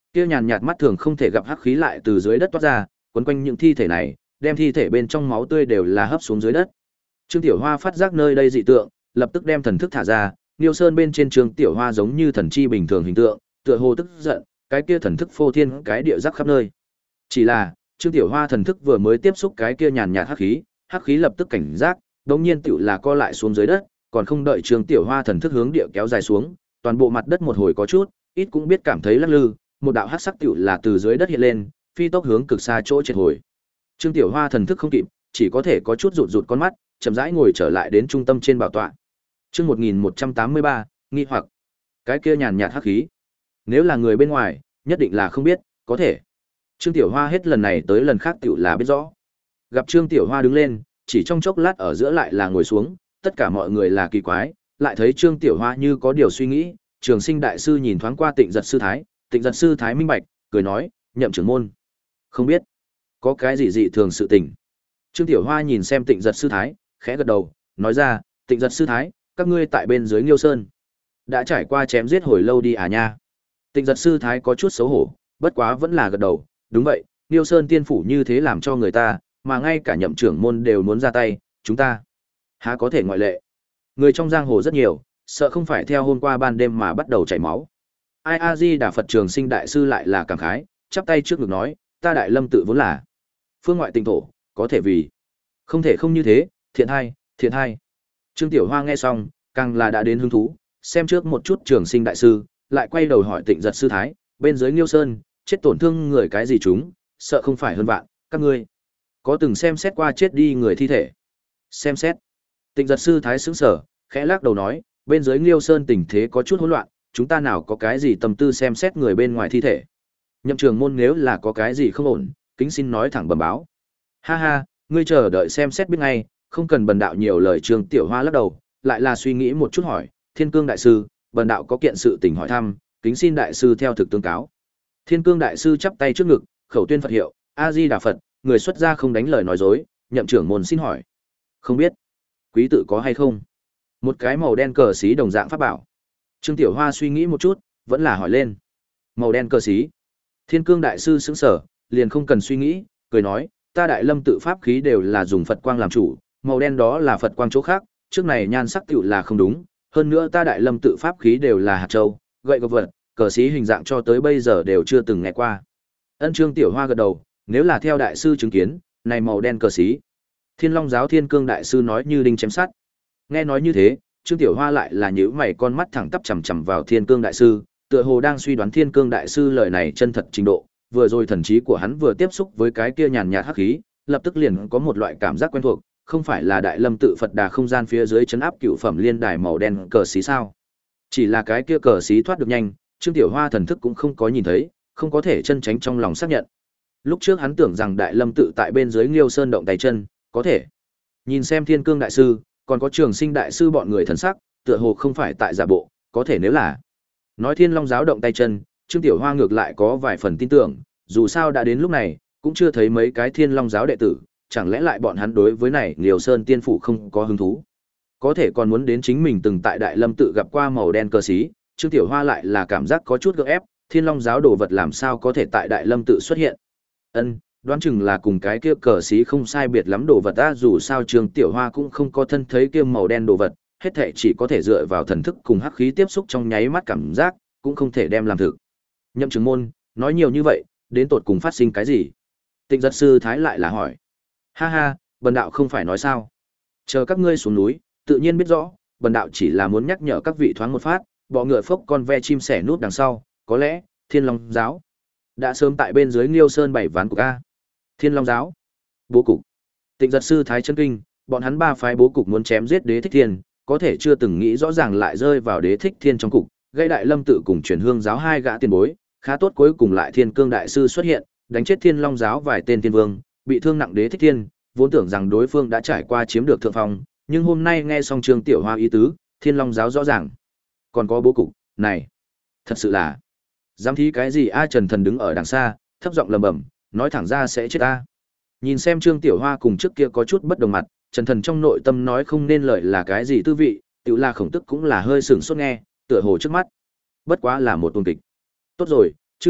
Kia nhàn nhạt mắt thường không thể gặp hắc khí lại từ dưới đất toát ra, quấn quanh những thi thể này, đem thi thể bên trong máu tươi đều là hấp xuống dưới đất. Trương Tiểu Hoa phát giác nơi đây dị tượng, lập tức đem thần thức thả ra, Niêu Sơn bên trên Trương Tiểu Hoa giống như thần chi bình thường hình tượng, tựa hồ tức giận, cái kia thần thức phô thiên cái địa rắc khắp nơi. Chỉ là, Trương Tiểu Hoa thần thức vừa mới tiếp xúc cái kia nhàn nhạt hắc khí, hắc khí lập tức cảnh giác, đột nhiên tựu là co lại xuống dưới đất, còn không đợi Trương Tiểu Hoa thần thức hướng địa kéo dài xuống, toàn bộ mặt đất một hồi có chút, ít cũng biết cảm thấy lắc lư, một đạo hắc sắc tựu là từ dưới đất hiện lên, phi tốc hướng cực xa chỗ triệt hồi. Trương Tiểu Hoa thần thức không kịp, chỉ có thể có chút rụt rụt con mắt, chậm rãi ngồi trở lại đến trung tâm trên bảo tọa. Chương một nghìn một trăm tám mươi ba, nghi hoặc. Cái kia nhàn nhạt hắc khí, nếu là người bên ngoài, nhất định là không biết, có thể. Trương Tiểu Hoa hết lần này tới lần khác tựu là biết rõ. Gặp Trương Tiểu Hoa đứng lên, chỉ trong chốc lát ở giữa lại là ngồi xuống, tất cả mọi người là kỳ quái, lại thấy Trương Tiểu Hoa như có điều suy nghĩ, Trường Sinh đại sư nhìn thoáng qua Tịnh Giật sư thái, Tịnh Giật sư thái minh bạch, cười nói, nhậm trưởng môn. Không biết, có cái gì dị thường sự tình. Trương Tiểu Hoa nhìn xem Tịnh Giật sư thái, khẽ gật đầu, nói ra, Tịnh Giật sư thái, các ngươi tại bên dưới Nghiêu Sơn, đã trải qua chém giết hồi lâu đi à nha. Tịnh Giật sư thái có chút xấu hổ, bất quá vẫn là gật đầu, đúng vậy, Nghiêu Sơn tiên phủ như thế làm cho người ta, mà ngay cả nhậm trưởng môn đều muốn ra tay, chúng ta há có thể ngoại lệ. Người trong giang hồ rất nhiều, sợ không phải theo hôm qua ban đêm mà bắt đầu chảy máu. Ai a di đà Phật. Trường Sinh đại sư lại là cảm khái, chắp tay trước ngực nói, ta Đại Lâm tự vốn là phương ngoại tinh thổ, có thể vì không thể không như thế, thiện hai, thiện hai. Trương Tiểu Hoa nghe xong, càng là đã đến hứng thú, xem trước một chút Trường Sinh đại sư, lại quay đầu hỏi Tịnh Giật sư thái, bên dưới Nghiêu Sơn, chết tổn thương người cái gì chúng, sợ không phải hơn vạn, các ngươi có từng xem xét qua chết đi người thi thể? Xem xét. Tịnh Giật sư thái sững sờ, khẽ lắc đầu nói, bên dưới Nghiêu Sơn tình thế có chút hỗn loạn, chúng ta nào có cái gì tâm tư xem xét người bên ngoài thi thể. Nhậm trường môn nếu là có cái gì không ổn, kính xin nói thẳng bẩm báo. Ha ha, ngươi chờ đợi xem xét biết ngay, không cần bần đạo nhiều lời. Trương Tiểu Hoa lắc đầu, lại là suy nghĩ một chút hỏi, Thiên Cương đại sư, bần đạo có kiện sự tình hỏi thăm, kính xin đại sư theo thực tương cáo. Thiên Cương đại sư chắp tay trước ngực, khẩu tuyên Phật hiệu, A Di Đà Phật, người xuất gia không đánh lời nói dối, nhậm trưởng môn xin hỏi. Không biết, quý tự có hay không? Một cái màu đen cờ xí đồng dạng pháp bảo. Trương Tiểu Hoa suy nghĩ một chút, vẫn là hỏi lên. Màu đen cờ xí. Thiên Cương đại sư sững sờ, liền không cần suy nghĩ, cười nói, ta Đại Lâm tự pháp khí đều là dùng Phật quang làm chủ, màu đen đó là Phật quang chỗ khác, trước này nhan sắc tựu là không đúng, hơn nữa ta Đại Lâm tự pháp khí đều là hạt châu, gậy gộc vật, cờ xí hình dạng cho tới bây giờ đều chưa từng nghe qua. Ân. Trương Tiểu Hoa gật đầu, nếu là theo đại sư chứng kiến, này màu đen cờ xí. Thiên Long giáo Thiên Cương đại sư nói như đinh chém sắt. Nghe nói như thế, Trương Tiểu Hoa lại là nhíu mày, con mắt thẳng tắp chằm chằm vào Thiên Cương đại sư, tựa hồ đang suy đoán Thiên Cương đại sư lời này chân thật trình độ. Vừa rồi thần trí của hắn vừa tiếp xúc với cái kia nhàn nhạt hắc khí, lập tức liền có một loại cảm giác quen thuộc, không phải là Đại Lâm tự Phật Đà không gian phía dưới trấn áp cựu phẩm liên đài màu đen cờ xí sao? Chỉ là cái kia cờ xí thoát được nhanh, Trương Tiểu Hoa thần thức cũng không có nhìn thấy, không có thể chân tránh trong lòng xác nhận. Lúc trước hắn tưởng rằng Đại Lâm tự tại bên dưới Nghiêu Sơn động tay chân, có thể nhìn xem Thiên Cương đại sư, còn có Trường Sinh đại sư bọn người thần sắc, tựa hồ không phải tại giả bộ, có thể nếu là nói Thiên Long giáo động tay chân, Trương Tiểu Hoa ngược lại có vài phần tin tưởng, dù sao đã đến lúc này, cũng chưa thấy mấy cái Thiên Long giáo đệ tử, chẳng lẽ lại bọn hắn đối với này Nghiêu Sơn tiên phủ không có hứng thú. Có thể còn muốn đến chính mình từng tại Đại Lâm tự gặp qua màu đen cờ xí, Trương Tiểu Hoa lại là cảm giác có chút gượng ép, Thiên Long giáo đồ vật làm sao có thể tại Đại Lâm tự xuất hiện. Ân, đoán chừng là cùng cái kia cờ xí không sai biệt lắm đồ vật ta, dù sao Trương Tiểu Hoa cũng không có thân thấy kia màu đen đồ vật, hết thảy chỉ có thể dựa vào thần thức cùng hắc khí tiếp xúc trong nháy mắt cảm giác, cũng không thể đem làm thực. Nhậm trưởng môn, nói nhiều như vậy, đến tột cùng phát sinh cái gì? Tịnh Giật sư thái lại là hỏi. Ha ha, bần đạo không phải nói sao? Chờ các ngươi xuống núi, tự nhiên biết rõ, bần đạo chỉ là muốn nhắc nhở các vị thoáng một phát, bọ ngựa phốc con ve chim sẻ nút đằng sau, có lẽ Thiên Long giáo đã sớm tại bên dưới Nghiêu Sơn bảy ván cục a. Thiên Long giáo bố cục. Tịnh Giật sư thái chân kinh, bọn hắn ba phái bố cục muốn chém giết Đế Thích Thiên, có thể chưa từng nghĩ rõ ràng lại rơi vào Đế Thích Thiên trong cục, gây Đại Lâm tự cùng Truyền Hương giáo hai gã tiền bối, khá tốt cuối cùng lại Thiên Cương đại sư xuất hiện, đánh chết Thiên Long giáo vài tên tiên vương, bị thương nặng Đế Thích Thiên, vốn tưởng rằng đối phương đã trải qua chiếm được thượng phong, nhưng hôm nay nghe xong Trương Tiểu Hoa ý tứ, Thiên Long giáo rõ ràng còn có bố cục này, thật sự là dám thí cái gì a? Trần Thần đứng ở đằng xa, thấp giọng lẩm bẩm, nói thẳng ra sẽ chết ta. Nhìn xem Trương Tiểu Hoa cùng trước kia có chút bất đồng mặt, Trần Thần trong nội tâm nói không nên lời là cái gì tư vị, tiểu là khổng tức cũng là hơi sửng sốt nghe, tựa hồ trước mắt bất quá là một tuần kịch. Tốt rồi, chư vị,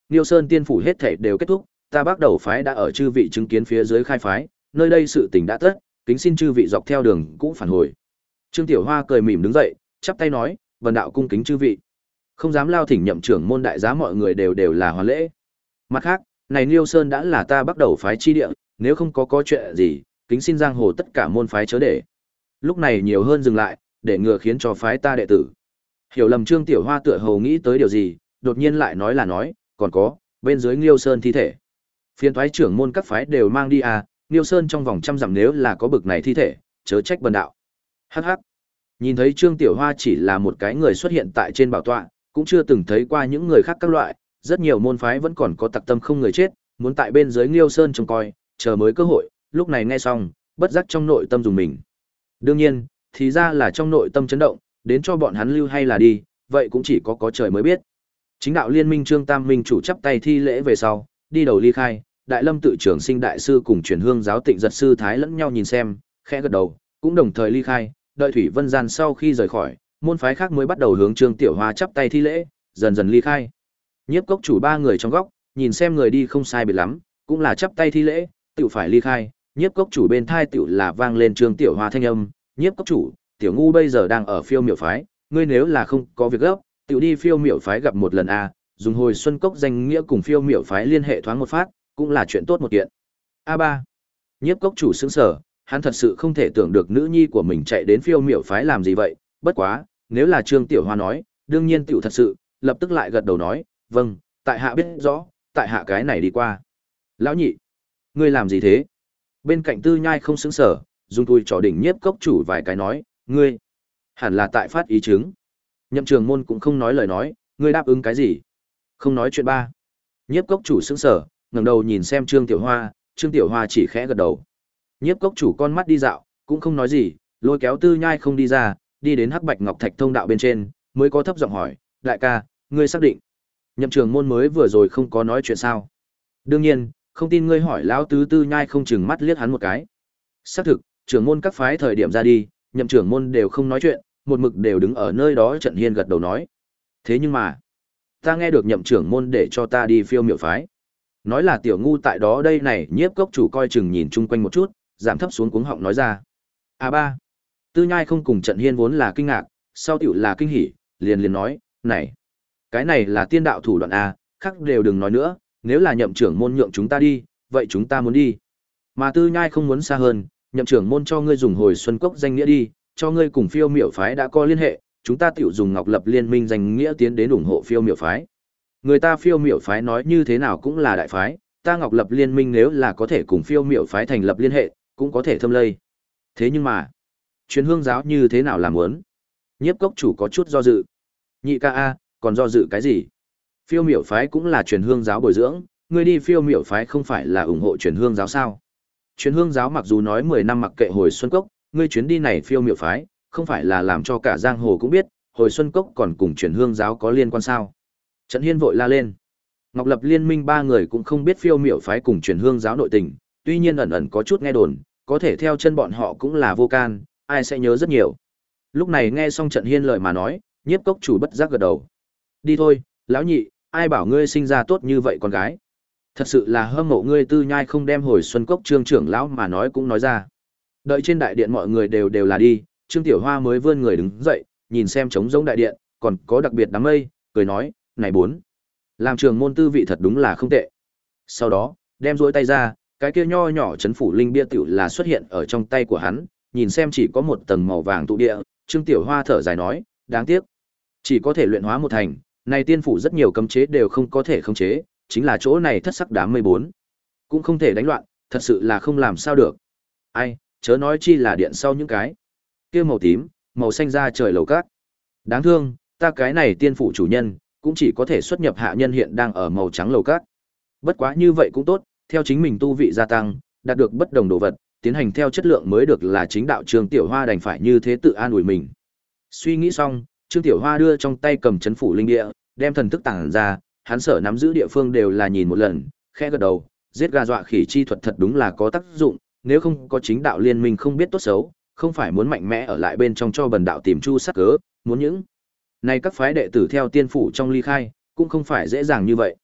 Niêu Sơn tiên phủ hết thảy đều kết thúc, ta bắt đầu phái đã ở chư vị chứng kiến phía dưới khai phái, nơi đây sự tình đã tất, kính xin chư vị dọc theo đường cũ phản hồi. Trương Tiểu Hoa cười mỉm đứng dậy, chắp tay nói, "Vân đạo cung kính chư vị." Không dám lao thỉnh nhậm trưởng môn đại giá mọi người đều đều là hoàn lễ. Mặt khác, này Niêu Sơn đã là ta bắt đầu phái chi địa, nếu không có có chuyện gì, kính xin giang hồ tất cả môn phái chớ để. Lúc này nhiều hơn dừng lại, để ngừa khiến cho phái ta đệ tử. Hiểu lầm Trương Tiểu Hoa tựa hồ nghĩ tới điều gì, đột nhiên lại nói là nói, còn có, bên dưới Niêu Sơn thi thể. Phiên thoái trưởng môn các phái đều mang đi à, Niêu Sơn trong vòng trăm dặm nếu là có bực này thi thể, chớ trách bần đạo. Hắc hắc. Nhìn thấy Trương Tiểu Hoa chỉ là một cái người xuất hiện tại trên bảo tọa, cũng chưa từng thấy qua những người khác các loại, rất nhiều môn phái vẫn còn có tặc tâm không người chết, muốn tại bên dưới Niêu Sơn trông coi, chờ mới cơ hội, lúc này nghe xong, bất giác trong nội tâm dùng mình. Đương nhiên, thì ra là trong nội tâm chấn động, đến cho bọn hắn lưu hay là đi, vậy cũng chỉ có có trời mới biết. Chính đạo liên minh Trương Tam Minh chủ chắp tay thi lễ về sau, đi đầu ly khai, Đại Lâm tự trưởng sinh đại sư cùng truyền hương giáo tịnh giật sư thái lẫn nhau nhìn xem, khẽ gật đầu, cũng đồng thời ly khai, đợi Thủy Vân Gian sau khi rời khỏi, môn phái khác mới bắt đầu hướng Trương Tiểu Hoa chắp tay thi lễ, dần dần ly khai. Nhiếp cốc chủ ba người trong góc, nhìn xem người đi không sai biệt lắm, cũng là chắp tay thi lễ, tiểu phải ly khai, nhiếp cốc chủ bên thai tiểu là vang lên Trương Tiểu Hoa thanh âm, nhiếp cốc chủ, tiểu ngu bây giờ đang ở phiêu miểu phái, ngươi nếu là không có việc gấp, tiểu đi phiêu miểu phái gặp một lần a, dùng hồi xuân cốc danh nghĩa cùng phiêu miểu phái liên hệ thoáng một phát, cũng là chuyện tốt một kiện. A ba. Nhiếp cốc chủ sững sờ, hắn thật sự không thể tưởng được nữ nhi của mình chạy đến phiêu miểu phái làm gì vậy, bất quá, nếu là Trương Tiểu Hoa nói, đương nhiên tiểu thật sự, lập tức lại gật đầu nói, vâng, tại hạ biết rõ, tại hạ cái này đi qua. Lão nhị, ngươi làm gì thế? Bên cạnh Tư Nhai không sững sờ, dùng tùi trỏ đỉnh nhiếp cốc chủ vài cái nói, ngươi, hẳn là tại phát ý chứng. Nhậm Trường Môn cũng không nói lời nói, ngươi đáp ứng cái gì? Không nói chuyện ba. Nhiếp cốc chủ sững sờ, ngẩng đầu nhìn xem Trương Tiểu Hoa, Trương Tiểu Hoa chỉ khẽ gật đầu. Nhiếp cốc chủ con mắt đi dạo, cũng không nói gì, lôi kéo Tư Nhai không đi ra, đi đến Hắc Bạch Ngọc Thạch thông đạo bên trên, mới có thấp giọng hỏi, đại ca, ngươi xác định? Nhậm Trường Môn mới vừa rồi không có nói chuyện sao? Đương nhiên, không tin ngươi hỏi lão tứ. Tư Nhai không chừng mắt liếc hắn một cái. Xác thực, trưởng môn các phái thời điểm ra đi, Nhậm Trưởng Môn đều không nói chuyện, một mực đều đứng ở nơi đó trận hiên gật đầu nói. Thế nhưng mà, ta nghe được Nhậm Trưởng Môn để cho ta đi phiêu miểu phái. Nói là tiểu ngu tại đó đây này, nhiếp cốc chủ coi chừng nhìn chung quanh một chút, giảm thấp xuống cuống họng nói ra. A ba. Tư Nhai không cùng trận hiên vốn là kinh ngạc, sau tiểu là kinh hỉ, liền liền nói, này, cái này là tiên đạo thủ đoạn A, khác đều đừng nói nữa, nếu là Nhậm Trưởng Môn nhượng chúng ta đi, vậy chúng ta muốn đi. Mà Tư Nhai không muốn xa hơn, Nhậm Trưởng Môn cho ngươi dùng hồi xuân cốc danh nghĩa đi, cho ngươi cùng phiêu miểu phái đã có liên hệ, chúng ta tiểu dùng Ngọc Lập Liên Minh danh nghĩa tiến đến ủng hộ phiêu miểu phái. Người ta phiêu miểu phái nói như thế nào cũng là đại phái, ta Ngọc Lập Liên Minh nếu là có thể cùng phiêu miểu phái thành lập liên hệ, cũng có thể thâm lây. Thế nhưng mà, truyền hương giáo như thế nào làm muốn? Nhiếp cốc chủ có chút do dự. Nhị ca a, còn do dự cái gì? Phiêu miểu phái cũng là truyền hương giáo bồi dưỡng, ngươi đi phiêu miểu phái không phải là ủng hộ truyền hương giáo sao? Truyền hương giáo mặc dù nói mười năm mặc kệ hồi xuân cốc, ngươi chuyến đi này phiêu miểu phái, không phải là làm cho cả giang hồ cũng biết, hồi xuân cốc còn cùng truyền hương giáo có liên quan sao? Trấn Hiên vội la lên. Ngọc Lập Liên Minh ba người cũng không biết phiêu miểu phái cùng truyền hương giáo nội tình, tuy nhiên ẩn ẩn có chút nghe đồn, có thể theo chân bọn họ cũng là vô can, ai sẽ nhớ rất nhiều. Lúc này nghe xong Trận Hiên lời mà nói, nhiếp cốc chủ bất giác gật đầu. Đi thôi, lão nhị, ai bảo ngươi sinh ra tốt như vậy con gái. Thật sự là hâm mộ ngươi. Tư Nhai không đem hồi xuân cốc Trương trưởng lão mà nói cũng nói ra. Đợi trên đại điện mọi người đều đều là đi, Trương Tiểu Hoa mới vươn người đứng dậy, nhìn xem trống rỗng đại điện, còn có đặc biệt đám mây, cười nói, này bốn. Làm trường môn tư vị thật đúng là không tệ. Sau đó, đem duỗi tay ra, cái kia nho nhỏ chấn phủ linh bia tiểu là xuất hiện ở trong tay của hắn, nhìn xem chỉ có một tầng màu vàng tụ địa, Trương Tiểu Hoa thở dài nói, đáng tiếc, chỉ có thể luyện hóa một thành, này tiên phủ rất nhiều cấm chế đều không có thể khống chế, chính là chỗ này thất sắc đám mây bốn, cũng không thể đánh loạn, thật sự là không làm sao được. Ai, chớ nói chi là điện sau những cái kia màu tím, màu xanh da trời lầu cát. Đáng thương, ta cái này tiên phủ chủ nhân, cũng chỉ có thể xuất nhập hạ nhân hiện đang ở màu trắng lầu cát. Bất quá như vậy cũng tốt, theo chính mình tu vị gia tăng, đạt được bất đồng đồ vật, tiến hành theo chất lượng mới được là chính đạo. Trương Tiểu Hoa đành phải như thế tự an ủi mình. Suy nghĩ xong, Trương Tiểu Hoa đưa trong tay cầm chấn phủ linh địa, đem thần thức tản ra, hắn sở nắm giữ địa phương đều là nhìn một lần, khẽ gật đầu, giết gà dọa khỉ chi thuật thật đúng là có tác dụng, nếu không có chính đạo liên minh không biết tốt xấu, không phải muốn mạnh mẽ ở lại bên trong cho bần đạo tìm chu sát cớ, muốn những này các phái đệ tử theo tiên phủ trong ly khai, cũng không phải dễ dàng như vậy.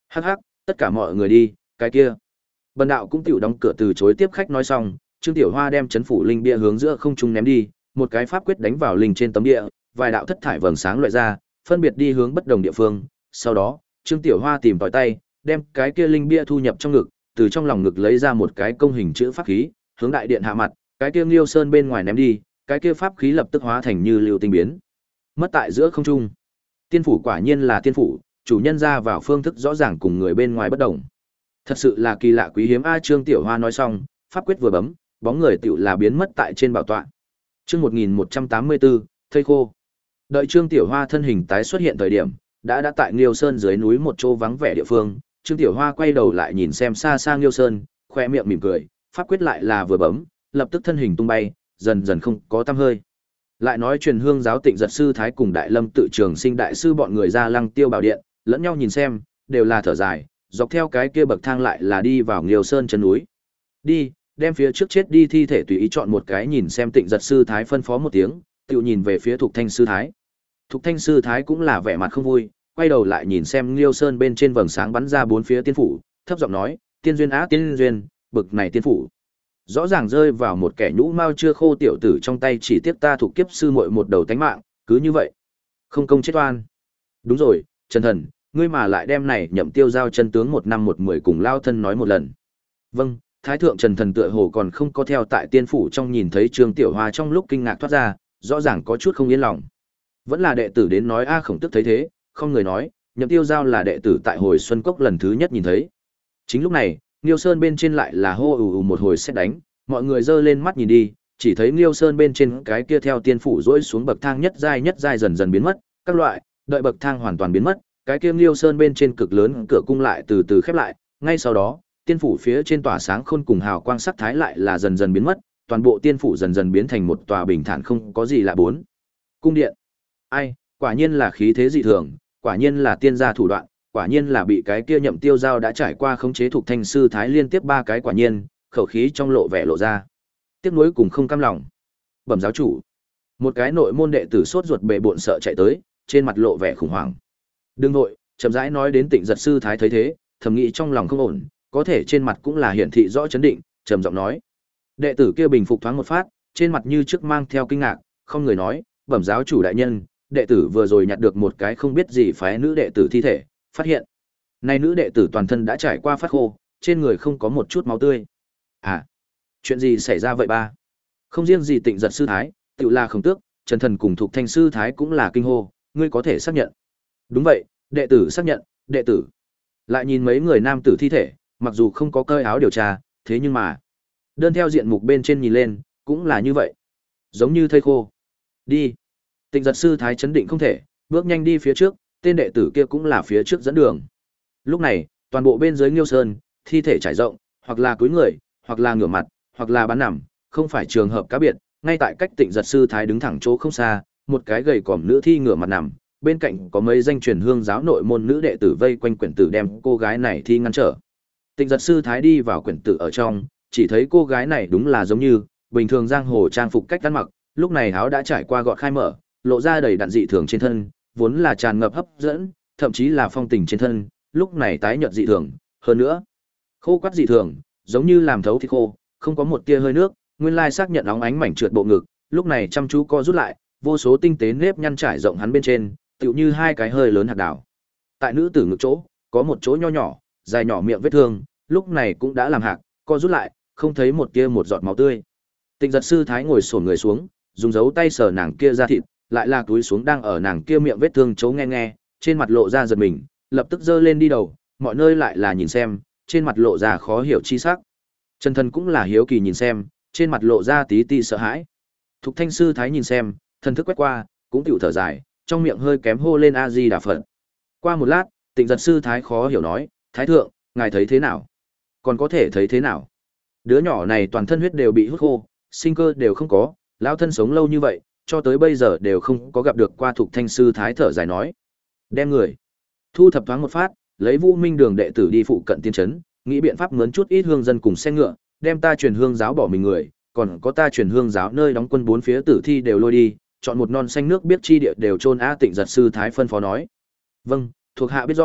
Hắc hắc, tất cả mọi người đi, cái kia. Bần đạo cũng tiểu đóng cửa từ chối tiếp khách nói xong, Trương Tiểu Hoa đem chấn phủ linh bia hướng giữa không trung ném đi, một cái pháp quyết đánh vào linh trên tấm địa, vài đạo thất thải vầng sáng loại ra, phân biệt đi hướng bất đồng địa phương. Sau đó, Trương Tiểu Hoa tìm tòi tay, đem cái kia linh bia thu nhập trong ngực, từ trong lòng ngực lấy ra một cái công hình chữ pháp khí, hướng đại điện hạ mặt, cái kia Liêu Sơn bên ngoài ném đi, cái kia pháp khí lập tức hóa thành như lưu tinh biến, mất tại giữa không trung. Tiên phủ quả nhiên là tiên phủ, chủ nhân ra vào phương thức rõ ràng cùng người bên ngoài bất đồng. Thật sự là kỳ lạ quý hiếm a. Trương Tiểu Hoa nói xong, pháp quyết vừa bấm, bóng người tiểu là biến mất tại trên bảo tọa. Chương một nghìn một trăm tám mươi bốn, thây khô. Đợi Trương Tiểu Hoa thân hình tái xuất hiện thời điểm, đã đã tại Liêu Sơn dưới núi một chỗ vắng vẻ địa phương. Trương Tiểu Hoa quay đầu lại nhìn xem xa xa Liêu Sơn, khoe miệng mỉm cười, pháp quyết lại là vừa bấm, lập tức thân hình tung bay, dần dần không có tăm hơi. Lại nói truyền hương giáo Tịnh Giật sư thái cùng Đại Lâm tự trường sinh đại sư bọn người ra Lăng Tiêu bảo điện, lẫn nhau nhìn xem, đều là thở dài, dọc theo cái kia bậc thang lại là đi vào Liêu Sơn chân núi. Đi, đem phía trước chết đi thi thể tùy ý chọn một cái nhìn xem. Tịnh Giật sư thái phân phó một tiếng, tự nhìn về phía Thục Thanh sư thái. Thục Thanh sư thái cũng là vẻ mặt không vui, quay đầu lại nhìn xem Liêu Sơn bên trên vầng sáng bắn ra bốn phía tiên phủ, thấp giọng nói, tiên duyên á tiên duyên, bực này tiên phủ. Rõ ràng rơi vào một kẻ nhũ mao chưa khô tiểu tử trong tay, chỉ tiếc ta thuộc kiếp sư muội một đầu tánh mạng, cứ như vậy. Không công chết oan. Đúng rồi, Trần Thần, ngươi mà lại đem này Nhậm Tiêu giao chân tướng một năm một mười cùng lao thân nói một lần. Vâng, Thái thượng Trần Thần tựa hồ còn không có theo tại tiên phủ trong nhìn thấy Trương Tiểu Hoa trong lúc kinh ngạc thoát ra, rõ ràng có chút không yên lòng. Vẫn là đệ tử đến nói a. Khổng Tước thấy thế, không người nói, Nhậm Tiêu giao là đệ tử tại hồi Xuân Cốc lần thứ nhất nhìn thấy. Chính lúc này, Liêu Sơn bên trên lại là hô ù ù một hồi sét đánh, mọi người giơ lên mắt nhìn đi, chỉ thấy Liêu Sơn bên trên cái kia theo tiên phủ rỗi xuống bậc thang nhất giai nhất giai dần dần biến mất, các loại, đợi bậc thang hoàn toàn biến mất, cái kia Liêu Sơn bên trên cực lớn cửa cung lại từ từ khép lại, ngay sau đó, tiên phủ phía trên tỏa sáng khôn cùng hào quang sắc thái lại là dần dần biến mất, toàn bộ tiên phủ dần dần biến thành một tòa bình thản không có gì lạ bốn. Cung điện. Ai, quả nhiên là khí thế dị thường, quả nhiên là tiên gia thủ đoạn, quả nhiên là bị cái kia Nhậm Tiêu giao đã trải qua khống chế Thục Thanh sư thái liên tiếp ba cái quả nhiên, khẩu khí trong lộ vẻ lộ ra. Tiếc nuối cùng không cam lòng. Bẩm giáo chủ. Một cái nội môn đệ tử sốt ruột bệ bội sợ chạy tới, trên mặt lộ vẻ khủng hoảng. Đừng nội, chậm rãi nói đến Tịnh Giật sư thái thấy thế, thầm nghĩ trong lòng không ổn, có thể trên mặt cũng là hiển thị rõ chấn định, trầm giọng nói. Đệ tử kia bình phục thoáng một phát, trên mặt như trước mang theo kinh ngạc, không người nói, bẩm giáo chủ đại nhân, đệ tử vừa rồi nhặt được một cái không biết gì phái nữ đệ tử thi thể, phát hiện này nữ đệ tử toàn thân đã trải qua phát khô, trên người không có một chút máu tươi. À, chuyện gì xảy ra vậy ba? Không riêng gì Tịnh Giật sư thái, tự là Khổng Tước, Trần Thần cùng Thục Thanh sư thái cũng là kinh hô, ngươi có thể xác nhận? Đúng vậy, đệ tử xác nhận, đệ tử. Lại nhìn mấy người nam tử thi thể, mặc dù không có cơi áo điều tra, thế nhưng mà đơn theo diện mục bên trên nhìn lên, cũng là như vậy, giống như thây khô. Đi. Tịnh Giật sư thái chấn định không thể, bước nhanh đi phía trước, tên đệ tử kia cũng là phía trước dẫn đường. Lúc này, toàn bộ bên dưới Liêu Sơn, thi thể trải rộng, hoặc là cúi người, hoặc là ngửa mặt, hoặc là bán nằm, không phải trường hợp cá biệt, ngay tại cách Tịnh Giật sư thái đứng thẳng chỗ không xa, một cái gầy còm nữ thi ngửa mặt nằm, bên cạnh có mấy danh truyền hương giáo nội môn nữ đệ tử vây quanh quyển tử đem cô gái này thi ngăn trở. Tịnh Giật sư thái đi vào quyển tử ở trong, chỉ thấy cô gái này đúng là giống như bình thường giang hồ trang phục cách ăn mặc, lúc này áo đã trải qua gọt khai mở, lộ ra đầy đặn dị thường trên thân, vốn là tràn ngập hấp dẫn, thậm chí là phong tình trên thân, lúc này tái nhợt dị thường, hơn nữa, khô quắt dị thường, giống như làm thấu thịt khô, không có một tia hơi nước, nguyên lai xác nhận óng ánh mảnh trượt bộ ngực, lúc này chăm chú co rút lại, vô số tinh tế nếp nhăn trải rộng hắn bên trên, tựu như hai cái hơi lớn hạt đào. Tại nữ tử ngực chỗ, có một chỗ nho nhỏ, dài nhỏ miệng vết thương, lúc này cũng đã làm hạc, co rút lại, không thấy một tia một giọt máu tươi. Tịnh Giật sư thái ngồi xổm người xuống, dùng dấu tay sờ nàng kia ra thịt, lại là túi xuống đang ở nàng kia miệng vết thương chấu nghe nghe, trên mặt lộ ra giật mình, lập tức giơ lên đi đầu, mọi nơi lại là nhìn xem, trên mặt lộ ra khó hiểu chi sắc. Trần Thần cũng là hiếu kỳ nhìn xem, trên mặt lộ ra tí tí sợ hãi. Thục Thanh sư thái nhìn xem, thần thức quét qua, cũng tiểu thở dài, trong miệng hơi kém hô lên A Di Đà Phật. Qua một lát, Tịnh Giật sư thái khó hiểu nói, thái thượng, ngài thấy thế nào? Còn có thể thấy thế nào? Đứa nhỏ này toàn thân huyết đều bị hút khô, sinh cơ đều không có, lão thân sống lâu như vậy, cho tới bây giờ đều không có gặp được qua. Thục Thanh sư thái thở dài nói, đem người thu thập thoáng một phát, lấy Vũ Minh đường đệ tử đi phụ cận tiên trấn, nghĩ biện pháp mướn chút ít hương dân cùng xe ngựa, đem ta truyền hương giáo bỏ mình người, còn có ta truyền hương giáo nơi đóng quân bốn phía tử thi đều lôi đi, chọn một non xanh nước biết chi địa đều chôn. A Tịnh Giật sư thái phân phó nói, vâng, thuộc hạ biết rõ.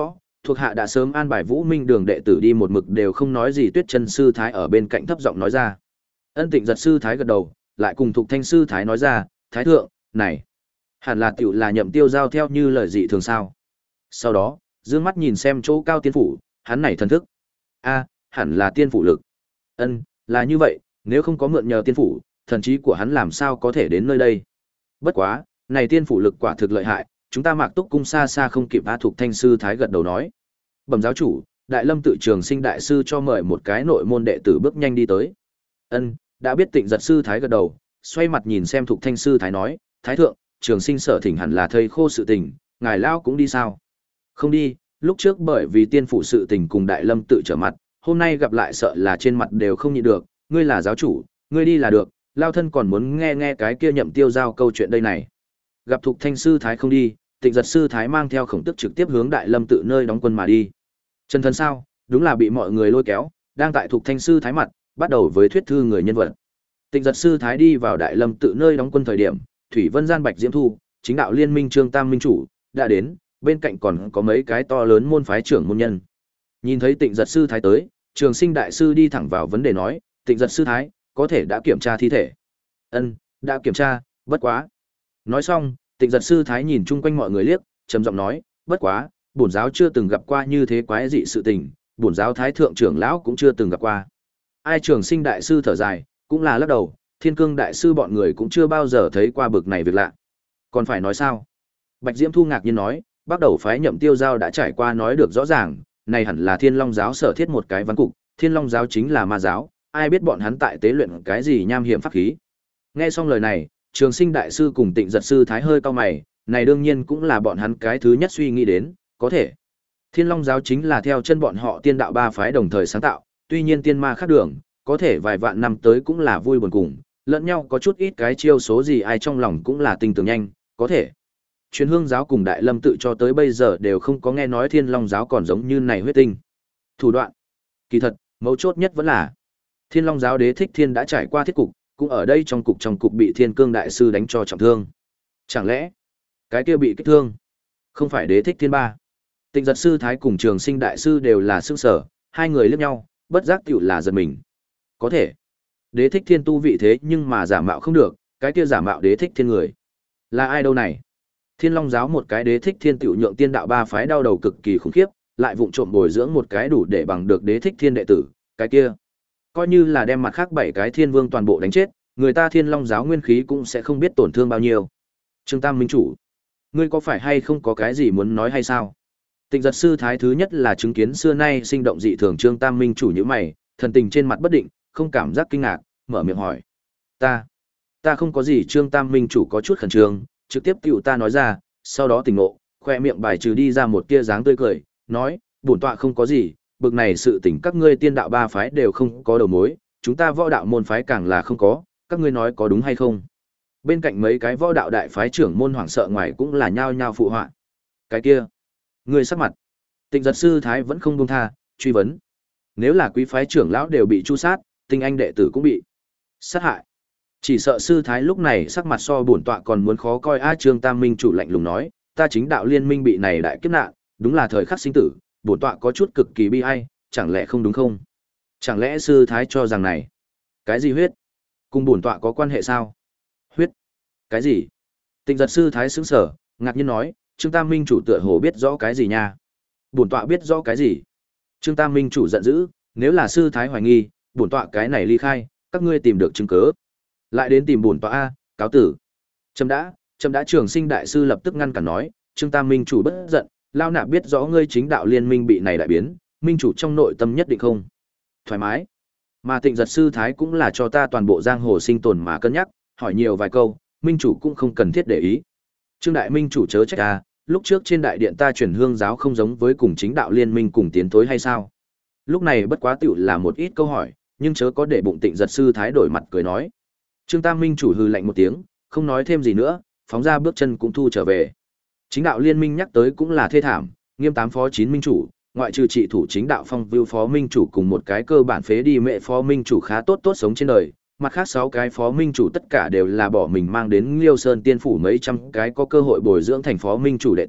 thuộc hạ đã sớm an bài Vũ Minh Đường đệ tử đi một mực đều không nói gì. Tuyết Chân sư thái ở bên cạnh thấp giọng nói ra. Ân Tịnh Giật sư thái gật đầu, lại cùng Thục Thanh sư thái nói ra, thái thượng, này, hẳn là tiểu là Nhậm Tiêu giao theo như lời dị thường sao? Sau đó, dương mắt nhìn xem chỗ cao tiên phủ, hắn này thần thức. A, hẳn là tiên phủ lực. Ân, là như vậy, nếu không có mượn nhờ tiên phủ, thần trí của hắn làm sao có thể đến nơi đây? Bất quá, này tiên phủ lực quả thực lợi hại, chúng ta Mạc Túc cung xa xa không kịp. A Thục Thanh sư thái gật đầu nói. Bẩm giáo chủ, Đại Lâm tự Trường Sinh đại sư cho mời một cái nội môn đệ tử bước nhanh đi tới. Ân, đã biết. Tịnh Giật sư thái gật đầu, xoay mặt nhìn xem Thục Thanh sư thái nói, thái thượng, Trường Sinh sở thỉnh hẳn là thầy khô sự tình, ngài lao cũng đi sao? Không đi, lúc trước bởi vì tiên phủ sự tình cùng Đại Lâm tự trở mặt, hôm nay gặp lại sợ là trên mặt đều không nhịn được, ngươi là giáo chủ, ngươi đi là được, lao thân còn muốn nghe nghe cái kia Nhậm Tiêu giao câu chuyện đây này. Gặp Thục Thanh sư thái không đi, Tịnh Giật sư thái mang theo Khổng Tước trực tiếp hướng Đại Lâm tự nơi đóng quân mà đi. Chân thân sao, đúng là bị mọi người lôi kéo, đang tại Thục Thanh sư thái mặt, bắt đầu với thuyết thư người nhân vật. Tịnh Giật sư thái đi vào Đại Lâm tự nơi đóng quân thời điểm, Thủy Vân Gian Bạch Diễm Thu, Chính đạo liên minh Trương Tam minh chủ đã đến, bên cạnh còn có mấy cái to lớn môn phái trưởng môn nhân. Nhìn thấy Tịnh Giật sư thái tới, Trường Sinh đại sư đi thẳng vào vấn đề nói, Tịnh Giật sư thái, có thể đã kiểm tra thi thể? Ân, đã kiểm tra, bất quá. Nói xong, Tịnh Giật sư thái nhìn chung quanh mọi người liếc, trầm giọng nói, bất quá, bổn giáo chưa từng gặp qua như thế quái dị sự tình, bổn giáo thái thượng trưởng lão cũng chưa từng gặp qua. Ai? Trường Sinh đại sư thở dài, cũng là lắc đầu, Thiên Cương đại sư bọn người cũng chưa bao giờ thấy qua bực này việc lạ. Còn phải nói sao? Bạch Diễm Thu ngạc nhiên nói, bắt đầu phái Nhậm Tiêu giao đã trải qua nói được rõ ràng, này hẳn là Thiên Long giáo sở thiết một cái ván cục, Thiên Long giáo chính là ma giáo, ai biết bọn hắn tại tế luyện cái gì nham hiểm pháp khí. Nghe xong lời này, Trường Sinh đại sư cùng Tịnh Giật sư thái hơi cau mày, này đương nhiên cũng là bọn hắn cái thứ nhất suy nghĩ đến, có thể. Thiên Long giáo chính là theo chân bọn họ tiên đạo ba phái đồng thời sáng tạo, tuy nhiên tiên ma khác đường, có thể vài vạn năm tới cũng là vui buồn cùng, lẫn nhau có chút ít cái chiêu số gì ai trong lòng cũng là tinh tường nhanh, có thể. Truyền Hương giáo cùng Đại Lâm tự cho tới bây giờ đều không có nghe nói Thiên Long giáo còn giống như này huyết tinh. Thủ đoạn. Kỳ thật, mấu chốt nhất vẫn là Thiên Long giáo Đế Thích Thiên đã trải qua thiết cục, cũng ở đây trong cục trong cục bị Thiên Cương đại sư đánh cho trọng thương. Chẳng lẽ cái kia bị kích thương không phải Đế Thích Thiên ba? Tịnh Giật sư thái cùng Trường Sinh đại sư đều là sững sở, hai người liếc nhau, bất giác tựu là giật mình. Có thể. Đế Thích Thiên tu vị thế nhưng mà giả mạo không được, cái kia giả mạo Đế Thích Thiên người là ai đâu này? Thiên Long giáo một cái Đế Thích Thiên tiểu nhượng tiên đạo ba phái đau đầu cực kỳ khủng khiếp, lại vụng trộm bồi dưỡng một cái đủ để bằng được Đế Thích Thiên đệ tử, cái kia coi như là đem mặt khác bảy cái thiên vương toàn bộ đánh chết, người ta Thiên Long giáo nguyên khí cũng sẽ không biết tổn thương bao nhiêu. Trương Tam minh chủ, ngươi có phải hay không có cái gì muốn nói hay sao? Tịnh Giật sư thái thứ nhất là chứng kiến xưa nay sinh động dị thường Trương Tam minh chủ như mày, thần tình trên mặt bất định, không cảm giác kinh ngạc, mở miệng hỏi. Ta, ta không có gì. Trương Tam minh chủ có chút khẩn trương, trực tiếp tiểu ta nói ra, sau đó tỉnh ngộ, khoe miệng bài trừ đi ra một tia dáng tươi cười, nói, bổn tọa không có gì, bực này sự tình các ngươi tiên đạo ba phái đều không có đầu mối, chúng ta võ đạo môn phái càng là không có, các ngươi nói có đúng hay không? Bên cạnh mấy cái võ đạo đại phái trưởng môn hoảng sợ ngoài cũng là nhao nhao phụ họa. Cái kia, ngươi sắc mặt. Tịnh Giật sư thái vẫn không buông tha, truy vấn. Nếu là quý phái trưởng lão đều bị tru sát, tinh anh đệ tử cũng bị sát hại. Chỉ sợ sư thái lúc này sắc mặt so bổn tọa còn muốn khó coi. A Trương Tam minh chủ lạnh lùng nói, ta chính đạo liên minh bị này đại kiếp nạn, đúng là thời khắc sinh tử, bổn tọa có chút cực kỳ bi ai, chẳng lẽ không đúng không? Chẳng lẽ sư thái cho rằng này, cái gì huyết, cùng bổn tọa có quan hệ sao? Huyết? Cái gì? Tịnh Giật sư thái sững sờ, ngạc nhiên nói, Trương Tam minh chủ tựa hồ biết rõ cái gì nha? Bổn tọa biết rõ cái gì? Trương Tam minh chủ giận dữ, nếu là sư thái hoài nghi, bổn tọa cái này ly khai, các ngươi tìm được chứng cứ, lại đến tìm bổn tọa a, cáo tử. Trầm đã, Trầm đã. Trường Sinh đại sư lập tức ngăn cản nói, Trương Tam minh chủ bất giận, lao nạp biết rõ ngươi chính đạo liên minh bị này đại biến, minh chủ trong nội tâm nhất định không thoải mái. Mà Tịnh Giật sư thái cũng là cho ta toàn bộ giang hồ sinh tồn mà cân nhắc, hỏi nhiều vài câu, minh chủ cũng không cần thiết để ý. Trương đại minh chủ chớ trách ta, lúc trước trên đại điện ta Truyền Hương giáo không giống với cùng chính đạo liên minh cùng tiến thối hay sao? Lúc này bất quá tiểu là một ít câu hỏi, nhưng chớ có để bụng. Tịnh Giật sư thái đổi mặt cười nói. Trương Tam minh chủ hừ lạnh một tiếng, không nói thêm gì nữa, phóng ra bước chân cũng thu trở về. Chính đạo liên minh nhắc tới cũng là thê thảm, Nghiêm tám phó chín minh chủ, ngoại trừ trị thủ chính đạo Phong Vưu phó minh chủ cùng một cái cơ bản phế đi mẹ phó minh chủ khá tốt tốt sống trên đời, mặt khác sáu cái phó minh chủ tất cả đều là bỏ mình mang đến Liêu Sơn Tiên phủ mấy trăm cái có cơ hội bồi dưỡng thành phó minh chủ đệ tử,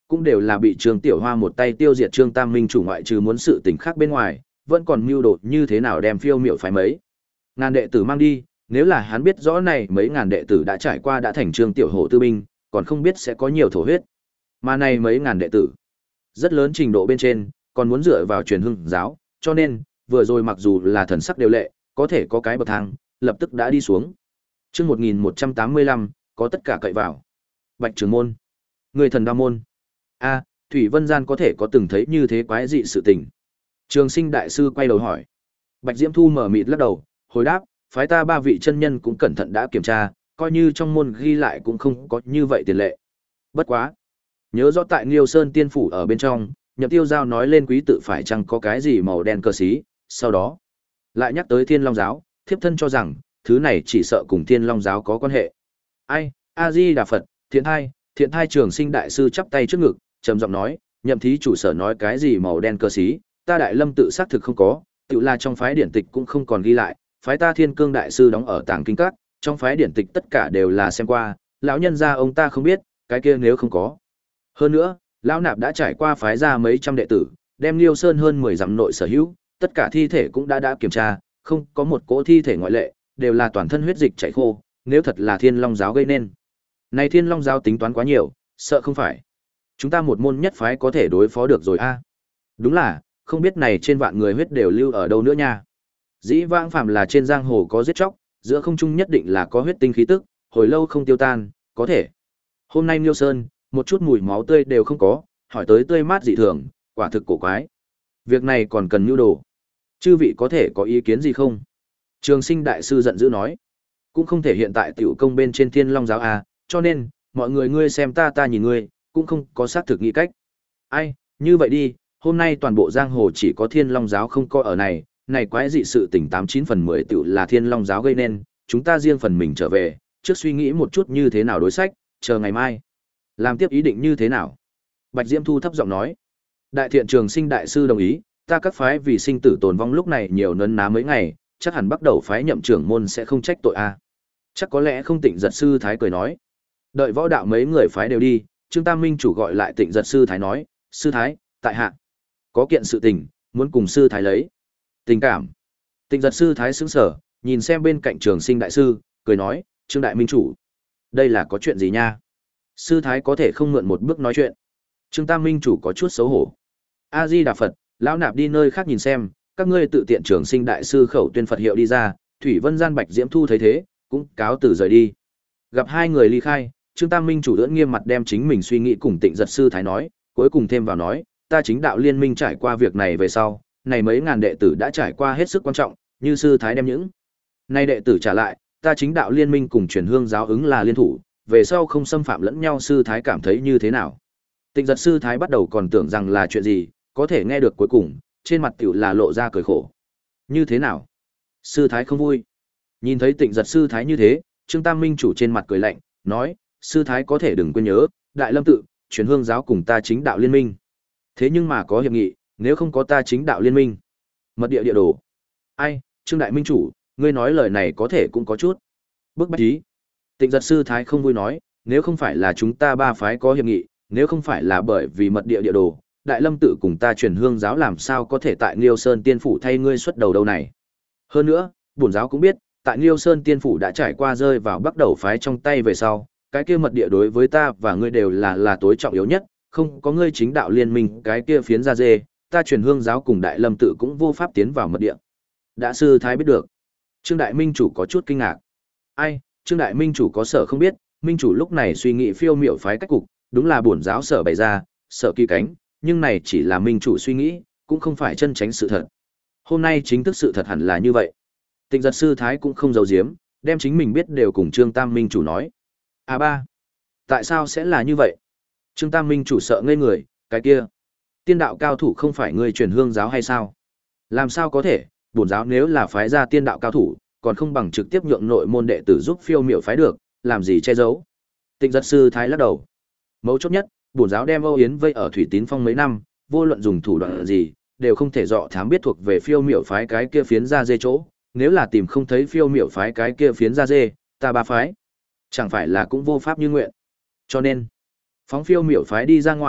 cũng đều là bị Trương Tiểu Hoa một tay tiêu diệt Trương Tam Minh chủ ngoại trừ muốn sự tình khác bên ngoài, vẫn còn mưu đồ như thế nào đem phiêu miểu phái mấy ngàn đệ tử mang đi, nếu là hắn biết rõ này mấy ngàn đệ tử đã trải qua đã thành Trương Tiểu Hổ tư binh, còn không biết sẽ có nhiều thổ huyết. Mà này mấy ngàn đệ tử, rất lớn trình độ bên trên, còn muốn dựa vào truyền hưng giáo, cho nên, vừa rồi mặc dù là thần sắc đều lệ, có thể có cái bậc thang, lập tức đã đi xuống. Chương một nghìn một trăm tám mươi lăm, có tất cả cậy vào. Bạch Trường môn, người thần đao môn. A, Thủy Vân Gian có thể có từng thấy như thế quái dị sự tình. Trường Sinh đại sư quay đầu hỏi. Bạch Diễm Thu mở mịt lắc đầu, hồi đáp, phái ta ba vị chân nhân cũng cẩn thận đã kiểm tra, coi như trong môn ghi lại cũng không có như vậy tiền lệ. Bất quá, nhớ rõ tại Nghiêu Sơn Tiên phủ ở bên trong, Nhậm Tiêu Giao nói lên quý tự phải chăng có cái gì màu đen cờ xí, sau đó lại nhắc tới Thiên Long giáo, thiếp thân cho rằng thứ này chỉ sợ cùng Thiên Long giáo có quan hệ. Ai, A Di Đà Phật, Thiện Thai, Thiện Thai Trường Sinh đại sư chắp tay trước ngực, trầm giọng nói, Nhậm thí chủ sở nói cái gì màu đen cờ xí, ta Đại Lâm tự xác thực không có, tự là trong phái điển tịch cũng không còn ghi lại, phái ta Thiên Cương đại sư đóng ở Tàng Kinh Các, trong phái điển tịch tất cả đều là xem qua, lão nhân gia ông ta không biết, cái kia nếu không có. Hơn nữa, lão nạp đã trải qua phái ra mấy trăm đệ tử, đem Liêu Sơn hơn mười dặm nội sở hữu, tất cả thi thể cũng đã đã kiểm tra, không có một cỗ thi thể ngoại lệ, đều là toàn thân huyết dịch chảy khô, nếu thật là Thiên Long giáo gây nên. Này Thiên Long giáo tính toán quá nhiều, sợ không phải chúng ta một môn nhất phái có thể đối phó được rồi a. Đúng là, không biết này trên vạn người huyết đều lưu ở đâu nữa nha. Dĩ vãng phàm là trên giang hồ có giết chóc, giữa không trung nhất định là có huyết tinh khí tức, hồi lâu không tiêu tan, có thể. Hôm nay Liêu Sơn, một chút mùi máu tươi đều không có, hỏi tới tươi mát dị thường, quả thực cổ quái. Việc này còn cần nhu đồ. Chư vị có thể có ý kiến gì không? Trường Sinh đại sư giận dữ nói, cũng không thể hiện tại tiểu công bên trên Thiên Long giáo a, cho nên, mọi người ngươi xem ta ta nhìn ngươi, cũng không có xác thực nghĩ cách. Ai, như vậy đi, hôm nay toàn bộ giang hồ chỉ có Thiên Long giáo không coi ở này, này quái dị sự tình tám chín phần mười tiểu là Thiên Long giáo gây nên, chúng ta riêng phần mình trở về, trước suy nghĩ một chút như thế nào đối sách, chờ ngày mai làm tiếp ý định như thế nào. Bạch Diễm Thu thấp giọng nói. Đại Thiện Trường Sinh đại sư đồng ý, ta các phái vì sinh tử tồn vong lúc này nhiều nấn ná mấy ngày, chắc hẳn bắt đầu phái nhậm trưởng môn sẽ không trách tội a. Chắc có lẽ không. Tịnh Giật sư thái cười nói. Đợi võ đạo mấy người phái đều đi, Trương Tam Minh chủ gọi lại Tịnh Giật sư thái nói, sư thái, tại hạ có kiện sự tình muốn cùng sư thái lấy tình cảm. Tịnh Giật sư thái sững sờ, nhìn xem bên cạnh Trường Sinh đại sư, cười nói, Trương đại minh chủ, đây là có chuyện gì nha? Sư thái có thể không mượn một bước nói chuyện. Trương Tam Minh chủ có chút xấu hổ. A Di Đà Phật, lão nạp đi nơi khác nhìn xem, các ngươi tự tiện Trường Sinh đại sư khẩu tuyên Phật hiệu đi ra, Thủy Vân Gian Bạch Diễm Thu thấy thế, cũng cáo từ rời đi. Gặp hai người ly khai, Trương Tam Minh chủ ưỡn nghiêm mặt đem chính mình suy nghĩ cùng Tịnh Giật sư thái nói, cuối cùng thêm vào nói, ta chính đạo liên minh trải qua việc này về sau, này mấy ngàn đệ tử đã trải qua hết sức quan trọng, như sư thái đem những nay đệ tử trả lại, ta chính đạo liên minh cùng Truyền Hương giáo ứng là liên thủ, về sau không xâm phạm lẫn nhau, sư thái cảm thấy như thế nào? Tịnh Giật sư thái bắt đầu còn tưởng rằng là chuyện gì, có thể nghe được cuối cùng, trên mặt tiểu là lộ ra cười khổ. Như thế nào? Sư thái không vui. Nhìn thấy Tịnh Giật sư thái như thế, Trương Tam Minh chủ trên mặt cười lạnh, nói, sư thái có thể đừng quên nhớ, Đại Lâm tự, Truyền Hương giáo cùng ta chính đạo liên minh. Thế nhưng mà có hiệp nghị, nếu không có ta chính đạo liên minh, mật địa địa đồ. Ai, Trương đại minh chủ, ngươi nói lời này có thể cũng có chút bức bách ý. Tịnh Giật sư thái không vui nói, nếu không phải là chúng ta ba phái có hiệp nghị, nếu không phải là bởi vì mật địa địa đồ, Đại Lâm tự cùng ta Truyền Hương giáo làm sao có thể tại Liêu Sơn Tiên phủ thay ngươi xuất đầu đâu này. Hơn nữa, bổn giáo cũng biết, tại Liêu Sơn Tiên phủ đã trải qua rơi vào bắt đầu phái trong tay về sau, cái kia mật địa đối với ta và ngươi đều là là tối trọng yếu nhất, không có ngươi chính đạo liên minh cái kia phiến ra dê, ta Truyền Hương giáo cùng Đại Lâm tự cũng vô pháp tiến vào mật địa. Đã sư thái biết được. Trương đại minh chủ có chút kinh ngạc. Ai, Trương đại minh chủ có sở không biết, minh chủ lúc này suy nghĩ phiêu miểu phái cách cục, đúng là bổn giáo sở bày ra, sở kỳ cánh, nhưng này chỉ là minh chủ suy nghĩ, cũng không phải chân tránh sự thật. Hôm nay chính thức sự thật hẳn là như vậy. Tịnh Giật sư thái cũng không giấu giếm, đem chính mình biết đều cùng Trương Tam minh chủ nói. À ba, tại sao sẽ là như vậy? Trương Tam minh chủ sợ ngây người, cái kia, tiên đạo cao thủ không phải người Truyền Hương giáo hay sao? Làm sao có thể, bổn giáo nếu là phái ra tiên đạo cao thủ, còn không bằng trực tiếp nhượng nội môn đệ tử giúp phiêu miểu phái được, làm gì che giấu? Tịnh Giật sư thái lắc đầu. Mấu chốt nhất, bổn giáo đem Âu Yến vây ở Thủy Tín Phong mấy năm, vô luận dùng thủ đoạn gì, đều không thể dọ thám biết thuộc về phiêu miểu phái cái kia phiến ra dê chỗ, nếu là tìm không thấy phiêu miểu phái cái kia phiến ra dê, ta ba phái chẳng phải là cũng vô pháp như nguyện. Cho nên, phóng phiêu miểu phái đi ra ngoài,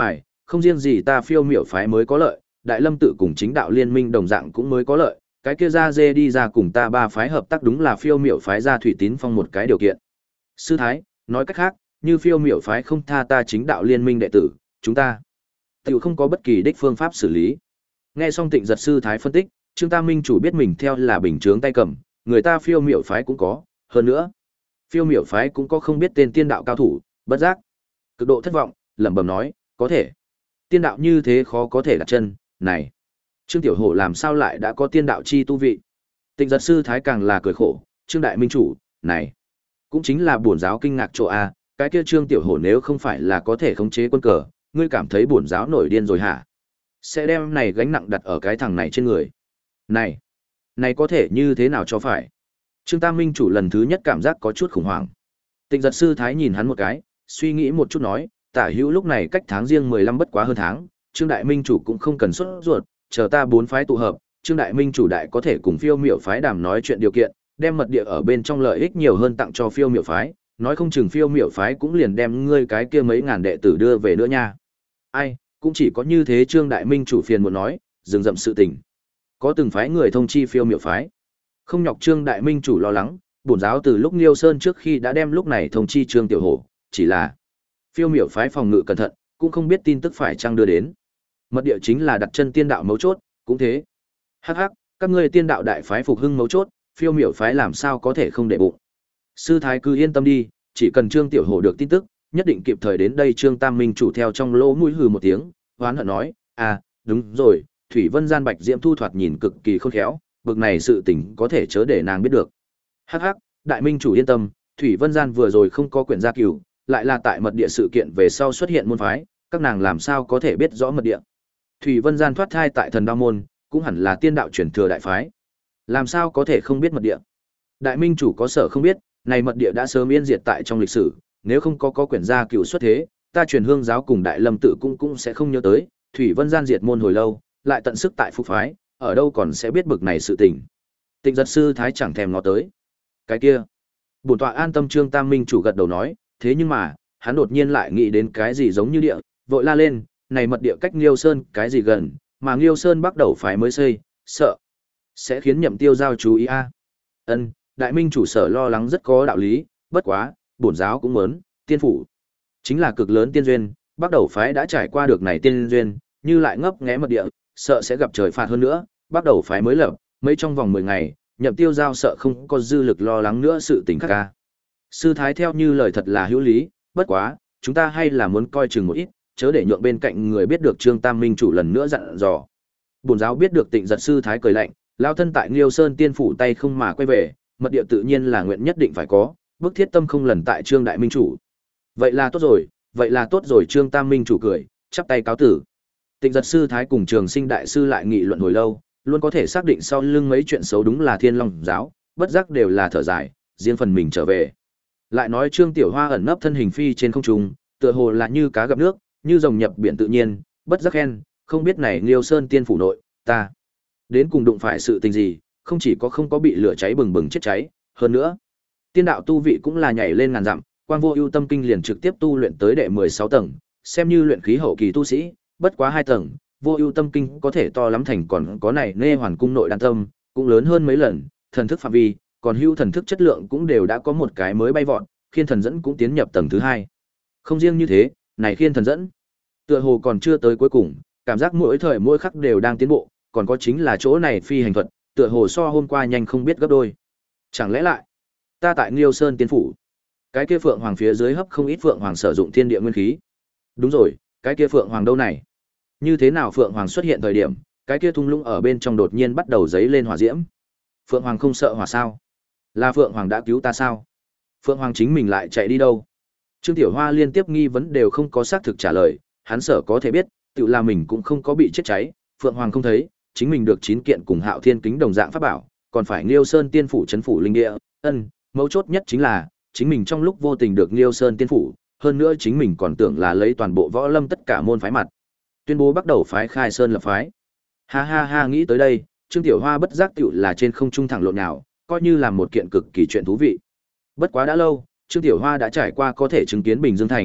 không riêng gì ta phiêu miểu phái mới có lợi, Đại Lâm tự cùng chính đạo liên minh đồng dạng cũng mới có lợi, cái kia ra dê đi ra cùng ta ba phái hợp tác đúng là phiêu miểu phái ra Thủy Tín Phong một cái điều kiện. Sư thái, nói cách khác, như phiêu miểu phái không tha ta chính đạo liên minh đệ tử, chúng ta tiểu không có bất kỳ đích phương pháp xử lý. Nghe xong Tịnh Giật sư thái phân tích, Trương Tam Minh chủ biết mình theo là bình chướng tay cầm, người ta phiêu miểu phái cũng có, hơn nữa, phiêu miểu phái cũng có không biết tên tiên đạo cao thủ, bất giác cực độ thất vọng, lẩm bẩm nói, có thể. Tiên đạo như thế khó có thể đặt chân, này. Trương Tiểu Hổ làm sao lại đã có tiên đạo chi tu vị? Tịnh Giật sư thái càng là cười khổ, Trương đại minh chủ, này, cũng chính là bổn giáo kinh ngạc chỗ a, cái kia Trương Tiểu Hổ nếu không phải là có thể khống chế quân cờ, ngươi cảm thấy bổn giáo nổi điên rồi hả? Sẽ đem này gánh nặng đặt ở cái thằng này trên người. Này, này có thể như thế nào cho phải? Trương Tam Minh chủ lần thứ nhất cảm giác có chút khủng hoảng. Tịnh Giật sư thái nhìn hắn một cái, suy nghĩ một chút nói, tả hữu lúc này cách tháng riêng mười lăm bất quá hơn tháng, Trương đại minh chủ cũng không cần xuất ruột, chờ ta bốn phái tụ hợp, Trương đại minh chủ đại có thể cùng phiêu miểu phái đàm nói chuyện điều kiện, đem mật địa ở bên trong lợi ích nhiều hơn tặng cho phiêu miểu phái, nói không chừng phiêu miểu phái cũng liền đem ngươi cái kia mấy ngàn đệ tử đưa về nữa nha. Ai, cũng chỉ có như thế Trương đại minh chủ phiền muốn nói, dừng dậm sự tình. Có từng phái người thông chi phiêu miểu phái. Không nhọc Trương đại minh chủ lo lắng, bổn giáo từ lúc Liêu Sơn trước khi đã đem lúc này thông chi Trương Tiểu Hổ, chỉ là phiêu miểu phái phòng ngự cẩn thận, cũng không biết tin tức phải chăng đưa đến. Mật địa chính là đặt chân tiên đạo mấu chốt, cũng thế. Hắc hắc, các ngươi tiên đạo đại phái phục hưng mấu chốt, phiêu miểu phái làm sao có thể không để bụng. Sư thái cứ yên tâm đi, chỉ cần Trương Tiểu Hổ được tin tức, nhất định kịp thời đến đây. Trương Tam Minh chủ theo trong lỗ mũi hừ một tiếng, hoán hận nói, à, đúng rồi, Thủy Vân Gian Bạch Diễm Thu thoạt nhìn cực kỳ khôn khéo, bực này sự tình có thể chớ để nàng biết được. Hắc hắc, đại minh chủ yên tâm, Thủy Vân Gian vừa rồi không có quyển gia cửu, lại là tại mật địa sự kiện về sau xuất hiện môn phái, các nàng làm sao có thể biết rõ mật địa. Thủy Vân Gian thoát thai tại Thần Đao môn, cũng hẳn là tiên đạo truyền thừa đại phái. Làm sao có thể không biết mật địa? Đại minh chủ có sở không biết, này mật địa đã sớm yên diệt tại trong lịch sử, nếu không có có quyển gia cửu xuất thế, ta truyền hương giáo cùng Đại Lâm tự cũng cũng sẽ không nhớ tới, Thủy Vân Gian diệt môn hồi lâu, lại tận sức tại phục phái, ở đâu còn sẽ biết bực này sự tình. Tịnh Giật sư thái chẳng thèm ngó tới. Cái kia, bổn tọa an tâm. Trương Tam Minh chủ gật đầu nói, thế nhưng mà, hắn đột nhiên lại nghĩ đến cái gì giống như địa, vội la lên, này mật địa cách Liêu Sơn cái gì gần, mà Liêu Sơn bắt đầu phải mới xây, sợ sẽ khiến Nhậm Tiêu giao chú ý a. Ân, đại minh chủ sở lo lắng rất có đạo lý, bất quá, bổn giáo cũng muốn, tiên phủ chính là cực lớn tiên duyên, bắt đầu phái đã trải qua được này tiên duyên, như lại ngấp nghé mật địa, sợ sẽ gặp trời phạt hơn nữa, bắt đầu phái mới lập, mấy trong vòng mười ngày, Nhậm Tiêu giao sợ không có dư lực lo lắng nữa sự tình khác ca. Sư thái theo như lời thật là hữu lý, bất quá, chúng ta hay là muốn coi chừng một ít, chớ để nhượng bên cạnh người biết được. Trương Tam Minh chủ lần nữa dặn dò. Bổn giáo biết được. Tịnh Giật sư thái cười lạnh, lao thân tại Liêu Sơn tiên phủ tay không mà quay về, mật địa tự nhiên là nguyện nhất định phải có, bức thiết tâm không lần tại Trương đại minh chủ. Vậy là tốt rồi, vậy là tốt rồi. Trương Tam Minh chủ cười, chắp tay cáo tử. Tịnh Giật sư thái cùng Trường Sinh đại sư lại nghị luận hồi lâu, luôn có thể xác định sau lưng mấy chuyện xấu đúng là Thiên Long giáo, bất giác đều là thở dài, riêng phần mình trở về. Lại nói Trương Tiểu Hoa ẩn nấp thân hình phi trên không trung, tựa hồ là như cá gặp nước, như rồng nhập biển tự nhiên, bất giác khen, không biết này Liêu Sơn tiên phủ nội, ta đến cùng đụng phải sự tình gì, không chỉ có không có bị lửa cháy bừng bừng chết cháy, hơn nữa, tiên đạo tu vị cũng là nhảy lên ngàn dặm, Quang Vô Ưu Tâm Kinh liền trực tiếp tu luyện tới đệ mười sáu tầng, xem như luyện khí hậu kỳ tu sĩ, bất quá hai tầng, Vô Ưu Tâm Kinh có thể to lắm thành còn có này Nê Hoàn Cung nội đan tâm, cũng lớn hơn mấy lần, thần thức phạm vi, còn hưu thần thức chất lượng cũng đều đã có một cái mới bay vọt, khiên thần dẫn cũng tiến nhập tầng thứ hai. Không riêng như thế, này khiên thần dẫn, tựa hồ còn chưa tới cuối cùng, cảm giác mỗi thời mỗi khắc đều đang tiến bộ, còn có chính là chỗ này phi hành thuật, tựa hồ so hôm qua nhanh không biết gấp đôi. Chẳng lẽ lại, ta tại Liêu Sơn tiên phủ, cái kia phượng hoàng phía dưới hấp không ít phượng hoàng sử dụng thiên địa nguyên khí. Đúng rồi, cái kia phượng hoàng đâu này? Như thế nào phượng hoàng xuất hiện thời điểm, cái kia thung lũng ở bên trong đột nhiên bắt đầu giấy lên hỏa diễm? Phượng hoàng không sợ hỏa sao? Là phượng hoàng đã cứu ta sao? Phượng hoàng chính mình lại chạy đi đâu? Trương Tiểu Hoa liên tiếp nghi vấn đều không có xác thực trả lời, hắn sở có thể biết, tự là mình cũng không có bị chết cháy, phượng hoàng không thấy, chính mình được chín kiện cùng Hạo Thiên kính đồng dạng pháp bảo, còn phải Liêu Sơn tiên phủ trấn phủ linh địa, ân, mấu chốt nhất chính là, chính mình trong lúc vô tình được Liêu Sơn tiên phủ, hơn nữa chính mình còn tưởng là lấy toàn bộ võ lâm tất cả môn phái mặt, tuyên bố bắt đầu phái khai sơn lập phái. Ha ha ha, nghĩ tới đây, Trương Tiểu Hoa bất giác tựu là trên không trung thẳng lộn nào, coi như là một kiện cực kỳ chuyện thú vị. Bất quá đã lâu, Trương Tiểu Hoa đã trải qua có thể chứng kiến Bình Dương thành,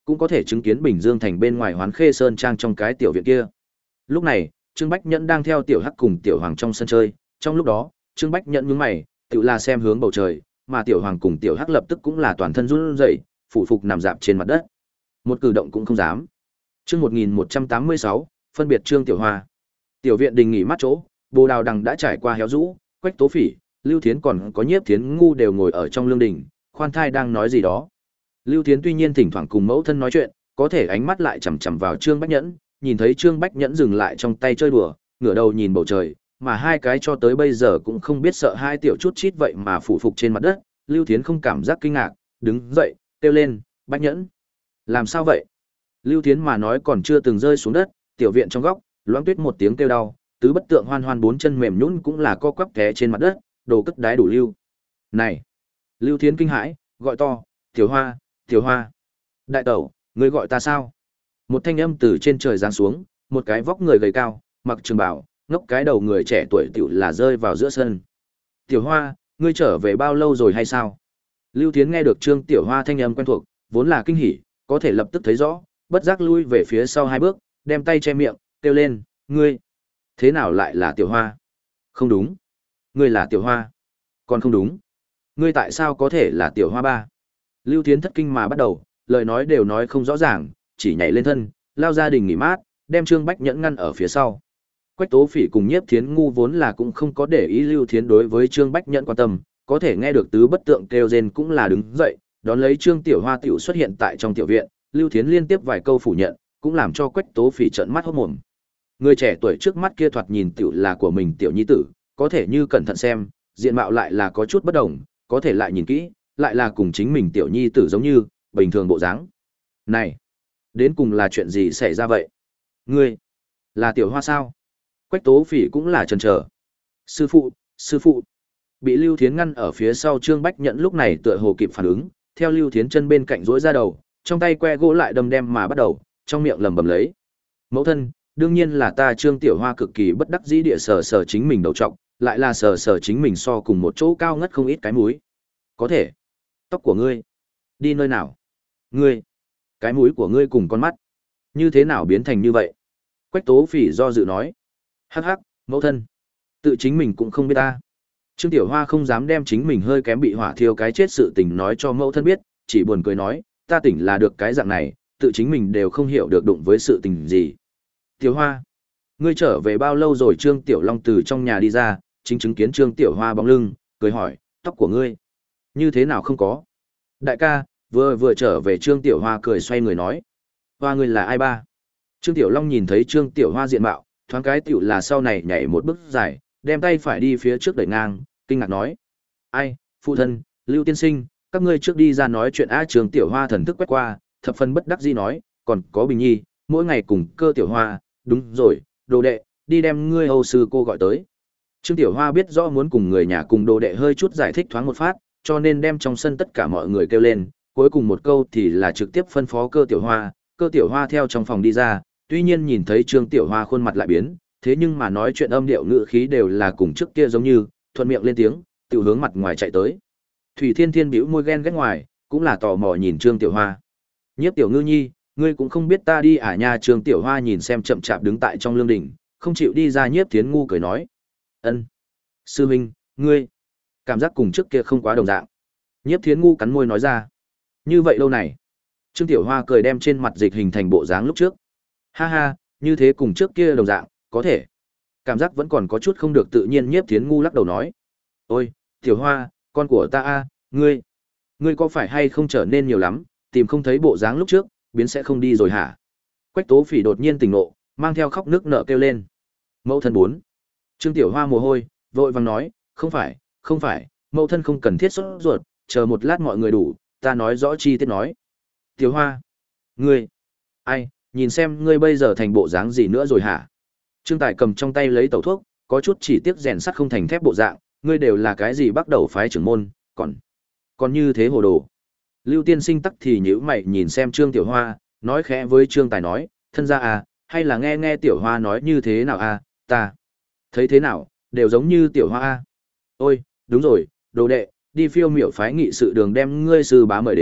cũng có thể chứng kiến Bình Dương thành bên ngoài Hoán Khê Sơn trang trong cái tiểu viện kia. Lúc này, Trương Bách Nhẫn đang theo Tiểu Hắc cùng Tiểu Hoàng trong sân chơi, trong lúc đó, Trương Bách Nhẫn nhướng mày, tự là xem hướng bầu trời, mà Tiểu Hoàng cùng Tiểu Hắc lập tức cũng là toàn thân run rẩy, phủ phục nằm dạp trên mặt đất. Một cử động cũng không dám. Chương một nghìn một trăm tám mươi sáu, phân biệt Trương Tiểu Hoa. Tiểu viện đình nghỉ mát chỗ, Bồ Đào Đằng đã trải qua héo rũ, Quách Tố Phỉ, Lưu Thiến còn có Nhiếp Thiến ngu đều ngồi ở trong lương đình, khoan thai đang nói gì đó. Lưu Thiến tuy nhiên thỉnh thoảng cùng mẫu thân nói chuyện, có thể ánh mắt lại chằm chằm vào Trương Bách Nhẫn, nhìn thấy Trương Bách Nhẫn dừng lại trong tay chơi đùa, ngửa đầu nhìn bầu trời, mà hai cái cho tới bây giờ cũng không biết sợ hai tiểu chút chít vậy mà phủ phục trên mặt đất. Lưu Thiến không cảm giác kinh ngạc, đứng dậy, kêu lên, Bách Nhẫn. Làm sao vậy? Lưu Thiến mà nói còn chưa từng rơi xuống đất, tiểu viện trong góc, Loãng Tuyết một tiếng kêu đau, tứ bất tượng hoan hoan bốn chân mềm nhũn cũng là co quắp té trên mặt đất, đồ cất đái đủ lưu. Này! Lưu Thiến kinh hãi, gọi to, Tiểu Hoa, Tiểu Hoa. Đại tẩu, ngươi gọi ta sao? Một thanh âm từ trên trời giáng xuống, một cái vóc người gầy cao, mặc trường bào, ngốc cái đầu người trẻ tuổi tiểu là rơi vào giữa sân. Tiểu Hoa, ngươi trở về bao lâu rồi hay sao? Lưu Thiến nghe được Trương Tiểu Hoa thanh âm quen thuộc, vốn là kinh hỉ, có thể lập tức thấy rõ, bất giác lui về phía sau hai bước, đem tay che miệng, kêu lên, ngươi, thế nào lại là Tiểu Hoa? Không đúng, ngươi là Tiểu Hoa. Còn không đúng, ngươi tại sao có thể là Tiểu Hoa ba? Lưu Thiến thất kinh mà bắt đầu, lời nói đều nói không rõ ràng, chỉ nhảy lên thân, lao gia đình nghỉ mát, đem Trương Bách Nhẫn ngăn ở phía sau. Quách Tố Phỉ cùng Nhiếp Thiến ngu vốn là cũng không có để ý Lưu Thiến đối với Trương Bách Nhẫn quan tâm, có thể nghe được tứ bất tượng kêu rên cũng là đứng dậy, đón lấy Trương Tiểu Hoa tiểu xuất hiện tại trong tiểu viện, Lưu Thiến liên tiếp vài câu phủ nhận, cũng làm cho Quách Tố Phỉ trợn mắt hốt mồm. Người trẻ tuổi trước mắt kia thoạt nhìn tiểu là của mình tiểu nhi tử, có thể như cẩn thận xem, diện mạo lại là có chút bất đồng, có thể lại nhìn kỹ, lại là cùng chính mình tiểu nhi tử giống như, bình thường bộ dáng. Này, đến cùng là chuyện gì xảy ra vậy? Ngươi, là Tiểu Hoa sao? Quách Tố Phỉ cũng là chần chờ. Sư phụ, sư phụ. Bị Lưu Thiến ngăn ở phía sau Trương Bách Nhẫn lúc này tựa hồ kịp phản ứng, theo Lưu Thiến chân bên cạnh rỗi ra đầu, trong tay que gỗ lại đâm đem mà bắt đầu, trong miệng lẩm bẩm lấy. Mẫu thân, đương nhiên là ta Trương Tiểu Hoa cực kỳ bất đắc dĩ địa sờ sờ chính mình đầu trọc, lại là sờ sờ chính mình so cùng một chỗ cao ngất không ít cái múi. Có thể. Tóc của ngươi. Đi nơi nào? Ngươi. Cái mũi của ngươi cùng con mắt. Như thế nào biến thành như vậy? Quách Tố Phỉ do dự nói. Hắc hắc, mẫu thân. Tự chính mình cũng không biết ta. Trương Tiểu Hoa không dám đem chính mình hơi kém bị hỏa thiêu cái chết sự tình nói cho mẫu thân biết, chỉ buồn cười nói, ta tỉnh là được cái dạng này, tự chính mình đều không hiểu được đụng với sự tình gì. Tiểu Hoa, ngươi trở về bao lâu rồi? Trương Tiểu Long từ trong nhà đi ra, chính chứng kiến Trương Tiểu Hoa bóng lưng, cười hỏi, tóc của ngươi, như thế nào không có? Đại ca, vừa vừa trở về. Trương Tiểu Hoa cười xoay người nói, Hoa ngươi là ai ba? Trương Tiểu Long nhìn thấy Trương Tiểu Hoa diện mạo, thoáng cái tiểu là sau này nhảy một bước dài, đem tay phải đi phía trước đẩy ngang, kinh ngạc nói, ai, phụ thân, Lưu tiên sinh, các ngươi trước đi ra nói chuyện. A Trương Tiểu Hoa thần thức quét qua, thập phần bất đắc dĩ nói, còn có Bình Nhi, mỗi ngày cùng Cơ Tiểu Hoa, đúng rồi, đồ đệ, đi đem ngươi hầu sư cô gọi tới. Trương Tiểu Hoa biết rõ muốn cùng người nhà cùng đồ đệ hơi chút giải thích thoáng một phát, cho nên đem trong sân tất cả mọi người kêu lên, cuối cùng một câu thì là trực tiếp phân phó Cơ Tiểu Hoa. Cơ Tiểu Hoa theo trong phòng đi ra, tuy nhiên nhìn thấy Trương Tiểu Hoa khuôn mặt lại biến, thế nhưng mà nói chuyện âm điệu ngữ khí đều là cùng trước kia giống như, thuận miệng lên tiếng, tiểu hướng mặt ngoài chạy tới. Thủy Thiên Thiên bĩu môi ghen ghét ngoài, cũng là tò mò nhìn Trương Tiểu Hoa. Nhiếp Tiểu Ngư Nhi, ngươi cũng không biết ta đi à nha? Trương Tiểu Hoa nhìn xem chậm chạp đứng tại trong lương đình, không chịu đi ra Nhiếp Thiến ngu cười nói, ân, sư huynh, ngươi, cảm giác cùng trước kia không quá đồng dạng. Nhiếp Thiến ngu cắn môi nói ra, như vậy lâu này. Trương Tiểu Hoa cười đem trên mặt dịch hình thành bộ dáng lúc trước. Ha ha, như thế cùng trước kia đồng dạng, có thể. Cảm giác vẫn còn có chút không được tự nhiên. Nhiếp Thiến ngu lắc đầu nói, ôi, Tiểu Hoa, con của ta a, ngươi, ngươi có phải hay không trở nên nhiều lắm, tìm không thấy bộ dáng lúc trước, biến sẽ không đi rồi hả? Quách Tố Phỉ đột nhiên tỉnh ngộ, mang theo khóc nước nở kêu lên. Mẫu thân bốn. Trương Tiểu Hoa mồ hôi, vội vàng nói, không phải, không phải, mẫu thân không cần thiết sốt ruột, chờ một lát mọi người đủ, ta nói rõ chi tiết nói. Tiểu Hoa, ngươi, ai, nhìn xem ngươi bây giờ thành bộ dáng gì nữa rồi hả? Trương Tài cầm trong tay lấy tẩu thuốc, có chút chỉ tiếc rèn sắt không thành thép bộ dạng, ngươi đều là cái gì bắt đầu phái trưởng môn, còn, còn như thế hồ đồ. Lưu tiên sinh tắc thì nhíu mày nhìn xem Trương Tiểu Hoa, nói khẽ với Trương Tài nói, thân gia à, hay là nghe nghe Tiểu Hoa nói như thế nào à, ta thấy thế nào, đều giống như Tiểu Hoa à. Ôi, đúng rồi, đồ đệ, đi phiêu miểu phái nghị sự đường đem ngươi sư bá mời đến,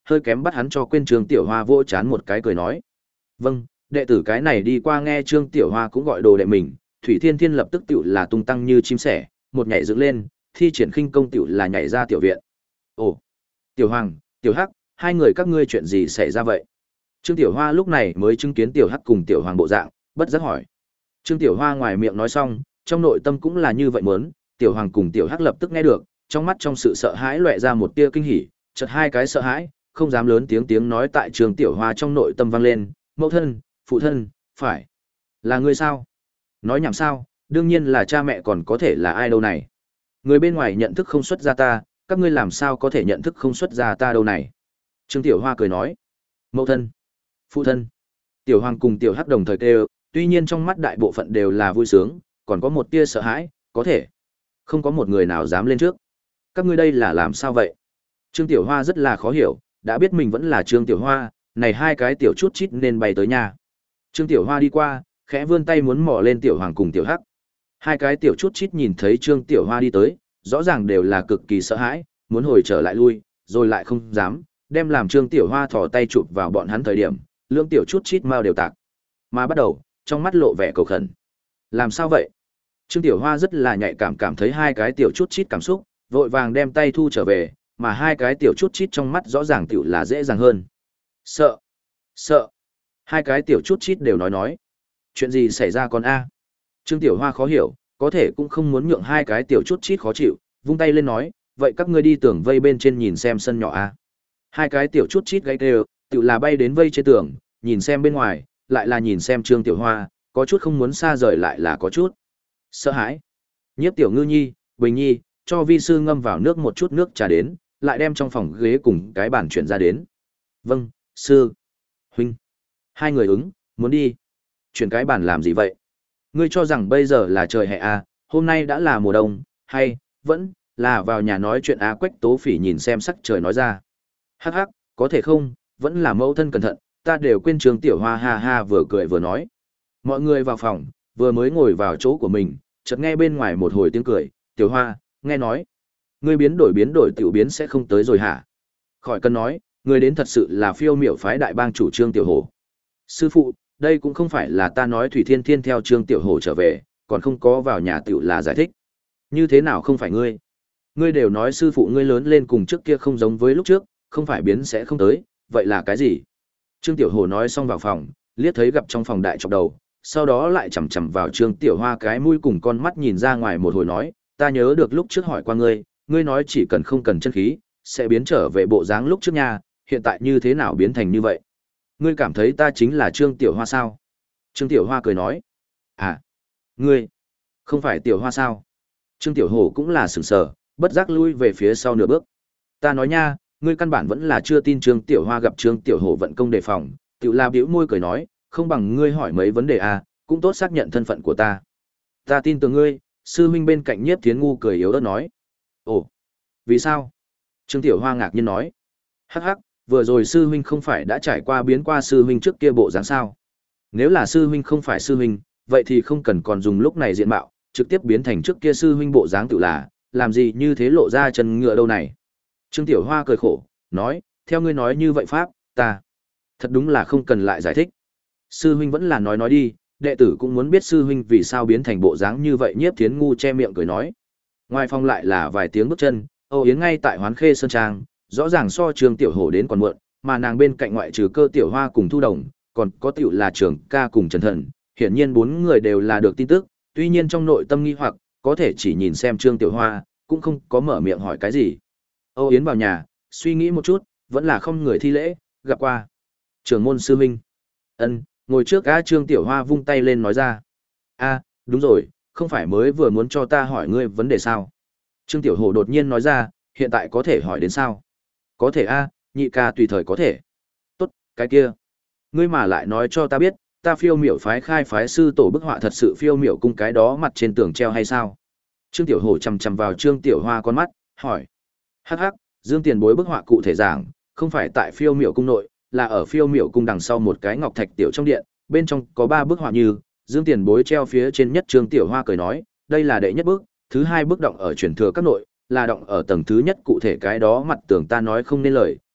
hơi kém bắt hắn cho quên Trương Tiểu Hoa vỗ chán một cái cười nói. Vâng, đệ tử cái này đi qua nghe Trương Tiểu Hoa cũng gọi đồ đệ mình, Thủy Thiên Thiên lập tức tiểu là tung tăng như chim sẻ, một nhảy dựng lên, thi triển khinh công tiểu là nhảy ra tiểu viện. Ồ, Tiểu Hoàng, Tiểu Hắc, hai người các ngươi chuyện gì xảy ra vậy? Trương Tiểu Hoa lúc này mới chứng kiến Tiểu Hắc cùng Tiểu Hoàng bộ dạng, bất giác hỏi. Trương Tiểu Hoa ngoài miệng nói xong, trong nội tâm cũng là như vậy muốn, Tiểu Hoàng cùng Tiểu Hắc lập tức nghe được, trong mắt trong sự sợ hãi lóe ra một tia kinh hỉ, chợt hai cái sợ hãi, không dám lớn tiếng tiếng nói tại Trương Tiểu Hoa trong nội tâm vang lên, mẫu thân, phụ thân, phải là ngươi sao? Nói nhảm sao, đương nhiên là cha mẹ còn có thể là ai đâu này. Người bên ngoài nhận thức không xuất ra ta, các ngươi làm sao có thể nhận thức không xuất ra ta đâu này. Trương Tiểu Hoa cười nói, mẫu thân, phụ thân. Tiểu Hoàng cùng Tiểu Hắc đồng thời kêu, tuy nhiên trong mắt đại bộ phận đều là vui sướng, còn có một tia sợ hãi, có thể không có một người nào dám lên trước. Các ngươi đây là làm sao vậy? Trương Tiểu Hoa rất là khó hiểu, đã biết mình vẫn là Trương Tiểu Hoa, này hai cái tiểu chút chít nên bay tới nhà. Trương Tiểu Hoa đi qua, khẽ vươn tay muốn mò lên Tiểu Hoàng cùng Tiểu Hắc. Hai cái tiểu chút chít nhìn thấy Trương Tiểu Hoa đi tới, rõ ràng đều là cực kỳ sợ hãi, muốn hồi trở lại lui, rồi lại không dám, đem làm Trương Tiểu Hoa thò tay chụp vào bọn hắn thời điểm, lưỡng tiểu chút chít mau đều tạc. Mà bắt đầu, trong mắt lộ vẻ cầu khẩn. Làm sao vậy? Trương Tiểu Hoa rất là nhạy cảm cảm thấy hai cái tiểu chút chít cảm xúc, vội vàng đem tay thu trở về, mà hai cái tiểu chút chít trong mắt rõ ràng tiểu là dễ dàng hơn. Sợ, sợ. Hai cái tiểu chút chít đều nói nói. Chuyện gì xảy ra con a? Trương Tiểu Hoa khó hiểu, có thể cũng không muốn nhượng hai cái tiểu chút chít khó chịu, vung tay lên nói, vậy các ngươi đi tường vây bên trên nhìn xem sân nhỏ a. Hai cái tiểu chút chít gay đều, tiểu là bay đến vây trên tường, nhìn xem bên ngoài, lại là nhìn xem Trương Tiểu Hoa, có chút không muốn xa rời lại là có chút sợ hãi. Nhiếp Tiểu Ngư Nhi, Bình Nhi, cho vi sư ngâm vào nước một chút nước trà đến, lại đem trong phòng ghế cùng cái bàn chuyển ra đến. Vâng, sư. Huynh. Hai người ứng, muốn đi. Chuyển cái bàn làm gì vậy? Ngươi cho rằng bây giờ là trời hè à, hôm nay đã là mùa đông, hay, vẫn, là vào nhà nói chuyện á. Quách Tố Phỉ nhìn xem sắc trời nói ra. Hắc hắc, có thể không, vẫn là mẫu thân cẩn thận, ta đều quên Trương Tiểu Hoa ha ha vừa cười vừa nói. Mọi người vào phòng, vừa mới ngồi vào chỗ của mình, chợt nghe bên ngoài một hồi tiếng cười, Tiểu Hoa, nghe nói. Ngươi biến đổi biến đổi tiểu biến sẽ không tới rồi hả? Khỏi cần nói, người đến thật sự là phiêu miểu phái đại bang chủ Trương Tiểu Hổ. Sư phụ, đây cũng không phải là ta nói Thủy Thiên Thiên theo Trương Tiểu Hổ trở về, còn không có vào nhà tiểu là giải thích. Như thế nào không phải ngươi? Ngươi đều nói sư phụ ngươi lớn lên cùng trước kia không giống với lúc trước, không phải biến sẽ không tới, vậy là cái gì? Trương Tiểu Hổ nói xong vào phòng, liếc thấy gặp trong phòng đại chọc đầu, sau đó lại chằm chằm vào Trương Tiểu Hoa cái mũi cùng con mắt nhìn ra ngoài một hồi nói, ta nhớ được lúc trước hỏi qua ngươi, ngươi nói chỉ cần không cần chân khí, sẽ biến trở về bộ dáng lúc trước nha, hiện tại như thế nào biến thành như vậy? Ngươi cảm thấy ta chính là Trương Tiểu Hoa sao? Trương Tiểu Hoa cười nói, à, ngươi, không phải Tiểu Hoa sao? Trương Tiểu Hổ cũng là sửng sờ, bất giác lui về phía sau nửa bước. Ta nói nha, ngươi căn bản vẫn là chưa tin Trương Tiểu Hoa gặp Trương Tiểu Hổ vận công đề phòng, Tiểu La bĩu môi cười nói, không bằng ngươi hỏi mấy vấn đề à, cũng tốt xác nhận thân phận của ta. Ta tin tưởng ngươi, sư huynh bên cạnh Nhiếp Thiến Ngu cười yếu ớt nói. Ồ, vì sao? Trương Tiểu Hoa ngạc nhiên nói. Hắc hắc, vừa rồi sư huynh không phải đã trải qua biến qua sư huynh trước kia bộ dáng sao? Nếu là sư huynh không phải sư huynh, vậy thì không cần còn dùng lúc này diện mạo, trực tiếp biến thành trước kia sư huynh bộ dáng tự là, làm gì như thế lộ ra chân ngựa đâu này? Trương Tiểu Hoa cười khổ, nói, theo ngươi nói như vậy pháp, ta thật đúng là không cần lại giải thích. Sư huynh vẫn là nói nói đi, đệ tử cũng muốn biết sư huynh vì sao biến thành bộ dáng như vậy. Nhiếp Thiến Ngu che miệng cười nói. Ngoài phòng lại là vài tiếng bước chân, Âu Yến ngay tại Hoán Khê Sơn Trang, rõ ràng so Trương Tiểu Hổ đến còn muộn, mà nàng bên cạnh ngoại trừ Cơ Tiểu Hoa cùng Thu Đồng, còn có tiểu là Trường Ca cùng Trần Thần, hiển nhiên bốn người đều là được tin tức, tuy nhiên trong nội tâm nghi hoặc, có thể chỉ nhìn xem Trương Tiểu Hoa, cũng không có mở miệng hỏi cái gì. Âu Yến vào nhà, suy nghĩ một chút, vẫn là không người thi lễ, gặp qua. Trưởng môn sư huynh. Ân, ngồi trước a. Trương Tiểu Hoa vung tay lên nói ra. A, đúng rồi, không phải mới vừa muốn cho ta hỏi ngươi vấn đề sao? Trương Tiểu Hổ đột nhiên nói ra, hiện tại có thể hỏi đến sao? Có thể a, nhị ca tùy thời có thể. Tốt, cái kia. Ngươi mà lại nói cho ta biết, ta phiêu miểu phái khai phái sư tổ bức họa thật sự phiêu miểu cung cái đó mặt trên tường treo hay sao? Trương Tiểu Hổ chằm chằm vào Trương Tiểu Hoa con mắt, hỏi. Hắc hắc, Dương Tiền Bối bức họa cụ thể giảng, không phải tại phiêu miểu cung nội, là ở phiêu miểu cung đằng sau một cái ngọc thạch tiểu trong điện, bên trong có ba bức họa như, Dương Tiền Bối treo phía trên nhất. Trương Tiểu Hoa cười nói, đây là đệ nhất bức, thứ hai bức động ở truyền thừa các nội, là động ở tầng thứ nhất cụ thể cái đó mặt tường ta nói không nên lời,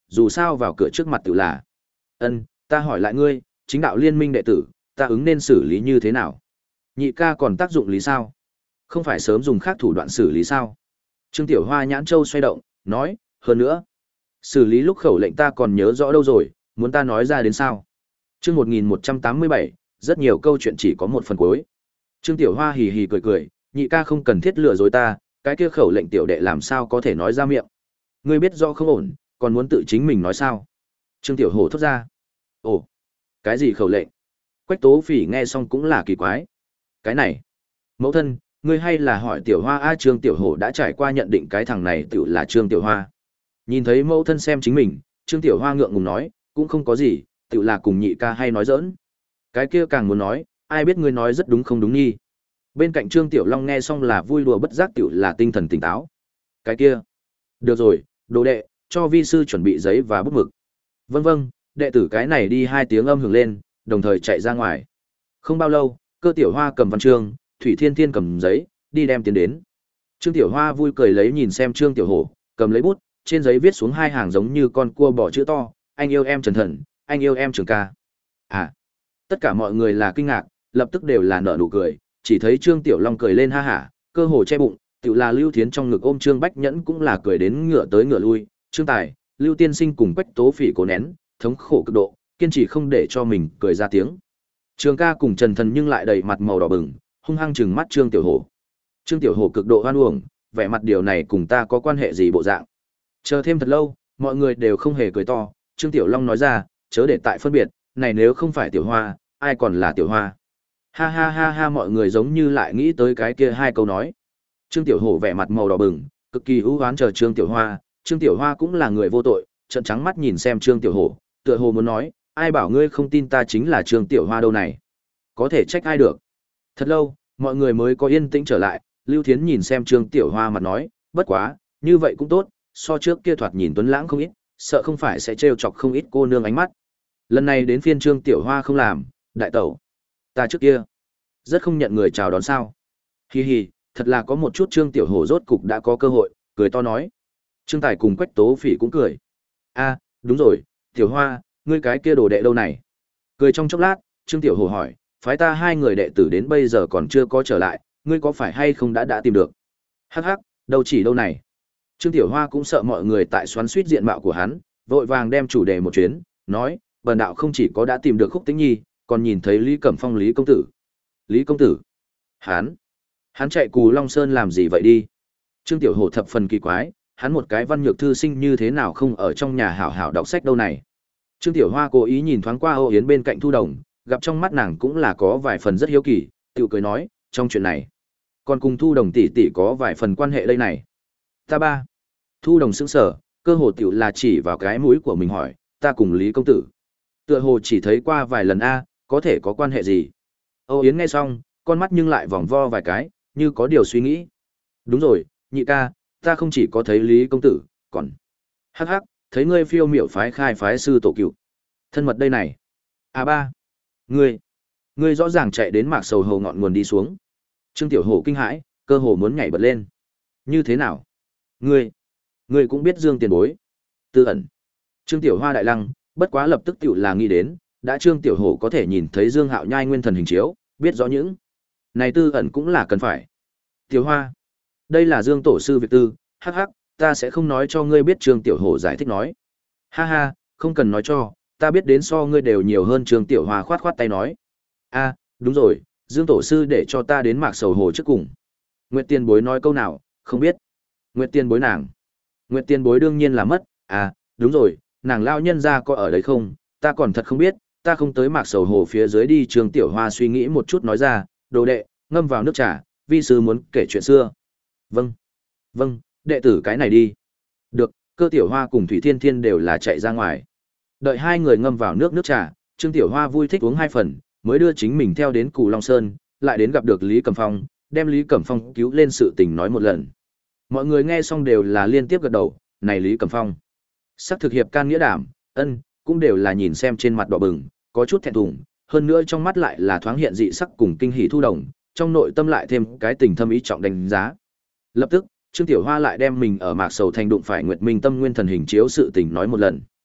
dù sao vào cửa trước mặt tự là. Ân, ta hỏi lại ngươi, chính đạo liên minh đệ tử, ta ứng nên xử lý như thế nào? Nhị ca còn tác dụng lý sao? Không phải sớm dùng khác thủ đoạn xử lý sao? Trương Tiểu Hoa nhãn châu xoay động, nói, hơn nữa. Xử lý lúc khẩu lệnh ta còn nhớ rõ đâu rồi, muốn ta nói ra đến sao? Chương một nghìn một trăm tám mươi bảy, rất nhiều câu chuyện chỉ có một phần cuối. Trương Tiểu Hoa hì hì cười cười, nhị ca không cần thiết lừa dối ta, cái kia khẩu lệnh tiểu đệ làm sao có thể nói ra miệng. Ngươi biết rõ không ổn, còn muốn tự chính mình nói sao? Trương Tiểu Hổ thốt ra. Ồ, cái gì khẩu lệnh? Quách Tố Phỉ nghe xong cũng là kỳ quái. Cái này, mẫu thân, ngươi hay là hỏi Tiểu Hoa a? Trương Tiểu Hổ đã trải qua nhận định cái thằng này tự là Trương Tiểu Hoa. Nhìn thấy mẫu thân xem chính mình, Trương Tiểu Hoa ngượng ngùng nói, cũng không có gì, tự là cùng nhị ca hay nói giỡn. Cái kia càng muốn nói, ai biết ngươi nói rất đúng không đúng nhi. Bên cạnh Trương Tiểu Long nghe xong là vui đùa bất giác tiểu là tinh thần tỉnh táo. Cái kia, được rồi, đồ đệ, cho vi sư chuẩn bị giấy và bút mực. Vâng vâng, đệ tử cái này đi hai tiếng âm hưởng lên, đồng thời chạy ra ngoài. Không bao lâu, Cơ Tiểu Hoa cầm văn chương, Thủy Thiên Thiên cầm giấy, đi đem tiến đến. Trương Tiểu Hoa vui cười lấy nhìn xem Trương Tiểu Hổ, cầm lấy bút, trên giấy viết xuống hai hàng giống như con cua bỏ chữ to, anh yêu em Trần Thần, anh yêu em Trường ca. À, tất cả mọi người là kinh ngạc, lập tức đều là nở nụ cười, chỉ thấy Trương Tiểu Long cười lên ha hả, cơ hồ che bụng, tự là Lưu Thiến trong ngực ôm Trương Bách Nhẫn cũng là cười đến ngửa tới ngửa lui, Trương Tài, Lưu Tiên Sinh cùng Quách Tố Phỉ cố nén, thống khổ cực độ, kiên trì không để cho mình cười ra tiếng. Trường ca cùng Trần Thần nhưng lại đầy mặt màu đỏ bừng, hung hăng trừng mắt Trương Tiểu Hổ. Trương Tiểu Hổ cực độ hoan uổng, vẻ mặt điều này cùng ta có quan hệ gì bộ dạng. Chờ thêm thật lâu, mọi người đều không hề cười to, Trương Tiểu Long nói ra, chớ để tại phân biệt, này nếu không phải Tiểu Hoa, ai còn là Tiểu Hoa. Ha ha ha ha, mọi người giống như lại nghĩ tới cái kia hai câu nói. Trương Tiểu Hổ vẻ mặt màu đỏ bừng, cực kỳ ưu oán chờ Trương Tiểu Hoa, Trương Tiểu Hoa cũng là người vô tội, trợn trắng mắt nhìn xem Trương Tiểu Hổ, tựa hồ muốn nói, ai bảo ngươi không tin ta chính là Trương Tiểu Hoa đâu này. Có thể trách ai được. Thật lâu, mọi người mới có yên tĩnh trở lại, Lưu Thiến nhìn xem Trương Tiểu Hoa mặt nói, bất quá, như vậy cũng tốt, so trước kia thoạt nhìn tuấn lãng không ít, sợ không phải sẽ trêu chọc không ít cô nương ánh mắt. Lần này đến phiên Trương Tiểu Hoa không làm, đại tẩu. Ta trước kia, rất không nhận người chào đón sao. Hi hi, thật là có một chút Trương Tiểu Hổ rốt cục đã có cơ hội, cười to nói. Trương Tài cùng Quách Tố Phỉ cũng cười. A, đúng rồi, Tiểu Hoa, ngươi cái kia đồ đệ đâu này? Cười trong chốc lát, Trương Tiểu Hổ hỏi, phái ta hai người đệ tử đến bây giờ còn chưa có trở lại, ngươi có phải hay không đã đã tìm được? Hắc hắc, đâu chỉ đâu này. Trương Tiểu Hoa cũng sợ mọi người tại xoắn suýt diện mạo của hắn, vội vàng đem chủ đề một chuyến, nói, bần đạo không chỉ có đã tìm được Khúc Tĩnh Nhi, còn nhìn thấy Lý Cẩm Phong Lý công tử. Lý công tử? Hắn? Hắn chạy Cù Long Sơn làm gì vậy đi? Trương Tiểu Hổ thập phần kỳ quái, hắn một cái văn nhược thư sinh như thế nào không ở trong nhà hảo hảo đọc sách đâu này. Trương Tiểu Hoa cố ý nhìn thoáng qua Âu Yến bên cạnh Thu Đồng, gặp trong mắt nàng cũng là có vài phần rất hiếu kỳ, tự cười nói, trong chuyện này, còn cùng Thu Đồng tỷ tỷ có vài phần quan hệ đây này. Ta ba. Thu Đồng sững sờ, cơ hồ tiểu là chỉ vào cái mũi của mình hỏi, ta cùng Lý công tử. Tựa hồ chỉ thấy qua vài lần a, có thể có quan hệ gì? Âu Yến nghe xong, con mắt nhưng lại vòng vo vài cái, như có điều suy nghĩ. Đúng rồi, nhị ca, ta không chỉ có thấy Lý công tử, còn hắc hắc, thấy ngươi phiêu miểu phái khai phái sư tổ cựu. Thân mật đây này. À ba, ngươi, ngươi rõ ràng chạy đến Mạc Sầu Hầu ngọn nguồn đi xuống. Trương Tiểu Hổ kinh hãi, cơ hồ muốn nhảy bật lên. Như thế nào? Ngươi, ngươi cũng biết Dương Tiền Bối. Tư ẩn. Trương Tiểu Hoa đại lăng, bất quá lập tức tiểu là nghĩ đến, đã Trương Tiểu Hổ có thể nhìn thấy Dương Hạo nhai nguyên thần hình chiếu, biết rõ những này tư ẩn cũng là cần phải. Tiểu Hoa, đây là Dương tổ sư việc tư, hắc hắc, ta sẽ không nói cho ngươi biết. Trương Tiểu Hổ giải thích nói. Ha ha, không cần nói cho, ta biết đến so ngươi đều nhiều hơn. Trương Tiểu Hoa khoát khoát tay nói. A, đúng rồi, Dương tổ sư để cho ta đến Mạc Sầu Hồ trước cùng. Nguyệt Tiên Bối nói câu nào, không biết. Nguyệt Tiên Bối nàng. Nguyệt Tiên Bối đương nhiên là mất, à, đúng rồi, nàng lao nhân ra có ở đấy không, ta còn thật không biết, ta không tới Mạc Sầu Hồ phía dưới đi. Trương Tiểu Hoa suy nghĩ một chút nói ra, đồ đệ, ngâm vào nước trà, vi sư muốn kể chuyện xưa. Vâng, vâng, đệ tử cái này đi. Được, Cơ Tiểu Hoa cùng Thủy Thiên Thiên đều là chạy ra ngoài. Đợi hai người ngâm vào nước nước trà, Trương Tiểu Hoa vui thích uống hai phần, mới đưa chính mình theo đến Cù Long Sơn, lại đến gặp được Lý Cẩm Phong, đem Lý Cẩm Phong cứu lên sự tình nói một lần. Mọi người nghe xong đều là liên tiếp gật đầu, này Lý Cẩm Phong, sắc thực hiệp can nghĩa đảm, ân, cũng đều là nhìn xem trên mặt đỏ bừng, có chút thẹn thùng, hơn nữa trong mắt lại là thoáng hiện dị sắc cùng kinh hỉ Thu Đồng, trong nội tâm lại thêm cái tình thâm ý trọng đánh giá. Lập tức, Trương Tiểu Hoa lại đem mình ở Mạc Sầu Thành đụng phải Nguyệt Minh Tâm Nguyên Thần hình chiếu sự tình nói một lần.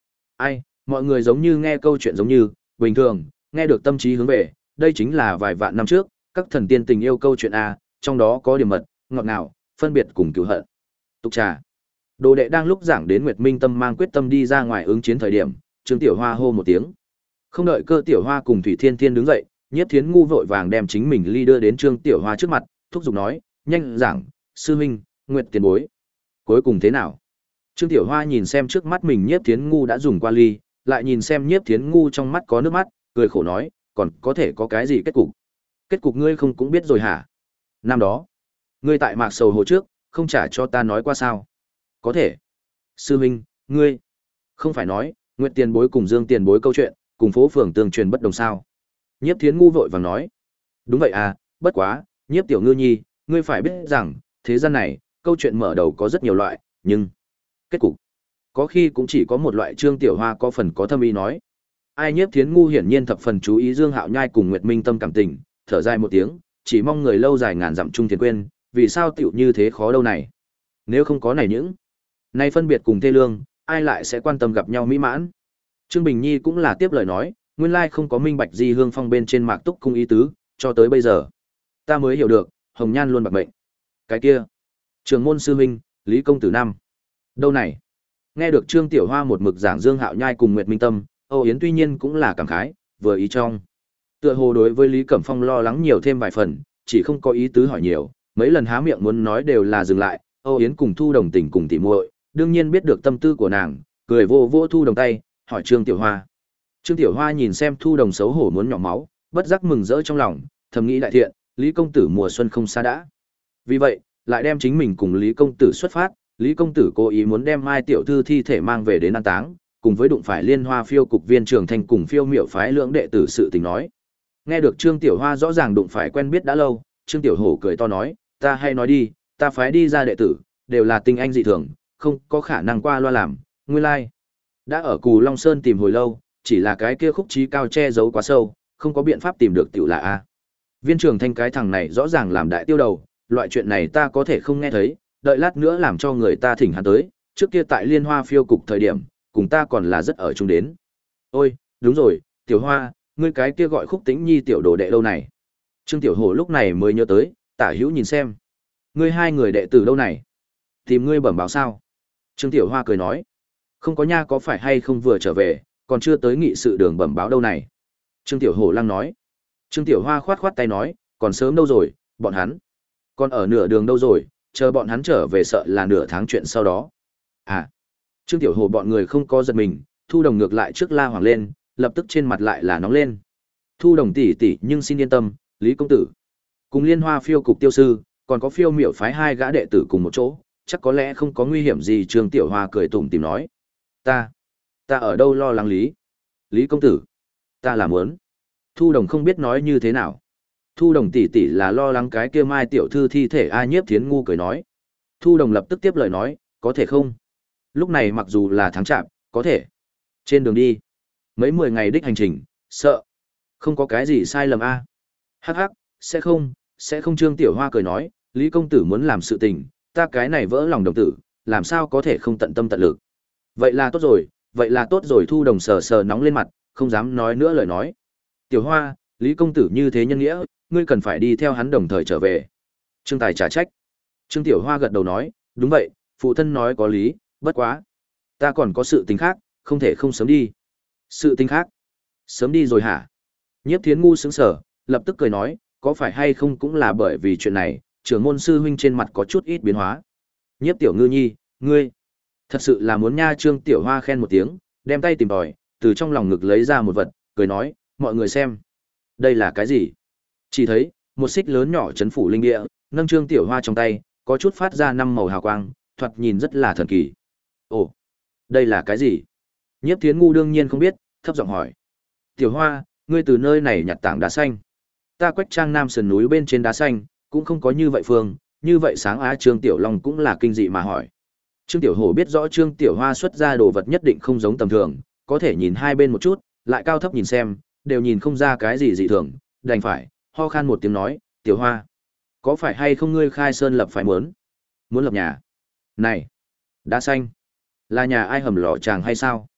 Ai, mọi người giống như nghe câu chuyện giống như, bình thường, nghe được tâm trí hướng về, đây chính là vài vạn năm trước, các thần tiên tình yêu câu chuyện A, trong đó có điểm mật, ngọt ngào, phân biệt cùng cứu hận. Tục trà. Đồ đệ đang lúc giảng đến Nguyệt Minh Tâm mang quyết tâm đi ra ngoài ứng chiến thời điểm, Trương Tiểu Hoa hô một tiếng. Không đợi Cơ Tiểu Hoa cùng Thủy Thiên Thiên đứng dậy, Nhiếp Thiến ngu vội vàng đem chính mình ly đưa đến Trương Tiểu Hoa trước mặt, thúc giục nói, nhanh giảng, sư huynh, Nguyệt tiền bối. Cuối cùng thế nào? Trương Tiểu Hoa nhìn xem trước mắt mình Nhiếp Thiến ngu đã dùng qua ly, lại nhìn xem Nhiếp Thiến ngu trong mắt có nước mắt, cười khổ nói, còn có thể có cái gì kết cục? Kết cục ngươi không cũng biết rồi hả? Năm đó, ngươi tại Mạc Sầu Hồ trước, không trả cho ta nói qua sao? Có thể. Sư huynh, ngươi không phải nói, Nguyệt tiền bối cùng Dương tiền bối câu chuyện, cùng phố phường tương truyền bất đồng sao? Nhiếp Thiến ngu vội vàng nói, đúng vậy à, bất quá, Nhiếp tiểu ngư nhi, ngươi phải biết rằng, thế gian này, câu chuyện mở đầu có rất nhiều loại, nhưng kết cục có khi cũng chỉ có một loại. Trương Tiểu Hoa có phần có thâm ý nói. Ai Nhiếp Thiến ngu hiển nhiên thập phần chú ý Dương Hạo Nhai cùng Nguyệt Minh Tâm cảm tình, thở dài một tiếng, chỉ mong người lâu dài ngàn dặm chung thiền quên, vì sao tiểu như thế khó đâu này? Nếu không có này những nay phân biệt cùng thê lương, ai lại sẽ quan tâm gặp nhau mỹ mãn? Trương Bình Nhi cũng là tiếp lời nói, nguyên lai không có minh bạch Di Hương Phong bên trên Mạc Túc cung ý tứ, cho tới bây giờ ta mới hiểu được, Hồng Nhan luôn bạc mệnh. Cái kia, Trường môn sư huynh, Lý công tử năm. Đâu này? Nghe được Trương Tiểu Hoa một mực giảng Dương Hạo Nhai cùng Nguyệt Minh Tâm, Âu Yến tuy nhiên cũng là cảm khái, vừa ý trong. Tựa hồ đối với Lý Cẩm Phong lo lắng nhiều thêm vài phần, chỉ không có ý tứ hỏi nhiều, mấy lần há miệng muốn nói đều là dừng lại. Âu Yến cùng Thu Đồng tình cùng tỉ muội, đương nhiên biết được tâm tư của nàng, cười vô vô Thu Đồng tay, hỏi Trương Tiểu Hoa. Trương Tiểu Hoa nhìn xem Thu Đồng xấu hổ muốn nhỏ máu, bất giác mừng rỡ trong lòng, thầm nghĩ đại thiện, Lý công tử mùa xuân không xa đã. Vì vậy, lại đem chính mình cùng Lý công tử xuất phát, Lý công tử cố ý muốn đem Mai tiểu thư thi thể mang về đến an táng, cùng với đụng phải Liên Hoa phiêu cục viên trưởng thành cùng phiêu miểu phái lưỡng đệ tử sự tình nói. Nghe được Trương Tiểu Hoa rõ ràng đụng phải quen biết đã lâu, Trương Tiểu Hổ cười to nói, ta hay nói đi, ta phái đi ra đệ tử, đều là tinh anh dị thường, không có khả năng qua loa làm, nguyên lai. Like. Đã ở Cù Long Sơn tìm hồi lâu, chỉ là cái kia khúc trí cao che giấu quá sâu, không có biện pháp tìm được tiểu là A. Viên trưởng thanh cái thằng này rõ ràng làm đại tiêu đầu, loại chuyện này ta có thể không nghe thấy, đợi lát nữa làm cho người ta thỉnh hắn tới, trước kia tại Liên Hoa phiêu cục thời điểm, cùng ta còn là rất ở chung đến. Ôi, đúng rồi, Tiểu Hoa, ngươi cái kia gọi Khúc Tĩnh Nhi tiểu đồ đệ lâu này. Trương Tiểu Hổ lúc này mới nhớ tới, tả hữu nhìn xem. Ngươi hai người đệ tử lâu này. Tìm ngươi bẩm báo sao? Trương Tiểu Hoa cười nói. Không có nha, có phải hay không vừa trở về, còn chưa tới nghị sự đường bẩm báo đâu này. Trương Tiểu Hổ lăng nói. Trương Tiểu Hoa khoát khoát tay nói, còn sớm đâu rồi, bọn hắn. Còn ở nửa đường đâu rồi, chờ bọn hắn trở về sợ là nửa tháng chuyện sau đó. À, Trương Tiểu Hổ bọn người không có giật mình, Thu Đồng ngược lại trước la hoảng lên, lập tức trên mặt lại là nóng lên. Thu Đồng tỷ tỷ nhưng xin yên tâm, Lý công tử. Cùng Liên Hoa phiêu cục tiêu sư, còn có phiêu miểu phái hai gã đệ tử cùng một chỗ, chắc có lẽ không có nguy hiểm gì. Trương Tiểu Hoa cười tủm tỉm nói. Ta, ta ở đâu lo lắng Lý? Lý công tử, ta là muốn. Thu Đồng không biết nói như thế nào. Thu Đồng tỷ tỷ là lo lắng cái kia Mai tiểu thư thi thể. A Nhiếp Thiến ngu cười nói. Thu Đồng lập tức tiếp lời nói, có thể không? Lúc này mặc dù là tháng chạp, có thể. Trên đường đi, mấy mười ngày đích hành trình, sợ không có cái gì sai lầm a. Hắc hắc, sẽ không, sẽ không. Trương Tiểu Hoa cười nói, Lý công tử muốn làm sự tình, ta cái này vỡ lòng đồng tử, làm sao có thể không tận tâm tận lực. Vậy là tốt rồi, vậy là tốt rồi. Thu Đồng sờ sờ nóng lên mặt, không dám nói nữa lời nói. Tiểu Hoa, Lý công tử như thế nhân nghĩa, ngươi cần phải đi theo hắn đồng thời trở về. Trương Tài trả trách. Trương Tiểu Hoa gật đầu nói, đúng vậy, phụ thân nói có lý, bất quá. Ta còn có sự tình khác, không thể không sớm đi. Sự tình khác? Sớm đi rồi hả? Nhiếp Thiến ngu sững sờ, lập tức cười nói, có phải hay không cũng là bởi vì chuyện này, trưởng môn sư huynh trên mặt có chút ít biến hóa. Nhiếp Tiểu Ngư nhi, ngươi thật sự là muốn nha. Trương Tiểu Hoa khen một tiếng, đem tay tìm tòi, từ trong lòng ngực lấy ra một vật, cười nói, mọi người xem. Đây là cái gì? Chỉ thấy, một xích lớn nhỏ chấn phủ linh địa, nâng Trương Tiểu Hoa trong tay, có chút phát ra năm màu hào quang, thoạt nhìn rất là thần kỳ. Ồ, đây là cái gì? Nhiếp Thiến ngu đương nhiên không biết, thấp giọng hỏi. Tiểu Hoa, ngươi từ nơi này nhặt tảng đá xanh. Ta Quách Trang Nam sườn núi bên trên đá xanh, cũng không có như vậy phương, như vậy sáng á. Trương Tiểu Long cũng là kinh dị mà hỏi. Trương Tiểu Hổ biết rõ Trương Tiểu Hoa xuất ra đồ vật nhất định không giống tầm thường, có thể nhìn hai bên một chút, lại cao thấp nhìn xem, đều nhìn không ra cái gì dị thường, đành phải ho khan một tiếng nói, Tiểu Hoa, có phải hay không ngươi khai sơn lập phải muốn? Muốn lập nhà? Này, đá xanh, là nhà ai hầm lò chàng hay sao?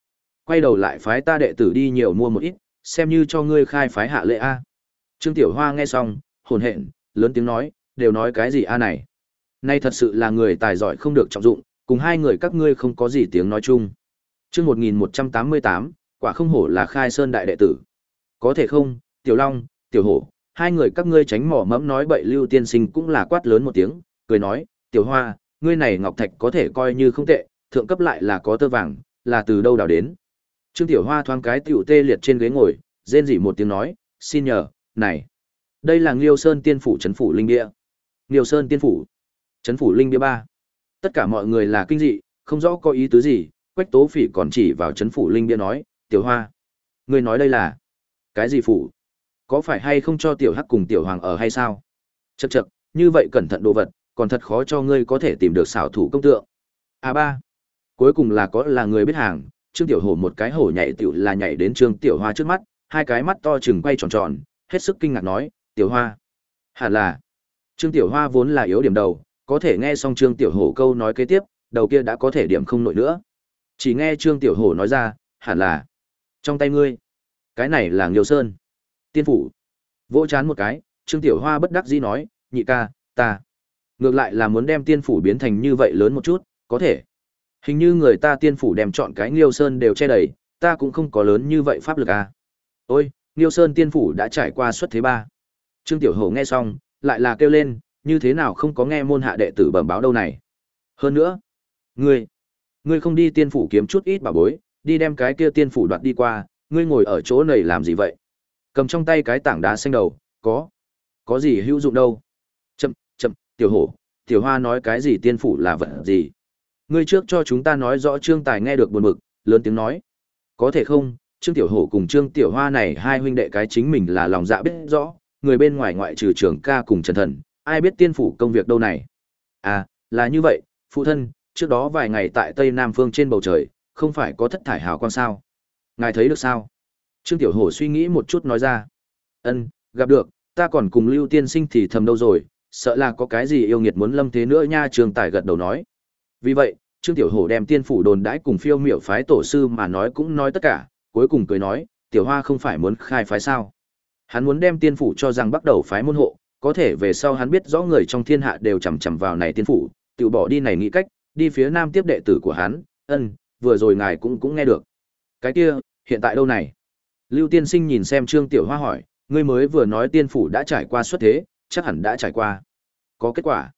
Quay đầu lại phái ta đệ tử đi nhiều mua một ít, xem như cho ngươi khai phái hạ lễ a. Trương Tiểu Hoa nghe xong, hồn hện, lớn tiếng nói, đều nói cái gì a này? Nay thật sự là người tài giỏi không được trọng dụng, cùng hai người các ngươi không có gì tiếng nói chung. Chương một nghìn một trăm tám mươi tám, quả không hổ là Khai Sơn đại đệ tử. Có thể không, Tiểu Long, Tiểu Hổ, hai người các ngươi tránh mỏ mẫm nói bậy Lưu Tiên Sinh cũng là quát lớn một tiếng, cười nói, Tiểu Hoa, ngươi này ngọc thạch có thể coi như không tệ, thượng cấp lại là có tơ vàng, là từ đâu đào đến? Trương Tiểu Hoa thoáng cái tiểu tê liệt trên ghế ngồi, rên rỉ một tiếng nói, xin nhờ, này, đây là Nghiêu Sơn Tiên phủ trấn phủ linh bia. Nghiêu Sơn Tiên phủ, trấn phủ linh bia ba. Tất cả mọi người là kinh dị, không rõ có ý tứ gì, Quách Tố Phỉ còn chỉ vào trấn phủ linh bia nói, Tiểu Hoa, ngươi nói đây là cái gì phủ? Có phải hay không cho Tiểu Hắc cùng Tiểu Hoàng ở hay sao? Chậc chậc, như vậy cẩn thận đồ vật, còn thật khó cho ngươi có thể tìm được xảo thủ công tượng. A ba, cuối cùng là có là người biết hàng, Trương Tiểu Hổ một cái hổ nhảy tiểu là nhảy đến Trương Tiểu Hoa trước mắt, hai cái mắt to trừng quay tròn tròn, hết sức kinh ngạc nói, Tiểu Hoa, hẳn là. Trương Tiểu Hoa vốn là yếu điểm đầu, có thể nghe xong Trương Tiểu Hổ câu nói kế tiếp, đầu kia đã có thể điểm không nổi nữa. Chỉ nghe Trương Tiểu Hổ nói ra, hẳn là trong tay ngươi. Cái này là Nghiêu Sơn Tiên phủ. Vỗ chán một cái, Trương Tiểu Hoa bất đắc dĩ nói, nhị ca, ta ngược lại là muốn đem tiên phủ biến thành như vậy lớn một chút, có thể. Hình như người ta tiên phủ đem chọn cái Nghiêu Sơn đều che đầy, ta cũng không có lớn như vậy pháp lực à. Ôi, Nghiêu Sơn tiên phủ đã trải qua xuất thế ba. Trương Tiểu Hổ nghe xong, lại là kêu lên, như thế nào không có nghe môn hạ đệ tử bẩm báo đâu này. Hơn nữa, ngươi, ngươi không đi tiên phủ kiếm chút ít bảo bối, đi đem cái kia tiên phủ đoạt đi qua, ngươi ngồi ở chỗ này làm gì vậy? Cầm trong tay cái tảng đá xanh đầu, có, có gì hữu dụng đâu. Chậm, chậm, Tiểu Hổ, Tiểu Hoa nói cái gì tiên phủ là vật gì? Ngươi trước cho chúng ta nói rõ. Trương Tài nghe được buồn bực, lớn tiếng nói. Có thể không, Trương Tiểu Hổ cùng Trương Tiểu Hoa này hai huynh đệ cái chính mình là lòng dạ biết rõ, người bên ngoài ngoại trừ Trường Ca cùng Trần Thần, ai biết tiên phủ công việc đâu này. À, là như vậy, phụ thân, trước đó vài ngày tại Tây Nam Phương trên bầu trời, không phải có thất thải hào quang sao? Ngài thấy được sao? Trương Tiểu Hổ suy nghĩ một chút nói ra. Ân, gặp được, ta còn cùng Lưu Tiên Sinh thì thầm đâu rồi, sợ là có cái gì yêu nghiệt muốn lâm thế nữa nha. Trương Tài gật đầu nói. Vì vậy, Trương Tiểu Hổ đem tiên phủ đồn đãi cùng phiêu miểu phái tổ sư mà nói cũng nói tất cả, cuối cùng cười nói, Tiểu Hoa không phải muốn khai phái sao? Hắn muốn đem tiên phủ cho rằng bắt đầu phái môn hộ, có thể về sau hắn biết rõ người trong thiên hạ đều chằm chằm vào này tiên phủ, tự bỏ đi này nghĩ cách, đi phía nam tiếp đệ tử của hắn. Ân, vừa rồi ngài cũng cũng nghe được. Cái kia, hiện tại đâu này? Lưu Tiên Sinh nhìn xem Trương Tiểu Hoa hỏi, ngươi mới vừa nói tiên phủ đã trải qua xuất thế, chắc hẳn đã trải qua. Có kết quả.